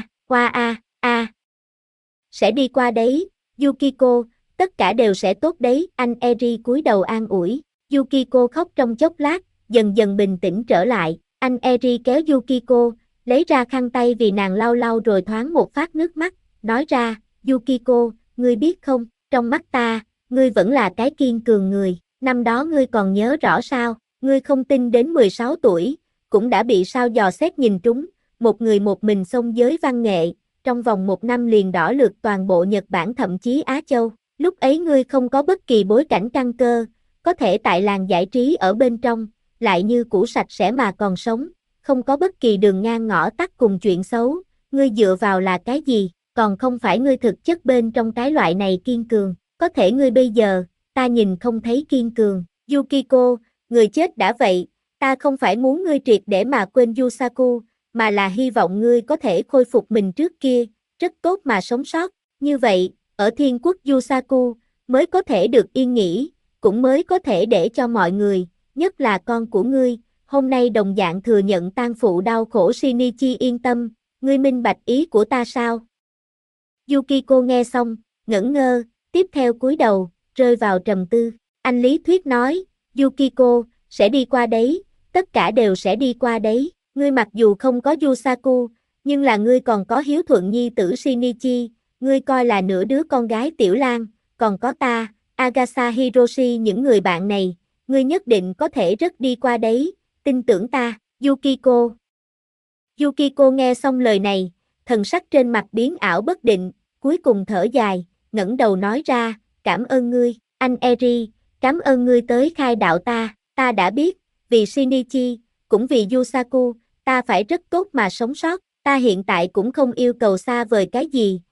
[SPEAKER 1] qua sẽ đi qua đấy, Yukiko, tất cả đều sẽ tốt đấy, anh Eri cúi đầu an ủi, Yukiko khóc trong chốc lát, dần dần bình tĩnh trở lại, anh Eri kéo Yukiko, lấy ra khăn tay vì nàng lau lau rồi thoáng một phát nước mắt, nói ra, Yukiko, ngươi biết không, trong mắt ta, ngươi vẫn là cái kiên cường người, năm đó ngươi còn nhớ rõ sao, ngươi không tin đến 16 tuổi, cũng đã bị sao dò xét nhìn trúng, một người một mình xông giới văn nghệ, trong vòng 1 năm liền đỏ lượt toàn bộ Nhật Bản thậm chí Á Châu, lúc ấy ngươi không có bất kỳ bối cảnh căn cơ, có thể tại làng giải trí ở bên trong, lại như cũ sạch sẽ mà còn sống, không có bất kỳ đường ngang ngõ tắt cùng chuyện xấu, ngươi dựa vào là cái gì, còn không phải ngươi thực chất bên trong cái loại này kiên cường, có thể ngươi bây giờ, ta nhìn không thấy kiên cường, Yukiko, người chết đã vậy, ta không phải muốn ngươi triệt để mà quên Yusaku, mà là hy vọng ngươi có thể khôi phục mình trước kia, rất tốt mà sống sót, như vậy, ở thiên quốc Yusaku, mới có thể được yên nghỉ, cũng mới có thể để cho mọi người, nhất là con của ngươi, hôm nay đồng dạng thừa nhận tang phụ đau khổ Shinichi yên tâm, ngươi minh bạch ý của ta sao? Yukiko nghe xong, ngẩn ngơ, tiếp theo cúi đầu, rơi vào trầm tư, anh Lý Thuyết nói, Yukiko, sẽ đi qua đấy, tất cả đều sẽ đi qua đấy. Ngươi mặc dù không có Yusaku, nhưng là ngươi còn có hiếu thuận nhi tử Shinichi, ngươi coi là nửa đứa con gái Tiểu Lang, còn có ta, Agasa Hiroshi, những người bạn này, ngươi nhất định có thể rất đi qua đấy, tin tưởng ta, Yukiko. Yukiko nghe xong lời này, thần sắc trên mặt biến ảo bất định, cuối cùng thở dài, ngẩng đầu nói ra, cảm ơn ngươi, anh Eri, cảm ơn ngươi tới khai đạo ta đã biết, vì Shinichi, cũng vì Yusaku, ta phải rất tốt mà sống sót, ta hiện tại cũng không yêu cầu xa vời cái gì,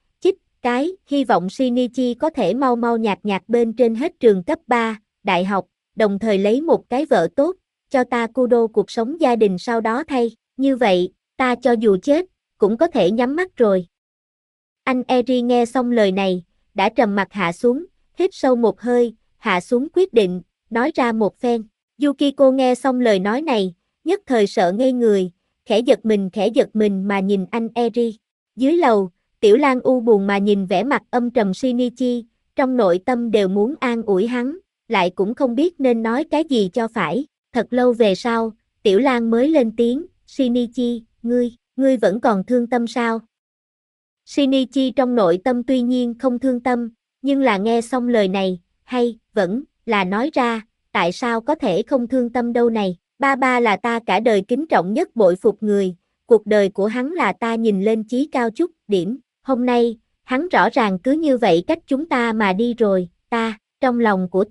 [SPEAKER 1] hy vọng Shinichi có thể mau mau nhạt nhạt bên trên hết trường cấp 3, đại học, đồng thời lấy một cái vợ tốt, cho ta kudo cuộc sống gia đình sau đó thay, như vậy, ta cho dù chết, cũng có thể nhắm mắt rồi. Anh Eri nghe xong lời này, đã trầm mặt hạ xuống, hít sâu một hơi, hạ xuống quyết định, nói ra một phen. Yukiko nghe xong lời nói này, nhất thời sợ ngây người, khẽ giật mình mà nhìn anh Eri. Dưới lầu, Tiểu Lang u buồn mà nhìn vẻ mặt âm trầm Shinichi, trong nội tâm đều muốn an ủi hắn, lại cũng không biết nên nói cái gì cho phải. Thật lâu về sau, Tiểu Lang mới lên tiếng, Shinichi, ngươi vẫn còn thương tâm sao? Shinichi trong nội tâm tuy nhiên không thương tâm, nhưng là nghe xong lời này, vẫn là nói ra, tại sao có thể không thương tâm đâu này, ba là ta cả đời kính trọng nhất bội phục người, cuộc đời của hắn là ta nhìn lên chí cao chút điểm, hôm nay, hắn rõ ràng cứ như vậy cách chúng ta mà đi rồi, trong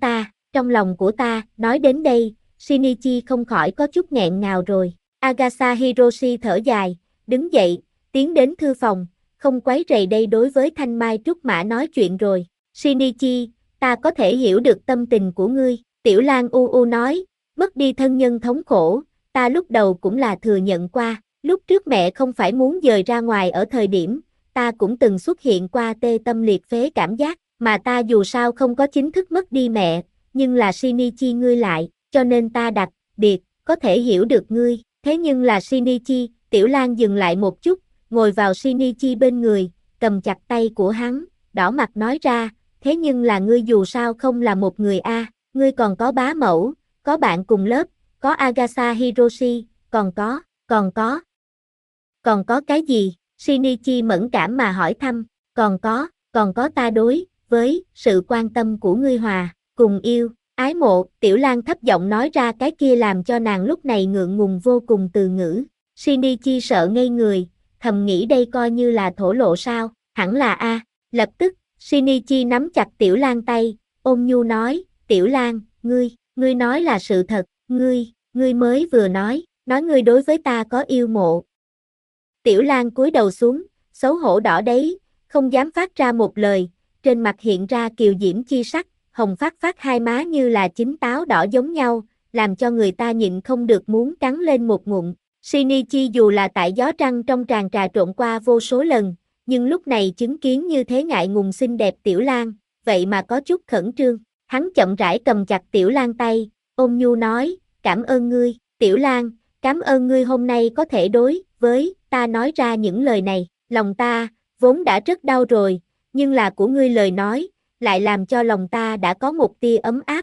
[SPEAKER 1] lòng của ta, nói đến đây, Shinichi không khỏi có chút nghẹn ngào rồi, Agasa Hiroshi thở dài, đứng dậy, tiến đến thư phòng, không quấy rầy đây đối với Thanh Mai Trúc Mã nói chuyện rồi, Shinichi, ta có thể hiểu được tâm tình của ngươi, Tiểu Lang u nói, mất đi thân nhân thống khổ, ta lúc đầu cũng là thừa nhận qua, lúc trước mẹ không phải muốn dời ra ngoài ở thời điểm, ta cũng từng xuất hiện qua tê tâm liệt phế cảm giác, mà ta dù sao không có chính thức mất đi mẹ, nhưng là Shinichi ngươi lại, cho nên ta đặc biệt, có thể hiểu được ngươi, thế nhưng là Shinichi, Tiểu Lang dừng lại một chút, ngồi vào Shinichi bên người, cầm chặt tay của hắn, đỏ mặt nói ra, thế nhưng là ngươi dù sao không là một người ngươi còn có bá mẫu, có bạn cùng lớp, có Agasa Hiroshi, còn có cái gì? Shinichi mẫn cảm mà hỏi thăm, còn có ta đối với sự quan tâm của ngươi hòa, cùng yêu, ái mộ, Tiểu Lang thấp giọng nói ra cái kia làm cho nàng lúc này ngượng ngùng vô cùng từ ngữ. Shinichi sợ ngây người, thầm nghĩ đây coi như là thổ lộ sao, hẳn là lập tức, Shinichi nắm chặt Tiểu Lang tay, ôn nhu nói, Tiểu Lang, ngươi nói là sự thật, ngươi mới vừa nói ngươi đối với ta có yêu mộ. Tiểu Lang cúi đầu xuống, xấu hổ đỏ đấy, không dám phát ra một lời, trên mặt hiện ra kiều diễm chi sắc, hồng phát hai má như là chín táo đỏ giống nhau, làm cho người ta nhịn không được muốn cắn lên một ngụm. Shinichi dù là tại gió trăng trong tràn trà trộn qua vô số lần, nhưng lúc này chứng kiến như thế ngại ngùng xinh đẹp Tiểu Lang, vậy mà có chút khẩn trương. Hắn chậm rãi cầm chặt Tiểu Lang tay, ôn nhu nói, cảm ơn ngươi, Tiểu Lang, cảm ơn ngươi hôm nay có thể đối với ta nói ra những lời này, lòng ta vốn đã rất đau rồi, nhưng là của ngươi lời nói, lại làm cho lòng ta đã có một tia ấm áp,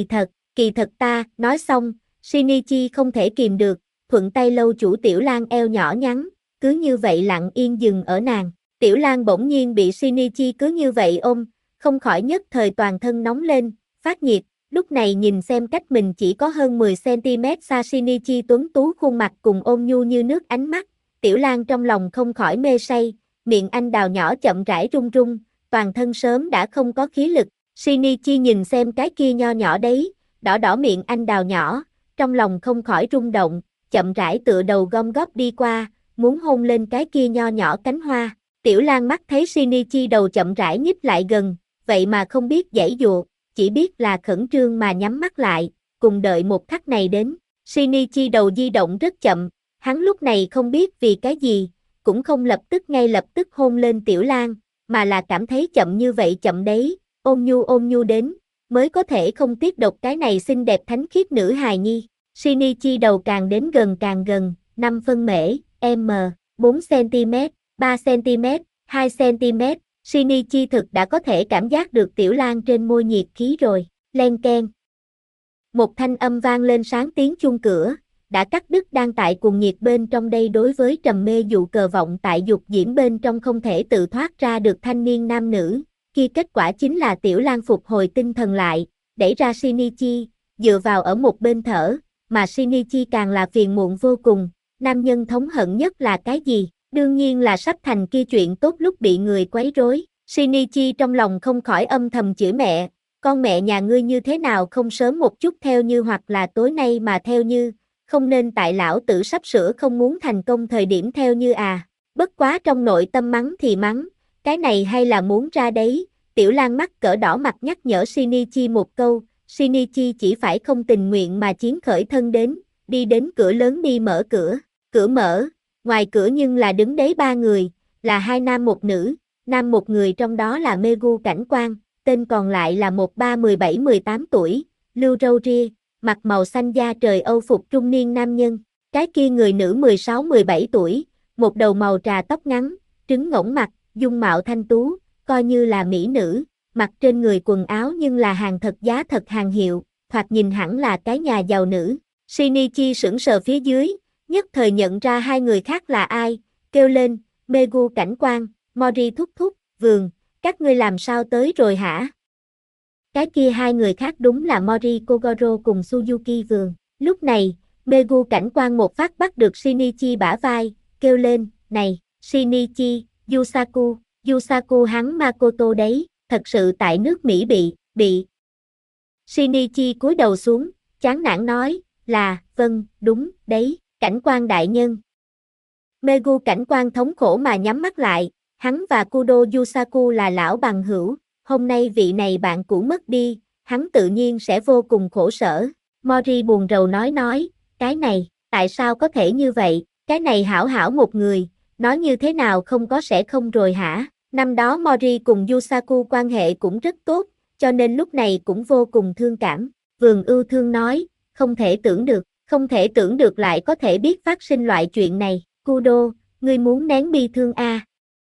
[SPEAKER 1] kỳ thật ta, nói xong, Shinichi không thể kìm được, thuận tay lâu chủ Tiểu Lang eo nhỏ nhắn, cứ như vậy lặng yên dừng ở nàng, Tiểu Lang bỗng nhiên bị Shinichi cứ như vậy ôm, không khỏi nhất thời toàn thân nóng lên, phát nhiệt, lúc này nhìn xem cách mình chỉ có hơn 10cm xa Shinichi tuấn tú khuôn mặt cùng ôn nhu như nước ánh mắt, Tiểu Lang trong lòng không khỏi mê say, miệng anh đào nhỏ chậm rãi run run, toàn thân sớm đã không có khí lực, Shinichi nhìn xem cái kia nho nhỏ đấy, đỏ đỏ miệng anh đào nhỏ, trong lòng không khỏi rung động, chậm rãi tựa đầu gom góp đi qua, muốn hôn lên cái kia nho nhỏ cánh hoa, Tiểu Lang mắt thấy Shinichi đầu chậm rãi nhích lại gần, vậy mà không biết giãy giụa, chỉ biết là khẩn trương mà nhắm mắt lại, cùng đợi một khắc này đến. Shinichi đầu di động rất chậm, hắn lúc này không biết vì cái gì, cũng không ngay lập tức hôn lên Tiểu Lang, mà là cảm thấy chậm như vậy chậm đấy, ôn nhu đến, mới có thể không tiếc độc cái này xinh đẹp thánh khiết nữ hài nhi. Shinichi đầu càng đến càng gần, 5 phân mễ, m, 4cm, 3cm, 2cm, Shinichi thực đã có thể cảm giác được Tiểu Lang trên môi nhiệt khí rồi, len keng. Một thanh âm vang lên sáng tiếng chuông cửa, đã cắt đứt đang tại cuồng nhiệt bên trong đây đối với trầm mê dụ cờ vọng tại dục diễm bên trong không thể tự thoát ra được thanh niên nam nữ, kia kết quả chính là Tiểu Lang phục hồi tinh thần lại, đẩy ra Shinichi, dựa vào ở một bên thở, mà Shinichi càng là phiền muộn vô cùng, nam nhân thống hận nhất là cái gì? Đương nhiên là sắp thành kia chuyện tốt lúc bị người quấy rối. Shinichi trong lòng không khỏi âm thầm chửi mẹ, con mẹ nhà ngươi như thế nào không sớm một chút theo như hoặc là tối nay mà theo như, không nên tại lão tử sắp sửa không muốn thành công thời điểm theo như à. Bất quá trong nội tâm mắng thì mắng, cái này hay là muốn ra đấy. Tiểu Lang mắt cỡ đỏ mặt nhắc nhở Shinichi một câu, Shinichi chỉ phải không tình nguyện mà chiến khởi thân đến, đi đến cửa lớn đi mở cửa, cửa mở, ngoài cửa nhưng là đứng đấy ba người, là hai nam một nữ, nam một người trong đó là Megu Cảnh Quan, tên còn lại là một 17-18 tuổi, lưu râu ria, mặt màu xanh da trời Âu phục trung niên nam nhân, cái kia người nữ 16-17 tuổi, một đầu màu trà tóc ngắn, trứng ngỗng mặt, dung mạo thanh tú, coi như là mỹ nữ, mặc trên người quần áo nhưng là hàng thật giá thật hàng hiệu, thoạt nhìn hẳn là cái nhà giàu nữ. Shinichi sững sờ phía dưới, nhất thời nhận ra hai người khác là ai, kêu lên, Megu Cảnh Quan, Mori thúc thúc, vườn, các ngươi làm sao tới rồi hả? Cái kia hai người khác đúng là Mori Kogoro cùng Suzuki vườn. Lúc này, Megu Cảnh Quan một phát bắt được Shinichi bả vai, kêu lên, này, Shinichi, Yusaku, Yusaku hắn Makoto đấy, thật sự tại nước Mỹ bị. Shinichi cúi đầu xuống, chán nản nói, là, vâng, đúng, đấy, Cảnh Quan đại nhân. Megu Cảnh Quan thống khổ mà nhắm mắt lại, hắn và Kudo Yusaku là lão bằng hữu, hôm nay vị này bạn cũ mất đi, hắn tự nhiên sẽ vô cùng khổ sở. Mori buồn rầu nói, cái này, tại sao có thể như vậy, cái này hảo hảo một người, nói như thế nào không có sẽ không rồi hả? Năm đó Mori cùng Yusaku quan hệ cũng rất tốt, cho nên lúc này cũng vô cùng thương cảm. Vườn ưu thương nói, không thể tưởng được lại có thể biết phát sinh loại chuyện này. Kudo, ngươi muốn nén bi thương à?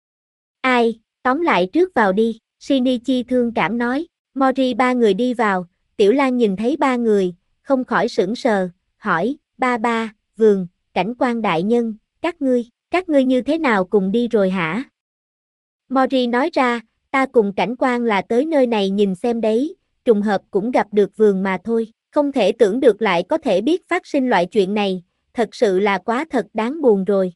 [SPEAKER 1] Ai, tóm lại trước vào đi, Shinichi thương cảm nói. Mori ba người đi vào, Tiểu Lang nhìn thấy ba người, không khỏi sững sờ, hỏi, ba, vườn, Cảnh Quan đại nhân, các ngươi như thế nào cùng đi rồi hả? Mori nói ra, ta cùng Cảnh Quan là tới nơi này nhìn xem đấy, trùng hợp cũng gặp được vườn mà thôi, không thể tưởng được lại có thể biết phát sinh loại chuyện này, thật sự là quá thật đáng buồn rồi.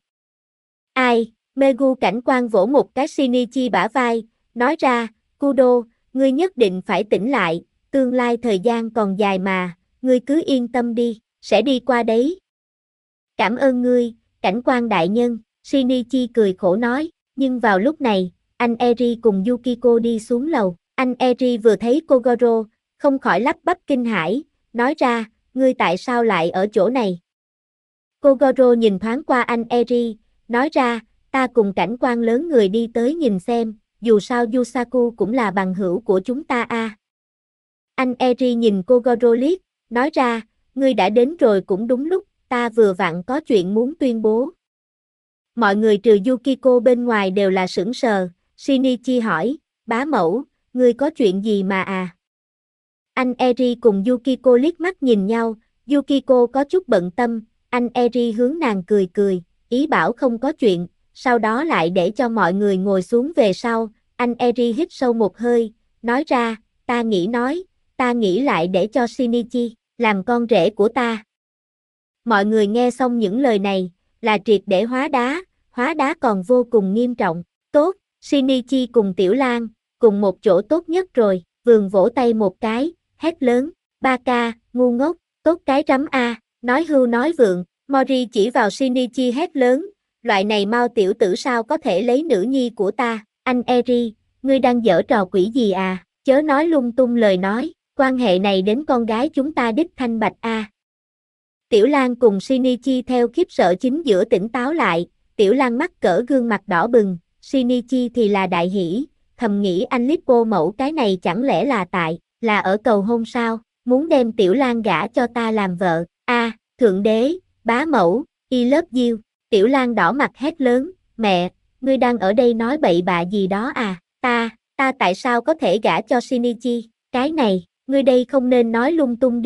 [SPEAKER 1] Ai, Megu Cảnh Quan vỗ một cái Shinichi bả vai, nói ra, Kudo, ngươi nhất định phải tỉnh lại, tương lai thời gian còn dài mà, ngươi cứ yên tâm đi, sẽ đi qua đấy. Cảm ơn ngươi, Cảnh Quan đại nhân, Shinichi cười khổ nói, nhưng vào lúc này, anh Eri cùng Yukiko đi xuống lầu, anh Eri vừa thấy Kogoro, không khỏi lắp bắp kinh hãi, nói ra, ngươi tại sao lại ở chỗ này? Kogoro nhìn thoáng qua anh Eri, nói ra, ta cùng Cảnh Quan lớn người đi tới nhìn xem, dù sao Yusaku cũng là bằng hữu của chúng ta a. Anh Eri nhìn Kogoro liếc, nói ra, ngươi đã đến rồi cũng đúng lúc, ta vừa vặn có chuyện muốn tuyên bố. Mọi người trừ Yukiko bên ngoài đều là sững sờ, Shinichi hỏi, bá mẫu, ngươi có chuyện gì mà à? Anh Eri cùng Yukiko liếc mắt nhìn nhau, Yukiko có chút bận tâm, anh Eri hướng nàng cười, ý bảo không có chuyện, sau đó lại để cho mọi người ngồi xuống về sau, anh Eri hít sâu một hơi, nói ra, ta nghĩ lại để cho Shinichi, làm con rể của ta. Mọi người nghe xong những lời này, là triệt để hóa đá còn vô cùng nghiêm trọng, tốt, Shinichi cùng Tiểu Lang, cùng một chỗ tốt nhất rồi, vườn vỗ tay một cái, hét lớn, ba ca, ngu ngốc, tốt cái rắm a, nói hưu nói vượng, Mori chỉ vào Shinichi hét lớn, loại này mau tiểu tử sao có thể lấy nữ nhi của ta, anh Eri, ngươi đang giở trò quỷ gì à, chớ nói lung tung lời nói, quan hệ này đến con gái chúng ta đích thanh bạch a. Tiểu Lang cùng Shinichi theo khiếp sợ chính giữa tỉnh táo lại, Tiểu Lang mắt cỡ gương mặt đỏ bừng, Shinichi thì là đại hỉ, thầm nghĩ anh Lippo mẫu cái này chẳng lẽ là ở cầu hôn sao, muốn đem Tiểu Lang gả cho ta làm vợ, a, thượng đế, bá mẫu, I love you, Tiểu Lang đỏ mặt hét lớn, mẹ, ngươi đang ở đây nói bậy bạ gì đó à, ta tại sao có thể gả cho Shinichi, cái này, ngươi đây không nên nói lung tung đi,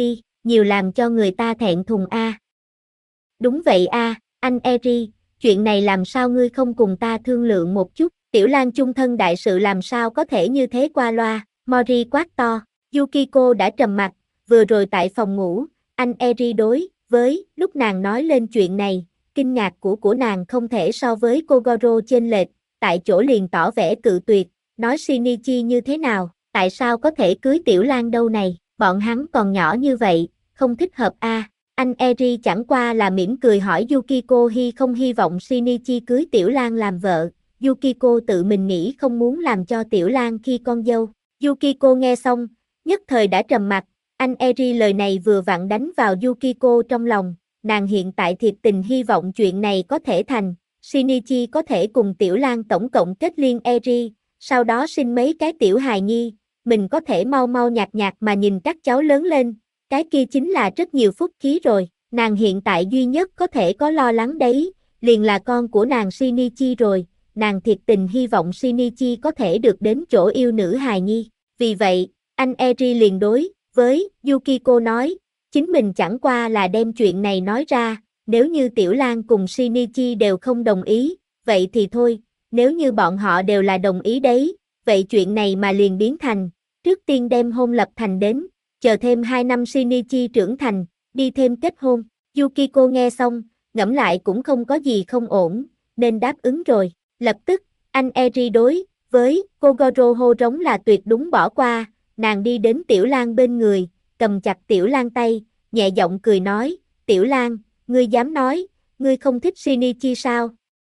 [SPEAKER 1] nhiều làm cho người ta thẹn thùng a. Đúng vậy a, anh Eri, chuyện này làm sao ngươi không cùng ta thương lượng một chút, Tiểu Lang chung thân đại sự làm sao có thể như thế qua loa, Mori quát to. Yukiko đã trầm mặt, vừa rồi tại phòng ngủ, anh Eri đối với lúc nàng nói lên chuyện này, kinh ngạc của nàng không thể so với Kogoro chênh lệch, tại chỗ liền tỏ vẻ cự tuyệt, nói Shinichi như thế nào, tại sao có thể cưới Tiểu Lang đâu này, bọn hắn còn nhỏ như vậy, không thích hợp a. Anh Eri chẳng qua là mỉm cười hỏi Yukiko không hy vọng Shinichi cưới Tiểu Lang làm vợ, Yukiko tự mình nghĩ không muốn làm cho Tiểu Lang khi con dâu. Yukiko nghe xong, nhất thời đã trầm mặt, anh Eri lời này vừa vặn đánh vào Yukiko trong lòng, nàng hiện tại thiệt tình hy vọng chuyện này có thể thành, Shinichi có thể cùng Tiểu Lang tổng cộng kết liên Eri, sau đó sinh mấy cái tiểu hài nhi, mình có thể mau mau nhạt nhạt mà nhìn các cháu lớn lên, cái kia chính là rất nhiều phúc khí rồi, nàng hiện tại duy nhất có thể có lo lắng đấy, liền là con của nàng Shinichi rồi, nàng thiệt tình hy vọng Shinichi có thể được đến chỗ yêu nữ hài nhi, vì vậy, anh Eri liền đối với Yukiko nói, chính mình chẳng qua là đem chuyện này nói ra, nếu như Tiểu Lang cùng Shinichi đều không đồng ý, vậy thì thôi, nếu như bọn họ đều là đồng ý đấy, vậy chuyện này mà liền biến thành, trước tiên đem hôn lập thành đến, chờ thêm 2 năm Shinichi trưởng thành, đi thêm kết hôn, Yukiko nghe xong, ngẫm lại cũng không có gì không ổn, nên đáp ứng rồi, lập tức, anh Eri đối với Kogoro hô rống là tuyệt đúng bỏ qua, nàng đi đến Tiểu Lang bên người, cầm chặt Tiểu Lang tay, nhẹ giọng cười nói, Tiểu Lang, ngươi dám nói, ngươi không thích Shinichi sao?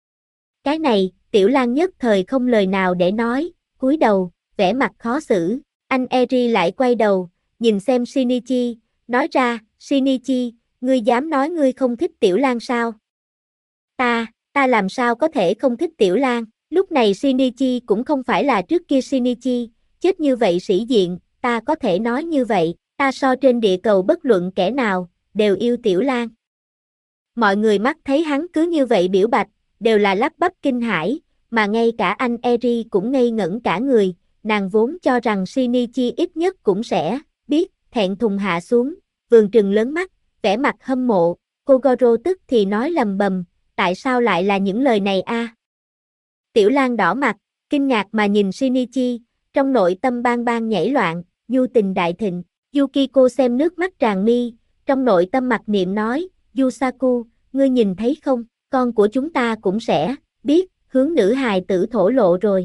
[SPEAKER 1] Cái này, Tiểu Lang nhất thời không lời nào để nói, cúi đầu, vẻ mặt khó xử, anh Eri lại quay đầu, nhìn xem Shinichi, nói ra, Shinichi, ngươi dám nói ngươi không thích Tiểu Lang sao? Ta làm sao có thể không thích Tiểu Lang, lúc này Shinichi cũng không phải là trước kia Shinichi, chết như vậy sĩ diện, ta có thể nói như vậy, ta so trên địa cầu bất luận kẻ nào, đều yêu Tiểu Lang. Mọi người mắt thấy hắn cứ như vậy biểu bạch, đều là lắp bắp kinh hãi, mà ngay cả anh Eri cũng ngây ngẩn cả người, nàng vốn cho rằng Shinichi ít nhất cũng sẽ biết, thẹn thùng hạ xuống, vườn trừng lớn mắt, vẻ mặt hâm mộ, Kogoro tức thì nói lầm bầm, tại sao lại là những lời này a? Tiểu Lang đỏ mặt, kinh ngạc mà nhìn Shinichi, trong nội tâm bang bang nhảy loạn, nhu tình đại thịnh, Yukiko xem nước mắt tràn mi, trong nội tâm mặc niệm nói, Yusaku, ngươi nhìn thấy không, con của chúng ta cũng sẽ biết, hướng nữ hài tử thổ lộ rồi.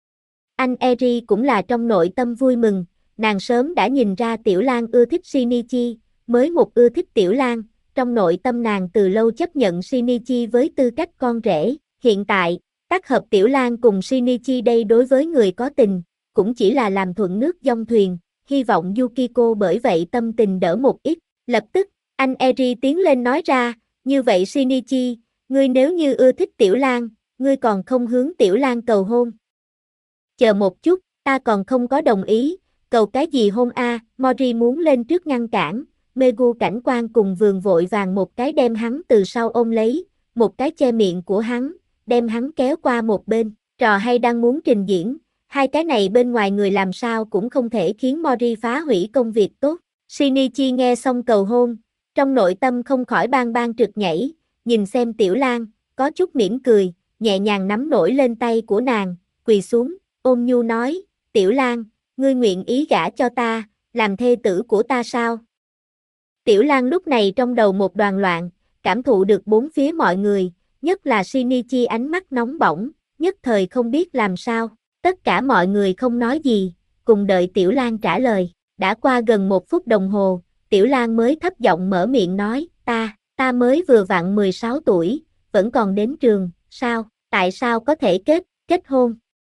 [SPEAKER 1] Anh Eri cũng là trong nội tâm vui mừng, nàng sớm đã nhìn ra Tiểu Lang ưa thích Shinichi, mới một ưa thích Tiểu Lang, trong nội tâm nàng từ lâu chấp nhận Shinichi với tư cách con rể, hiện tại, tác hợp Tiểu Lang cùng Shinichi đây đối với người có tình, cũng chỉ là làm thuận nước dong thuyền, hy vọng Yukiko bởi vậy tâm tình đỡ một ít, lập tức, anh Eri tiến lên nói ra, như vậy Shinichi, ngươi nếu như ưa thích Tiểu Lang, ngươi còn không hướng Tiểu Lang cầu hôn. Chờ một chút, ta còn không có đồng ý, cầu cái gì hôn a? Mori muốn lên trước ngăn cản, Megu cảnh quan cùng vườn vội vàng một cái đem hắn từ sau ôm lấy, một cái che miệng của hắn, đem hắn kéo qua một bên, trò hay đang muốn trình diễn, hai cái này bên ngoài người làm sao cũng không thể khiến Mori phá hủy công việc tốt. Shinichi nghe xong cầu hôn, trong nội tâm không khỏi bang bang trượt nhảy, nhìn xem Tiểu Lang, có chút mỉm cười, nhẹ nhàng nắm nổi lên tay của nàng, quỳ xuống, ôn nhu nói, Tiểu Lang, ngươi nguyện ý gả cho ta, làm thê tử của ta sao? Tiểu Lang lúc này trong đầu một đoàn loạn, cảm thụ được bốn phía mọi người, nhất là Shinichi ánh mắt nóng bỏng, nhất thời không biết làm sao, tất cả mọi người không nói gì, cùng đợi Tiểu Lang trả lời, đã qua gần 1 phút đồng hồ, Tiểu Lang mới thấp giọng mở miệng nói, ta mới vừa vặn 16 tuổi, vẫn còn đến trường, sao, tại sao có thể kết hôn?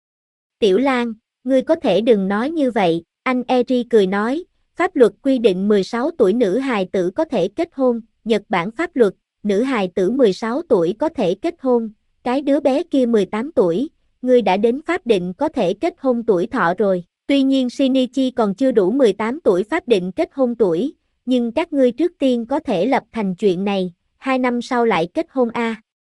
[SPEAKER 1] Tiểu Lang, ngươi có thể đừng nói như vậy, anh Eri cười nói, pháp luật quy định 16 tuổi nữ hài tử có thể kết hôn, Nhật Bản pháp luật, nữ hài tử 16 tuổi có thể kết hôn, cái đứa bé kia 18 tuổi, ngươi đã đến pháp định có thể kết hôn tuổi thọ rồi, tuy nhiên Shinichi còn chưa đủ 18 tuổi pháp định kết hôn tuổi, nhưng các ngươi trước tiên có thể lập thành chuyện này, 2 năm sau lại kết hôn a.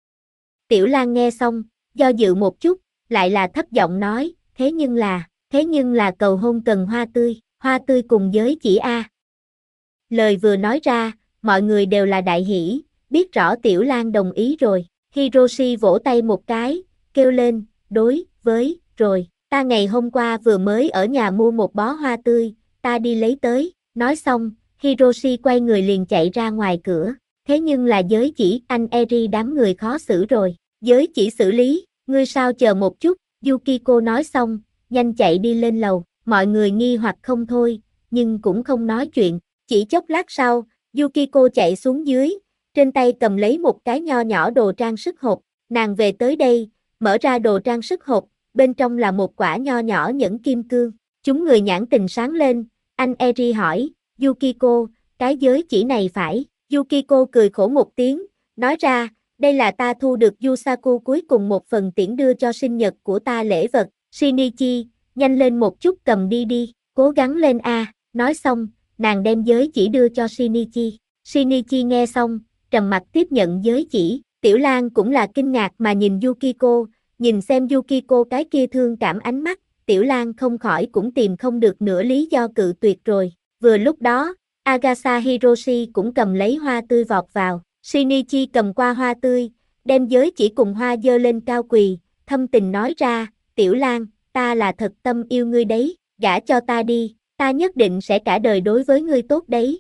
[SPEAKER 1] Tiểu Lang nghe xong, do dự một chút, lại là thấp giọng nói, thế nhưng là cầu hôn cần hoa tươi cùng giới chỉ a. Lời vừa nói ra, mọi người đều là đại hỉ, biết rõ Tiểu Lang đồng ý rồi. Hiroshi vỗ tay một cái, kêu lên, đối với, rồi, ta ngày hôm qua vừa mới ở nhà mua một bó hoa tươi, ta đi lấy tới. Nói xong, Hiroshi quay người liền chạy ra ngoài cửa. Thế nhưng là giới chỉ, anh Eri đám người khó xử rồi. Giới chỉ xử lý, ngươi sao chờ một chút, Yukiko nói xong, nhanh chạy đi lên lầu. Mọi người nghi hoặc không thôi, nhưng cũng không nói chuyện. Chỉ chốc lát sau, Yukiko chạy xuống dưới, trên tay cầm lấy một cái nho nhỏ đồ trang sức hộp. Nàng về tới đây, mở ra đồ trang sức hộp, bên trong là một quả nho nhỏ nhẫn kim cương. Chúng người nhãn tình sáng lên, anh Eri hỏi, Yukiko, cái giới chỉ này phải? Yukiko cười khổ một tiếng, nói ra, đây là ta thu được Yusaku cuối cùng một phần tiễn đưa cho sinh nhật của ta lễ vật. Shinichi, nhanh lên một chút cầm đi đi, cố gắng lên a. Nói xong, nàng đem giới chỉ đưa cho Shinichi. Shinichi nghe xong, trầm mặt tiếp nhận giới chỉ. Tiểu Lang cũng là kinh ngạc mà nhìn Yukiko, nhìn xem Yukiko cái kia thương cảm ánh mắt, Tiểu Lang không khỏi cũng tìm không được nửa lý do cự tuyệt rồi. Vừa lúc đó, Agasa Hiroshi cũng cầm lấy hoa tươi vọt vào. Shinichi cầm qua hoa tươi, đem giới chỉ cùng hoa dơ lên cao quỳ, thâm tình nói ra, Tiểu Lang, ta là thật tâm yêu ngươi đấy, gả cho ta đi, ta nhất định sẽ cả đời đối với ngươi tốt đấy.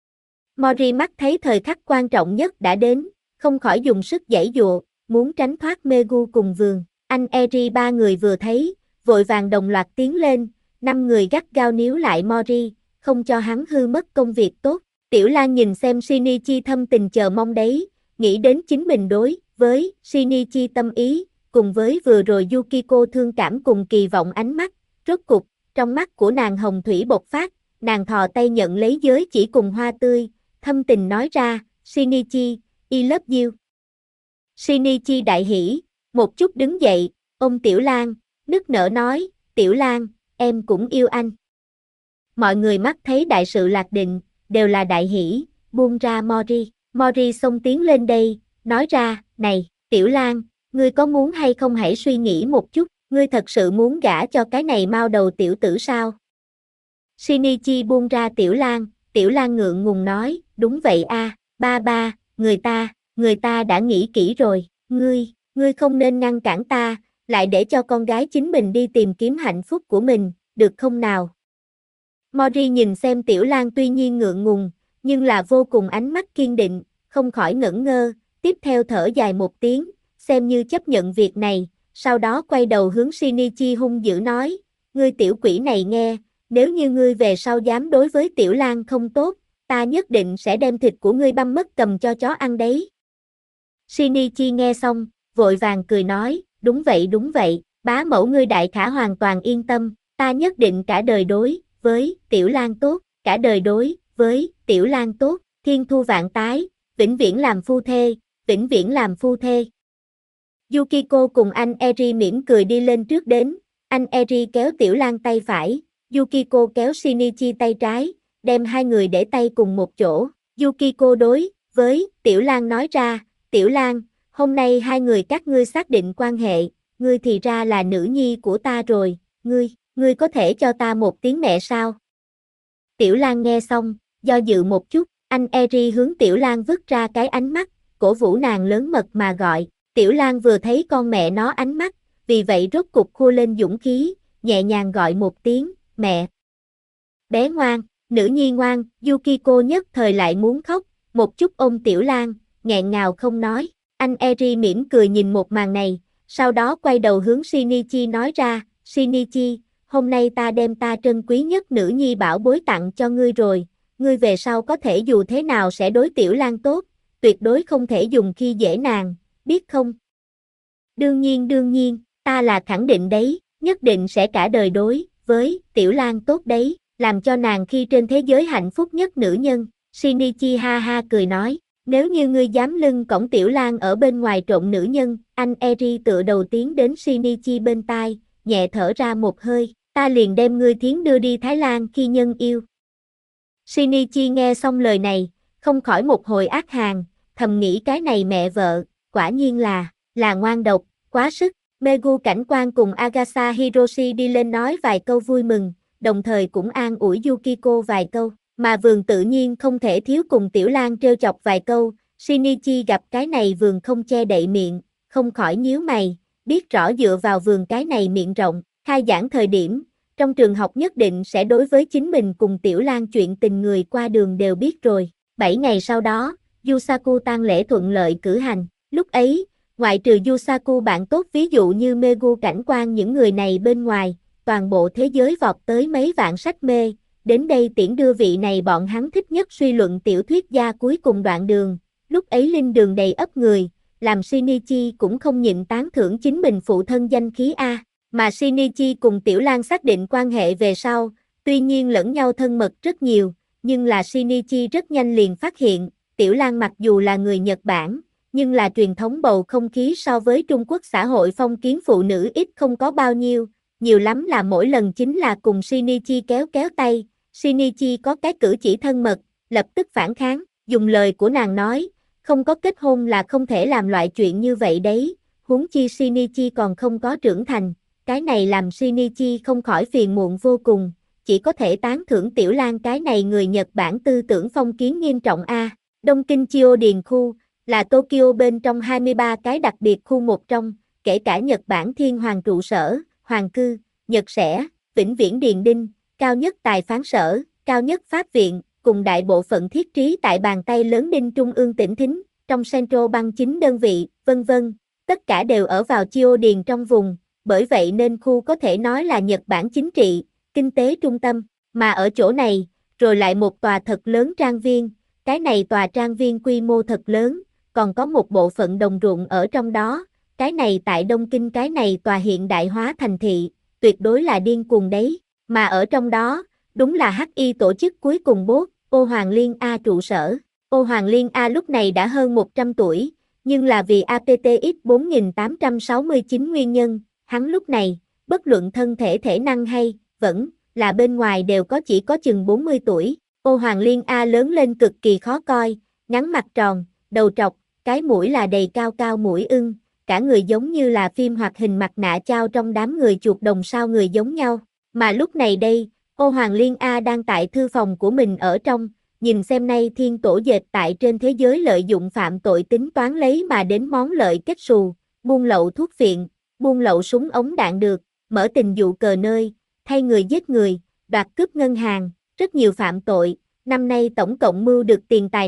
[SPEAKER 1] Mori mắt thấy thời khắc quan trọng nhất đã đến, không khỏi dùng sức giãy giụa, muốn tránh thoát Megu cùng vườn. Anh Eri ba người vừa thấy, vội vàng đồng loạt tiến lên, 5 người gắt gao níu lại Mori, không cho hắn hư mất công việc tốt. Tiểu Lang nhìn xem Shinichi thâm tình chờ mong đấy, nghĩ đến chính mình đối với Shinichi tâm ý, cùng với vừa rồi Yukiko thương cảm cùng kỳ vọng ánh mắt, rốt cục, trong mắt của nàng hồng thủy bộc phát, nàng thò tay nhận lấy giới chỉ cùng hoa tươi, thâm tình nói ra, Shinichi, I love you. Shinichi đại hỉ, một chút đứng dậy, ôm Tiểu Lang, nức nở nói, Tiểu Lang, em cũng yêu anh. Mọi người mắt thấy đại sự lạc định, đều là đại hỉ, buông ra Mori. Mori xông tiến lên đây, nói ra, này, Tiểu Lang, ngươi có muốn hay không hãy suy nghĩ một chút, ngươi thật sự muốn gả cho cái này mao đầu tiểu tử sao? Shinichi buông ra Tiểu Lang ngượng ngùng nói, đúng vậy a, ba, người ta đã nghĩ kỹ rồi, ngươi không nên ngăn cản ta, lại để cho con gái chính mình đi tìm kiếm hạnh phúc của mình, được không nào? Mori nhìn xem Tiểu Lang tuy nhiên ngượng ngùng, nhưng là vô cùng ánh mắt kiên định, không khỏi ngẩn ngơ, tiếp theo thở dài một tiếng, xem như chấp nhận việc này, sau đó quay đầu hướng Shinichi hung dữ nói, ngươi tiểu quỷ này nghe, nếu như ngươi về sau dám đối với Tiểu Lang không tốt, ta nhất định sẽ đem thịt của ngươi băm mất cầm cho chó ăn đấy. Shinichi nghe xong, vội vàng cười nói, đúng vậy, bá mẫu ngươi đại khả hoàn toàn yên tâm, ta nhất định cả đời đối với Tiểu Lang tốt, cả đời đối với Tiểu Lang tốt, thiên thu vạn tái, vĩnh viễn làm phu thê, vĩnh viễn làm phu thê. Yukiko cùng anh Eri mỉm cười đi lên trước đến, anh Eri kéo Tiểu Lang tay phải, Yukiko kéo Shinichi tay trái, đem hai người để tay cùng một chỗ. Yukiko đối với Tiểu Lang nói ra, Tiểu Lang, hôm nay hai người các ngươi xác định quan hệ, ngươi thì ra là nữ nhi của ta rồi, ngươi có thể cho ta một tiếng mẹ sao? Tiểu Lang nghe xong, do dự một chút, anh Eri hướng Tiểu Lang vứt ra cái ánh mắt, cổ vũ nàng lớn mật mà gọi. Tiểu Lang vừa thấy con mẹ nó ánh mắt, vì vậy rốt cục khua lên dũng khí, nhẹ nhàng gọi một tiếng, mẹ. Bé ngoan, nữ nhi ngoan, Yukiko nhất thời lại muốn khóc, một chút ôm Tiểu Lang, nghẹn ngào không nói. Anh Eri mỉm cười nhìn một màn này, sau đó quay đầu hướng Shinichi nói ra, Shinichi, hôm nay ta đem ta trân quý nhất nữ nhi bảo bối tặng cho ngươi rồi, ngươi về sau có thể dù thế nào sẽ đối Tiểu Lang tốt, tuyệt đối không thể dùng khi dễ nàng, biết không? Đương nhiên, ta là khẳng định đấy, nhất định sẽ cả đời đối với Tiểu Lang tốt đấy, làm cho nàng khi trên thế giới hạnh phúc nhất nữ nhân. Shinichi ha ha cười nói, nếu như ngươi dám lưng cõng Tiểu Lang ở bên ngoài trộn nữ nhân, anh Eri tựa đầu tiến đến Shinichi bên tai, nhẹ thở ra một hơi, ta liền đem ngươi thiến đưa đi Thái Lan khi nhân yêu. Shinichi nghe xong lời này, không khỏi một hồi ác hàn, thầm nghĩ cái này mẹ vợ, quả nhiên là ngoan độc, quá sức. Megu cảnh quan cùng Agasa Hiroshi đi lên nói vài câu vui mừng, đồng thời cũng an ủi Yukiko vài câu. Mà vườn tự nhiên không thể thiếu cùng Tiểu Lang trêu chọc vài câu, Shinichi gặp cái này vườn không che đậy miệng, không khỏi nhíu mày, biết rõ dựa vào vườn cái này miệng rộng, khai giảng thời điểm, trong trường học nhất định sẽ đối với chính mình cùng Tiểu Lang chuyện tình người qua đường đều biết rồi. 7 ngày sau đó, Yusaku tang lễ thuận lợi cử hành, lúc ấy, ngoại trừ Yusaku bạn tốt ví dụ như Megu cảnh quan những người này bên ngoài, toàn bộ thế giới vọt tới mấy vạn sách mê, đến đây tiễn đưa vị này bọn hắn thích nhất suy luận tiểu thuyết gia cuối cùng đoạn đường, lúc ấy linh đường đầy ấp người, làm Shinichi cũng không nhịn tán thưởng chính mình phụ thân danh khí A, mà Shinichi cùng Tiểu Lang xác định quan hệ về sau, tuy nhiên lẫn nhau thân mật rất nhiều, nhưng là Shinichi rất nhanh liền phát hiện, Tiểu Lang mặc dù là người Nhật Bản, nhưng là truyền thống bầu không khí so với Trung Quốc xã hội phong kiến phụ nữ ít không có bao nhiêu, nhiều lắm là mỗi lần chính là cùng Shinichi kéo kéo tay, Shinichi có cái cử chỉ thân mật, lập tức phản kháng, dùng lời của nàng nói, không có kết hôn là không thể làm loại chuyện như vậy đấy, huống chi Shinichi còn không có trưởng thành, cái này làm Shinichi không khỏi phiền muộn vô cùng, chỉ có thể tán thưởng Tiểu Lang cái này người Nhật Bản tư tưởng phong kiến nghiêm trọng A. Đông Kinh Chiêu Điền khu, là Tokyo bên trong 23 cái đặc biệt khu một trong, kể cả Nhật Bản Thiên Hoàng trụ sở, Hoàng cư, Nhật Sẽ, Vĩnh Viễn Điền Đinh, cao nhất tài phán sở, cao nhất pháp viện, cùng đại bộ phận thiết trí tại bàn tay lớn Đinh Trung ương tỉnh thính, trong Central Bank chính đơn vị, vân vân, tất cả đều ở vào Chiêu Điền trong vùng, bởi vậy nên khu có thể nói là Nhật Bản chính trị, kinh tế trung tâm, mà ở chỗ này, rồi lại một tòa thật lớn trang viên, cái này tòa trang viên quy mô thật lớn, còn có một bộ phận đồng ruộng ở trong đó, cái này tại Đông Kinh cái này tòa hiện đại hóa thành thị, tuyệt đối là điên cuồng đấy, mà ở trong đó, đúng là HI tổ chức cuối cùng bốt, Ô Hoàng Liên A trụ sở, Ô Hoàng Liên A lúc này đã hơn 100 tuổi, nhưng là vì APTX 4869 nguyên nhân, hắn lúc này, bất luận thân thể thể năng hay, vẫn, là bên ngoài đều có chỉ có chừng 40 tuổi, Ô Hoàng Liên A lớn lên cực kỳ khó coi, ngắn mặt tròn, đầu trọc, cái mũi là đầy cao cao mũi ưng, cả người giống như là phim hoạt hình mặt nạ chao trong đám người chuột đồng sao người giống nhau, mà lúc này đây, Ô Hoàng Liên A đang tại thư phòng của mình ở trong, nhìn xem nay thiên tổ dệt tại trên thế giới lợi dụng phạm tội tính toán lấy mà đến món lợi kết xù, buôn lậu thuốc phiện, buôn lậu súng ống đạn được, mở tình dụ cờ nơi, thay người giết người, đoạt cướp ngân hàng, rất nhiều phạm tội, năm nay tổng cộng mưu được tiền tài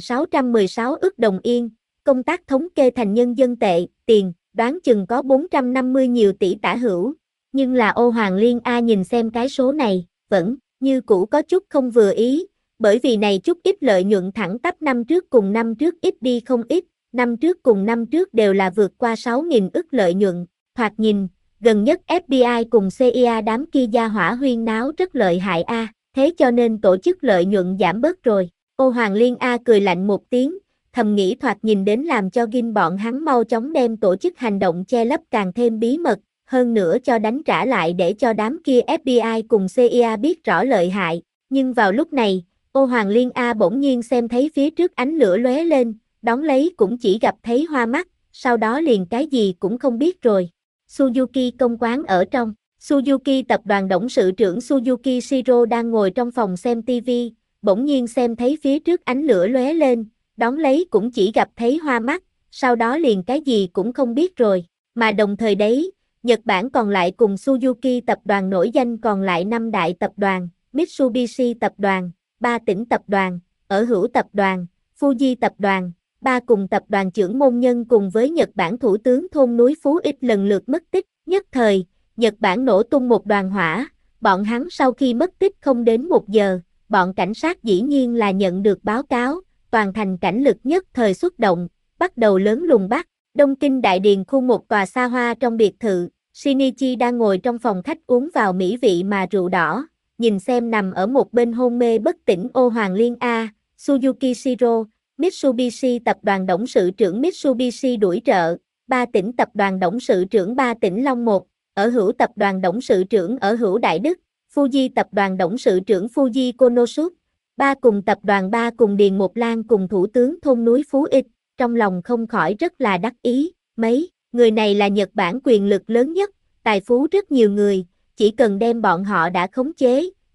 [SPEAKER 1] 5.616 ức đồng yên, công tác thống kê thành nhân dân tệ, tiền, đoán chừng có 450 nhiều tỷ tả hữu, nhưng là Ô Hoàng Liên A nhìn xem cái số này, vẫn, như cũ có chút không vừa ý, bởi vì này chút ít lợi nhuận thẳng tắp năm trước cùng năm trước ít đi không ít, năm trước cùng năm trước đều là vượt qua 6.000 ức lợi nhuận, thoạt nhìn, gần nhất FBI cùng CIA đám kia gia hỏa huyên náo rất lợi hại A, thế cho nên tổ chức lợi nhuận giảm bớt rồi, Ô Hoàng Liên A cười lạnh một tiếng, thầm nghĩ thoạt nhìn đến làm cho Gin bọn hắn mau chóng đem tổ chức hành động che lấp càng thêm bí mật, hơn nữa cho đánh trả lại để cho đám kia FBI cùng CIA biết rõ lợi hại, nhưng vào lúc này, Ô Hoàng Liên A bỗng nhiên xem thấy phía trước ánh lửa lóe lên, đón lấy cũng chỉ gặp thấy hoa mắt, sau đó liền cái gì cũng không biết rồi. Suzuki công quán ở trong, Suzuki tập đoàn董sự trưởng Suzuki Shiro đang ngồi trong phòng xem TV, bỗng nhiên xem thấy phía trước ánh lửa lóe lên, đón lấy cũng chỉ gặp thấy hoa mắt, sau đó liền cái gì cũng không biết rồi, mà đồng thời đấy, Nhật Bản còn lại cùng Suzuki tập đoàn nổi danh còn lại 5 đại tập đoàn, Mitsubishi tập đoàn, 3 tỉnh tập đoàn, ở hữu tập đoàn, Fuji tập đoàn, 3 cùng tập đoàn trưởng môn nhân cùng với Nhật Bản thủ tướng thôn núi Phú Ích lần lượt mất tích, nhất thời, Nhật Bản nổ tung một đoàn hỏa, bọn hắn sau khi mất tích không đến 1 giờ, bọn cảnh sát dĩ nhiên là nhận được báo cáo, toàn thành cảnh lực nhất thời xuất động, bắt đầu lớn lùng bắt, Đông Kinh Đại Điền khu một tòa xa hoa trong biệt thự, Shinichi đang ngồi trong phòng khách uống vào mỹ vị mà rượu đỏ, nhìn xem nằm ở một bên hôn mê bất tỉnh Ô Hoàng Liên A, Suzuki Shiro, Mitsubishi tập đoàn董sự trưởng Mitsubishi đuổi trợ, 3 tỉnh tập đoàn董sự trưởng 3 tỉnh Long Một, ở hữu tập đoàn董sự trưởng ở hữu Đại Đức, Fuji tập đoàn董sự trưởng Fuji Konosuke, 3 cùng tập đoàn 3 cùng Điền Một Lan cùng thủ tướng thôn núi Phú Ích, trong lòng không khỏi rất là đắc ý, mấy, người này là Nhật Bản quyền lực lớn nhất, tài phú rất nhiều người, chỉ cần đem bọn họ đã khống chế,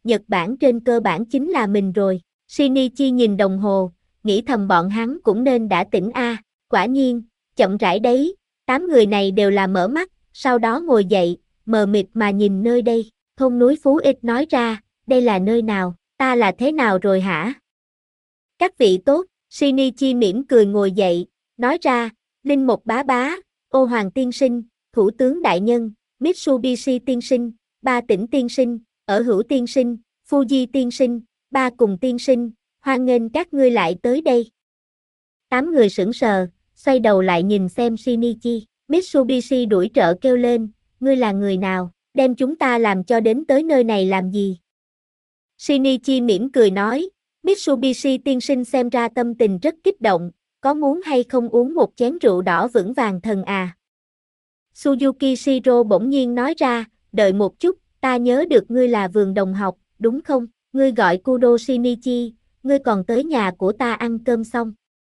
[SPEAKER 1] Nhật Bản trên cơ bản chính là mình rồi. Shinichi nhìn đồng hồ, nghĩ thầm bọn hắn cũng nên đã tỉnh a. Quả nhiên, chậm rãi đấy, 8 người này đều là mở mắt, sau đó ngồi dậy, mờ mịt mà nhìn nơi đây. Thôn núi Phú Ích nói ra, đây là nơi nào, ta là thế nào rồi hả? Các vị tốt, Shinichi mỉm cười ngồi dậy, nói ra, Linh Mộc bá bá, Ô Hoàng tiên sinh, Thủ tướng đại nhân, Mitsubishi tiên sinh, Ba Tỉnh tiên sinh, Ở Hữu tiên sinh, Fuji tiên sinh, Ba Cùng tiên sinh, hoan nghênh các ngươi lại tới đây. 8 người sững sờ, xoay đầu lại nhìn xem Shinichi, Mitsubishi đuổi trợ kêu lên, ngươi là người nào, đem chúng ta làm cho đến tới nơi này làm gì? Shinichi mỉm cười nói, Mitsubishi tiên sinh xem ra tâm tình rất kích động, có muốn hay không uống một chén rượu đỏ vững vàng thần à? Suzuki Shiro bỗng nhiên nói ra, đợi một chút, ta nhớ được ngươi là vườn đồng học, đúng không? Ngươi gọi Kudo Shinichi, ngươi còn tới nhà của ta ăn cơm xong.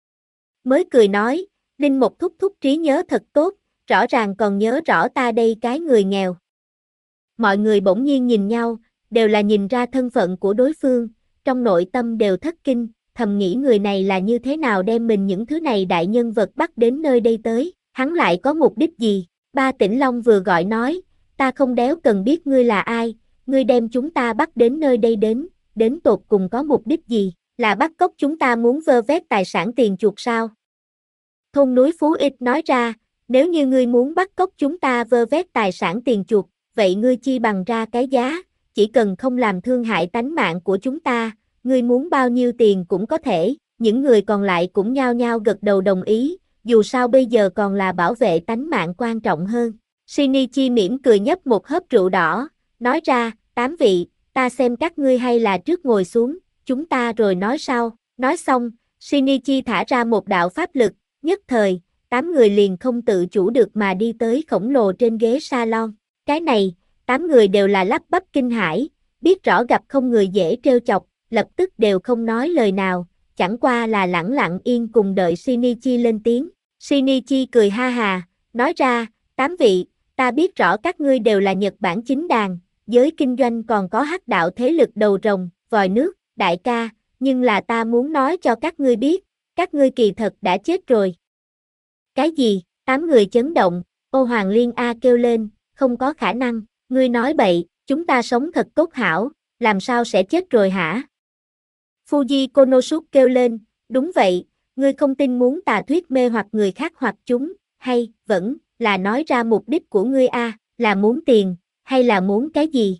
[SPEAKER 1] Mới cười nói, Linh Mộc thúc thúc trí nhớ thật tốt, rõ ràng còn nhớ rõ ta đây cái người nghèo. Mọi người bỗng nhiên nhìn nhau, đều là nhìn ra thân phận của đối phương, trong nội tâm đều thất kinh, thầm nghĩ người này là như thế nào đem mình những thứ này đại nhân vật bắt đến nơi đây tới, hắn lại có mục đích gì? Ba Tỉnh Long vừa gọi nói, ta không đéo cần biết ngươi là ai, ngươi đem chúng ta bắt đến nơi đây đến tột cùng có mục đích gì, là bắt cóc chúng ta muốn vơ vét tài sản tiền chuộc sao? Thôn núi Phú Ích nói ra, nếu như ngươi muốn bắt cóc chúng ta vơ vét tài sản tiền chuộc, vậy ngươi chi bằng ra cái giá, chỉ cần không làm thương hại tánh mạng của chúng ta, ngươi muốn bao nhiêu tiền cũng có thể, những người còn lại cũng nhao nhao gật đầu đồng ý, dù sao bây giờ còn là bảo vệ tánh mạng quan trọng hơn. Shinichi mỉm cười nhấp một hớp rượu đỏ, nói ra, 8 vị, ta xem các ngươi hay là trước ngồi xuống, chúng ta rồi nói sau. Nói xong, Shinichi thả ra một đạo pháp lực, nhất thời, 8 người liền không tự chủ được mà đi tới khổng lồ trên ghế salon. Cái này, 8 người đều là lắp bắp kinh hãi, biết rõ gặp không người dễ trêu chọc, lập tức đều không nói lời nào, chẳng qua là lẳng lặng yên cùng đợi Shinichi lên tiếng. Shinichi cười ha hà, nói ra, 8 vị, ta biết rõ các ngươi đều là Nhật Bản chính đàn, giới kinh doanh còn có hắc đạo thế lực đầu rồng, vòi nước, đại ca, nhưng là ta muốn nói cho các ngươi biết, các ngươi kỳ thật đã chết rồi. Cái gì? 8 người chấn động, Ô Hoàng Liên A kêu lên, không có khả năng, ngươi nói bậy, chúng ta sống thật tốt hảo, làm sao sẽ chết rồi hả? Fuji Konosuke kêu lên, đúng vậy, ngươi không tin muốn tà thuyết mê hoặc người khác hoặc chúng, hay, vẫn, là nói ra mục đích của ngươi a, là muốn tiền, hay là muốn cái gì?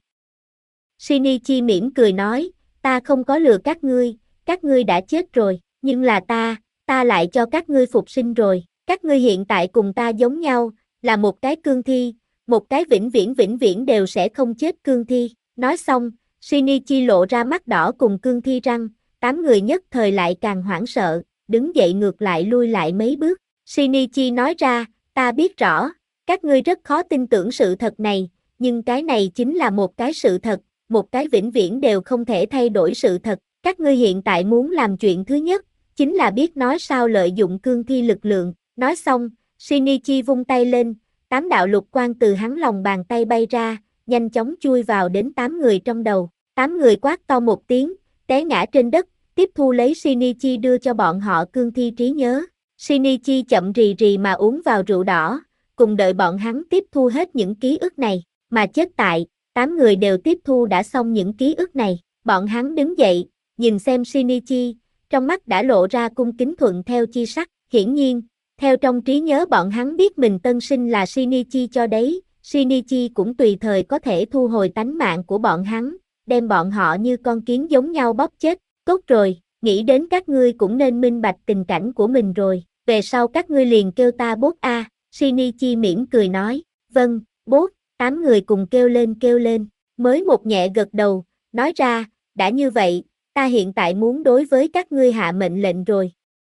[SPEAKER 1] Shinichi mỉm cười nói, ta không có lừa các ngươi đã chết rồi, nhưng là ta lại cho các ngươi phục sinh rồi, các ngươi hiện tại cùng ta giống nhau, là một cái cương thi, một cái vĩnh viễn đều sẽ không chết cương thi. Nói xong, Shinichi lộ ra mắt đỏ cùng cương thi răng, 8 người nhất thời lại càng hoảng sợ, đứng dậy ngược lại lui lại mấy bước. Shinichi nói ra, ta biết rõ, các ngươi rất khó tin tưởng sự thật này, nhưng cái này chính là một cái sự thật, một cái vĩnh viễn đều không thể thay đổi sự thật. Các ngươi hiện tại muốn làm chuyện thứ nhất, chính là biết nói sao lợi dụng cương thi lực lượng. Nói xong, Shinichi vung tay lên, 8 đạo lục quang từ hắn lòng bàn tay bay ra, nhanh chóng chui vào đến 8 người trong đầu. 8 người quát to một tiếng, té ngã trên đất, tiếp thu lấy Shinichi đưa cho bọn họ cương thi trí nhớ. Shinichi chậm rì rì mà uống vào rượu đỏ, cùng đợi bọn hắn tiếp thu hết những ký ức này, mà chết tại, 8 người đều tiếp thu đã xong những ký ức này. Bọn hắn đứng dậy, nhìn xem Shinichi, trong mắt đã lộ ra cung kính thuận theo chi sắc, hiển nhiên, theo trong trí nhớ bọn hắn biết mình tân sinh là Shinichi cho đấy, Shinichi cũng tùy thời có thể thu hồi tánh mạng của bọn hắn, đem bọn họ như con kiến giống nhau bóp chết. Tốt rồi, nghĩ đến các ngươi cũng nên minh bạch tình cảnh của mình rồi, về sau các ngươi liền kêu ta bốt a. Shinichi mỉm cười nói, vâng, bốt. 8 người cùng kêu lên, mới một nhẹ gật đầu, nói ra, đã như vậy, ta hiện tại muốn đối với các ngươi hạ mệnh lệnh rồi.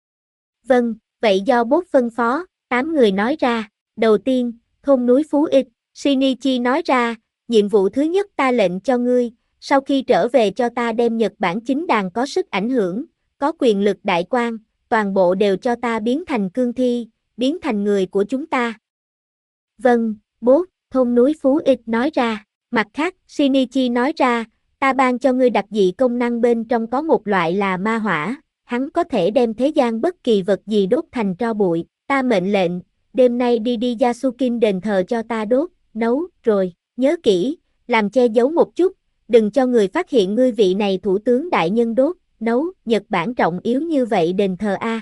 [SPEAKER 1] Vâng, vậy do bốt phân phó, 8 người nói ra, đầu tiên, thôn núi Phú Ích, Shinichi nói ra, nhiệm vụ thứ nhất ta lệnh cho ngươi, sau khi trở về cho ta đem Nhật Bản chính đàn có sức ảnh hưởng, có quyền lực đại quan, toàn bộ đều cho ta biến thành cương thi, biến thành người của chúng ta. Vâng, bốt, thôn núi Phú Ích nói ra, mặt khác, Shinichi nói ra, Ta ban cho ngươi đặc dị công năng bên trong có một loại là ma hỏa, hắn có thể đem thế gian bất kỳ vật gì đốt thành tro bụi. Ta mệnh lệnh, đêm nay đi Yasukin đền thờ cho ta đốt, nấu, rồi, nhớ kỹ, làm che giấu một chút, đừng cho người phát hiện ngươi vị này thủ tướng đại nhân đốt, nấu, Nhật Bản trọng yếu như vậy đền thờ a.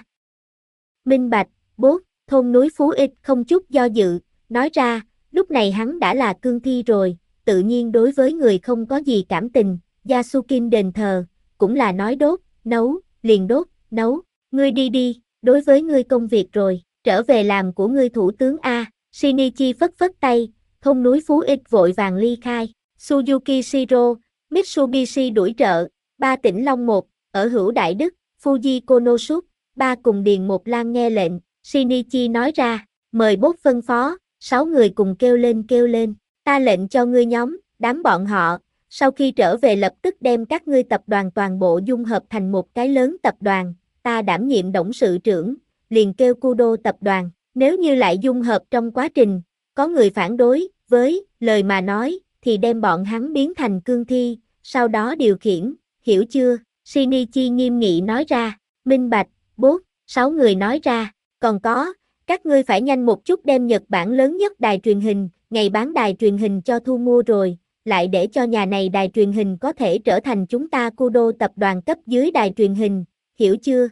[SPEAKER 1] Minh bạch, bốt, thôn núi Phú Ích không chút do dự, nói ra, lúc này hắn đã là cương thi rồi, tự nhiên đối với người không có gì cảm tình, Yasukin đền thờ, cũng là nói đốt, nấu, liền đốt, nấu, ngươi đi, đối với ngươi công việc rồi, trở về làm của ngươi thủ tướng a. Shinichi phất phất tay, thôn núi Phú Ích vội vàng ly khai, Suzuki Shiro, Mitsubishi đuổi trợ, 3 tỉnh Long 1, ở Hữu Đại Đức, Fuji Konosuke, 3 cùng Điền một Lan nghe lệnh, Shinichi nói ra, mời bốt phân phó, 6 người cùng kêu lên, ta lệnh cho ngươi nhóm, đám bọn họ, sau khi trở về lập tức đem các ngươi tập đoàn toàn bộ dung hợp thành một cái lớn tập đoàn, ta đảm nhiệm董sự trưởng, liền kêu Kudo tập đoàn, nếu như lại dung hợp trong quá trình, có người phản đối, với lời mà nói, thì đem bọn hắn biến thành cương thi, sau đó điều khiển, hiểu chưa? Shinichi nghiêm nghị nói ra, minh bạch, bốt, 6 người nói ra, còn có, các ngươi phải nhanh một chút đem Nhật Bản lớn nhất đài truyền hình, ngày bán đài truyền hình cho thu mua rồi, lại để cho nhà này đài truyền hình có thể trở thành chúng ta Kudo tập đoàn cấp dưới đài truyền hình, hiểu chưa?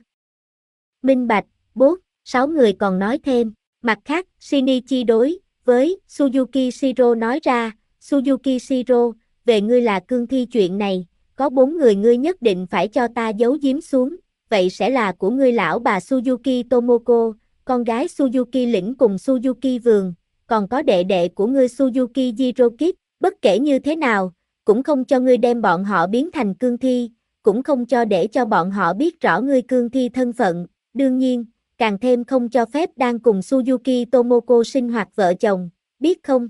[SPEAKER 1] Minh bạch, bốt, 6 người còn nói thêm, mặt khác, Shinichi đối với Suzuki Shiro nói ra, Suzuki Shiro, về ngươi là cương thi chuyện này, có 4 người ngươi nhất định phải cho ta giấu giếm xuống, vậy sẽ là của ngươi lão bà Suzuki Tomoko, con gái Suzuki Lĩnh cùng Suzuki Vườn, còn có đệ đệ của ngươi Suzuki Jirokit, bất kể như thế nào, cũng không cho ngươi đem bọn họ biến thành cương thi, cũng không cho để cho bọn họ biết rõ ngươi cương thi thân phận, đương nhiên, càng thêm không cho phép đang cùng Suzuki Tomoko sinh hoạt vợ chồng, biết không?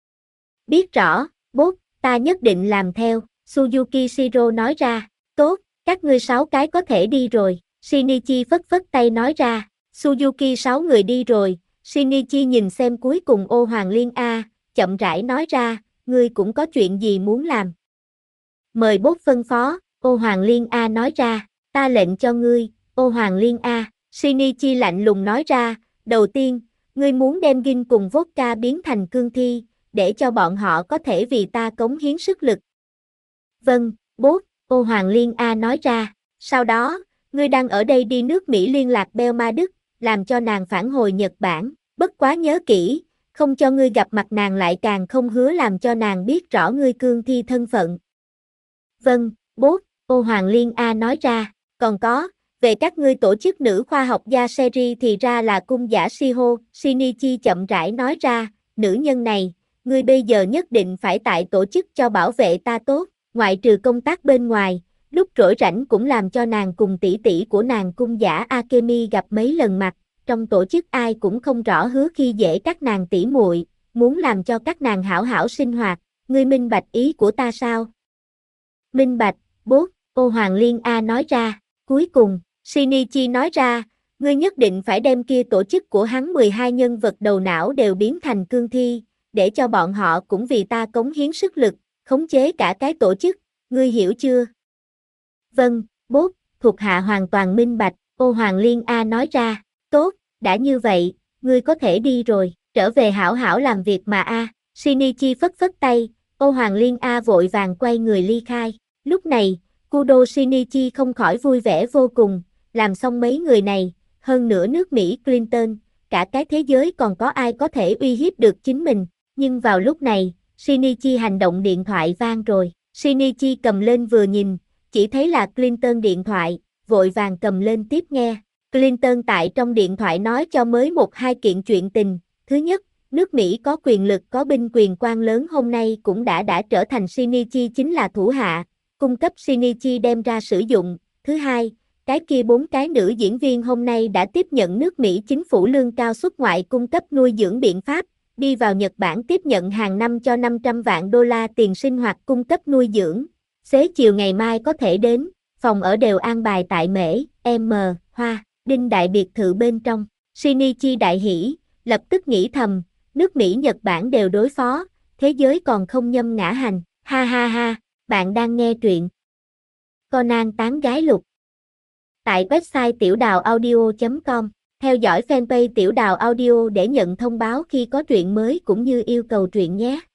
[SPEAKER 1] Biết rõ, bốt, ta nhất định làm theo, Suzuki Shiro nói ra, tốt, các ngươi 6 cái có thể đi rồi, Shinichi phất phất tay nói ra, Suzuki 6 người đi rồi, Shinichi nhìn xem cuối cùng Ô Hoàng Liên A, chậm rãi nói ra, ngươi cũng có chuyện gì muốn làm. Mời bốt phân phó, Ô Hoàng Liên A nói ra, ta lệnh cho ngươi, Ô Hoàng Liên A, Shinichi lạnh lùng nói ra, đầu tiên, ngươi muốn đem Gin cùng Vodka biến thành cương thi, để cho bọn họ có thể vì ta cống hiến sức lực. Vâng, bốt, Ô Hoàng Liên A nói ra, sau đó, ngươi đang ở đây đi nước Mỹ liên lạc Belma Đức, làm cho nàng phản hồi Nhật Bản, bất quá nhớ kỹ, không cho ngươi gặp mặt nàng lại càng không hứa làm cho nàng biết rõ ngươi cương thi thân phận. Vâng, bốt, Ô Hoàng Liên A nói ra, còn có, về các ngươi tổ chức nữ khoa học gia Seri thì ra là cung giả Shiho, Shinichi chậm rãi nói ra, nữ nhân này, ngươi bây giờ nhất định phải tại tổ chức cho bảo vệ ta tốt, ngoại trừ công tác bên ngoài, lúc rỗi rảnh cũng làm cho nàng cùng tỷ tỷ của nàng cung giả Akemi gặp mấy lần mặt, trong tổ chức ai cũng không rõ hứa khi dễ các nàng tỷ muội, muốn làm cho các nàng hảo hảo sinh hoạt, ngươi minh bạch ý của ta sao? Minh bạch, bốt, Ô Hoàng Liên A nói ra, cuối cùng, Shinichi nói ra, ngươi nhất định phải đem kia tổ chức của hắn 12 nhân vật đầu não đều biến thành cương thi, để cho bọn họ cũng vì ta cống hiến sức lực, khống chế cả cái tổ chức, ngươi hiểu chưa? Vâng, bốt, thuộc hạ hoàn toàn minh bạch, Ô Hoàng Liên A nói ra, tốt, đã như vậy, ngươi có thể đi rồi, trở về hảo hảo làm việc mà a. Shinichi phất phất tay, Ô Hoàng Liên A vội vàng quay người ly khai, lúc này, Kudo Shinichi không khỏi vui vẻ vô cùng, làm xong mấy người này, hơn nữa nước Mỹ Clinton, cả cái thế giới còn có ai có thể uy hiếp được chính mình, nhưng vào lúc này, Shinichi hành động điện thoại vang rồi, Shinichi cầm lên vừa nhìn, chỉ thấy là Clinton điện thoại, vội vàng cầm lên tiếp nghe, Clinton tại trong điện thoại nói cho mới 1-2 kiện chuyện tình, thứ nhất, nước Mỹ có quyền lực có binh quyền quan lớn hôm nay cũng đã trở thành Shinichi chính là thủ hạ, cung cấp Shinichi đem ra sử dụng, thứ hai, cái kia 4 cái nữ diễn viên hôm nay đã tiếp nhận nước Mỹ chính phủ lương cao xuất ngoại cung cấp nuôi dưỡng biện pháp, đi vào Nhật Bản tiếp nhận hàng năm cho 500 vạn đô la tiền sinh hoạt cung cấp nuôi dưỡng, xế chiều ngày mai có thể đến, phòng ở đều an bài tại Mễ, M, Hoa, Đinh đại biệt thự bên trong, Shinichi đại hỉ, lập tức nghĩ thầm, nước Mỹ Nhật Bản đều đối phó, thế giới còn không nhâm ngã hành, ha ha ha, Bạn đang nghe truyện Conan tán gái lục tại website tiểu đào audio.com. Theo dõi fanpage Tiểu Đào Audio để nhận thông báo khi có truyện mới cũng như yêu cầu truyện nhé.